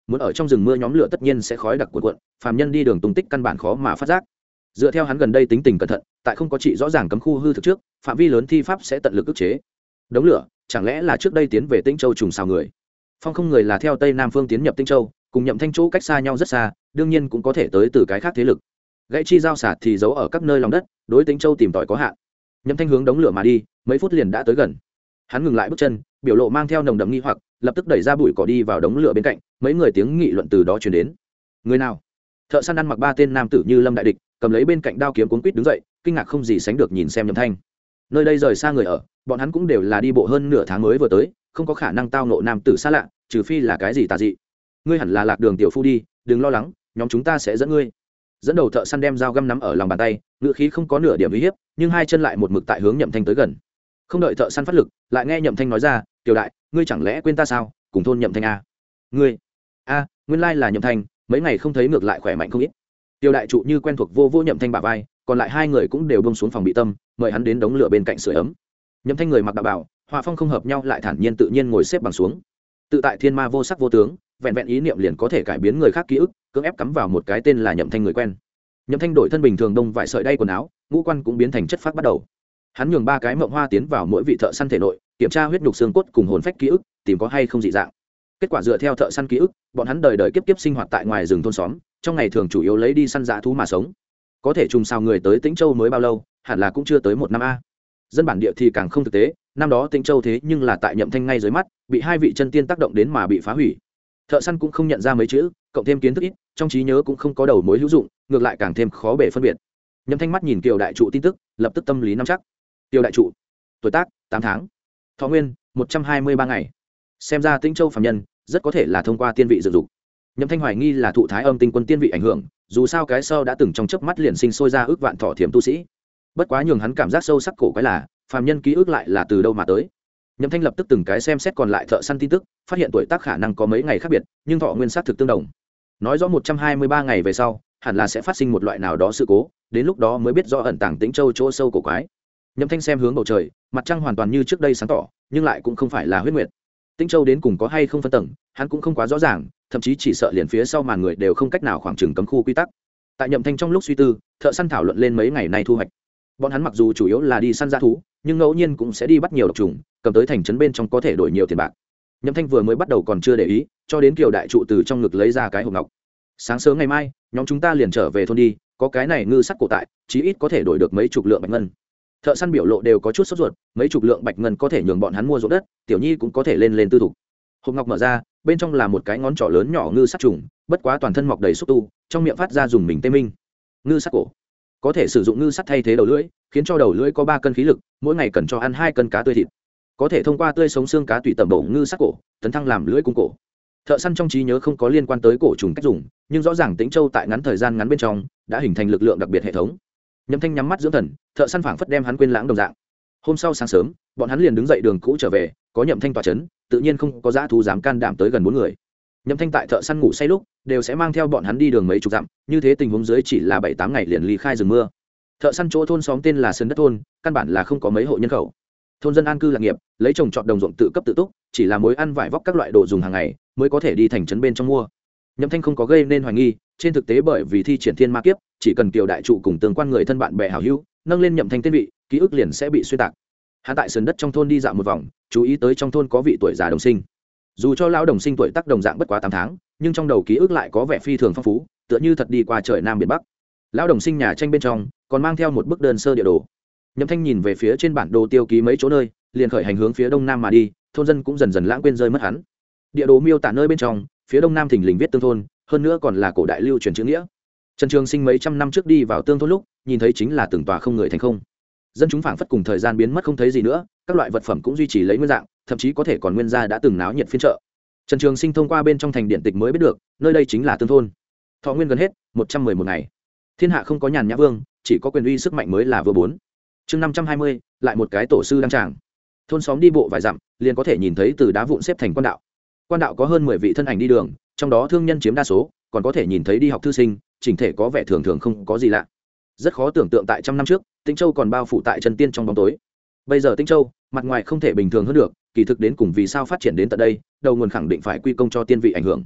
muốn ở trong rừng mưa nhóm lửa tất nhiên sẽ khói đặc cuộn cuộn, phàm nhân đi đường tung tích căn bản khó mà phát giác. Dựa theo hắn gần đây tính tình cẩn thận, tại không có trị rõ ràng cấm khu hư thực trước, phạm vi lớn thi pháp sẽ tận lực ức chế. Đống lửa, chẳng lẽ là trước đây tiến về Tĩnh Châu trùng xào người? Phong không người là theo tây nam phương tiến nhập Tĩnh Châu, cùng Nhậm Thanh chỗ cách xa nhau rất xa, đương nhiên cũng có thể tới từ cái khác thế lực. Gãy chi giao sạt thì giấu ở các nơi lòng đất, đối Tĩnh Châu tìm tòi có hạn. Nhậm Thanh hướng đống lửa mà đi, mấy phút liền đã tới gần. Hắn ngừng lại bước chân, biểu lộ mang theo nồng đậm nghi hoặc, lập tức đẩy ra bụi cỏ đi vào đống lửa bên cạnh, mấy người tiếng nghị luận từ đó truyền đến. Người nào? Thợ săn ăn mặc ba tên nam tử như lâm đại địch, cầm lấy bên cạnh đao kiếm cuốn quýt đứng dậy, kinh ngạc không gì sánh được nhìn xem Nhậm Thanh. Nơi đây rời xa người ở, bọn hắn cũng đều là đi bộ hơn nửa tháng mới vừa tới, không có khả năng tao ngộ nam tử xa lạ, trừ phi là cái gì tà dị. Ngươi hẳn là Lạc Đường tiểu phu đi, đừng lo lắng, nhóm chúng ta sẽ dẫn ngươi. Dẫn đầu thợ săn đem dao găm nắm ở lòng bàn tay, ngữ khí không có nửa điểm uy hiếp, nhưng hai chân lại một mực tại hướng Nhậm Thanh tới gần. Không đợi thợ săn phát lực, lại nghe Nhậm Thanh nói ra, "Tiểu đại, ngươi chẳng lẽ quên ta sao? Cùng thôn Nhậm Thanh a." "Ngươi?" "A, nguyên lai là Nhậm Thanh, mấy ngày không thấy ngược lại khỏe mạnh không ít." Tiểu đại trụ như quen thuộc vô vô Nhậm Thanh bả vai, còn lại hai người cũng đều buông xuống phòng bị tâm, mời hắn đến đống lửa bên cạnh sưởi ấm. Nhậm Thanh người mặc đạo bào, hòa phong không hợp nhau lại thản nhiên tự nhiên ngồi xếp bằng xuống. Tự tại thiên ma vô sắc vô tướng, vẹn vẹn ý niệm liền có thể cải biến người khác ký ức, cưỡng ép cắm vào một cái tên là Nhậm Thanh người quen. Nhậm Thanh đổi thân bình thường đông vài sợi đay quần áo, ngũ quan cũng biến thành chất phát bắt đầu. Hắn nhường ba cái mộng hoa tiến vào mỗi vị thợ săn thể nội, kiểm tra huyết nhục xương cốt cùng hồn phách ký ức, tìm có hay không dị dạng. Kết quả dựa theo thợ săn ký ức, bọn hắn đời đời kiếp kiếp sinh hoạt tại ngoài rừng thôn xóm, trong ngày thường chủ yếu lấy đi săn dã thú mà sống. Có thể trùng sao người tới Tĩnh Châu mới bao lâu, hẳn là cũng chưa tới một năm a. Dân bản địa thì càng không thực tế, năm đó Tĩnh Châu thế nhưng là tại Nhậm Thanh ngay dưới mắt, bị hai vị chân tiên tác động đến mà bị phá hủy. Thợ săn cũng không nhận ra mấy chữ, cộng thêm kiến thức ít, trong trí nhớ cũng không có đầu mối hữu dụng, ngược lại càng thêm khó bề phân biệt. Nhậm Thanh mắt nhìn Kiều đại trụ tin tức, lập tức tâm lý nắm chắc. Kiều đại trụ, tuổi tác 8 tháng, thọ nguyên 123 ngày. Xem ra Tĩnh Châu phàm nhân rất có thể là thông qua tiên vị dựng dục. Nhậm Thanh hoài nghi là thụ Thái Âm Tinh Quân tiên vị ảnh hưởng, dù sao cái sau đã từng trong chớp mắt liền sinh sôi ra ước vạn thọ thiểm tu sĩ. Bất quá nhường hắn cảm giác sâu sắc cổ quái là, phàm nhân ký ức lại là từ đâu mà tới. Nhậm Thanh lập tức từng cái xem xét còn lại thợ săn tin tức, phát hiện tuổi tác khả năng có mấy ngày khác biệt, nhưng thọ nguyên xác thực tương đồng. Nói rõ 123 ngày về sau, hẳn là sẽ phát sinh một loại nào đó sự cố, đến lúc đó mới biết rõ ẩn tàng Tĩnh Châu chỗ sâu cổ quái. Nhậm Thanh xem hướng bầu trời, mặt trăng hoàn toàn như trước đây sáng tỏ, nhưng lại cũng không phải là huyết nguyệt. Tĩnh Châu đến cùng có hay không phân tầng, hắn cũng không quá rõ ràng, thậm chí chỉ sợ liền phía sau màn người đều không cách nào khoảng chừng cấm khu quy tắc. Tại Nhậm Thanh trong lúc suy tư, thợ săn thảo luận lên mấy ngày nay thu hoạch. Bọn hắn mặc dù chủ yếu là đi săn dã thú, nhưng ngẫu nhiên cũng sẽ đi bắt nhiều độc trùng, cầm tới thành trấn bên trong có thể đổi nhiều tiền bạc. Nhậm Thanh vừa mới bắt đầu còn chưa để ý, cho đến Kiều đại trụ từ trong ngực lấy ra cái hộp ngọc. Sáng sớm ngày mai, nhóm chúng ta liền trở về thôn đi, có cái này ngư sắt cổ tại, chí ít có thể đổi được mấy chục lượng bạch ngân. Thợ săn biểu lộ đều có chút sốt ruột, mấy chục lượng bạch ngân có thể nhường bọn hắn mua ruộng đất, tiểu nhi cũng có thể lên tư thục. Hộp ngọc mở ra, bên trong là một cái ngón trỏ lớn nhỏ ngư sắt trùng, bất quá toàn thân mọc đầy xúc tu, trong miệng phát ra dùng mình tê minh. Ngư sắt cổ có thể sử dụng ngư sắt thay thế đầu lưỡi, khiến cho đầu lưỡi có 3 cân khí lực, mỗi ngày cần cho ăn 2 cân cá tươi thịt. Có thể thông qua tươi sống xương cá tùy tẩm bổ ngư sắt cổ, tấn thăng làm lưỡi cung cổ. Thợ săn trong trí nhớ không có liên quan tới cổ trùng cách dùng, nhưng rõ ràng Tĩnh Châu tại ngắn thời gian ngắn bên trong đã hình thành lực lượng đặc biệt hệ thống. Nhậm Thanh nhắm mắt dưỡng thần, thợ săn phảng phất đem hắn quên lãng đồng dạng. Hôm sau sáng sớm, bọn hắn liền đứng dậy đường cũ trở về, có Nhậm Thanh tọa chấn, tự nhiên không có dã thú dám can đảm tới gần 4 người. Nhậm Thanh tại thợ săn ngủ say lúc, đều sẽ mang theo bọn hắn đi đường mấy chục dặm, như thế tình huống dưới chỉ là 7-8 ngày liền ly khai rừng mưa. Thợ săn chỗ thôn xóm tên là Sơn Đất thôn, căn bản là không có mấy hộ nhân khẩu. Thôn dân an cư lạc nghiệp, lấy trồng trọt đồng ruộng tự cấp tự túc, chỉ là mối ăn vải vóc các loại đồ dùng hàng ngày mới có thể đi thành trấn bên trong mua. Nhậm Thanh không có gây nên hoài nghi, trên thực tế bởi vì thi triển thiên ma kiếp, chỉ cần Kiều đại trụ cùng tương quan người thân bạn bè hảo hữu nâng lên Nhậm Thanh tên vị, ký ức liền sẽ bị xuyên tạc. Hắn tại Sơn Đất trong thôn đi dạo một vòng, chú ý tới trong thôn có vị tuổi già đồng sinh. Dù cho lão đồng sinh tuổi tác đồng dạng bất quá 8 tháng, nhưng trong đầu ký ức lại có vẻ phi thường phong phú, tựa như thật đi qua trời nam biển bắc. Lão đồng sinh nhà tranh bên trong còn mang theo một bức đơn sơ địa đồ. Nhậm Thanh nhìn về phía trên bản đồ tiêu ký mấy chỗ nơi, liền khởi hành hướng phía đông nam mà đi, thôn dân cũng dần dần lãng quên rơi mất hắn. Địa đồ miêu tả nơi bên trong, phía đông nam thình lình viết tương thôn, hơn nữa còn là cổ đại lưu truyền chữ nghĩa. Trần Trường Sinh mấy trăm năm trước đi vào tương thôn lúc, nhìn thấy chính là từng tòa không người thành không. Dân chúng phảng phất cùng thời gian biến mất không thấy gì nữa, các loại vật phẩm cũng duy trì lấy nguyên dạng, thậm chí có thể còn nguyên gia đã từng náo nhiệt phiên chợ. Trần Trường Sinh thông qua bên trong thành điện tịch mới biết được, nơi đây chính là tương thôn. Thọ nguyên gần hết, 111 ngày. Thiên hạ không có nhàn nhã vương, chỉ có quyền uy sức mạnh mới là vừa bốn. Chương 520, lại một cái tổ sư đăng tràng. Thôn xóm đi bộ vài dặm, liền có thể nhìn thấy từ đá vụn xếp thành quan đạo. Quan đạo có hơn 10 vị thân ảnh đi đường, trong đó thương nhân chiếm đa số, còn có thể nhìn thấy đi học thư sinh, chỉnh thể có vẻ thường thường không có gì lạ. Rất khó tưởng tượng tại trăm năm trước, Tĩnh Châu còn bao phủ tại Trần Tiên trong bóng tối. Bây giờ Tĩnh Châu, mặt ngoài không thể bình thường hơn được, kỳ thực đến cùng vì sao phát triển đến tận đây, đầu nguồn khẳng định phải quy công cho tiên vị ảnh hưởng.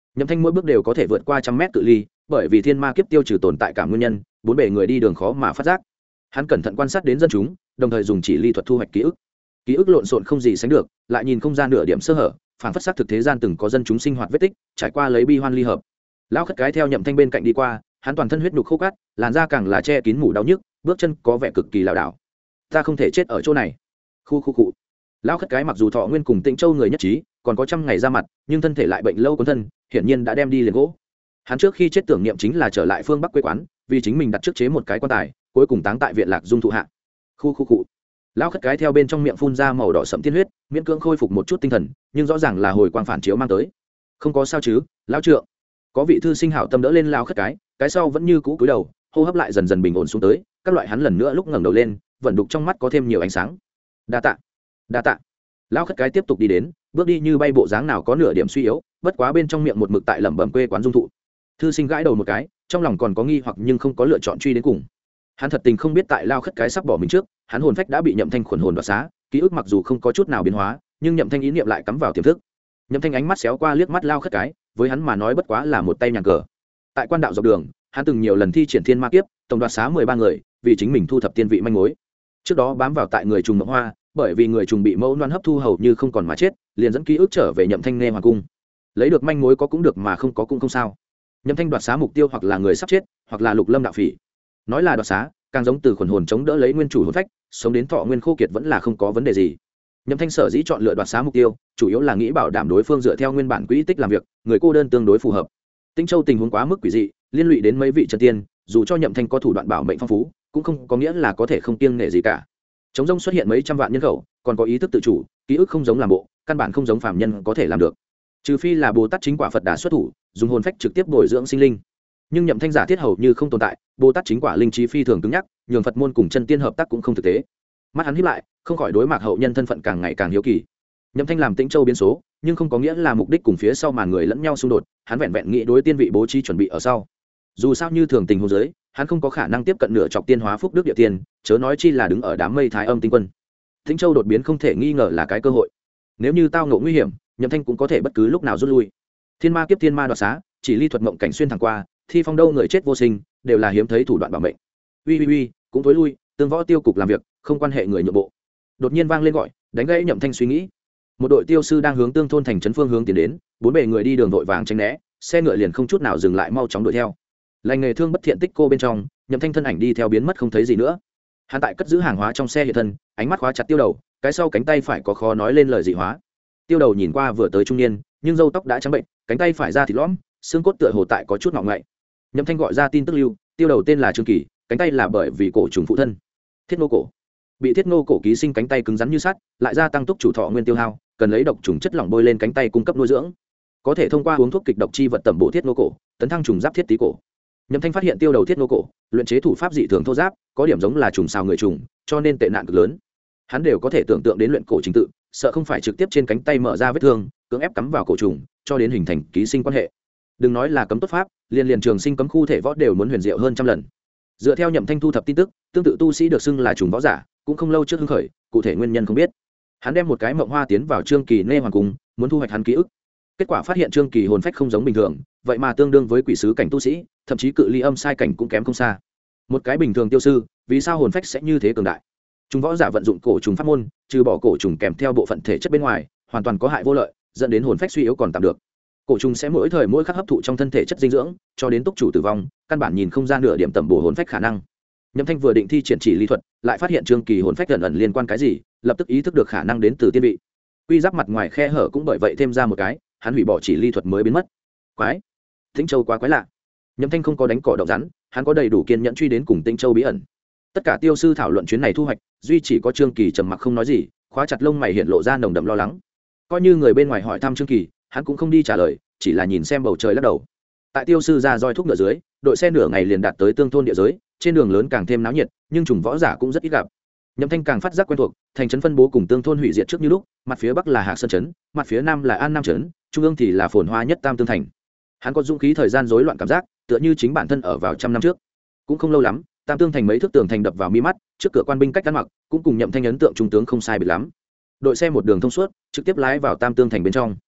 Nhậm Thanh mỗi bước đều có thể vượt qua trăm mét cự ly, bởi vì thiên ma kiếp tiêu trừ tồn tại cả nguyên nhân, bốn bề người đi đường khó mà phát giác. Hắn cẩn thận quan sát đến dân chúng, đồng thời dùng chỉ ly thuật thu hoạch ký ức lộn xộn không gì sánh được, lại nhìn không ra nửa điểm sơ hở, phản phất xác thực thế gian từng có dân chúng sinh hoạt vết tích, trải qua lấy bi hoan ly hợp. Lão khất cái theo Nhậm Thanh bên cạnh đi qua, hắn toàn thân huyết nhục khô cát, làn da càng là che kín mủ đau nhức, bước chân có vẻ cực kỳ lảo đảo. Ta không thể chết ở chỗ này. Khu. Lão khất cái mặc dù thọ nguyên cùng Tĩnh Châu người nhất trí, còn có trăm ngày ra mặt, nhưng thân thể lại bệnh lâu cuốn thân, hiển nhiên đã đem đi liền gỗ. Hắn trước khi chết tưởng niệm chính là trở lại phương Bắc quê quán, vì chính mình đặt trước chế một cái quan tài, cuối cùng táng tại viện Lạc Dung thụ hạ. Khu. Lão khất cái theo bên trong miệng phun ra màu đỏ sẫm tiên huyết, miễn cưỡng khôi phục một chút tinh thần, nhưng rõ ràng là hồi quang phản chiếu mang tới. Không có sao chứ, lão trượng. Có vị thư sinh hảo tâm đỡ lên lão khất cái sau vẫn như cũ cúi đầu, hô hấp lại dần dần bình ổn xuống tới, các loại hắn lần nữa lúc ngẩng đầu lên, vận đục trong mắt có thêm nhiều ánh sáng. Đa tạ. Lão khất cái tiếp tục đi đến, bước đi như bay bộ dáng nào có nửa điểm suy yếu, bất quá bên trong miệng một mực tại lẩm bẩm quê quán Dung thụ. Thư sinh gãi đầu một cái, trong lòng còn có nghi hoặc nhưng không có lựa chọn truy đến cùng. Hắn thật tình không biết tại Lão khất cái sắp bỏ mình trước, hắn hồn phách đã bị Nhậm Thanh khuẩn hồn đoạt xá, ký ức mặc dù không có chút nào biến hóa, nhưng Nhậm Thanh ý niệm lại cắm vào tiềm thức. Nhậm Thanh ánh mắt xéo qua liếc mắt Lão khất cái, với hắn mà nói bất quá là một tay nhàn cờ. Tại quan đạo dọc đường, hắn từng nhiều lần thi triển thiên ma kiếp, tổng đoạt xá 13 người, vì chính mình thu thập tiên vị manh mối. Trước đó bám vào tại người trùng Mộng Hoa, bởi vì người trùng bị mẫu loan hấp thu hầu như không còn mà chết, liền dẫn ký ức trở về Nhậm Thanh nghe hoàng cung. Lấy được manh mối có cũng được mà không có cũng không sao. Nhậm Thanh đoạt xá mục tiêu hoặc là người sắp chết, hoặc là Lục Lâm đạo phỉ. Nói là đoạt xá, càng giống từ khuẩn hồn chống đỡ lấy nguyên chủ hồn phách, sống đến thọ nguyên khô kiệt vẫn là không có vấn đề gì. Nhậm Thanh sở dĩ chọn lựa đoạt xá mục tiêu, chủ yếu là nghĩ bảo đảm đối phương dựa theo nguyên bản quỹ tích làm việc, người cô đơn tương đối phù hợp. Tĩnh Châu tình huống quá mức quỷ dị, liên lụy đến mấy vị chân tiên, dù cho Nhậm Thanh có thủ đoạn bảo mệnh phong phú, cũng không có nghĩa là có thể không kiêng nể gì cả. Trống rông xuất hiện mấy trăm vạn nhân khẩu, còn có ý thức tự chủ, ký ức không giống làm bộ, căn bản không giống phàm nhân có thể làm được. Trừ phi là Bồ Tát chính quả Phật Đà xuất thủ, dùng hồn phách trực tiếp bồi dưỡng sinh linh. Nhưng Nhậm Thanh giả thiết hầu như không tồn tại, Bồ Tát chính quả linh trí phi thường cứng nhắc, nhường Phật môn cùng chân tiên hợp tác cũng không thực tế. Mắt hắn híp lại, không khỏi đối mặt hậu nhân thân phận càng ngày càng hiếu kỳ. Nhậm Thanh làm Tĩnh Châu biến số, nhưng không có nghĩa là mục đích cùng phía sau màn người lẫn nhau xung đột, hắn vẹn vẹn nghĩ đối tiên vị bố trí chuẩn bị ở sau. Dù sao như thường tình huống dưới, hắn không có khả năng tiếp cận nửa chọc tiên hóa phúc đức địa tiên, chớ nói chi là đứng ở đám mây thái âm tinh quân. Tĩnh Châu đột biến không thể nghi ngờ là cái cơ hội. Nếu như tao ngộ nguy hiểm, Nhậm Thanh cũng có thể bất cứ lúc nào rút lui. Thiên ma kiếp thiên ma đoạt xá, chỉ ly thuật mộng cảnh xuyên thẳng qua, thi phong đâu người chết vô sinh, đều là hiếm thấy thủ đoạn bảo mệnh. Uy, cũng tối lui, tương võ tiêu cục làm việc, không quan hệ người nhượng bộ. Đột nhiên vang lên gọi, đánh gãy Nhậm Thanh suy nghĩ. Một đội tiêu sư đang hướng Tương thôn thành trấn phương hướng tiến đến, bốn bề người đi đường vội vàng tránh né, xe ngựa liền không chút nào dừng lại mau chóng đuổi theo. Lành nghề thương bất thiện tích cô bên trong, Nhậm Thanh thân ảnh đi theo biến mất không thấy gì nữa. Hắn tại cất giữ hàng hóa trong xe hiện thân, ánh mắt khóa chặt Tiêu Đầu, cái sau cánh tay phải có khó nói lên lời dị hóa. Tiêu Đầu nhìn qua vừa tới trung niên, nhưng râu tóc đã trắng bệnh, cánh tay phải ra thịt lõm, xương cốt tựa hồ tại có chút ngọng ngậy. Nhậm Thanh gọi ra tin tức lưu, Tiêu Đầu tên là Trương Kỳ, cánh tay là bởi vì cổ trùng phụ thân. Thiết Nô cổ. Bị Thiết Nô cổ ký sinh cánh tay cứng rắn như sắt, lại gia tăng tốc chủ thọ nguyên tiêu hao, cần lấy độc trùng chất lỏng bôi lên cánh tay cung cấp nuôi dưỡng. Có thể thông qua uống thuốc kịch độc chi vật tẩm bổ Thiết Nô cổ, tấn thăng trùng giáp thiết tí cổ. Nhậm Thanh phát hiện Tiêu Đầu Thiết Nô cổ, luyện chế thủ pháp dị thường thô giáp, có điểm giống là trùng xào người trùng, cho nên tệ nạn cực lớn. Hắn đều có thể tưởng tượng đến luyện cổ trình tự, sợ không phải trực tiếp trên cánh tay mở ra vết thương, cưỡng ép cắm vào cổ trùng, cho đến hình thành ký sinh quan hệ. Đừng nói là cấm tốt pháp, liền trường sinh cấm khu thể võ đều muốn huyền diệu hơn trăm lần. Dựa theo Nhậm Thanh thu thập tin tức, tương tự tu sĩ được xưng là trùng võ giả, cũng không lâu trước hưng khởi, cụ thể nguyên nhân không biết. Hắn đem một cái mộng hoa tiến vào Trương Kỳ nê hoàng cung, muốn thu hoạch hắn ký ức. Kết quả phát hiện Trương Kỳ hồn phách không giống bình thường, vậy mà tương đương với quỷ sứ cảnh tu sĩ, thậm chí cự ly âm sai cảnh cũng kém không xa. Một cái bình thường tiêu sư, vì sao hồn phách sẽ như thế cường đại? Trùng võ giả vận dụng cổ trùng pháp môn, trừ bỏ cổ trùng kèm theo bộ phận thể chất bên ngoài, hoàn toàn có hại vô lợi, dẫn đến hồn phách suy yếu còn tạm được. Cổ trùng sẽ mỗi thời mỗi khắc hấp thụ trong thân thể chất dinh dưỡng, cho đến túc chủ tử vong, căn bản nhìn không ra nửa điểm tầm bổ hồn phách khả năng. Nhậm Thanh vừa định thi triển chỉ lý thuật, lại phát hiện Trương Kỳ hồn phách ẩn liên quan cái gì, lập tức ý thức được khả năng đến từ tiên vị. Quy giáp mặt ngoài khe hở cũng bởi vậy thêm ra một cái, hắn hủy bỏ chỉ lý thuật mới biến mất. Quái, Tĩnh Châu quá quái lạ. Nhậm Thanh không có đánh cỏ động rắn, hắn có đầy đủ kiên nhẫn truy đến cùng Tĩnh Châu bí ẩn. Tất cả tiêu sư thảo luận chuyến này thu hoạch, duy chỉ có Trương Kỳ trầm mặc không nói gì, khóa chặt lông mày hiện lộ ra nồng đậm lo lắng. Coi như người bên ngoài hỏi thăm Trương Kỳ, hắn cũng không đi trả lời, chỉ là nhìn xem bầu trời lắc đầu. Tại tiêu sư ra roi thúc ngựa dưới, đội xe nửa ngày liền đạt tới Tương thôn địa giới, trên đường lớn càng thêm náo nhiệt, nhưng trùng võ giả cũng rất ít gặp. Nhậm Thanh càng phát giác quen thuộc, thành trấn phân bố cùng Tương thôn hủy diệt trước như lúc, mặt phía bắc là Hạc Sơn trấn, mặt phía nam là An Nam trấn, trung ương thì là phồn hoa nhất Tam Tương thành. Hắn có dũng khí thời gian rối loạn cảm giác, tựa như chính bản thân ở vào trăm năm trước. Cũng không lâu lắm, Tam Tương thành mấy thước tường thành đập vào mi mắt, trước cửa quan binh cách ăn mặc, cũng cùng Nhậm Thanh ấn tượng trung tướng không sai biệt lắm. Đội xe một đường thông suốt, trực tiếp lái vào Tam Tương thành bên trong.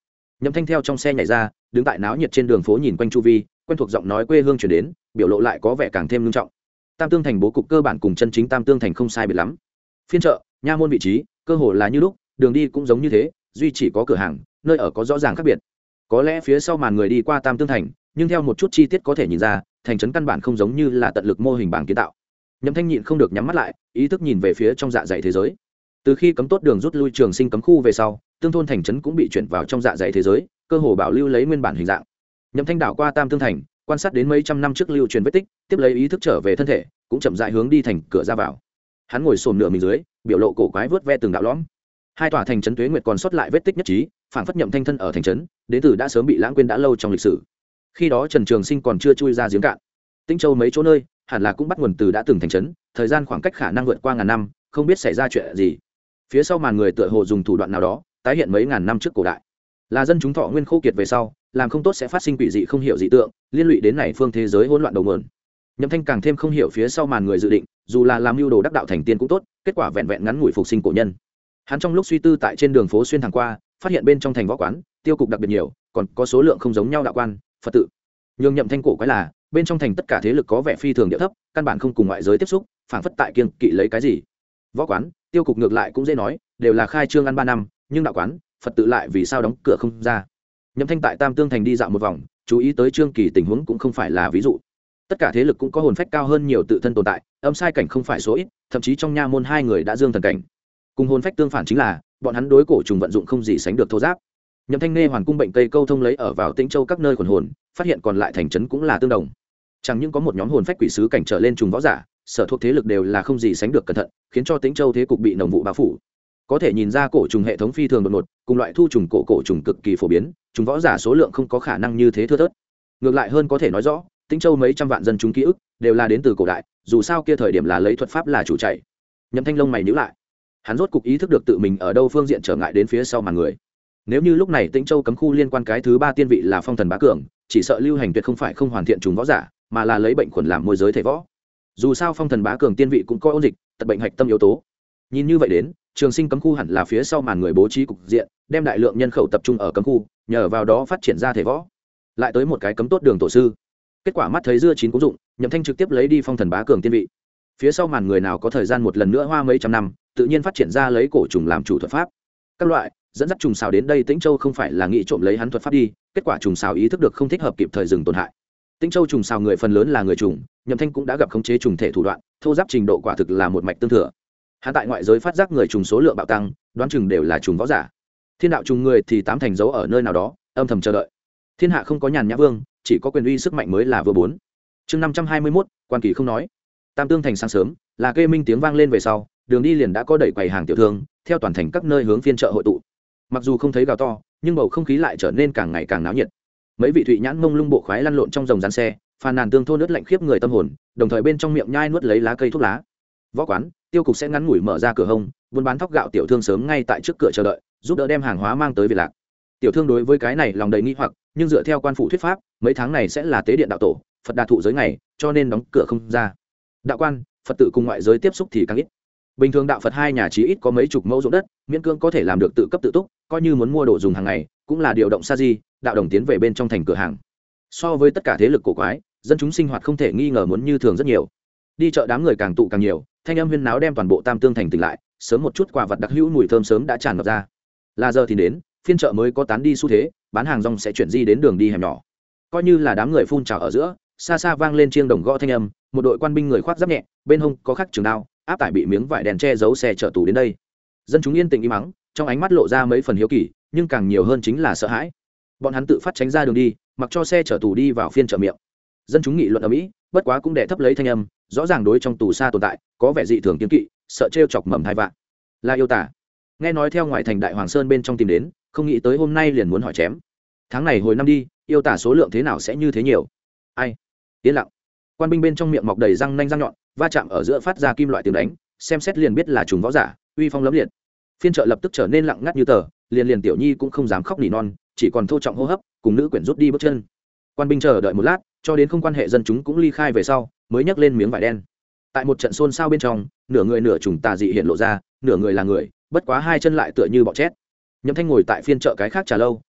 Nhậm Thanh theo trong xe nhảy ra, đứng tại náo nhiệt trên đường phố nhìn quanh chu vi, quen thuộc giọng nói quê hương truyền đến, biểu lộ lại có vẻ càng thêm nghiêm trọng. Tam Tương Thành bố cục cơ bản cùng chân chính Tam Tương Thành không sai biệt lắm. Phiên chợ, nha môn vị trí, cơ hồ là như lúc, đường đi cũng giống như thế, duy chỉ có cửa hàng, nơi ở có rõ ràng khác biệt. Có lẽ phía sau màn người đi qua Tam Tương Thành, nhưng theo một chút chi tiết có thể nhìn ra, thành trấn căn bản không giống như là tận lực mô hình bảng kiến tạo. Nhậm Thanh nhịn không được nhắm mắt lại, ý thức nhìn về phía trong dạ dày thế giới. Từ khi cấm tốt đường rút lui Trường Sinh cấm khu về sau, tương thôn thành trấn cũng bị chuyển vào trong dạ dày thế giới, cơ hồ bảo lưu lấy nguyên bản hình dạng. Nhậm Thanh đảo qua Tam Tương Thành, quan sát đến mấy trăm năm trước lưu truyền vết tích, tiếp lấy ý thức trở về thân thể, cũng chậm rãi hướng đi thành cửa ra vào. Hắn ngồi xổm nửa mình dưới, biểu lộ cổ quái vớt ve từng đạo lõm. Hai tòa thành trấn Tuế Nguyệt còn sót lại vết tích nhất trí, phản phất Nhậm Thanh thân ở thành trấn, đến từ đã sớm bị lãng quên đã lâu trong lịch sử. Khi đó Trần Trường Sinh còn chưa chui ra giếng cạn. Tĩnh Châu mấy chỗ nơi, hẳn là cũng bắt nguồn từ đã từng thành trấn, thời gian khoảng cách khả năng vượt qua ngàn năm, không biết xảy ra chuyện gì. Phía sau màn người tựa hồ dùng thủ đoạn nào đó, tái hiện mấy ngàn năm trước cổ đại. Là dân chúng thọ nguyên khô kiệt về sau, làm không tốt sẽ phát sinh quỷ dị không hiểu dị tượng, liên lụy đến này phương thế giới hỗn loạn đầu nguồn. Nhậm Thanh càng thêm không hiểu phía sau màn người dự định, dù là làm mưu đồ đắc đạo thành tiên cũng tốt, kết quả vẹn vẹn ngắn ngủi phục sinh cổ nhân. Hắn trong lúc suy tư tại trên đường phố xuyên thẳng qua, phát hiện bên trong thành võ quán, tiêu cục đặc biệt nhiều, còn có số lượng không giống nhau đạo quan, Phật tự. Nhưng Nhậm Thanh cổ quái là, bên trong thành tất cả thế lực có vẻ phi thường địa thấp, căn bản không cùng ngoại giới tiếp xúc, phảng phất tại kiêng kỵ lấy cái gì. Võ quán, tiêu cục ngược lại cũng dễ nói, đều là khai trương ăn 3 năm, nhưng đạo quán, Phật tự lại vì sao đóng cửa không ra. Nhậm Thanh tại Tam Tương Thành đi dạo một vòng, chú ý tới Trương Kỳ tình huống cũng không phải là ví dụ. Tất cả thế lực cũng có hồn phách cao hơn nhiều tự thân tồn tại, âm sai cảnh không phải số ít, thậm chí trong nha môn hai người đã dương thần cảnh. Cùng hồn phách tương phản chính là, bọn hắn đối cổ trùng vận dụng không gì sánh được thô giáp. Nhậm Thanh nghe hoàn cung bệnh cây câu thông lấy ở vào Tĩnh Châu các nơi quần hồn, phát hiện còn lại thành trấn cũng là tương đồng. Chẳng những có một nhóm hồn phách quỷ sứ cảnh trở lên trùng võ giả, sở thuộc thế lực đều là không gì sánh được cẩn thận, khiến cho Tĩnh Châu thế cục bị nồng vụ bao phủ. Có thể nhìn ra cổ trùng hệ thống phi thường đột ngột, cùng loại thu trùng cổ trùng cực kỳ phổ biến, trùng võ giả số lượng không có khả năng như thế thưa thớt. Ngược lại hơn có thể nói rõ, Tĩnh Châu mấy trăm vạn dân chúng ký ức đều là đến từ cổ đại, dù sao kia thời điểm là lấy thuật pháp là chủ chạy. Nhậm Thanh lông mày nhíu lại, hắn rốt cục ý thức được tự mình ở đâu phương diện trở ngại đến phía sau màn người. Nếu như lúc này Tĩnh Châu cấm khu liên quan cái thứ 3 tiên vị là Phong Thần Bá Cường, chỉ sợ lưu hành tuyệt không phải không hoàn thiện trùng võ giả, mà là lấy bệnh khuẩn làm môi giới thể võ. Dù sao Phong Thần Bá Cường tiên vị cũng có ôn dịch, tật bệnh hạch tâm yếu tố. Nhìn như vậy đến, Trường Sinh cấm khu hẳn là phía sau màn người bố trí cục diện, đem đại lượng nhân khẩu tập trung ở cấm khu, nhờ vào đó phát triển ra thể võ. Lại tới một cái cấm tốt đường tổ sư. Kết quả mắt thấy dưa chín cũng dụng, Nhậm Thanh trực tiếp lấy đi Phong Thần Bá Cường tiên vị. Phía sau màn người nào có thời gian một lần nữa hoa mấy trăm năm, tự nhiên phát triển ra lấy cổ trùng làm chủ thuật pháp. Các loại dẫn dắt trùng xào đến đây Tĩnh Châu không phải là nghĩ trộm lấy hắn thuật pháp đi, kết quả trùng xào ý thức được không thích hợp kịp thời dừng tổn hại. Tĩnh Châu trùng xào người phần lớn là người trùng, Nhậm Thanh cũng đã gặp khống chế trùng thể thủ đoạn, thô giáp trình độ quả thực là một mạch tương thừa. Hắn tại ngoại giới phát giác người trùng số lượng bạo tăng, đoán chừng đều là trùng võ giả. Thiên đạo trùng người thì tám thành dấu ở nơi nào đó, âm thầm chờ đợi. Thiên hạ không có nhàn nhã vương, chỉ có quyền uy sức mạnh mới là vừa bốn. Chương 521, quan kỳ không nói. Tam Tương Thành sáng sớm, là kê minh tiếng vang lên về sau, đường đi liền đã có đẩy quầy hàng tiểu thương, theo toàn thành các nơi hướng phiên chợ hội tụ. Mặc dù không thấy gào to, nhưng bầu không khí lại trở nên càng ngày càng náo nhiệt. Mấy vị thụy nhãn mông lung bộ khoái lăn lộn trong dòng rán xe, phàn nàn tương thôn nước lạnh khiếp người tâm hồn, đồng thời bên trong miệng nhai nuốt lấy lá cây thuốc lá. Võ quán, tiêu cục sẽ ngắn ngủi mở ra cửa hông, buôn bán thóc gạo tiểu thương sớm ngay tại trước cửa chờ đợi, giúp đỡ đem hàng hóa mang tới Việt Lạc. Tiểu thương đối với cái này lòng đầy nghi hoặc, nhưng dựa theo quan phủ thuyết pháp, mấy tháng này sẽ là tế điện đạo tổ, Phật đà thụ giới ngày, cho nên đóng cửa không ra. Đạo quan, Phật tự cùng ngoại giới tiếp xúc thì càng ít. Bình thường đạo Phật hai nhà chí ít có mấy chục mẫu ruộng đất, miễn cưỡng có thể làm được tự cấp tự túc, coi như muốn mua đồ dùng hàng ngày, cũng là điều động sa di, đạo đồng tiến về bên trong thành cửa hàng. So với tất cả thế lực cổ quái, dân chúng sinh hoạt không thể nghi ngờ muốn như thường rất nhiều. Đi chợ đám người càng tụ càng nhiều, thanh âm huyên náo đem toàn bộ Tam Tương Thành tỉnh lại, sớm một chút quà vật đặc hữu mùi thơm sớm đã tràn ngập ra. Là giờ thì đến, phiên chợ mới có tán đi xu thế, bán hàng rong sẽ chuyển di đến đường đi hẻm nhỏ. Coi như là đám người phun trào ở giữa, xa xa vang lên chiêng đồng gõ thanh âm, một đội quan binh người khoác giáp nhẹ, bên hông có khắc trường đao, áp tải bị miếng vải đèn che giấu xe chở tù đến đây. Dân chúng yên tĩnh im mắng, trong ánh mắt lộ ra mấy phần hiếu kỳ, nhưng càng nhiều hơn chính là sợ hãi. Bọn hắn tự phát tránh ra đường đi, mặc cho xe chở tù đi vào phiên chợ miệng. Dân chúng nghị luận ở mỹ, bất quá cũng đè thấp lấy thanh âm, rõ ràng đối trong tù xa tồn tại có vẻ dị thường kiêng kỵ, sợ trêu chọc mầm thai vạn. Là yêu tả. Nghe nói theo ngoại thành Đại Hoàng Sơn bên trong tìm đến, không nghĩ tới hôm nay liền muốn hỏi chém. Tháng này hồi năm đi, yêu tả số lượng thế nào sẽ như thế nhiều? Ai? Yên lặng. Quan binh bên trong miệng mọc đầy răng nanh răng nhọn, va chạm ở giữa phát ra kim loại tiếng đánh, xem xét liền biết là trùng võ giả, uy phong lẫm liệt. Phiên chợ lập tức trở nên lặng ngắt như tờ, liền tiểu nhi cũng không dám khóc nỉ non, chỉ còn thô trọng hô hấp, cùng nữ quyển rút đi bước chân. Quan binh chờ đợi một lát, cho đến không quan hệ dân chúng cũng ly khai về sau, mới nhấc lên miếng vải đen. Tại một trận xôn xao bên trong, nửa người nửa trùng tà dị hiện lộ ra, nửa người là người, bất quá hai chân lại tựa như bọ chét. Nhậm Thanh ngồi tại phiên chợ cái khác trà lâu,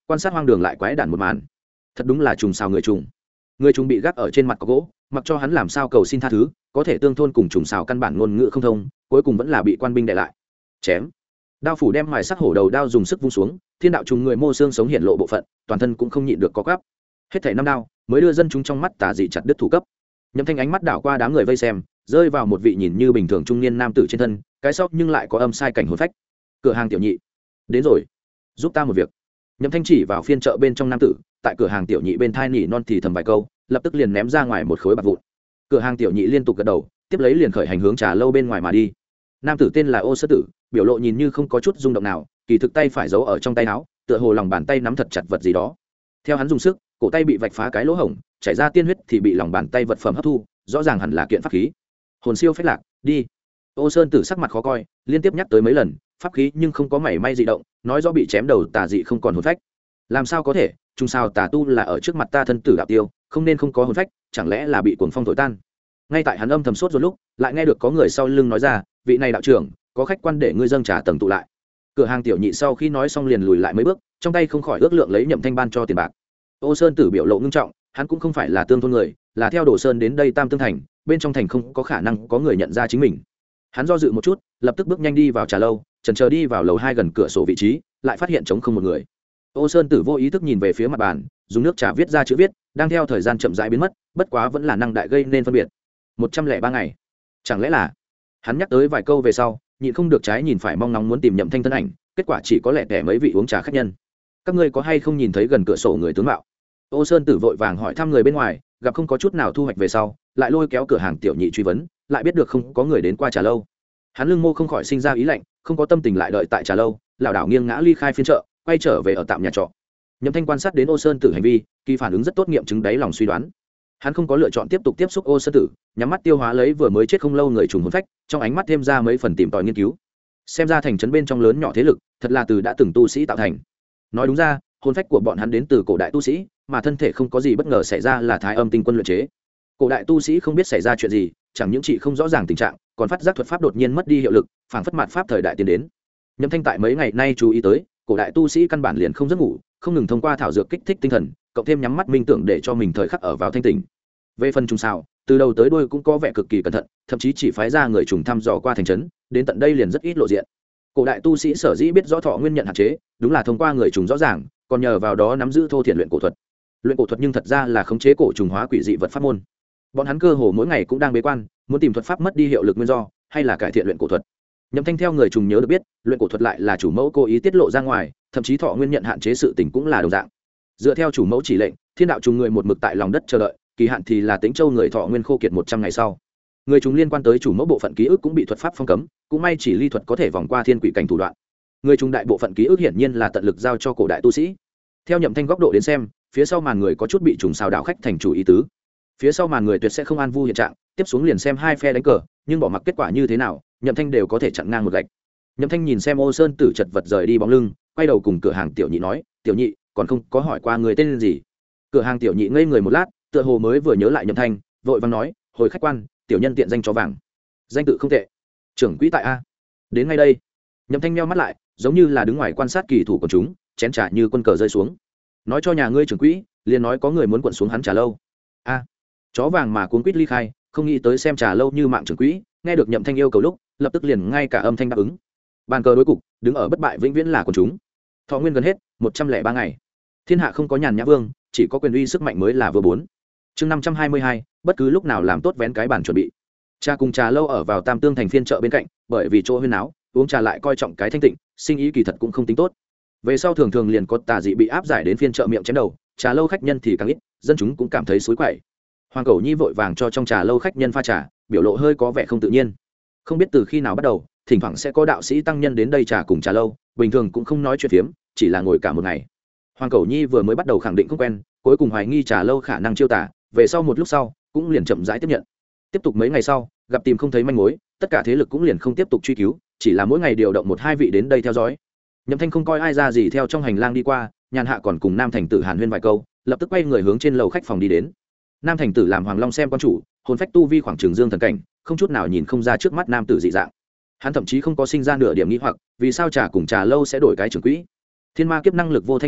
quan sát hoang đường lại quái đản một màn. Thật đúng là trùng xào người trùng. Người trùng bị gác ở trên mặt có gỗ, mặc cho hắn làm sao cầu xin tha thứ, có thể tương thôn cùng trùng xào căn bản ngôn ngữ không thông, cuối cùng vẫn là bị quan binh đè lại. Chém. Đao phủ đem mài sắc hổ đầu đao dùng sức vung xuống, thiên đạo trùng người mô xương sống hiện lộ bộ phận, toàn thân cũng không nhịn được có gắp. Hết thảy 5 đao, mới đưa dân chúng trong mắt tà dị chặt đứt thủ cấp. Nhậm Thanh ánh mắt đảo qua đám người vây xem, rơi vào một vị nhìn như bình thường trung niên nam tử trên thân, cái sau nhưng lại có âm sai cảnh hồn phách. Cửa hàng tiểu nhị, đến rồi, giúp ta một việc. Nhậm Thanh chỉ vào phiên chợ bên trong nam tử, tại cửa hàng tiểu nhị bên thai nỉ non thì thầm vài câu, lập tức liền ném ra ngoài một khối bạc vụn. Cửa hàng tiểu nhị liên tục gật đầu, tiếp lấy liền khởi hành hướng trà lâu bên ngoài mà đi. Nam tử tên là Ô Sơ Tử, biểu lộ nhìn như không có chút rung động nào, kỳ thực tay phải giấu ở trong tay áo, tựa hồ lòng bàn tay nắm thật chặt vật gì đó. Theo hắn dùng sức, cổ tay bị vạch phá cái lỗ hổng, chảy ra tiên huyết thì bị lòng bàn tay vật phẩm hấp thu, rõ ràng hẳn là kiện pháp khí. Hồn siêu phách lạc, đi. Ô Sơn Tử sắc mặt khó coi, liên tiếp nhắc tới mấy lần, pháp khí nhưng không có mảy may dị động, nói rõ bị chém đầu tà dị không còn hồn phách. Làm sao có thể, trung sao tà tu là ở trước mặt ta thân tử đạo tiêu, không nên không có hồn phách, chẳng lẽ là bị cuồng phong thổi tan. Ngay tại hắn âm thầm sốt rồi lúc, lại nghe được có người sau lưng nói ra, vị này đạo trưởng, có khách quan để ngươi dâng trà tầng tụ lại. Cửa hàng tiểu nhị sau khi nói xong liền lùi lại mấy bước, trong tay không khỏi ước lượng lấy Nhậm Thanh ban cho tiền bạc. Ô Sơn Tử biểu lộ ngưng trọng, hắn cũng không phải là tương thôn người, là theo Đồ Sơn đến đây Tam Tương thành, bên trong thành không có khả năng có người nhận ra chính mình. Hắn do dự một chút, lập tức bước nhanh đi vào trà lâu, chần chờ đi vào lầu 2 gần cửa sổ vị trí, lại phát hiện trống không một người. Ô Sơn Tử vô ý thức nhìn về phía mặt bàn, dùng nước trà viết ra chữ viết, đang theo thời gian chậm rãi biến mất, bất quá vẫn là năng đại gây nên phân biệt. 103 ngày. Chẳng lẽ là? Hắn nhắc tới vài câu về sau, nhịn không được trái nhìn phải mong ngóng muốn tìm Nhậm Thanh thân ảnh, kết quả chỉ có lẻ tẻ mấy vị uống trà khách nhân. Các ngươi có hay không nhìn thấy gần cửa sổ người tướng mạo? Ô Sơn Tử vội vàng hỏi thăm người bên ngoài, gặp không có chút nào thu hoạch về sau, lại lôi kéo cửa hàng tiểu nhị truy vấn, lại biết được không có người đến qua trà lâu. Hắn lưng mô không khỏi sinh ra ý lạnh, không có tâm tình lại đợi tại trà lâu, lảo đảo nghiêng ngã ly khai phiên chợ, quay trở về ở tạm nhà trọ. Nhậm Thanh quan sát đến Ô Sơn Tử hành vi, kỳ phản ứng rất tốt, nghiệm chứng đáy lòng suy đoán. Hắn không có lựa chọn tiếp tục tiếp xúc Ô Sơn Tử, nhắm mắt tiêu hóa lấy vừa mới chết không lâu người trùng hồn phách, trong ánh mắt thêm ra mấy phần tìm tòi nghiên cứu. Xem ra thành trấn bên trong lớn nhỏ thế lực, thật là từ đã từng tu sĩ tạo thành. Nói đúng ra, hồn phách của bọn hắn đến từ cổ đại tu sĩ, mà thân thể không có gì bất ngờ xảy ra là Thái Âm Tinh Quân luyện chế. Cổ đại tu sĩ không biết xảy ra chuyện gì, chẳng những chị không rõ ràng tình trạng, còn phát giác thuật pháp đột nhiên mất đi hiệu lực, phảng phất mạt pháp thời đại tiến đến. Nhậm Thanh tại mấy ngày nay chú ý tới, cổ đại tu sĩ căn bản liền không giấc ngủ, không ngừng thông qua thảo dược kích thích tinh thần, cộng thêm nhắm mắt minh tưởng để cho mình thời khắc ở vào thanh tỉnh. Về phần trùng xào, từ đầu tới đuôi cũng có vẻ cực kỳ cẩn thận, thậm chí chỉ phái ra người trùng thăm dò qua thành trấn, đến tận đây liền rất ít lộ diện. Cổ đại tu sĩ sở dĩ biết rõ thọ nguyên nhận hạn chế, đúng là thông qua người trùng rõ ràng, còn nhờ vào đó nắm giữ thô thiện luyện cổ thuật. Luyện cổ thuật nhưng thật ra là khống chế cổ trùng hóa quỷ dị vật pháp môn. Bọn hắn cơ hồ mỗi ngày cũng đang bế quan, muốn tìm thuật pháp mất đi hiệu lực nguyên do, hay là cải thiện luyện cổ thuật. Nhậm Thanh theo người trùng nhớ được biết, luyện cổ thuật lại là chủ mẫu cố ý tiết lộ ra ngoài, thậm chí thọ nguyên nhận hạn chế sự tình cũng là đồng dạng. Dựa theo chủ mẫu chỉ lệnh, thiên đạo trùng người một mực tại lòng đất chờ đợi, kỳ hạn thì là Tĩnh Châu người thọ nguyên khô kiệt 100 ngày sau. Người chúng liên quan tới chủ mẫu bộ phận ký ức cũng bị thuật pháp phong cấm, cũng may chỉ ly thuật có thể vòng qua thiên quỷ cảnh thủ đoạn. Người chúng đại bộ phận ký ức hiển nhiên là tận lực giao cho cổ đại tu sĩ. Theo Nhậm Thanh góc độ đến xem, phía sau màn người có chút bị trùng xào đảo khách thành chủ ý tứ. Phía sau màn người tuyệt sẽ không an vu hiện trạng, tiếp xuống liền xem hai phe đánh cờ, nhưng bỏ mặc kết quả như thế nào, Nhậm Thanh đều có thể chặn ngang một gạch. Nhậm Thanh nhìn xem Ô Sơn Tử chật vật rời đi bóng lưng, quay đầu cùng cửa hàng tiểu nhị nói, "Tiểu nhị, còn không có hỏi qua người tên gì?" Cửa hàng tiểu nhị ngây người một lát, tựa hồ mới vừa nhớ lại Nhậm Thanh, vội vàng nói, "Hồi khách quan, tiểu nhân tiện danh chó vàng." "Danh tự không tệ. Trưởng quỹ tại a?" "Đến ngay đây." Nhậm Thanh meo mắt lại, giống như là đứng ngoài quan sát kỳ thủ của chúng, chén trà như quân cờ rơi xuống. "Nói cho nhà ngươi trưởng quỹ, liền nói có người muốn quận xuống hắn trà lâu." "A." Chó vàng mà cuống quýt ly khai, không nghĩ tới xem trà lâu như mạng trưởng quỹ, nghe được Nhậm Thanh yêu cầu lúc, lập tức liền ngay cả âm thanh đáp ứng. Bàn cờ đối cục, đứng ở bất bại vĩnh viễn là của chúng. Thọ nguyên gần hết, 103 ngày. Thiên hạ không có nhàn nhã vương, chỉ có quyền uy sức mạnh mới là vừa bốn. Chương 522, bất cứ lúc nào làm tốt vén cái bàn chuẩn bị. Trà cùng trà lâu ở vào Tam Tương thành phiên chợ bên cạnh, bởi vì chỗ huyên náo, uống trà lại coi trọng cái thanh tịnh, sinh ý kỳ thật cũng không tính tốt. Về sau thường thường liền có tà dị bị áp giải đến phiên chợ miệng chém đầu, trà lâu khách nhân thì càng ít, dân chúng cũng cảm thấy suối quậy. Hoàng Cẩu Nhi vội vàng cho trong trà lâu khách nhân pha trà, biểu lộ hơi có vẻ không tự nhiên. Không biết từ khi nào bắt đầu, thỉnh thoảng sẽ có đạo sĩ tăng nhân đến đây trà cùng trà lâu, bình thường cũng không nói chuyện phiếm, chỉ là ngồi cả một ngày. Hoàng Cẩu Nhi vừa mới bắt đầu khẳng định không quen, cuối cùng hoài nghi trà lâu khả năng chiêu tà, về sau một lúc sau, cũng liền chậm rãi tiếp nhận. Tiếp tục mấy ngày sau, gặp tìm không thấy manh mối, tất cả thế lực cũng liền không tiếp tục truy cứu, chỉ là mỗi ngày điều động 1-2 vị đến đây theo dõi. Nhậm Thanh không coi ai ra gì theo trong hành lang đi qua, nhàn hạ còn cùng Nam Thành Tử hàn huyên vài câu, lập tức quay người hướng trên lầu khách phòng đi đến. Nam Thành Tử làm Hoàng Long xem quan chủ, hồn phách tu vi khoảng trường dương thần cảnh, không chút nào nhìn không ra trước mắt nam tử dị dạng. Hắn thậm chí không có sinh ra nửa điểm nghi hoặc, vì sao trà cùng trà lâu sẽ đổi cái trưởng quỹ. Thiên ma kiếp năng lực vô thanh vô tức,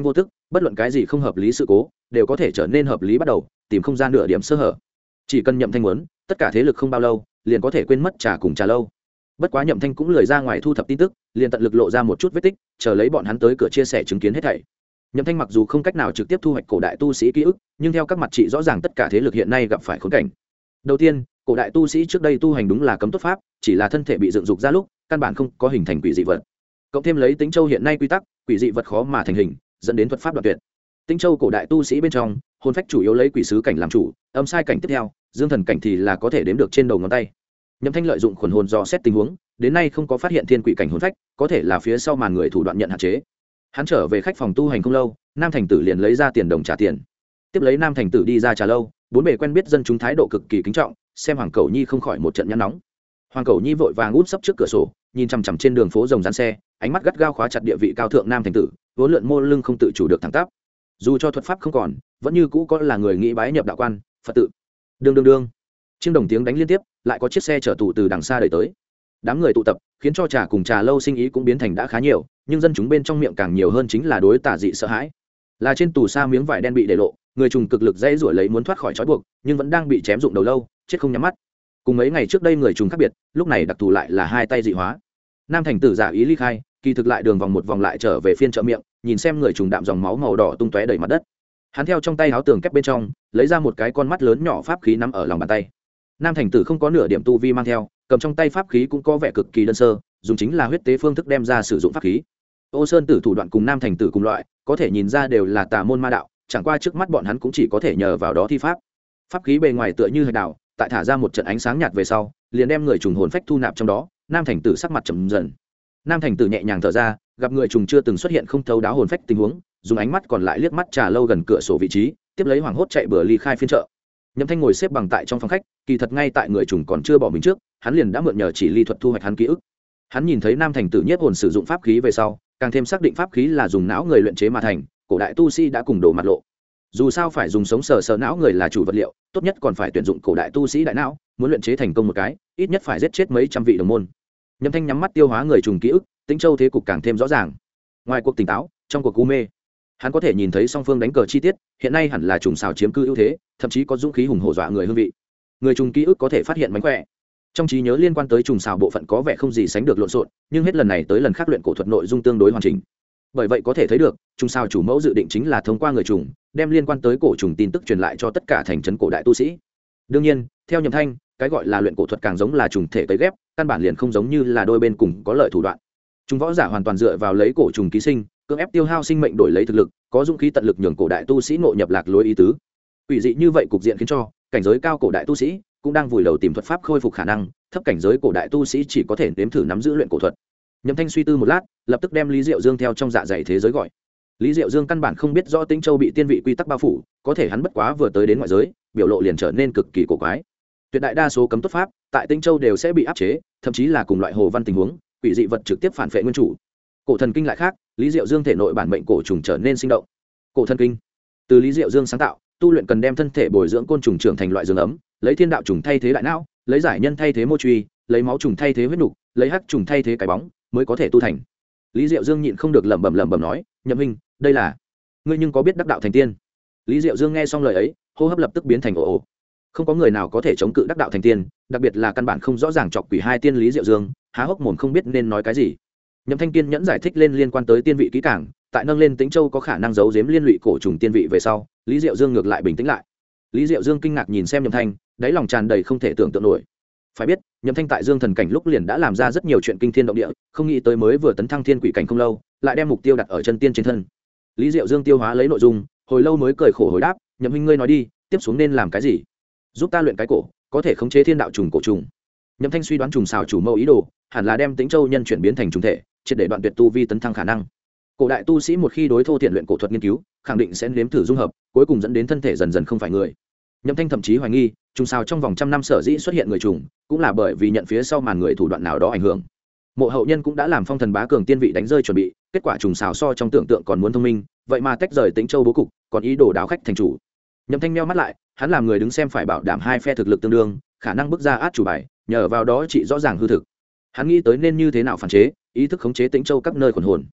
bất luận cái gì không hợp lý sự cố đều có thể trở nên hợp lý bắt đầu, tìm không ra nửa điểm sơ hở. Chỉ cần Nhậm Thanh muốn, tất cả thế lực không bao lâu liền có thể quên mất trà cùng trà lâu. Bất quá Nhậm Thanh cũng lười ra ngoài thu thập tin tức, liền tận lực lộ ra một chút vết tích, chờ lấy bọn hắn tới cửa chia sẻ chứng kiến hết thảy. Nhậm Thanh mặc dù không cách nào trực tiếp thu hoạch cổ đại tu sĩ ký ức, nhưng theo các mặt trị rõ ràng tất cả thế lực hiện nay gặp phải khốn cảnh. Đầu tiên, cổ đại tu sĩ trước đây tu hành đúng là cấm tốt pháp, chỉ là thân thể bị dựng dục ra lúc, căn bản không có hình thành quỷ dị vật. Cộng thêm lấy Tĩnh Châu hiện nay quy tắc, quỷ dị vật khó mà thành hình, dẫn đến thuật pháp đoạn tuyệt. Tĩnh Châu cổ đại tu sĩ bên trong, hồn phách chủ yếu lấy quỷ sứ cảnh làm chủ, âm sai cảnh tiếp theo, dương thần cảnh thì là có thể đếm được trên đầu ngón tay. Nhậm Thanh lợi dụng khuẩn hồn dò xét tình huống, đến nay không có phát hiện thiên quỷ cảnh hồn phách, có thể là phía sau màn người thủ đoạn nhận hạn chế. Hắn trở về khách phòng tu hành không lâu, Nam Thành Tử liền lấy ra tiền đồng trả tiền. Tiếp lấy Nam Thành Tử đi ra trà lâu, bốn bề quen biết dân chúng thái độ cực kỳ kính trọng, xem Hoàng Cẩu Nhi không khỏi một trận nhăn nóng. Hoàng Cẩu Nhi vội vàng út sấp trước cửa sổ, nhìn chằm chằm trên đường phố rồng rán xe, ánh mắt gắt gao khóa chặt địa vị cao thượng Nam Thành Tử, vốn lượn mô lưng không tự chủ được thẳng tắp. Dù cho thuật pháp không còn, vẫn như cũ có là người nghĩ bái nhập đạo quan, Phật tự. Đương. Chiêng đồng tiếng đánh liên tiếp, lại có chiếc xe chở tù từ đằng xa đợi tới. Đám người tụ tập, khiến cho trà cùng trà lâu sinh ý cũng biến thành đã khá nhiều, nhưng dân chúng bên trong miệng càng nhiều hơn chính là đối tà dị sợ hãi. Là trên tù xa miếng vải đen bị để lộ, người trùng cực lực dãy rủa lấy muốn thoát khỏi trói buộc, nhưng vẫn đang bị chém dụng đầu lâu, chết không nhắm mắt. Cùng mấy ngày trước đây người trùng khác biệt, lúc này đặc thù lại là hai tay dị hóa. Nam Thành Tử giả ý ly khai, kỳ thực lại đường vòng một vòng lại trở về phiên chợ miệng, nhìn xem người trùng đạm dòng máu màu đỏ tung tóe đầy mặt đất. Hắn theo trong tay áo tường kép bên trong, lấy ra một cái con mắt lớn nhỏ pháp khí nắm ở lòng bàn tay. Nam Thành Tử không có nửa điểm tu vi mang theo, cầm trong tay pháp khí cũng có vẻ cực kỳ đơn sơ, dùng chính là huyết tế phương thức đem ra sử dụng pháp khí. Ô Sơn Tử thủ đoạn cùng Nam Thành Tử cùng loại, có thể nhìn ra đều là tà môn ma đạo, chẳng qua trước mắt bọn hắn cũng chỉ có thể nhờ vào đó thi pháp. Pháp khí bề ngoài tựa như hạch đào, tại thả ra một trận ánh sáng nhạt về sau, liền đem người trùng hồn phách thu nạp trong đó. Nam Thành Tử sắc mặt trầm dần. Nam Thành Tử nhẹ nhàng thở ra, gặp người trùng chưa từng xuất hiện không thấu đáo hồn phách tình huống, dùng ánh mắt còn lại liếc mắt trà lâu gần cửa sổ vị trí, tiếp lấy hoảng hốt chạy bừa ly khai phiên chợ. Nhậm Thanh ngồi xếp bằng tại trong phòng khách, kỳ thật ngay tại người trùng còn chưa bỏ mình trước, hắn liền đã mượn nhờ chỉ ly thuật thu hoạch hắn ký ức. Hắn nhìn thấy Nam Thành Tử nhiếp hồn sử dụng pháp khí về sau, càng thêm xác định pháp khí là dùng não người luyện chế mà thành, cổ đại tu sĩ đã cùng đổ mặt lộ. Dù sao phải dùng sống sờ não người là chủ vật liệu, tốt nhất còn phải tuyển dụng cổ đại tu sĩ đại não, muốn luyện chế thành công một cái, ít nhất phải giết chết mấy trăm vị đồng môn. Nhậm Thanh nhắm mắt tiêu hóa người trùng ký ức, Tĩnh Châu thế cục càng thêm rõ ràng. Ngoài cuộc tỉnh táo, trong cuộc u mê, hắn có thể nhìn thấy song phương đánh cờ chi tiết, hiện nay hẳn là trùng xào chiếm cư ưu thế, thậm chí có dũng khí hùng hổ dọa người hương vị. Người trùng ký ức có thể phát hiện mánh khỏe. Trong trí nhớ liên quan tới trùng xào bộ phận có vẻ không gì sánh được lộn xộn, nhưng hết lần này tới lần khác luyện cổ thuật nội dung tương đối hoàn chỉnh. Bởi vậy có thể thấy được, trùng xào chủ mẫu dự định chính là thông qua người trùng, đem liên quan tới cổ trùng tin tức truyền lại cho tất cả thành trấn cổ đại tu sĩ. Đương nhiên, theo Nhậm Thanh, cái gọi là luyện cổ thuật càng giống là trùng thể cấy ghép, căn bản liền không giống như là đôi bên cùng có lợi thủ đoạn. Chúng võ giả hoàn toàn dựa vào lấy cổ trùng ký sinh, cưỡng ép tiêu hao sinh mệnh đổi lấy thực lực, có dũng khí tận lực nhường cổ đại tu sĩ ngộ nhập lạc lối ý tứ. Quỷ dị như vậy cục diện khiến cho cảnh giới cao cổ đại tu sĩ cũng đang vùi đầu tìm thuật pháp khôi phục khả năng, thấp cảnh giới cổ đại tu sĩ chỉ có thể nếm thử nắm giữ luyện cổ thuật. Nhậm Thanh suy tư một lát, lập tức đem Lý Diệu Dương theo trong dạ dày thế giới gọi. Lý Diệu Dương căn bản không biết rõ Tĩnh Châu bị tiên vị quy tắc bao phủ, có thể hắn bất quá vừa tới đến ngoại giới, biểu lộ liền trở nên cực kỳ cổ quái. Tuyệt đại đa số cấm tốt pháp tại Tĩnh Châu đều sẽ bị áp chế, thậm chí là cùng loại hồ văn tình huống, quỷ dị vật trực tiếp phản phệ nguyên chủ. Cổ thần kinh lại khác, Lý Diệu Dương thể nội bản mệnh cổ trùng trở nên sinh động. Cổ thần kinh từ Lý Diệu Dương sáng tạo, tu luyện cần đem thân thể bồi dưỡng côn trùng trưởng thành loại dương ấm, lấy thiên đạo trùng thay thế đại não, lấy giải nhân thay thế mô truy, lấy máu trùng thay thế huyết nục, lấy hắc trùng thay thế cái bóng, mới có thể tu thành. Lý Diệu Dương nhịn không được lẩm bẩm nói, Nhậm huynh, đây là ngươi nhưng có biết đắc đạo thành tiên? Lý Diệu Dương nghe xong lời ấy, hô hấp lập tức biến thành ồ ồ. Không có người nào có thể chống cự đắc đạo thành tiên, đặc biệt là căn bản không rõ ràng chọc quỷ hai tiên Lý Diệu Dương, há hốc mồm không biết nên nói cái gì. Nhậm Thanh kiên nhẫn giải thích lên liên quan tới tiên vị kỹ càng, tại nâng lên Tĩnh Châu có khả năng giấu giếm liên lụy cổ trùng tiên vị về sau, Lý Diệu Dương ngược lại bình tĩnh lại. Lý Diệu Dương kinh ngạc nhìn xem Nhậm Thanh, đáy lòng tràn đầy không thể tưởng tượng nổi. Phải biết, Nhậm Thanh tại Dương thần cảnh lúc liền đã làm ra rất nhiều chuyện kinh thiên động địa, không nghĩ tới mới vừa tấn thăng thiên quỷ cảnh không lâu, lại đem mục tiêu đặt ở chân tiên trên thân. Lý Diệu Dương tiêu hóa lấy nội dung, hồi lâu mới cười khổ hồi đáp, Nhậm huynh ngươi nói đi, tiếp xuống nên làm cái gì? Giúp ta luyện cái cổ, có thể khống chế thiên đạo trùng cổ trùng. Nhậm Thanh suy đoán trùng xào chủ mẫu ý đồ, hẳn là đem Tĩnh Châu nhân chuyển biến thành trùng thể, triệt để đoạn tuyệt tu vi tấn thăng khả năng. Cổ đại tu sĩ một khi đối thô thiện luyện cổ thuật nghiên cứu, khẳng định sẽ nếm thử dung hợp, cuối cùng dẫn đến thân thể dần dần không phải người. Nhậm Thanh thậm chí hoài nghi, trùng xào trong vòng trăm năm sở dĩ xuất hiện người trùng, cũng là bởi vì nhận phía sau màn người thủ đoạn nào đó ảnh hưởng. Mộ hậu nhân cũng đã làm phong thần bá cường tiên vị đánh rơi chuẩn bị, kết quả trùng xào so trong tưởng tượng còn muốn thông minh, vậy mà tách rời Tĩnh Châu bố cục, còn ý đồ đáo khách thành chủ. Nhậm Thanh meo mắt lại, hắn làm người đứng xem phải bảo đảm hai phe thực lực tương đương, khả năng bước ra át chủ bài, nhờ vào đó chỉ rõ ràng hư thực. Hắn nghĩ tới nên như thế nào phản chế, ý thức khống chế Tĩnh Châu các nơi quần hồn.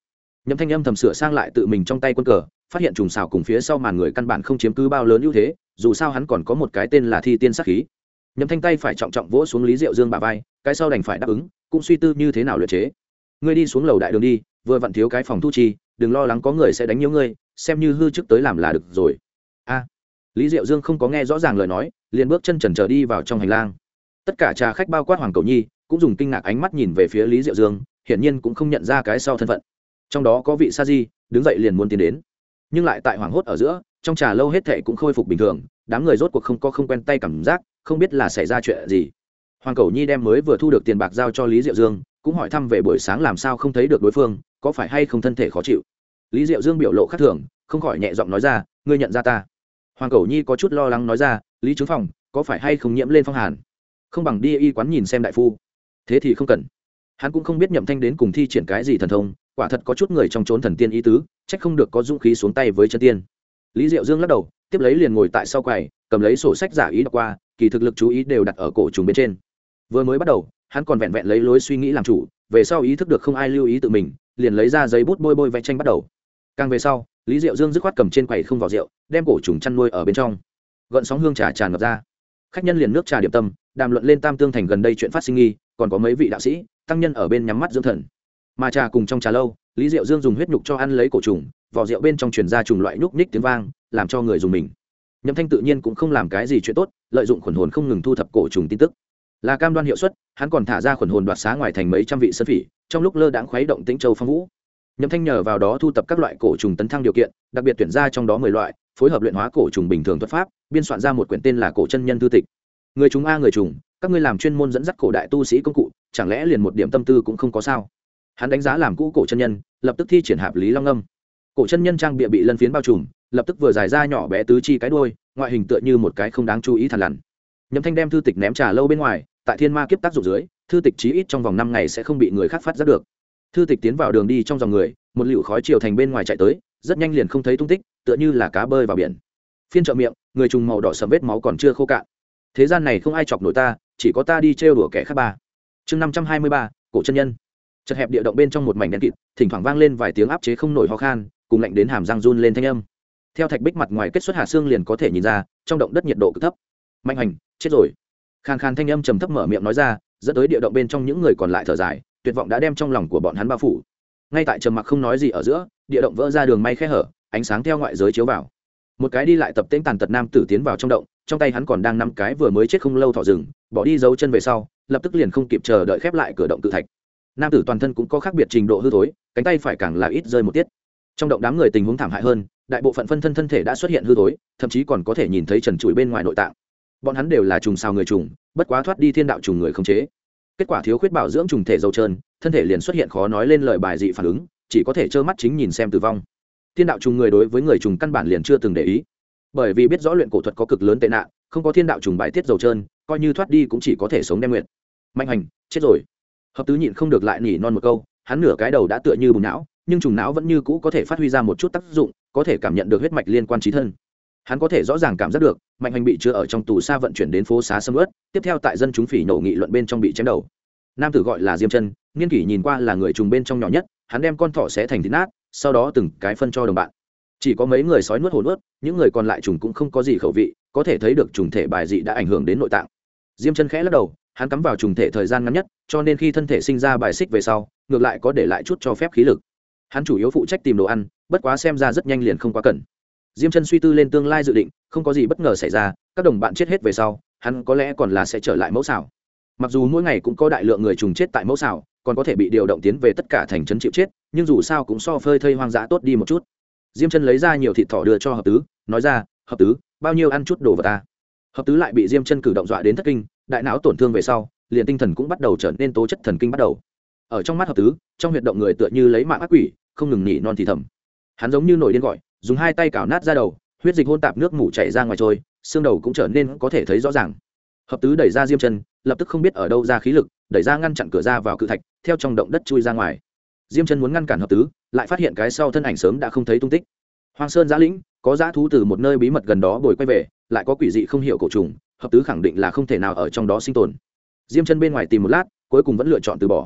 Nhậm Thanh âm thầm sửa sang lại tự mình trong tay quân cờ, phát hiện trùng xào cùng phía sau màn người căn bản không chiếm cứ bao lớn ưu thế, dù sao hắn còn có một cái tên là Thi Tiên Sát Khí. Nhậm Thanh tay phải trọng trọng vỗ xuống Lý Diệu Dương bả vai, cái sau đành phải đáp ứng, cũng suy tư như thế nào luyện chế. Ngươi đi xuống lầu đại đường đi, vừa vặn thiếu cái phòng thu chi, đừng lo lắng có người sẽ đánh nhiễu ngươi, xem như hư chức tới làm là được rồi. A. Lý Diệu Dương không có nghe rõ ràng lời nói, liền bước chân chần chờ đi vào trong hành lang. Tất cả trà khách bao quát Hoàng Cầu Nhi cũng dùng kinh ngạc ánh mắt nhìn về phía Lý Diệu Dương, hiển nhiên cũng không nhận ra cái sau thân phận. Trong đó có vị sa di đứng dậy liền muốn tiến đến, nhưng lại tại hoảng hốt ở giữa, trong trà lâu hết thảy cũng khôi phục bình thường, đám người rốt cuộc không quen tay cảm giác, không biết là xảy ra chuyện gì. Hoàng Cầu Nhi đem mới vừa thu được tiền bạc giao cho Lý Diệu Dương, cũng hỏi thăm về buổi sáng làm sao không thấy được đối phương, có phải hay không thân thể khó chịu. Lý Diệu Dương biểu lộ khác thường, không khỏi nhẹ giọng nói ra, ngươi nhận ra ta. Hoàng Cầu Nhi có chút lo lắng nói ra, Lý Trướng Phòng có phải hay không nhiễm lên phong hàn, không bằng đi y quán nhìn xem đại phu. Thế thì không cần. Hắn cũng không biết Nhậm Thanh đến cùng thi triển cái gì thần thông, quả thật có chút người trong chốn thần tiên ý tứ, trách không được có dũng khí xuống tay với chân tiên. Lý Diệu Dương lắc đầu, tiếp lấy liền ngồi tại sau quầy, cầm lấy sổ sách giả ý đọc qua, kỳ thực lực chú ý đều đặt ở cổ trùng bên trên. Vừa mới bắt đầu, hắn còn vẹn vẹn lấy lối suy nghĩ làm chủ, về sau ý thức được không ai lưu ý tự mình, liền lấy ra giấy bút bôi vẽ tranh bắt đầu. Càng về sau, Lý Diệu Dương dứt khoát cầm trên quầy không vỏ rượu, đem cổ trùng chăn nuôi ở bên trong. Gợn sóng hương trà tràn ngập ra. Khách nhân liền nước trà điểm tâm, đàm luận lên Tam Tương Thành gần đây chuyện phát sinh nghi, còn có mấy vị đạo sĩ, tăng nhân ở bên nhắm mắt dưỡng thần. Mà trà cùng trong trà lâu, Lý Diệu Dương dùng huyết nhục cho ăn lấy cổ trùng, vỏ rượu bên trong truyền ra trùng loại nhúc nhích tiếng vang, làm cho người dùng mình. Nhậm Thanh tự nhiên cũng không làm cái gì chuyện tốt, lợi dụng khuẩn hồn không ngừng thu thập cổ trùng tin tức. Là cam đoan hiệu suất, hắn còn thả ra khuẩn hồn đoạt xá ngoài thành mấy trăm vị sơn phỉ, trong lúc lơ đãng khuấy động Tĩnh Châu phong vũ. Nhậm Thanh nhờ vào đó thu tập các loại cổ trùng tấn thăng điều kiện, đặc biệt tuyển ra trong đó 10 loại, phối hợp luyện hóa cổ trùng bình thường thuật pháp, biên soạn ra một quyển tên là Cổ Chân Nhân thư tịch. Người chúng a người trùng, các ngươi làm chuyên môn dẫn dắt cổ đại tu sĩ công cụ, chẳng lẽ liền một điểm tâm tư cũng không có sao? Hắn đánh giá làm cũ cổ chân nhân, lập tức thi triển Hạp Lý Long Ngâm. Cổ chân nhân trang bịa bị lân phiến bao trùm, lập tức vừa dài ra nhỏ bé tứ chi cái đuôi, ngoại hình tựa như một cái không đáng chú ý thằn lằn. Nhậm Thanh đem thư tịch ném trà lâu bên ngoài, tại thiên ma kiếp tác dụng dưới, thư tịch chí ít trong vòng 5 ngày sẽ không bị người khác phát giác được. Thư tịch tiến vào đường đi trong dòng người, một liều khói chiều thành bên ngoài chạy tới, rất nhanh liền không thấy tung tích, tựa như là cá bơi vào biển. Phiên trợ miệng, người trùng màu đỏ sẫm vết máu còn chưa khô cạn. Thế gian này không ai chọc nổi ta, chỉ có ta đi trêu đùa kẻ khác ba. Chương 523, cổ chân nhân. Chật hẹp địa động bên trong một mảnh đen kịt, thỉnh thoảng vang lên vài tiếng áp chế không nổi ho khan, cùng lạnh đến hàm răng run lên thanh âm. Theo thạch bích mặt ngoài kết xuất hạ xương liền có thể nhìn ra, trong động đất nhiệt độ cực thấp. Mạnh Hành, chết rồi. Khàn khàn thanh âm trầm thấp mở miệng nói ra, dẫn tới địa động bên trong những người còn lại thở dài, tuyệt vọng đã đem trong lòng của bọn hắn bao phủ. Ngay tại trầm mặc không nói gì ở giữa, địa động vỡ ra đường may khe hở, ánh sáng theo ngoại giới chiếu vào. Một cái đi lại tập tễnh tàn tật nam tử tiến vào trong động, trong tay hắn còn đang nắm cái vừa mới chết không lâu thỏ rừng, bỏ đi dấu chân về sau, lập tức liền không kịp chờ đợi khép lại cửa động tự thạch. Nam tử toàn thân cũng có khác biệt trình độ hư thối, cánh tay phải càng là ít rơi một tiết. Trong động đám người tình huống thảm hại hơn, đại bộ phận phân thân thể đã xuất hiện hư thối, thậm chí còn có thể nhìn thấy trần trụi bên ngoài nội tạng. Bọn hắn đều là trùng sao người trùng, bất quá thoát đi thiên đạo trùng người không chế. Kết quả thiếu khuyết bảo dưỡng trùng thể dầu trơn, thân thể liền xuất hiện khó nói lên lời bài dị phản ứng, chỉ có thể trơ mắt chính nhìn xem tử vong. Thiên đạo trùng người đối với người trùng căn bản liền chưa từng để ý, bởi vì biết rõ luyện cổ thuật có cực lớn tệ nạn, không có thiên đạo trùng bài tiết dầu trơn, coi như thoát đi cũng chỉ có thể sống đem nguyện. Mạnh Hành, chết rồi. Hợp tứ nhịn không được lại nỉ non một câu, hắn nửa cái đầu đã tựa như bùn não, nhưng trùng não vẫn như cũ có thể phát huy ra một chút tác dụng, có thể cảm nhận được huyết mạch liên quan trí thân. Hắn có thể rõ ràng cảm giác được, Mạnh Hành bị chứa ở trong tù xa vận chuyển đến phố xá sầm uất, tiếp theo tại dân chúng phỉ nổ nghị luận bên trong bị chém đầu. Nam tử gọi là Diêm Chân, niên kỷ nhìn qua là người trùng bên trong nhỏ nhất, hắn đem con thỏ xé thành thịt nát, sau đó từng cái phân cho đồng bạn. Chỉ có mấy người sói nuốt hổ nuốt, những người còn lại trùng cũng không có gì khẩu vị, có thể thấy được trùng thể bài dị đã ảnh hưởng đến nội tạng. Diêm Chân khẽ lắc đầu, hắn cắm vào trùng thể thời gian ngắn nhất, cho nên khi thân thể sinh ra bài xích về sau, ngược lại có để lại chút cho phép khí lực. Hắn chủ yếu phụ trách tìm đồ ăn, bất quá xem ra rất nhanh liền không quá cần. Diêm Chân suy tư lên tương lai dự định, không có gì bất ngờ xảy ra, các đồng bạn chết hết về sau, hắn có lẽ còn là sẽ trở lại mẫu xảo. Mặc dù mỗi ngày cũng có đại lượng người trùng chết tại mẫu xảo, còn có thể bị điều động tiến về tất cả thành trấn chịu chết, nhưng dù sao cũng so phơi thây hoang dã tốt đi một chút. Diêm Chân lấy ra nhiều thịt thỏ đưa cho Hợp Tứ, nói ra, Hợp Tứ, bao nhiêu ăn chút đồ vào ta. Hợp Tứ lại bị Diêm Chân cử động dọa đến thất kinh, đại não tổn thương về sau, liền tinh thần cũng bắt đầu trở nên tố chất thần kinh bắt đầu. Ở trong mắt Hợp Tứ, trong huyệt động người tựa như lấy mạng ác quỷ, không ngừng nỉ non thì thầm. Hắn giống như nổi điên gọi, dùng hai tay cào nát ra đầu, huyết dịch hôn tạp nước mủ chảy ra ngoài trôi, xương đầu cũng trở nên có thể thấy rõ ràng. Hợp Tứ đẩy ra Diêm Chân, lập tức không biết ở đâu ra khí lực, đẩy ra ngăn chặn cửa ra vào cự thạch, theo trong động đất chui ra ngoài. Diêm Chân muốn ngăn cản Hợp Tứ, lại phát hiện cái sau thân ảnh sớm đã không thấy tung tích. Hoang Sơn giã lĩnh, có dã thú từ một nơi bí mật gần đó bồi quay về, lại có quỷ dị không hiểu cổ trùng, Hợp Tứ khẳng định là không thể nào ở trong đó sinh tồn. Diêm Chân bên ngoài tìm một lát, cuối cùng vẫn lựa chọn từ bỏ.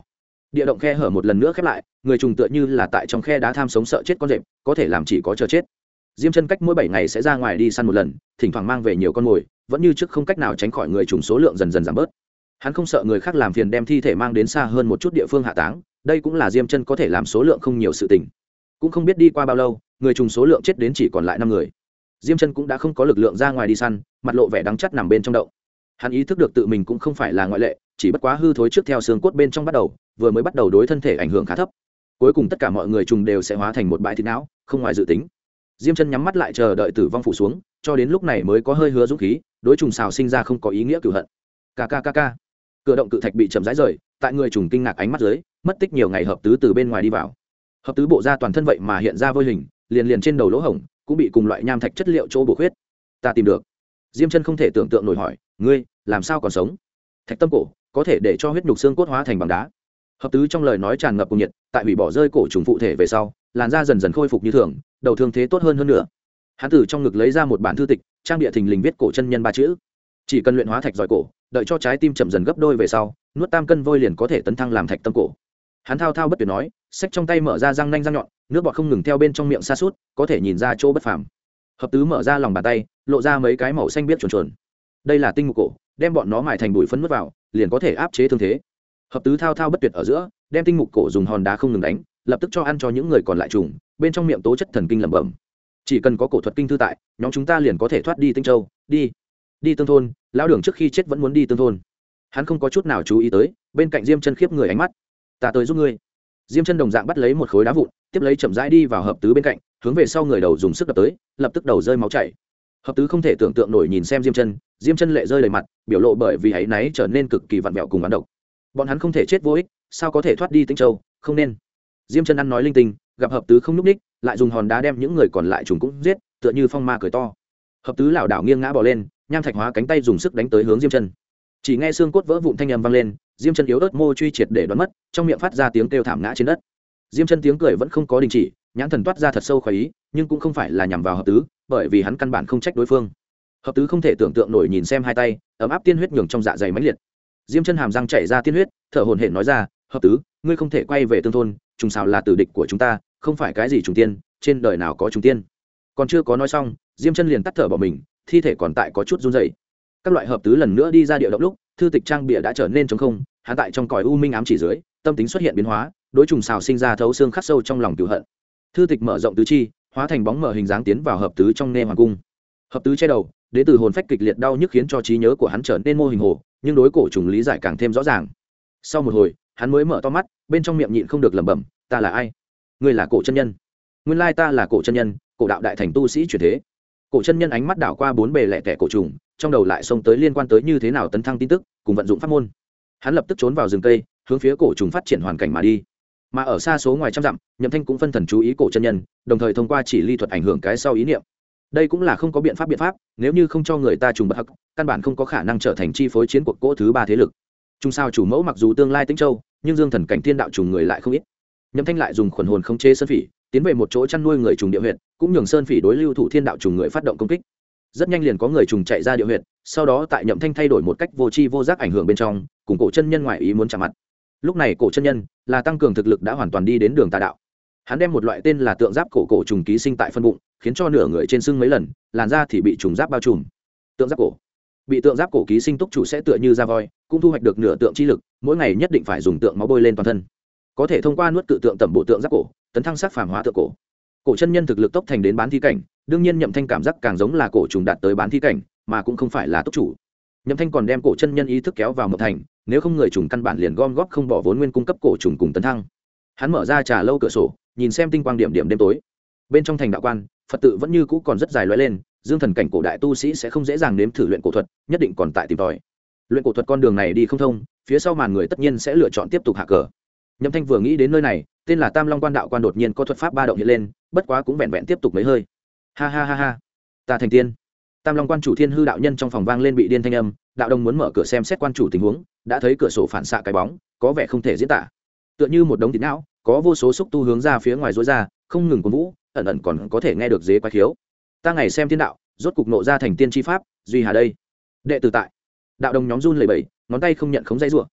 Địa động khe hở một lần nữa khép lại, người trùng tựa như là tại trong khe đá tham sống sợ chết con rệp, có thể làm chỉ có chờ chết. Diêm Chân cách mỗi 7 ngày sẽ ra ngoài đi săn một lần, thỉnh thoảng mang về nhiều con mồi, vẫn như trước không cách nào tránh khỏi người trùng số lượng dần dần giảm bớt. Hắn không sợ người khác làm phiền đem thi thể mang đến xa hơn một chút địa phương hạ táng, đây cũng là Diêm Chân có thể làm số lượng không nhiều sự tình. Cũng không biết đi qua bao lâu, người trùng số lượng chết đến chỉ còn lại 5 người. Diêm Chân cũng đã không có lực lượng ra ngoài đi săn, mặt lộ vẻ đắng chắt nằm bên trong động. Hắn ý thức được tự mình cũng không phải là ngoại lệ, chỉ bất quá hư thối trước theo xương cốt bên trong bắt đầu, vừa mới bắt đầu đối thân thể ảnh hưởng khá thấp. Cuối cùng tất cả mọi người trùng đều sẽ hóa thành một bãi thịt não, không ngoài dự tính. Diêm Chân nhắm mắt lại chờ đợi tử vong phủ xuống, cho đến lúc này mới có hơi hứa dũng khí, đối trùng xào sinh ra không có ý nghĩa cửu hận. Kkkk. Cửa động cự thạch bị chậm rãi rời, tại người trùng kinh ngạc ánh mắt dưới, mất tích nhiều ngày hợp tứ từ bên ngoài đi vào. Hợp tứ bộ ra toàn thân vậy mà hiện ra vôi hình, liền trên đầu lỗ hổng, cũng bị cùng loại nham thạch chất liệu chỗ bổ khuyết. Ta tìm được. Diêm Chân không thể tưởng tượng nổi hỏi, ngươi làm sao còn sống? Thạch tâm cổ có thể để cho huyết nhục xương cốt hóa thành bằng đá. Hợp tứ trong lời nói tràn ngập cùng nhiệt, tại hủy bỏ rơi cổ trùng phụ thể về sau, làn da dần dần khôi phục như thường, đầu thương thế tốt hơn nữa. Hắn từ trong ngực lấy ra một bản thư tịch, trang bìa thình lình viết cổ chân nhân 3 chữ. Chỉ cần luyện hóa thạch giỏi cổ, đợi cho trái tim chậm dần gấp đôi về sau, nuốt tam cân vôi liền có thể tấn thăng làm thạch tâm cổ. Hắn thao thao bất tuyệt nói, sách trong tay mở ra răng nanh răng nhọn, nước bọt không ngừng theo bên trong miệng sa sút, có thể nhìn ra chỗ bất phàm. Hợp tứ mở ra lòng bàn tay, lộ ra mấy cái màu xanh biếc chuồn chuồn. Đây là tinh mục cổ, đem bọn nó mài thành bụi phấn nuốt vào, liền có thể áp chế thương thế. Hợp tứ thao thao bất tuyệt ở giữa, đem tinh mục cổ dùng hòn đá không ngừng đánh, lập tức cho ăn cho những người còn lại trùng, bên trong miệng tố chất thần kinh lẩm bẩm. Chỉ cần có cổ thuật kinh thư tại, nhóm chúng ta liền có thể thoát đi Tinh Châu, đi Tương thôn. Lão Đường trước khi chết vẫn muốn đi Tương thôn. Hắn không có chút nào chú ý tới, bên cạnh Diêm Chân khiếp người ánh mắt. Ta tới giúp ngươi. Diêm Chân đồng dạng bắt lấy một khối đá vụn, tiếp lấy chậm rãi đi vào hợp tứ bên cạnh, hướng về sau người đầu dùng sức đập tới, lập tức đầu rơi máu chảy. Hợp tứ không thể tưởng tượng nổi nhìn xem Diêm Chân lệ rơi đầy mặt, biểu lộ bởi vì ấy náy trở nên cực kỳ vặn vẹo cùng oán độc. Bọn hắn không thể chết vô ích, sao có thể thoát đi Tinh Châu, không nên. Diêm Chân ăn nói linh tinh, gặp hợp tứ không nhúc ních, lại dùng hòn đá đem những người còn lại trùng cũng giết, tựa như phong ma cười to. Hợp tứ lảo đảo nghiêng ngã bò lên, nham thạch hóa cánh tay dùng sức đánh tới hướng Diêm Chân. Chỉ nghe xương cốt vỡ vụn thanh âm vang lên, Diêm Chân yếu ớt mô truy triệt để đoán mất, trong miệng phát ra tiếng kêu thảm ngã trên đất. Diêm Chân tiếng cười vẫn không có đình chỉ, nhãn thần toát ra thật sâu khoái ý, nhưng cũng không phải là nhằm vào hợp tứ, bởi vì hắn căn bản không trách đối phương. Hợp tứ không thể tưởng tượng nổi nhìn xem hai tay, ấm áp tiên huyết nhường trong dạ dày mãnh liệt. Diêm Chân hàm răng chảy ra tiên huyết, thở hổn hển nói ra, hợp tứ, ngươi không thể quay về Tương thôn, trùng xào là tử địch của chúng ta, không phải cái gì trùng tiên, trên đời nào có trùng tiên. Còn chưa có nói xong, Diêm Chân liền tắt thở bỏ mình, thi thể còn tại có chút run rẩy. Các loại hợp tứ lần nữa đi ra địa động lúc, thư tịch trang bìa đã trở nên trống không, hắn tại trong cõi u minh ám chỉ dưới, tâm tính xuất hiện biến hóa, đối trùng xào sinh ra thấu xương khắc sâu trong lòng cừu hận. Thư tịch mở rộng tứ chi, hóa thành bóng mờ hình dáng tiến vào hợp tứ trong nê hoàng cung. Hợp tứ che đầu, đến từ hồn phách kịch liệt đau nhức khiến cho trí nhớ của hắn trở nên mô hình hồ, nhưng đối cổ trùng lý giải càng thêm rõ ràng. Sau một hồi, hắn mới mở to mắt, bên trong miệng nhịn không được lẩm bẩm, ta là ai? Ngươi là cổ chân nhân. Nguyên lai ta là cổ chân nhân, cổ đạo đại thành tu sĩ chuyển thế. Cổ chân nhân ánh mắt đảo qua bốn bề lẻ tẻ cổ trùng, trong đầu lại xông tới liên quan tới như thế nào tấn thăng tin tức, cùng vận dụng pháp môn. Hắn lập tức trốn vào rừng cây, hướng phía cổ trùng phát triển hoàn cảnh mà đi. Mà ở xa số ngoài trăm dặm, Nhậm Thanh cũng phân thần chú ý cổ chân nhân, đồng thời thông qua chỉ ly thuật ảnh hưởng cái sau ý niệm. Đây cũng là không có biện pháp, nếu như không cho người ta trùng bất hắc, căn bản không có khả năng trở thành chi phối chiến cuộc cỗ thứ ba thế lực. Trung sao chủ mẫu mặc dù tương lai Tĩnh Châu, nhưng Dương Thần cảnh thiên đạo trùng người lại không ít. Nhậm Thanh lại dùng khuẩn hồn không chế sơn phỉ, tiến về một chỗ chăn nuôi người trùng địa huyệt, cũng nhường sơn phỉ đối lưu thủ thiên đạo trùng người phát động công kích. Rất nhanh liền có người trùng chạy ra địa huyệt, sau đó tại Nhậm Thanh thay đổi một cách vô tri vô giác ảnh hưởng bên trong, cùng cổ chân nhân ngoại ý muốn chạm mặt. Lúc này cổ chân nhân là tăng cường thực lực đã hoàn toàn đi đến đường tà đạo. Hắn đem một loại tên là tượng giáp cổ trùng ký sinh tại phân bụng, khiến cho nửa người trên sưng mấy lần, làn da thì bị trùng giáp bao trùm. Tượng giáp cổ bị tượng giáp cổ ký sinh túc chủ sẽ tựa như da voi, cũng thu hoạch được nửa tượng chi lực, mỗi ngày nhất định phải dùng tượng máu bôi lên toàn thân, có thể thông qua nuốt cự tượng tẩm bộ tượng giáp cổ, tấn thăng sắc phàm hóa tượng cổ. Cổ chân nhân thực lực tốc thành đến bán thi cảnh, đương nhiên Nhậm Thanh cảm giác càng giống là cổ trùng đạt tới bán thi cảnh, mà cũng không phải là túc chủ. Nhậm Thanh còn đem cổ chân nhân ý thức kéo vào một thành, nếu không người trùng căn bản liền gom góp không bỏ vốn nguyên cung cấp cổ trùng cùng tấn thăng. Hắn mở ra trà lâu cửa sổ, nhìn xem tinh quang điểm đêm tối. Bên trong thành đạo quan, Phật tự vẫn như cũ còn rất dài lóe lên, Dương Thần cảnh cổ đại tu sĩ sẽ không dễ dàng nếm thử luyện cổ thuật, nhất định còn tại tìm tòi. Luyện cổ thuật con đường này đi không thông, phía sau màn người tất nhiên sẽ lựa chọn tiếp tục hạ cờ. Nhậm Thanh vừa nghĩ đến nơi này, tên là Tam Long Quan đạo quan đột nhiên có thuật pháp ba động hiện lên, bất quá cũng vẹn vẹn tiếp tục mấy hơi. Ha ha ha ha, ta thành tiên. Tam Long Quan chủ Thiên Hư đạo nhân trong phòng vang lên bị điên thanh âm, đạo đồng muốn mở cửa xem xét quan chủ tình huống, đã thấy cửa sổ phản xạ cái bóng, có vẻ không thể diễn tả. Tựa như một đống thịt não, có vô số xúc tu hướng ra phía ngoài rối ra, không ngừng cuốn vũ, ẩn ẩn còn có thể nghe được dế quái khiếu. Ta ngày xem thiên đạo, rốt cục nộ ra thành tiên chi pháp, duy hà đây. Đệ tử tại. Đạo đồng nhóm run lẩy bẩy, ngón tay không nhận khống dây rủa.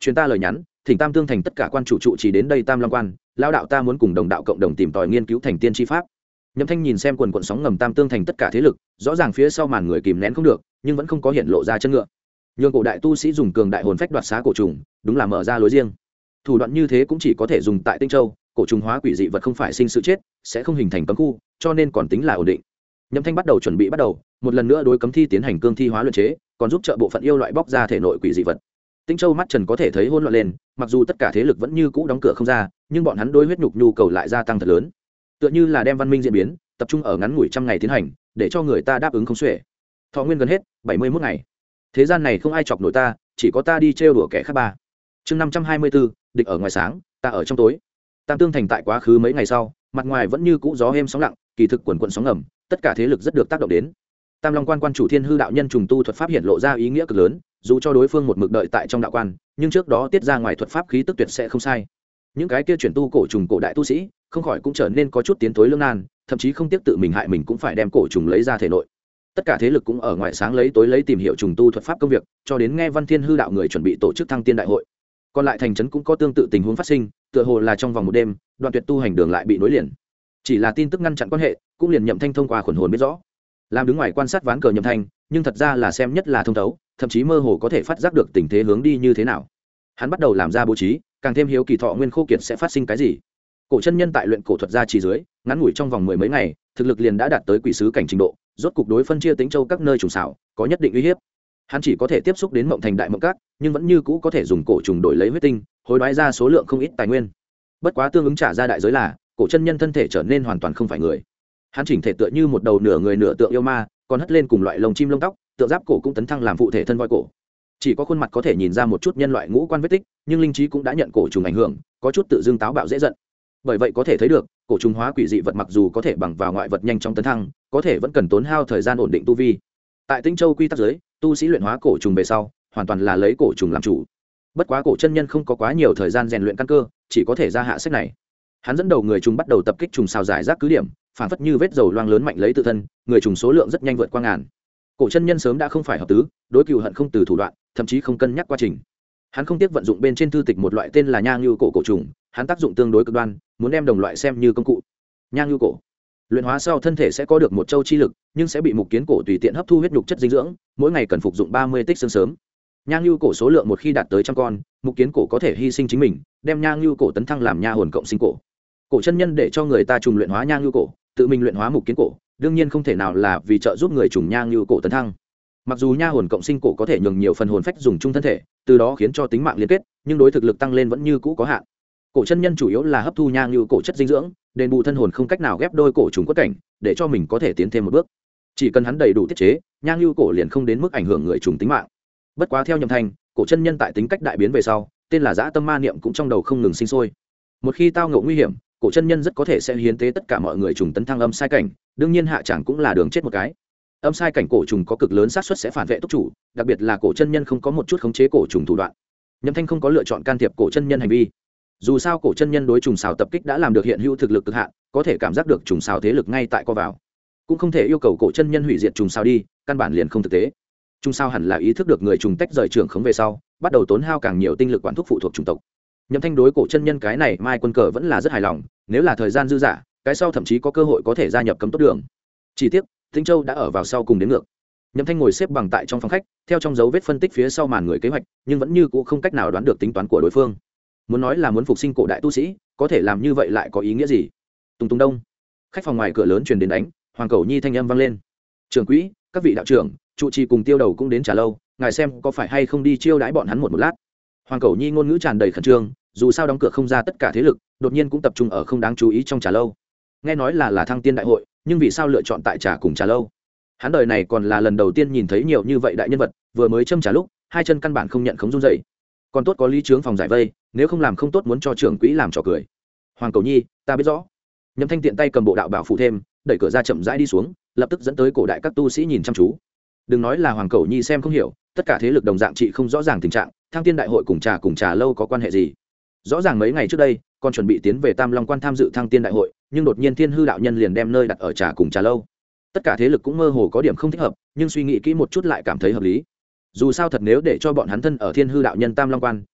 truyền ta lời nhắn, thỉnh Tam Tương thành tất cả quan chủ trụ chỉ đến đây Tam Long quan, lao đạo ta muốn cùng đồng đạo cộng đồng tìm tòi nghiên cứu thành tiên chi pháp. Nhậm Thanh nhìn xem quần quần sóng ngầm Tam Tương thành tất cả thế lực, rõ ràng phía sau màn người kìm nén không được, nhưng vẫn không có hiện lộ ra chân ngựa. Nhường cổ đại tu sĩ dùng cường đại hồn phách đoạt xá cổ trùng, đúng là mở ra lối riêng. Thủ đoạn như thế cũng chỉ có thể dùng tại Tinh Châu, cổ trùng hóa quỷ dị vật không phải sinh sự chết, sẽ không hình thành cấm khu, cho nên còn tính là ổn định. Nhậm Thanh bắt đầu chuẩn bị một lần nữa đối cấm thi tiến hành cương thi hóa luyện chế, còn giúp trợ bộ phận yêu loại bóc ra thể nội quỷ dị vật. Tinh Châu mắt trần có thể thấy hỗn loạn lên, mặc dù tất cả thế lực vẫn như cũ đóng cửa không ra, nhưng bọn hắn đối huyết nhục nhu cầu lại gia tăng thật lớn. Tựa như là đem văn minh diễn biến tập trung ở ngắn ngủi trăm ngày tiến hành, để cho người ta đáp ứng không xuể. Thọ nguyên gần hết, 71 ngày. Thế gian này không ai chọc nổi ta, chỉ có ta đi trêu đùa kẻ khác ba. Chương 524, địch ở ngoài sáng, ta ở trong tối. Tam Tương thành tại quá khứ mấy ngày sau, mặt ngoài vẫn như cũ gió êm sóng lặng, kỳ thực quần quần sóng ngầm, tất cả thế lực rất được tác động đến. Tam Long quan quan chủ Thiên Hư đạo nhân trùng tu thuật pháp hiện lộ ra ý nghĩa cực lớn, dù cho đối phương một mực đợi tại trong đạo quan, nhưng trước đó tiết ra ngoài thuật pháp khí tức tuyệt sẽ không sai. Những cái kia chuyển tu cổ trùng cổ đại tu sĩ, không khỏi cũng trở nên có chút tiến thối lưỡng nan, thậm chí không tiếc tự mình hại mình cũng phải đem cổ trùng lấy ra thể nội. Tất cả thế lực cũng ở ngoài sáng lấy tối lấy tìm hiểu trùng tu thuật pháp công việc, cho đến nghe Văn Thiên Hư đạo người chuẩn bị tổ chức thăng tiên đại hội. Còn lại thành trấn cũng có tương tự tình huống phát sinh, tựa hồ là trong vòng một đêm, đoạn tuyệt tu hành đường lại bị nối liền. Chỉ là tin tức ngăn chặn quan hệ, cũng liền Nhậm Thanh thông qua khuẩn hồn biết rõ. Làm đứng ngoài quan sát ván cờ Nhậm Thanh, nhưng thật ra là xem nhất là thông thấu, thậm chí mơ hồ có thể phát giác được tình thế hướng đi như thế nào. Hắn bắt đầu làm ra bố trí, càng thêm hiếu kỳ thọ nguyên khô kiệt sẽ phát sinh cái gì. Cổ chân nhân tại luyện cổ thuật gia trì dưới, ngắn ngủi trong vòng mười mấy ngày, thực lực liền đã đạt tới quỷ sứ cảnh trình độ, rốt cục đối phân chia Tĩnh Châu các nơi trùng xảo, có nhất định uy hiếp. Hắn chỉ có thể tiếp xúc đến Mộng Thành đại mộng các, nhưng vẫn như cũ có thể dùng cổ trùng đổi lấy huyết tinh, hối đoái ra số lượng không ít tài nguyên. Bất quá tương ứng trả ra đại giới là, cổ chân nhân thân thể trở nên hoàn toàn không phải người. Hắn chỉnh thể tựa như một đầu nửa người nửa tượng yêu ma, còn hất lên cùng loại lông chim lông tóc, tượng giáp cổ cũng tấn thăng làm phụ thể thân voi cổ. Chỉ có khuôn mặt có thể nhìn ra một chút nhân loại ngũ quan vết tích, nhưng linh trí cũng đã nhận cổ trùng ảnh hưởng, có chút tự dưng táo bạo dễ giận. Bởi vậy có thể thấy được, cổ trùng hóa quỷ dị vật mặc dù có thể bằng vào ngoại vật nhanh chóng tấn thăng, có thể vẫn cần tốn hao thời gian ổn định tu vi. Tại Tinh Châu quy tắc giới, tu sĩ luyện hóa cổ trùng về sau, hoàn toàn là lấy cổ trùng làm chủ. Bất quá cổ chân nhân không có quá nhiều thời gian rèn luyện căn cơ, chỉ có thể ra hạ sách này. Hắn dẫn đầu người trùng bắt đầu tập kích trùng xào giải rác cứ điểm, phản phất như vết dầu loang lớn mạnh lấy tự thân, người trùng số lượng rất nhanh vượt qua ngàn. Cổ chân nhân sớm đã không phải hợp tứ, đối cừu hận không từ thủ đoạn, thậm chí không cân nhắc quá trình. Hắn không tiếc vận dụng bên trên thư tịch một loại tên là nhang lưu cổ trùng, hắn tác dụng tương đối cực đoan, muốn đem đồng loại xem như công cụ. Nhang lưu cổ luyện hóa sau thân thể sẽ có được một châu chi lực, nhưng sẽ bị mục kiến cổ tùy tiện hấp thu huyết nhục chất dinh dưỡng, mỗi ngày cần phục dụng 30 tích xương sớm. Nhang lưu cổ số lượng một khi đạt tới trăm con, mục kiến cổ có thể hy sinh chính mình, đem nhang lưu cổ tấn thăng làm nha hồn cộng sinh cổ. Cổ chân nhân để cho người ta trùng luyện hóa nhang lưu cổ, tự mình luyện hóa mục kiến cổ, đương nhiên không thể nào là vì trợ giúp người trùng nhang lưu cổ tấn thăng. Mặc dù nha hồn cộng sinh cổ có thể nhường nhiều phần hồn phách dùng chung thân thể, từ đó khiến cho tính mạng liên kết, nhưng đối thực lực tăng lên vẫn như cũ có hạn. Cổ chân nhân chủ yếu là hấp thu nhang lưu cổ chất dinh dưỡng, đền bù thân hồn không cách nào ghép đôi cổ trùng quất cảnh, để cho mình có thể tiến thêm một bước. Chỉ cần hắn đầy đủ tiết chế, nhang lưu cổ liền không đến mức ảnh hưởng người trùng tính mạng. Bất quá theo Nhậm Thanh, cổ chân nhân tại tính cách đại biến về sau, tên là dã tâm ma niệm cũng trong đầu không ngừng sinh sôi. Một khi tao ngộ nguy hiểm, cổ chân nhân rất có thể sẽ hiến tế tất cả mọi người trùng tấn thăng âm sai cảnh, đương nhiên hạ chẳng cũng là đường chết một cái. Âm sai cảnh cổ trùng có cực lớn xác suất sẽ phản vệ túc chủ, đặc biệt là cổ chân nhân không có một chút khống chế cổ trùng thủ đoạn. Nhậm Thanh không có lựa chọn can thiệp cổ chân nhân hành vi. Dù sao cổ chân nhân đối trùng xào tập kích đã làm được hiện hữu thực lực cực hạn, có thể cảm giác được trùng xào thế lực ngay tại co vào, cũng không thể yêu cầu cổ chân nhân hủy diệt trùng xào đi, căn bản liền không thực tế. Trùng xào hẳn là ý thức được người trùng tách rời trưởng khống về sau, bắt đầu tốn hao càng nhiều tinh lực quản thúc phụ thuộc chủng tộc. Nhậm Thanh đối cổ chân nhân cái này mai quân cờ vẫn là rất hài lòng, nếu là thời gian dư dả, cái sau thậm chí có cơ hội có thể gia nhập cấm tốt đường. Chỉ tiếc Tinh Châu đã ở vào sau cùng đến ngược. Nhậm Thanh ngồi xếp bằng tại trong phòng khách, theo trong dấu vết phân tích phía sau màn người kế hoạch, nhưng vẫn như cũ không cách nào đoán được tính toán của đối phương. Muốn nói là muốn phục sinh cổ đại tu sĩ, có thể làm như vậy lại có ý nghĩa gì? Tùng tùng đông, khách phòng ngoài cửa lớn truyền đến đánh, Hoàng Cẩu Nhi thanh âm vang lên. Trưởng quỹ, các vị đạo trưởng, trụ trì cùng Tiêu Đầu cũng đến trả lâu, ngài xem có phải hay không đi chiêu đãi bọn hắn một lát. Hoàng Cẩu Nhi ngôn ngữ tràn đầy khẩn trương, dù sao đóng cửa không ra tất cả thế lực, đột nhiên cũng tập trung ở không đáng chú ý trong trà lâu. Nghe nói là thăng tiên đại hội, nhưng vì sao lựa chọn tại trà cùng trà lâu? Hắn đời này còn là lần đầu tiên nhìn thấy nhiều như vậy đại nhân vật, vừa mới châm trà lúc, hai chân căn bản không nhận khống run dậy. Còn tốt có lý trướng phòng giải vây, nếu không làm không tốt muốn cho trưởng quỹ làm trò cười. Hoàng Cẩu Nhi, ta biết rõ. Nhậm Thanh tiện tay cầm bộ đạo bảo phụ thêm, đẩy cửa ra chậm rãi đi xuống, lập tức dẫn tới cổ đại các tu sĩ nhìn chăm chú. Đừng nói là Hoàng Cẩu Nhi xem không hiểu, tất cả thế lực đồng dạng trị không rõ ràng tình trạng, thăng tiên đại hội cùng trà lâu có quan hệ gì? Rõ ràng mấy ngày trước đây, còn chuẩn bị tiến về Tam Long quan tham dự thăng tiên đại hội, nhưng đột nhiên Thiên Hư đạo nhân liền đem nơi đặt ở trà lâu. Tất cả thế lực cũng mơ hồ có điểm không thích hợp, nhưng suy nghĩ kỹ một chút lại cảm thấy hợp lý. Dù sao thật nếu để cho bọn hắn thân ở Thiên Hư đạo nhân Tam Long quan,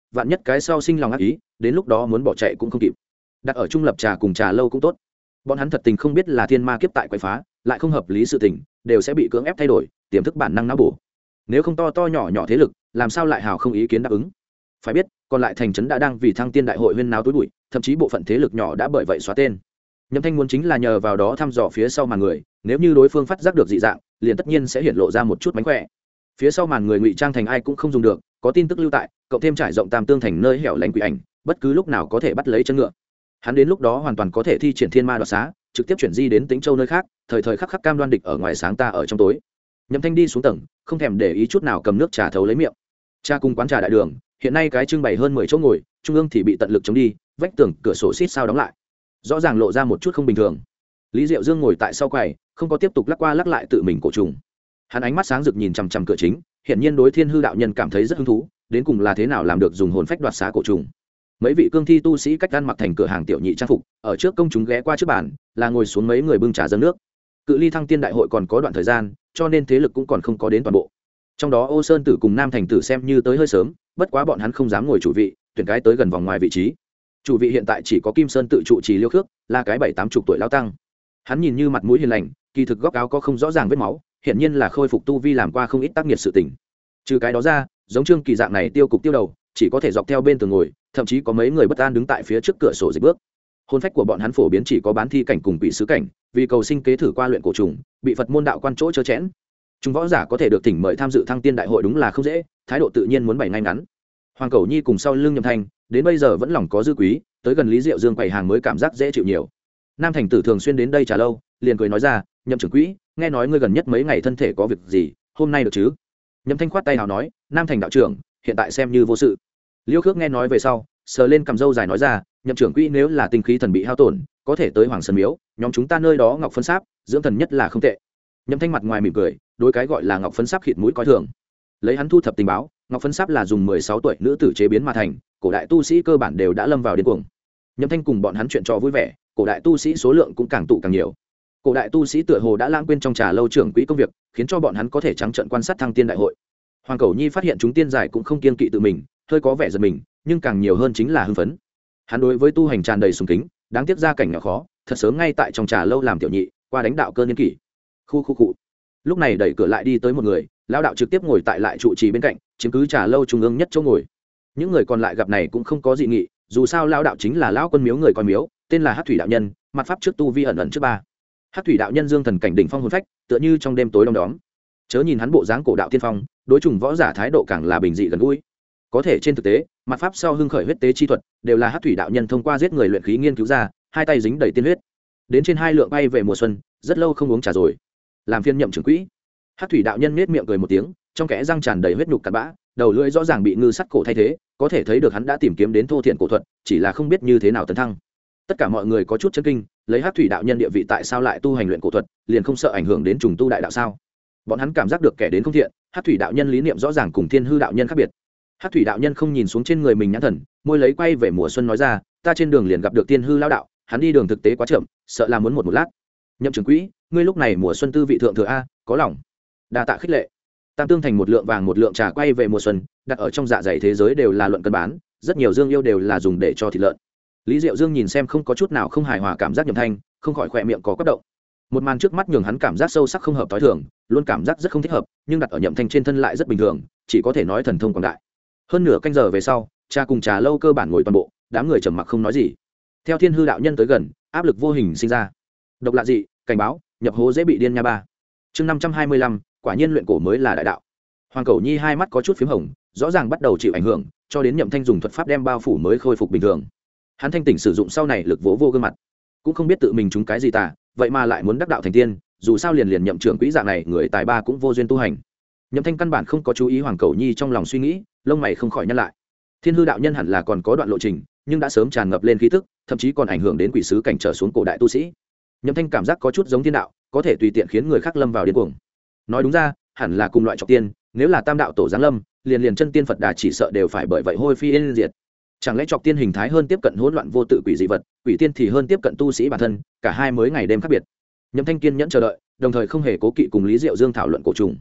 vạn nhất cái sau sinh lòng ác ý, đến lúc đó muốn bỏ chạy cũng không kịp. Đặt ở trung lập trà cùng trà lâu cũng tốt. Bọn hắn thật tình không biết là thiên ma kiếp tại quậy phá, lại không hợp lý sự tình, đều sẽ bị cưỡng ép thay đổi, tiềm thức bản năng não bổ. Nếu không to to nhỏ nhỏ thế lực, làm sao lại hào không ý kiến đáp ứng. Phải biết, còn lại thành trấn đã đang vì thăng tiên đại hội huyên náo túi bụi, thậm chí bộ phận thế lực nhỏ đã bởi vậy xóa tên. Nhậm Thanh muốn chính là nhờ vào đó thăm dò phía sau màn người, nếu như đối phương phát giác được dị dạng, liền tất nhiên sẽ hiện lộ ra một chút mánh khỏe. Phía sau màn người ngụy trang thành ai cũng không dùng được, có tin tức lưu tại, cộng thêm trải rộng tam tương thành nơi hẻo lánh quỷ ảnh, bất cứ lúc nào có thể bắt lấy chân ngựa. Hắn đến lúc đó hoàn toàn có thể thi triển thiên ma đoạt xá, trực tiếp chuyển di đến Tĩnh Châu nơi khác, thời thời khắc khắc cam đoan địch ở ngoài sáng ta ở trong tối. Nhậm Thanh đi xuống tầng, không thèm để ý chút nào cầm nước trà thấu lấy miệng. Cha cùng quán trà đại đường, hiện nay cái trưng bày hơn 10 chỗ ngồi, trung ương thì bị tận lực chống đi, vách tường, cửa sổ xít sao đóng lại. Rõ ràng lộ ra một chút không bình thường. Lý Diệu Dương ngồi tại sau quầy, không có tiếp tục lắc qua lắc lại tự mình cổ trùng. Hắn ánh mắt sáng rực nhìn chằm chằm cửa chính, hiện nhiên đối Thiên Hư đạo nhân cảm thấy rất hứng thú, đến cùng là thế nào làm được dùng hồn phách đoạt xá cổ trùng. Mấy vị cương thi tu sĩ cách ăn mặc thành cửa hàng tiểu nhị trang phục, ở trước công chúng ghé qua trước bàn, là ngồi xuống mấy người bưng trà dâng nước. Cự ly thăng tiên đại hội còn có đoạn thời gian, cho nên thế lực cũng còn không có đến toàn bộ. Trong đó Ô Sơn Tử cùng Nam Thành Tử xem như tới hơi sớm, bất quá bọn hắn không dám ngồi chủ vị, tuyển cái tới gần vòng ngoài vị trí. Chủ vị hiện tại chỉ có Kim Sơn tự trụ trì Liêu Khước, là cái 7-80 tuổi lão tăng. Hắn nhìn như mặt mũi hiền lành, kỳ thực góc áo có không rõ ràng vết máu, hiện nhiên là khôi phục tu vi làm qua không ít tác nghiệt sự tình. Trừ cái đó ra, giống Trương Kỳ dạng này tiêu cục tiêu đầu, chỉ có thể dọc theo bên tường ngồi, thậm chí có mấy người bất an đứng tại phía trước cửa sổ dịch bước. Hồn phách của bọn hắn phổ biến chỉ có bán thi cảnh cùng quỷ sứ cảnh, vì cầu sinh kế thử qua luyện cổ trùng, bị Phật môn đạo quan chỗ chớ chẽn. Chúng võ giả có thể được thỉnh mời tham dự thăng tiên đại hội đúng là không dễ, thái độ tự nhiên muốn bày ngay ngắn. Hoàng Cẩu Nhi cùng sau lưng Nhậm Thanh, đến bây giờ vẫn lòng có dư quý, tới gần Lý Diệu Dương quầy hàng mới cảm giác dễ chịu nhiều. Nam Thành Tử thường xuyên đến đây trà lâu, liền cười nói ra, Nhậm trưởng quỹ, nghe nói ngươi gần nhất mấy ngày thân thể có việc gì, hôm nay được chứ? Nhậm Thanh khoát tay nào nói, Nam Thành đạo trưởng, hiện tại xem như vô sự. Liêu Khước nghe nói về sau, sờ lên cằm râu dài nói ra, Nhậm trưởng quỹ nếu là tinh khí thần bị hao tổn, có thể tới Hoàng Sơn Miếu, nhóm chúng ta nơi đó ngọc phân sáp, dưỡng thần nhất là không tệ. Nhậm Thanh mặt ngoài mỉm cười, đối cái gọi là ngọc phân sáp khịt mũi coi thường. Lấy hắn thu thập tình báo, ngọc phân sáp là dùng 16 tuổi nữ tử chế biến mà thành, cổ đại tu sĩ cơ bản đều đã lâm vào điên cuồng. Nhậm Thanh cùng bọn hắn chuyện trò vui vẻ, cổ đại tu sĩ số lượng cũng càng tụ càng nhiều. Cổ đại tu sĩ tựa hồ đã lãng quên trong trà lâu trưởng quỹ công việc, khiến cho bọn hắn có thể trắng trợn quan sát thăng tiên đại hội. Hoàng Cẩu Nhi phát hiện chúng tiên giải cũng không kiên kỵ tự mình, hơi có vẻ giật mình, nhưng càng nhiều hơn chính là hưng phấn. Hắn đối với tu hành tràn đầy sùng kính, đáng tiếc gia cảnh nhỏ khó, thật sớm ngay tại trong trà lâu làm tiểu nhị, qua đánh đạo cơ niên kỷ. Khu. Lúc này đẩy cửa lại đi tới một người, lão đạo trực tiếp ngồi tại lại trụ trì bên cạnh, chiếm cứ trà lâu trung ương nhất chỗ ngồi. Những người còn lại gặp này cũng không có dị nghị, dù sao lão đạo chính là lão quân miếu người coi miếu, tên là Hắc Thủy đạo nhân, mặt pháp trước tu vi ẩn ẩn trước ba. Hắc Thủy đạo nhân dương thần cảnh đỉnh phong hồn phách, tựa như trong đêm tối đông đóm. Chớ nhìn hắn bộ dáng cổ đạo tiên phong, đối trùng võ giả thái độ càng là bình dị gần gũi. Có thể trên thực tế, mặt pháp sau hưng khởi huyết tế chi thuật, đều là Hắc Thủy đạo nhân thông qua giết người luyện khí nghiên cứu ra, hai tay dính đầy tiên huyết. Đến trên hai lượng bay về mùa xuân, rất lâu không uống trà rồi. Làm phiên nhậm trưởng quỹ. Hắc Thủy đạo nhân nhếch miệng cười một tiếng, trong kẽ răng tràn đầy huyết nhục cặn bã, đầu lưỡi rõ ràng bị ngư sắt cổ thay thế, có thể thấy được hắn đã tìm kiếm đến thô thiện cổ thuật, chỉ là không biết như thế nào tấn thăng. Tất cả mọi người có chút chấn kinh, lấy Hắc Thủy đạo nhân địa vị tại sao lại tu hành luyện cổ thuật, liền không sợ ảnh hưởng đến trùng tu đại đạo sao? Bọn hắn cảm giác được kẻ đến không thiện, Hắc Thủy đạo nhân lý niệm rõ ràng cùng Thiên Hư đạo nhân khác biệt. Hắc Thủy đạo nhân không nhìn xuống trên người mình nhãn thần, môi lấy quay về mùa xuân nói ra, ta trên đường liền gặp được Thiên Hư lão đạo, hắn đi đường thực tế quá chậm, sợ là muốn một lát. Nhậm trưởng quỹ, ngươi lúc này mùa xuân tư vị thượng thừa a, có lòng. Đa tạ khích lệ. Tam tương thành một lượng vàng một lượng trà quay về mùa xuân, đặt ở trong dạ dày thế giới đều là luận cân bán, rất nhiều dương yêu đều là dùng để cho thịt lợn. Lý Diệu Dương nhìn xem không có chút nào không hài hòa cảm giác Nhậm Thanh, không khỏi khỏe miệng có quất động. Một màn trước mắt nhường hắn cảm giác sâu sắc không hợp tối thường, luôn cảm giác rất không thích hợp, nhưng đặt ở Nhậm Thanh trên thân lại rất bình thường, chỉ có thể nói thần thông quảng đại. Hơn nửa canh giờ về sau, trà cùng trà lâu cơ bản ngồi toàn bộ, đám người trầm mặc không nói gì. Theo Thiên Hư đạo nhân tới gần, áp lực vô hình sinh ra. Độc lạ dị, cảnh báo, nhập hố dễ bị điên nha ba. Chương 525, quả nhiên luyện cổ mới là đại đạo. Hoàng Cẩu Nhi hai mắt có chút phím hồng, rõ ràng bắt đầu chịu ảnh hưởng, cho đến Nhậm Thanh dùng thuật pháp đem bao phủ mới khôi phục bình thường. Hắn thanh tỉnh sử dụng sau này lực vỗ vô gương mặt, cũng không biết tự mình trúng cái gì tà, vậy mà lại muốn đắc đạo thành tiên, dù sao liền Nhậm trưởng quỹ dạng này người tài ba cũng vô duyên tu hành. Nhậm Thanh căn bản không có chú ý Hoàng Cẩu Nhi trong lòng suy nghĩ, lông mày không khỏi nhăn lại. Thiên Hư đạo nhân hẳn là còn có đoạn lộ trình, nhưng đã sớm tràn ngập lên khí tức, thậm chí còn ảnh hưởng đến quỷ sứ cảnh trở xuống cổ đại tu sĩ. Nhậm Thanh cảm giác có chút giống thiên đạo, có thể tùy tiện khiến người khác lâm vào điên cuồng. Nói đúng ra, hẳn là cùng loại trọc tiên, nếu là tam đạo tổ giáng lâm, liền chân tiên Phật Đà chỉ sợ đều phải bởi vậy hôi phi yên diệt. Chẳng lẽ trọc tiên hình thái hơn tiếp cận hỗn loạn vô tự quỷ dị vật, quỷ tiên thì hơn tiếp cận tu sĩ bản thân, cả hai mới ngày đêm khác biệt. Nhậm Thanh kiên nhẫn chờ đợi, đồng thời không hề cố kỵ cùng Lý Diệu Dương thảo luận cổ trùng.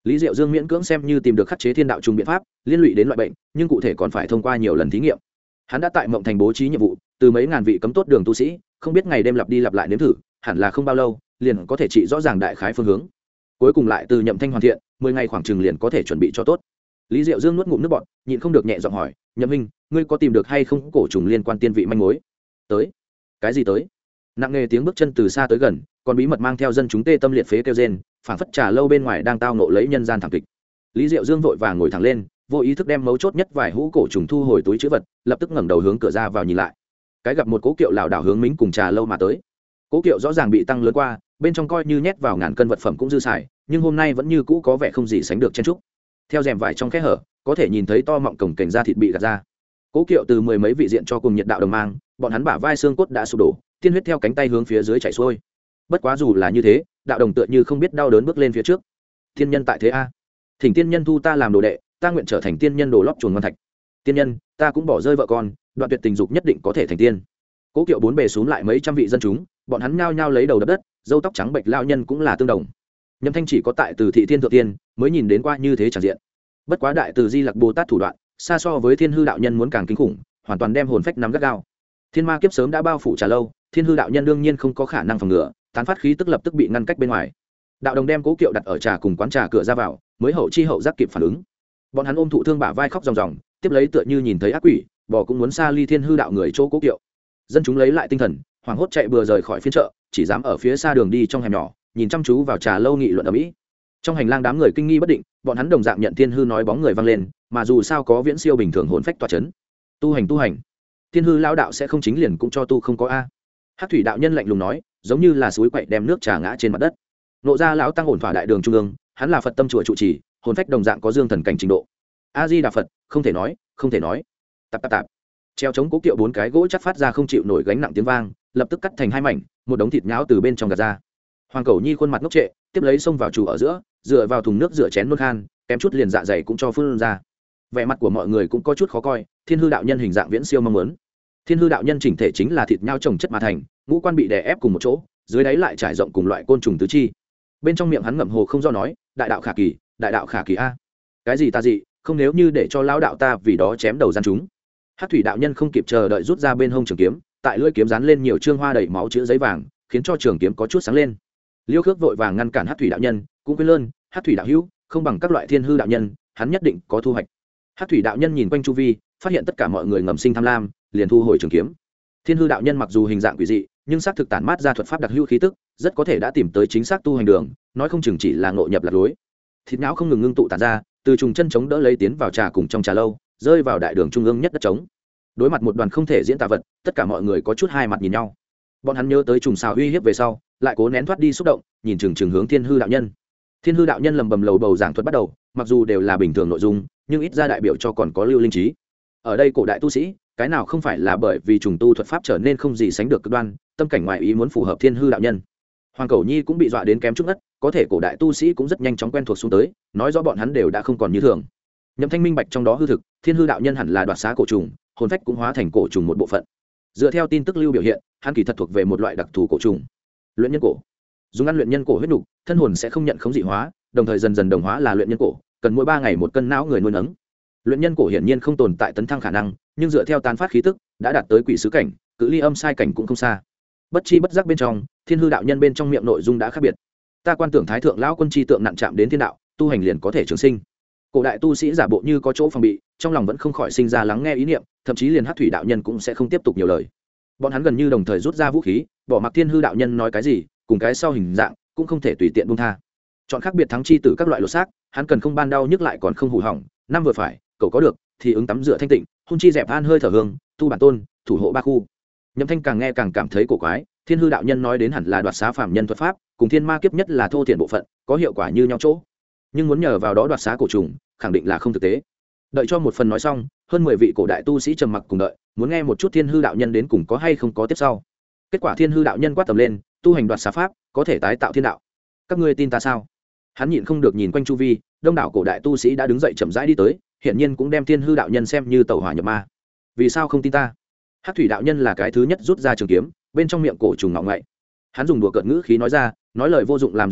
Lý Diệu Dương miễn cưỡng xem như tìm được khắc chế thiên đạo trùng biện pháp liên lụy đến loại bệnh, nhưng cụ thể còn phải thông qua nhiều lần thí nghiệm. Hắn đã tại Mộng Thành bố trí nhiệm vụ, từ mấy ngàn vị cấm tốt đường tu sĩ, không biết ngày đêm lặp đi lặp lại nếm thử, hẳn là không bao lâu liền có thể trị rõ ràng đại khái phương hướng. Cuối cùng lại từ Nhậm Thanh hoàn thiện, 10 ngày khoảng chừng liền có thể chuẩn bị cho tốt. Lý Diệu Dương nuốt ngụm nước bọt, nhịn không được nhẹ giọng hỏi, Nhậm huynh, ngươi có tìm được hay không cổ trùng liên quan tiên vị manh mối? Tới. Cái gì tới? Nặng nề tiếng bước chân từ xa tới gần, còn bí mật mang theo dân chúng tê tâm liệt phế kêu rên, phảng phất trà lâu bên ngoài đang tao nộ lấy nhân gian thảm kịch. Lý Diệu Dương vội vàng ngồi thẳng lên, vô ý thức đem mấu chốt nhất vài hũ cổ trùng thu hồi túi trữ vật, lập tức ngẩng đầu hướng cửa ra vào nhìn lại. Cái gặp một cố kiệu lảo đảo hướng Mính cùng trà lâu mà tới. Cố kiệu rõ ràng bị tăng lớn qua, bên trong coi như nhét vào ngàn cân vật phẩm cũng dư xài, nhưng hôm nay vẫn như cũ có vẻ không gì sánh được chen trúc. Theo rèm vải trong kẽ hở, có thể nhìn thấy to mọng cổng cảnh da thịt bị gạt ra. Cố kiệu từ mười mấy vị diện cho cùng nhiệt đạo đồng mang, bọn hắn bả vai xương cốt đã sụp đổ, tiên huyết theo cánh tay hướng phía dưới chảy xuôi. Bất quá dù là như thế, đạo đồng tựa như không biết đau đớn bước lên phía trước. Thiên nhân tại thế a, thỉnh tiên nhân thu ta làm đồ đệ, ta nguyện trở thành tiên nhân đồ lót chuồn ngon thạch. Tiên nhân, ta cũng bỏ rơi vợ con, đoạn tuyệt tình dục nhất định có thể thành tiên. Cố kiệu bốn bề xuống lại mấy trăm vị dân chúng, bọn hắn nhao nhao lấy đầu đập đất, râu tóc trắng bệch lao nhân cũng là tương đồng. Nhậm Thanh chỉ có tại Từ Thị Thiên Thượng Tiên mới nhìn đến qua như thế tràn diện. Bất quá đại từ Di Lặc Bồ Tát thủ đoạn, xa so với Thiên Hư đạo nhân muốn càng kinh khủng, hoàn toàn đem hồn phách nắm gắt gao. Thiên ma kiếp sớm đã bao phủ trà lâu, Thiên Hư đạo nhân đương nhiên không có khả năng phòng ngừa, tán phát khí tức lập tức bị ngăn cách bên ngoài. Đạo đồng đem cố kiệu đặt ở trà cùng quán trà cửa ra vào, mới hậu chi hậu giác kịp phản ứng. Bọn hắn ôm thụ thương bả vai khóc ròng ròng, tiếp lấy tựa như nhìn thấy ác quỷ, bò cũng muốn xa ly Thiên Hư đạo người chỗ cố kiệu. Dân chúng lấy lại tinh thần, hoảng hốt chạy bừa rời khỏi phiên chợ, chỉ dám ở phía xa đường đi trong hẻm nhỏ, nhìn chăm chú vào trà lâu nghị luận ở mỹ. Trong hành lang đám người kinh nghi bất định, bọn hắn đồng dạng nhận Thiên Hư nói bóng người vang lên, mà dù sao có viễn siêu bình thường hồn phách tọa chấn. Tu hành, Thiên Hư lão đạo sẽ không chính liền cũng cho tu không có a. Hắc thủy đạo nhân lạnh lùng nói, giống như là suối quậy đem nước trà ngã trên mặt đất. Nộ ra lão tăng ổn thỏa đại đường trung ương, hắn là Phật tâm chùa trụ trì, hồn phách đồng dạng có dương thần cảnh trình độ. A Di Đà Phật, không thể nói. Tạp. Treo chống cố kiệu bốn cái gỗ chắc phát ra không chịu nổi gánh nặng tiếng vang, lập tức cắt thành hai mảnh, một đống thịt nhão từ bên trong gạt ra. Hoàng Cẩu Nhi khuôn mặt ngốc trệ, tiếp lấy xông vào chủ ở giữa, dựa vào thùng nước rửa chén nôn khan, kém chút liền dạ dày cũng cho phun ra. Vẻ mặt của mọi người cũng có chút khó coi, Thiên Hư đạo nhân hình dạng viễn siêu mong muốn. Thiên Hư đạo nhân chỉnh thể chính là thịt nhão trồng chất mà thành, ngũ quan bị đè ép cùng một chỗ, dưới đáy lại trải rộng cùng loại côn trùng tứ chi. Bên trong miệng hắn ngậm hồ không do nói, đại đạo khả kỳ a. Cái gì ta dị, không nếu như để cho lão đạo ta vì đó chém đầu gian chúng. Hắc thủy đạo nhân không kịp chờ đợi rút ra bên hông trường kiếm, tại lưỡi kiếm dán lên nhiều trương hoa đầy máu chữ giấy vàng, khiến cho trường kiếm có chút sáng lên. Liêu Khước vội vàng ngăn cản Hắc thủy đạo nhân, cũng quên lơn, Hắc thủy đạo hữu không bằng các loại Thiên Hư đạo nhân, hắn nhất định có thu hoạch. Hắc thủy đạo nhân nhìn quanh chu vi, phát hiện tất cả mọi người ngầm sinh tham lam, liền thu hồi trường kiếm. Thiên Hư đạo nhân mặc dù hình dạng quỷ dị, nhưng xác thực tản mát ra thuật pháp đặc hữu khí tức, rất có thể đã tìm tới chính xác tu hành đường, nói không chừng chỉ là ngộ nhập lạc lối. Thịt não không ngừng ngưng tụ tản ra, từ trùng chân chống đỡ lấy tiến vào trà cùng trong trà lâu, rơi vào đại đường trung ương nhất đất trống. Đối mặt một đoàn không thể diễn tả vật, tất cả mọi người có chút hai mặt nhìn nhau. Bọn hắn nhớ tới trùng xào uy hiếp về sau, lại cố nén thoát đi xúc động, nhìn chừng hướng Thiên Hư đạo nhân. Thiên Hư đạo nhân lầm bầm lầu bầu giảng thuật bắt đầu, mặc dù đều là bình thường nội dung, nhưng ít ra đại biểu cho còn có lưu linh trí. Ở đây cổ đại tu sĩ, cái nào không phải là bởi vì trùng tu thuật pháp trở nên không gì sánh được cực đoan, tâm cảnh ngoại ý muốn phù hợp Thiên Hư đạo nhân. Hoàng Cẩu Nhi cũng bị dọa đến kém chút ngất, có thể cổ đại tu sĩ cũng rất nhanh chóng quen thuộc xuống tới, nói rõ bọn hắn đều đã không còn như thường. Nhậm Thanh minh bạch trong đó hư thực, Thiên Hư đạo nhân hẳn là đoạt xá cổ trùng, hồn phách cũng hóa thành cổ trùng một bộ phận. Dựa theo tin tức lưu biểu hiện, hắn kỳ thật thuộc về một loại đặc thù cổ trùng, luyện nhân cổ. Dùng ăn luyện nhân cổ huyết nục, thân hồn sẽ không nhận khống dị hóa, đồng thời dần dần đồng hóa là luyện nhân cổ, cần mỗi 3 ngày một cân não người nuôi nấng. Luyện nhân cổ hiển nhiên không tồn tại tấn thăng khả năng, nhưng dựa theo tán phát khí tức, đã đạt tới quỷ sứ cảnh, cự ly âm sai cảnh cũng không xa. Bất chi bất giác bên trong, Thiên Hư đạo nhân bên trong miệng nội dung đã khác biệt. Ta quan tưởng thái thượng lão quân chi tượng nặng chạm đến thiên đạo, tu hành liền có thể trường sinh. Cổ đại tu sĩ giả bộ như có chỗ phòng bị, trong lòng vẫn không khỏi sinh ra lắng nghe ý niệm, thậm chí liền Hắc thủy đạo nhân cũng sẽ không tiếp tục nhiều lời. Bọn hắn gần như đồng thời rút ra vũ khí, bỏ mặc Thiên Hư đạo nhân nói cái gì, cùng cái sau hình dạng cũng không thể tùy tiện buông tha. Chọn khác biệt thắng chi từ các loại lột xác, hắn cần không ban đau nhức lại còn không hủ hỏng, năm vừa phải, cậu có được thì ứng tắm rửa thanh tịnh, hôn chi dẹp an hơi thở hương, tu bản tôn, thủ hộ ba khu. Nhậm Thanh càng nghe càng cảm thấy cổ quái, Thiên Hư đạo nhân nói đến hẳn là đoạt xá phàm nhân thuật pháp, cùng thiên ma kiếp nhất là thô thiển bộ phận, có hiệu quả như nhau chỗ. Nhưng muốn nhờ vào đó đoạt xá cổ trùng, khẳng định là không thực tế. Đợi cho một phần nói xong, hơn 10 vị cổ đại tu sĩ trầm mặc cùng đợi, muốn nghe một chút Thiên Hư đạo nhân đến cùng có hay không có tiếp sau. Kết quả Thiên Hư đạo nhân quát tầm lên, tu hành đoạt xá pháp, có thể tái tạo thiên đạo. Các ngươi tin ta sao? Hắn nhịn không được nhìn quanh chu vi, đông đảo cổ đại tu sĩ đã đứng dậy chậm rãi đi tới, hiển nhiên cũng đem Thiên Hư đạo nhân xem như tẩu hỏa nhập ma. Vì sao không tin ta? Hắc thủy đạo nhân là cái thứ nhất rút ra trường kiếm, bên trong miệng cổ trùng ngọng ngậy. Hắn dùng đùa cợt ngữ khí nói ra, nói lời vô dụng làm gì đây,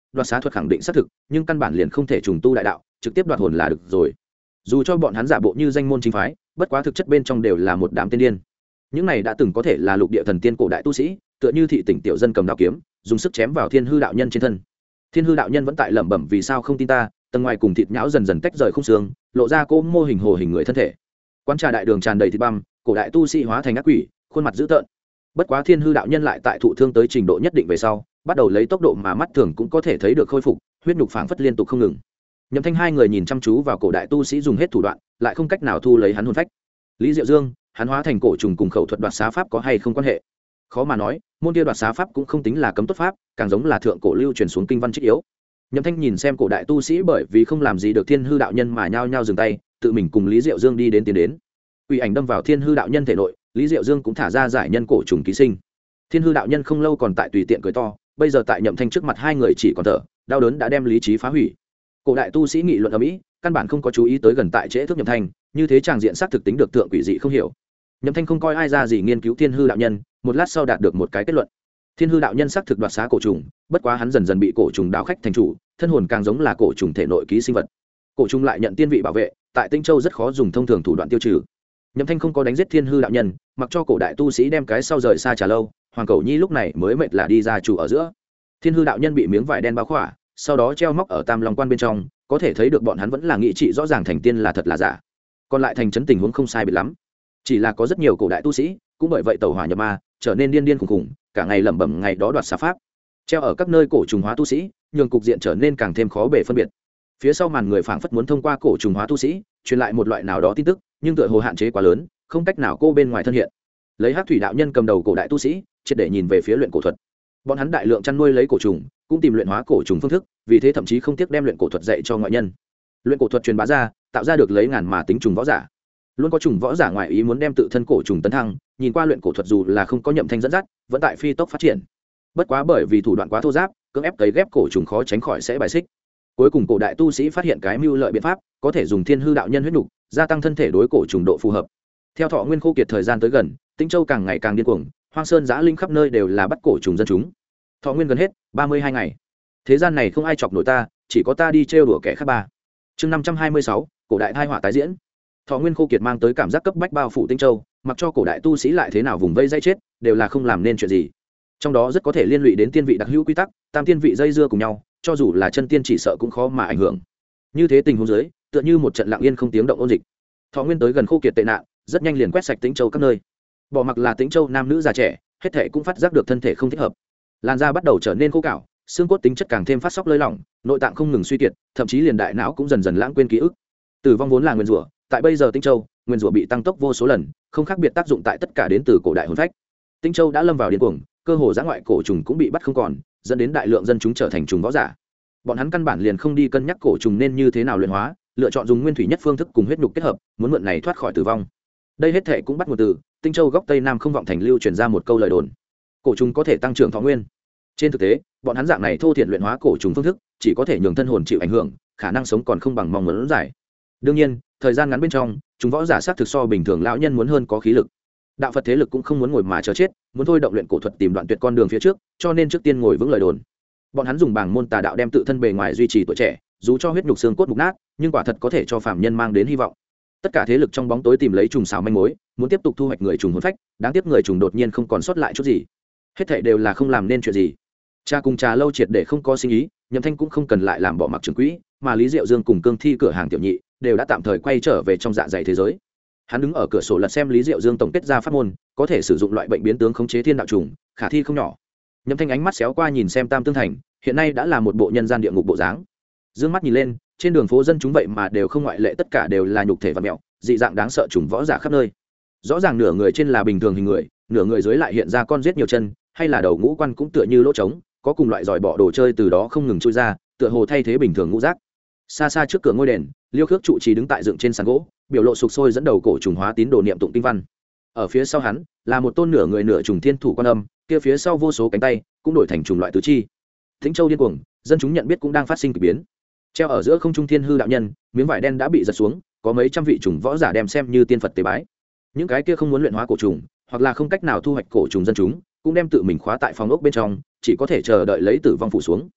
đoạt xá thuật khẳng định xác thực nhưng căn bản liền không thể trùng tu đại đạo trực tiếp đoạt hồn là được rồi. Dù cho bọn hắn giả bộ như danh môn chính phái, bất quá thực chất bên trong đều là một đám tiên điên. Những này đã từng có thể là lục địa thần tiên cổ đại tu sĩ, tựa như thị tỉnh tiểu dân cầm đạo kiếm dùng sức chém vào thiên hư đạo nhân trên thân. Thiên hư đạo nhân vẫn tại lẩm bẩm vì sao không tin ta, tầng ngoài cùng thịt nhão dần dần tách rời khung xương, lộ ra cô mô hình hồ hình người thân thể. Quán trà đại đường tràn đầy thịt băm, cổ đại tu sĩ hóa thành ác quỷ, khuôn mặt dữ tợn. Bất quá thiên hư đạo nhân lại tại thụ thương tới trình độ nhất định về sau, bắt đầu lấy tốc độ mà mắt thường cũng có thể thấy được khôi phục, huyết nhục phảng phất liên tục không ngừng. Nhậm Thanh hai người nhìn chăm chú vào cổ đại tu sĩ dùng hết thủ đoạn, lại không cách nào thu lấy hắn hồn phách. Lý Diệu Dương, hắn hóa thành cổ trùng cùng khẩu thuật đoạt xá pháp có hay không quan hệ? Khó mà nói, môn kia đoạt xá pháp cũng không tính là cấm tốt pháp, càng giống là thượng cổ lưu truyền xuống kinh văn trích yếu. Nhậm Thanh nhìn xem cổ đại tu sĩ bởi vì không làm gì được thiên hư đạo nhân mà nhao nhao dừng tay, tự mình cùng Lý Diệu Dương đi đến tiến đến. Uy ảnh đâm vào thiên hư đạo nhân thể nội, Lý Diệu Dương cũng thả ra giải nhân cổ trùng ký sinh. Thiên hư đạo nhân không lâu còn tại tùy tiện cười to, bây giờ tại Nhậm Thanh trước mặt hai người chỉ còn thở, đau đớn đã đem lý trí phá hủy. Cổ đại tu sĩ nghị luận ầm ĩ, căn bản không có chú ý tới gần tại trễ thước Nhậm Thanh, như thế tràng diện xác thực tính được thượng quỷ dị không hiểu. Nhậm Thanh không coi ai ra gì nghiên cứu thiên hư đạo nhân, một lát sau đạt được một cái kết luận. Thiên hư đạo nhân xác thực đoạt xá cổ trùng, bất quá hắn dần dần bị cổ trùng đạo khách thành chủ, thân hồn càng giống là cổ trùng thể nội ký sinh vật. Cổ trùng lại nhận tiên vị bảo vệ, tại Tinh Châu rất khó dùng thông thường thủ đoạn tiêu trừ. Nhậm Thanh không có đánh giết thiên hư đạo nhân, mặc cho cổ đại tu sĩ đem cái sau rời xa trà lâu. Hoàng Cầu Nhi lúc này mới mệt là đi ra chủ ở giữa. Thiên hư đạo nhân bị miếng vải đen bao khỏa, sau đó treo móc ở Tam Long Quan bên trong, có thể thấy được bọn hắn vẫn là nghị trị rõ ràng thành tiên là thật là giả. Còn lại thành trấn tình huống không sai biệt lắm, chỉ là có rất nhiều cổ đại tu sĩ cũng bởi vậy tẩu hỏa nhập ma, trở nên điên điên khủng khủng, cả ngày lẩm bẩm ngày đó đoạt xá pháp, treo ở các nơi cổ trùng hóa tu sĩ, nhường cục diện trở nên càng thêm khó bề phân biệt. Phía sau màn người phảng phất muốn thông qua cổ trùng hóa tu sĩ truyền lại một loại nào đó tin tức, nhưng tựa hồ hạn chế quá lớn, không cách nào cô bên ngoài thân hiện. Lấy Hắc Thủy đạo nhân cầm đầu cổ đại tu sĩ, triệt để nhìn về phía luyện cổ thuật. Bọn hắn đại lượng chăn nuôi lấy cổ trùng, cũng tìm luyện hóa cổ trùng phương thức, vì thế thậm chí không tiếc đem luyện cổ thuật dạy cho ngoại nhân. Luyện cổ thuật truyền bá ra, tạo ra được lấy ngàn mà tính trùng võ giả. Luôn có trùng võ giả ngoại ý muốn đem tự thân cổ trùng tấn thăng, nhìn qua luyện cổ thuật dù là không có Nhậm Thanh dẫn dắt, vẫn tại phi tốc phát triển. Bất quá bởi vì thủ đoạn quá thô giáp, cưỡng ép cấy ghép cổ trùng khó tránh khỏi sẽ bài xích. Cuối cùng cổ đại tu sĩ phát hiện cái mưu lợi biện pháp, có thể dùng thiên hư đạo nhân huyết nục, gia tăng thân thể đối cổ trùng độ phù hợp. Theo thọ nguyên khô kiệt thời gian tới gần, Tinh Châu càng ngày càng điên cuồng, hoang sơn giã linh khắp nơi đều là bắt cổ trùng dân chúng. Thọ nguyên gần hết, 32 ngày. Thế gian này không ai chọc nổi ta, chỉ có ta đi trêu đùa kẻ khác ba. Chương 526, cổ đại tai họa tái diễn. Thọ nguyên khô kiệt mang tới cảm giác cấp bách bao phủ Tinh Châu, mặc cho cổ đại tu sĩ lại thế nào vùng vây dây chết, đều là không làm nên chuyện gì. Trong đó rất có thể liên lụy đến tiên vị đặc hữu quy tắc, tam tiên vị dây dưa cùng nhau, cho dù là chân tiên chỉ sợ cũng khó mà ảnh hưởng. Như thế tình huống dưới, tựa như một trận lặng yên không tiếng động ôn dịch. Thọ nguyên tới gần khô kiệt tệ nạn, rất nhanh liền quét sạch Tĩnh Châu các nơi. Bỏ mặc là Tĩnh Châu nam nữ già trẻ, hết thảy cũng phát giác được thân thể không thích hợp. Làn da bắt đầu trở nên khô cạo, xương cốt tính chất càng thêm phát sóc lơi lỏng, nội tạng không ngừng suy kiệt, thậm chí liền đại não cũng dần dần lãng quên ký ức. Tử vong vốn là nguyên rủa, tại bây giờ Tĩnh Châu, nguyên rủa bị tăng tốc vô số lần, không khác biệt tác dụng tại tất cả đến từ cổ đại hồn phách. Tĩnh Châu đã lâm vào điên cuồng, cơ hồ giã ngoại cổ trùng cũng bị bắt không còn, dẫn đến đại lượng dân chúng trở thành trùng võ giả. Bọn hắn căn bản liền không đi cân nhắc cổ trùng nên như thế nào luyện hóa, lựa chọn dùng nguyên thủy nhất phương thức cùng huyết nhục kết hợp, muốn mượn này thoát khỏi tử vong. Đây hết thệ cũng bắt nguồn từ Tinh Châu góc tây nam không vọng thành lưu truyền ra một câu lời đồn: cổ trùng có thể tăng trưởng thọ nguyên. Trên thực tế, bọn hắn dạng này thô thiển luyện hóa cổ trùng phương thức, chỉ có thể nhường thân hồn chịu ảnh hưởng, khả năng sống còn không bằng mong muốn giải. Đương nhiên, thời gian ngắn bên trong, chúng võ giả sát thực so bình thường lão nhân muốn hơn có khí lực. Đạo Phật thế lực cũng không muốn ngồi mà chờ chết, muốn thôi động luyện cổ thuật tìm đoạn tuyệt con đường phía trước, cho nên trước tiên ngồi vững lời đồn. Bọn hắn dùng bảng môn tà đạo đem tự thân bề ngoài duy trì tuổi trẻ, dù cho huyết nhục xương cốt mục nát, nhưng quả thật có thể cho phàm nhân mang đến hy vọng. Tất cả thế lực trong bóng tối tìm lấy trùng xào manh mối, muốn tiếp tục thu hoạch người trùng hồn phách, đáng tiếc người trùng đột nhiên không còn sót lại chút gì. Hết thảy đều là không làm nên chuyện gì. Cha cùng trà lâu triệt để không có sinh ý, Nhậm Thanh cũng không cần lại làm bỏ mặc trưởng quỹ, mà Lý Diệu Dương cùng Cương Thi cửa hàng tiểu nhị đều đã tạm thời quay trở về trong dạ dày thế giới. Hắn đứng ở cửa sổ lật xem Lý Diệu Dương tổng kết ra pháp môn, có thể sử dụng loại bệnh biến tướng khống chế thiên đạo trùng, khả thi không nhỏ. Nhậm Thanh ánh mắt xéo qua nhìn xem Tam Tương Thành, hiện nay đã là một bộ nhân gian địa ngục bộ dáng. Dương mắt nhìn lên, trên đường phố dân chúng vậy mà đều không ngoại lệ, tất cả đều là nhục thể và mèo, dị dạng đáng sợ trùng võ giả khắp nơi. Rõ ràng nửa người trên là bình thường hình người, nửa người dưới lại hiện ra con giết nhiều chân, hay là đầu ngũ quan cũng tựa như lỗ trống, có cùng loại giỏi bọ đồ chơi từ đó không ngừng chui ra, tựa hồ thay thế bình thường ngũ giác. Xa xa trước cửa ngôi đền, Liêu Khước trụ trì đứng tại dựng trên sàn gỗ, biểu lộ sục sôi dẫn đầu cổ trùng hóa tín đồ niệm tụng kinh văn. Ở phía sau hắn là một tôn nửa người nửa trùng thiên thủ quan âm, kia phía sau vô số cánh tay cũng đổi thành trùng loại tứ chi. Tĩnh Châu điên cuồng, dân chúng nhận biết cũng đang phát sinh kỳ biến. Treo ở giữa không trung thiên hư đạo nhân, miếng vải đen đã bị giật xuống, có mấy trăm vị trùng võ giả đem xem như tiên Phật tế bái. Những cái kia không muốn luyện hóa cổ trùng, hoặc là không cách nào thu hoạch cổ trùng dân chúng, cũng đem tự mình khóa tại phòng ốc bên trong, chỉ có thể chờ đợi lấy tử vong phủ xuống.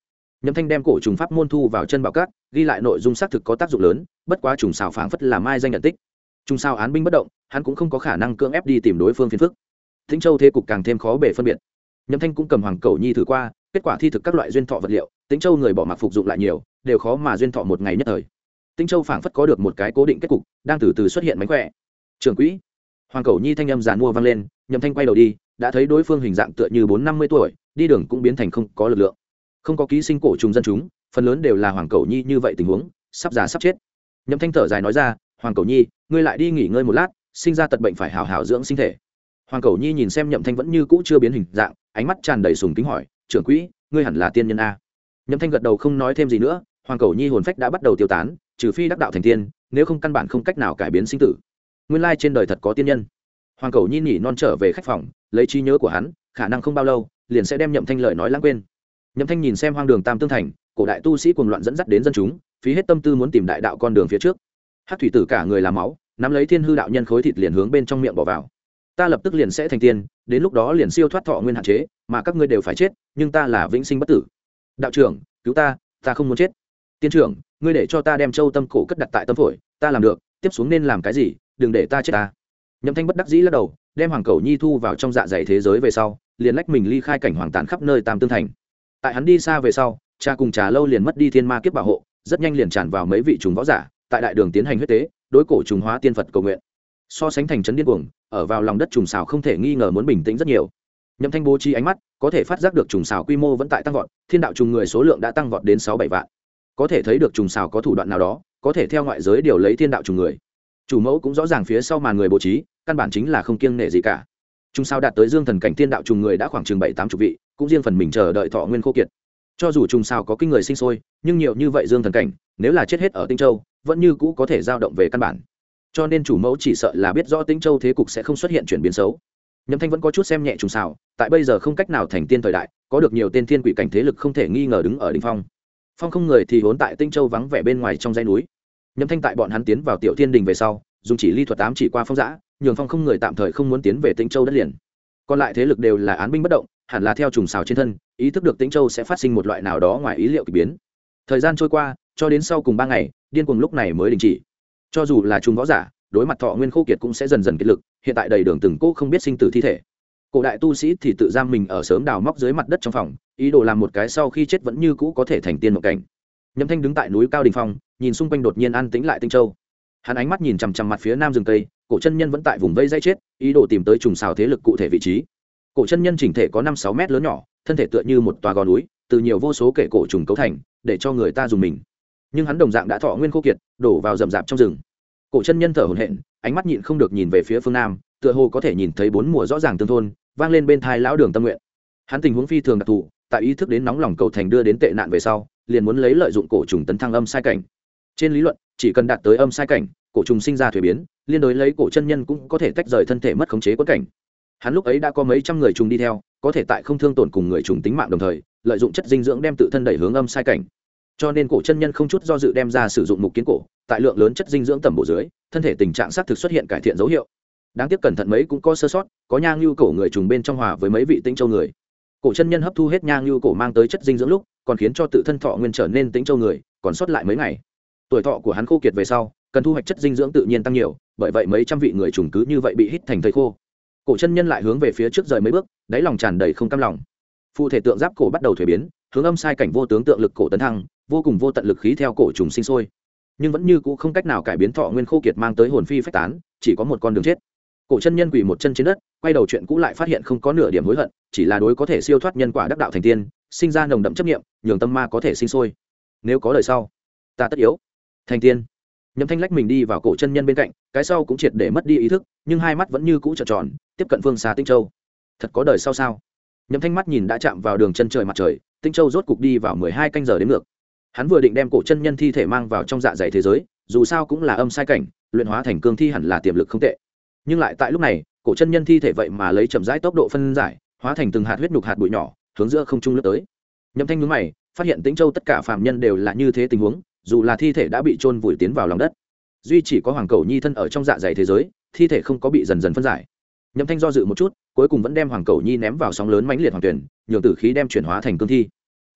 Nhậm Thanh đem cổ trùng pháp môn thu vào chân bảo các, ghi lại nội dung xác thực có tác dụng lớn, bất quá trùng xào phảng phất là mai danh nhận tích. Trùng xào án binh bất động, hắn cũng không có khả năng cưỡng ép đi tìm đối phương phiền phức. Tĩnh Châu thế cục càng thêm khó bề phân biệt. Nhậm Thanh cũng cầm Hoàng Cẩu Nhi thử qua, kết quả thi thực các loại duyên thọ vật liệu, Tĩnh Châu người bỏ mặc phục dụng lại nhiều, đều khó mà duyên thọ một ngày nhất thời. Tĩnh Châu phảng phất có được một cái cố định kết cục, đang từ từ xuất hiện mánh khỏe. Trưởng quỹ. Hoàng Cẩu Nhi thanh âm giàn mua vang lên, Nhậm Thanh quay đầu đi, đã thấy đối phương hình dạng tựa như 40-50 tuổi, đi đường cũng biến thành không có lực lượng. Không có ký sinh cổ trùng dân chúng, phần lớn đều là Hoàng Cẩu Nhi như vậy tình huống, sắp già sắp chết. Nhậm Thanh thở dài nói ra, Hoàng Cẩu Nhi, ngươi lại đi nghỉ ngơi một lát, sinh ra tật bệnh phải hảo hảo dưỡng sinh thể. Hoàng Cẩu Nhi nhìn xem Nhậm Thanh vẫn như cũ chưa biến hình dạng, ánh mắt tràn đầy sùng kính hỏi, trưởng quỹ, ngươi hẳn là tiên nhân a? Nhậm Thanh gật đầu không nói thêm gì nữa. Hoàng Cẩu Nhi hồn phách đã bắt đầu tiêu tán, trừ phi đắc đạo thành tiên, nếu không căn bản không cách nào cải biến sinh tử. Nguyên lai trên đời thật có tiên nhân. Hoàng Cẩu Nhi nhỉ non trở về khách phòng, lấy trí nhớ của hắn, khả năng không bao lâu liền sẽ đem Nhậm Thanh lời nói lãng quên. Nhậm Thanh nhìn xem hoang đường Tam Tương Thành, cổ đại tu sĩ cuồng loạn dẫn dắt đến dân chúng, phí hết tâm tư muốn tìm đại đạo con đường phía trước. Hắc thủy tử cả người là máu, nắm lấy Thiên Hư đạo nhân khối thịt liền hướng bên trong miệng bỏ vào. Ta lập tức liền sẽ thành tiên, đến lúc đó liền siêu thoát thọ nguyên hạn chế, mà các ngươi đều phải chết, nhưng ta là vĩnh sinh bất tử. Đạo trưởng, cứu ta, ta không muốn chết. Tiên trưởng, ngươi để cho ta đem châu tâm cổ cất đặt tại tâm phổi, ta làm được, tiếp xuống nên làm cái gì, đừng để ta chết ta. Nhậm Thanh bất đắc dĩ lắc đầu, đem Hoàng Cẩu Nhi thu vào trong dạ dày thế giới về sau, liền lách mình ly khai cảnh hoàng tàn khắp nơi Tam Tương Thành. Tại hắn đi xa về sau, cha cùng trà lâu liền mất đi thiên ma kiếp bảo hộ, rất nhanh liền tràn vào mấy vị trùng võ giả, tại đại đường tiến hành huyết tế, đối cổ trùng hóa tiên Phật cầu nguyện. So sánh thành trấn điên cuồng, ở vào lòng đất trùng xào không thể nghi ngờ muốn bình tĩnh rất nhiều. Nhậm Thanh bố trí ánh mắt, có thể phát giác được trùng xào quy mô vẫn tại tăng vọt, thiên đạo trùng người số lượng đã tăng vọt đến 6-7 vạn. Có thể thấy được trùng xào có thủ đoạn nào đó, có thể theo ngoại giới điều lấy thiên đạo trùng người. Chủ mẫu cũng rõ ràng phía sau màn người bố trí, căn bản chính là không kiêng nể gì cả. Trùng xào đạt tới dương thần cảnh thiên đạo trùng người đã khoảng chừng 7-80 vị, cũng riêng phần mình chờ đợi thọ nguyên khô kiệt. Cho dù trùng xào có kinh người sinh sôi, nhưng nhiều như vậy dương thần cảnh, nếu là chết hết ở Tinh Châu, vẫn như cũ có thể dao động về căn bản. Cho nên chủ mẫu chỉ sợ là biết rõ Tinh Châu thế cục sẽ không xuất hiện chuyển biến xấu. Nhậm Thanh vẫn có chút xem nhẹ trùng xào, tại bây giờ không cách nào thành tiên thời đại, có được nhiều tên thiên quỷ cảnh thế lực không thể nghi ngờ đứng ở đỉnh phong. Phong không người thì vốn tại Tinh Châu vắng vẻ bên ngoài trong dãy núi. Nhậm Thanh tại bọn hắn tiến vào Tiểu Thiên Đình về sau, dùng chỉ ly thuật ám chỉ qua Phong Dã, nhường Phong không người tạm thời không muốn tiến về Tinh Châu đất liền. Còn lại thế lực đều là án binh bất động, hẳn là theo trùng xào trên thân, ý thức được Tinh Châu sẽ phát sinh một loại nào đó ngoài ý liệu kỳ biến. Thời gian trôi qua, cho đến sau cùng 3 ngày, điên cuồng lúc này mới đình chỉ. Cho dù là trùng võ giả, đối mặt thọ nguyên khô kiệt cũng sẽ dần dần kiệt lực, hiện tại đầy đường từng cô không biết sinh tử thi thể. Cổ đại tu sĩ thì tự giam mình ở sớm đào móc dưới mặt đất trong phòng, ý đồ làm một cái sau khi chết vẫn như cũ có thể thành tiên một cảnh. Nhậm Thanh đứng tại núi cao đỉnh phong, nhìn xung quanh đột nhiên an tĩnh lại Tinh Châu. Hắn ánh mắt nhìn chằm chằm mặt phía nam rừng cây, cổ chân nhân vẫn tại vùng vây dây chết, ý đồ tìm tới trùng xào thế lực cụ thể vị trí. Cổ chân nhân chỉnh thể có 5-6 mét lớn nhỏ, thân thể tựa như một tòa gò núi, từ nhiều vô số kể cổ trùng cấu thành, để cho người ta dùng mình. Nhưng hắn đồng dạng đã thọ nguyên khô kiệt, đổ vào rậm rạp trong rừng. Cổ chân nhân thở hổn hển, ánh mắt nhịn không được nhìn về phía phương nam, tựa hồ có thể nhìn thấy 4 mùa rõ ràng tương thôn, vang lên bên tai lão đường tâm nguyện. Hắn tình huống phi thường đặc thù, tại ý thức đến nóng lòng cầu thành đưa đến tệ nạn về sau, liền muốn lấy lợi dụng cổ trùng tấn thăng âm sai cảnh. Trên lý luận, chỉ cần đạt tới âm sai cảnh, cổ trùng sinh ra thuế biến, liên đối lấy cổ chân nhân cũng có thể tách rời thân thể mất khống chế quẫn cảnh. Hắn lúc ấy đã có mấy trăm người trùng đi theo, có thể tại không thương tổn cùng người trùng tính mạng đồng thời, lợi dụng chất dinh dưỡng đem tự thân đẩy hướng âm sai cảnh. Cho nên cổ chân nhân không chút do dự đem ra sử dụng mục kiến cổ, tại lượng lớn chất dinh dưỡng tầm bổ dưới, thân thể tình trạng xác thực xuất hiện cải thiện dấu hiệu. Đáng tiếc cẩn thận mấy cũng có sơ sót, có nhang lưu cổ người trùng bên trong hòa với mấy vị Tinh Châu người. Cổ chân nhân hấp thu hết nhang lưu cổ mang tới chất dinh dưỡng lúc, còn khiến cho tự thân thọ nguyên trở nên Tinh Châu người, còn sót lại mấy ngày. Tuổi thọ của hắn khô kiệt về sau, cần thu hoạch chất dinh dưỡng tự nhiên tăng nhiều, bởi vậy mấy trăm vị người trùng cứ như vậy bị hít thành thây khô. Cổ chân nhân lại hướng về phía trước rời mấy bước, đáy lòng tràn đầy không cam lòng. Phụ thể tượng giáp cổ bắt đầu thuế biến, hướng âm sai cảnh vô tướng tượng lực cổ tấn thăng, vô cùng vô tận lực khí theo cổ trùng sinh sôi, nhưng vẫn như cũ không cách nào cải biến thọ nguyên khô kiệt mang tới hồn phi phách tán, chỉ có một con đường chết. Cổ chân nhân quỳ một chân trên đất, quay đầu chuyện cũ lại phát hiện không có nửa điểm hối hận, chỉ là đối có thể siêu thoát nhân quả đắc đạo thành tiên, sinh ra nồng đậm chấp niệm, nhường tâm ma có thể sinh sôi. Nếu có đời sau, ta tất yếu thành tiên. Nhậm Thanh lách mình đi vào cổ chân nhân bên cạnh, cái sau cũng triệt để mất đi ý thức, nhưng hai mắt vẫn như cũ trợn tròn, tiếp cận phương xa Tinh Châu. Thật có đời sau sao? Nhậm Thanh mắt nhìn đã chạm vào đường chân trời mặt trời, Tinh Châu rốt cục đi vào 12 canh giờ đến ngược. Hắn vừa định đem cổ chân nhân thi thể mang vào trong dạ dày thế giới, dù sao cũng là âm sai cảnh, luyện hóa thành cương thi hẳn là tiềm lực không tệ. Nhưng lại tại lúc này, cổ chân nhân thi thể vậy mà lấy chậm rãi tốc độ phân giải, hóa thành từng hạt huyết nhục hạt bụi nhỏ, hướng giữa không trung lướt tới. Nhậm Thanh nhướng mày, phát hiện Tĩnh Châu tất cả phàm nhân đều là như thế tình huống, dù là thi thể đã bị chôn vùi tiến vào lòng đất, duy chỉ có Hoàng Cẩu Nhi thân ở trong dạ dày thế giới, thi thể không có bị dần dần phân giải. Nhậm Thanh do dự một chút, cuối cùng vẫn đem Hoàng Cẩu Nhi ném vào sóng lớn mãnh liệt hoàng tuyển, nhường tử khí đem chuyển hóa thành cương thi.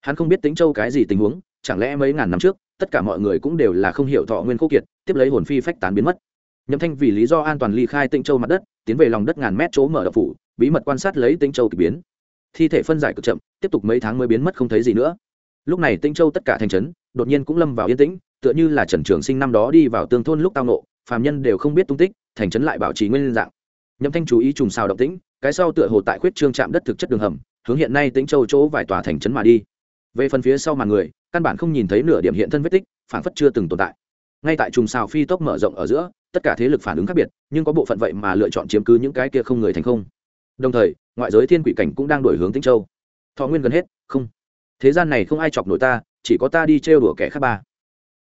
hắn không biết Tĩnh Châu cái gì tình huống, chẳng lẽ mấy ngàn năm trước tất cả mọi người cũng đều là không hiểu thọ nguyên khô kiệt, tiếp lấy hồn phi phách tán biến mất. Nhậm Thanh vì lý do an toàn ly khai Tĩnh Châu mặt đất, tiến về lòng đất ngàn mét chỗ mở động phủ, bí mật quan sát lấy Tĩnh Châu kỳ biến. Thi thể phân giải cực chậm, tiếp tục mấy tháng mới biến mất không thấy gì nữa. Lúc này Tĩnh Châu tất cả thành trấn đột nhiên cũng lâm vào yên tĩnh, tựa như là Trần Trường Sinh năm đó đi vào tương thôn lúc tao nộ, phàm nhân đều không biết tung tích, thành trấn lại bảo trì nguyên dạng. Nhậm Thanh chú ý trùng sao động tĩnh, cái sau tựa hồ tại khuyết trương chạm đất thực chất đường hầm, hướng hiện nay Tĩnh Châu chỗ vài tòa thành trấn mà đi. Về phần phía sau màn người, căn bản không nhìn thấy nửa điểm hiện thân vết tích, phản phất chưa từng tồn tại. Ngay tại trùng sao phi tốc mở rộng ở giữa, tất cả thế lực phản ứng khác biệt, nhưng có bộ phận vậy mà lựa chọn chiếm cứ những cái kia không người thành không. Đồng thời, ngoại giới thiên quỷ cảnh cũng đang đổi hướng Tĩnh Châu. Thọ nguyên gần hết, không. Thế gian này không ai chọc nổi ta, chỉ có ta đi trêu đùa kẻ khác ba.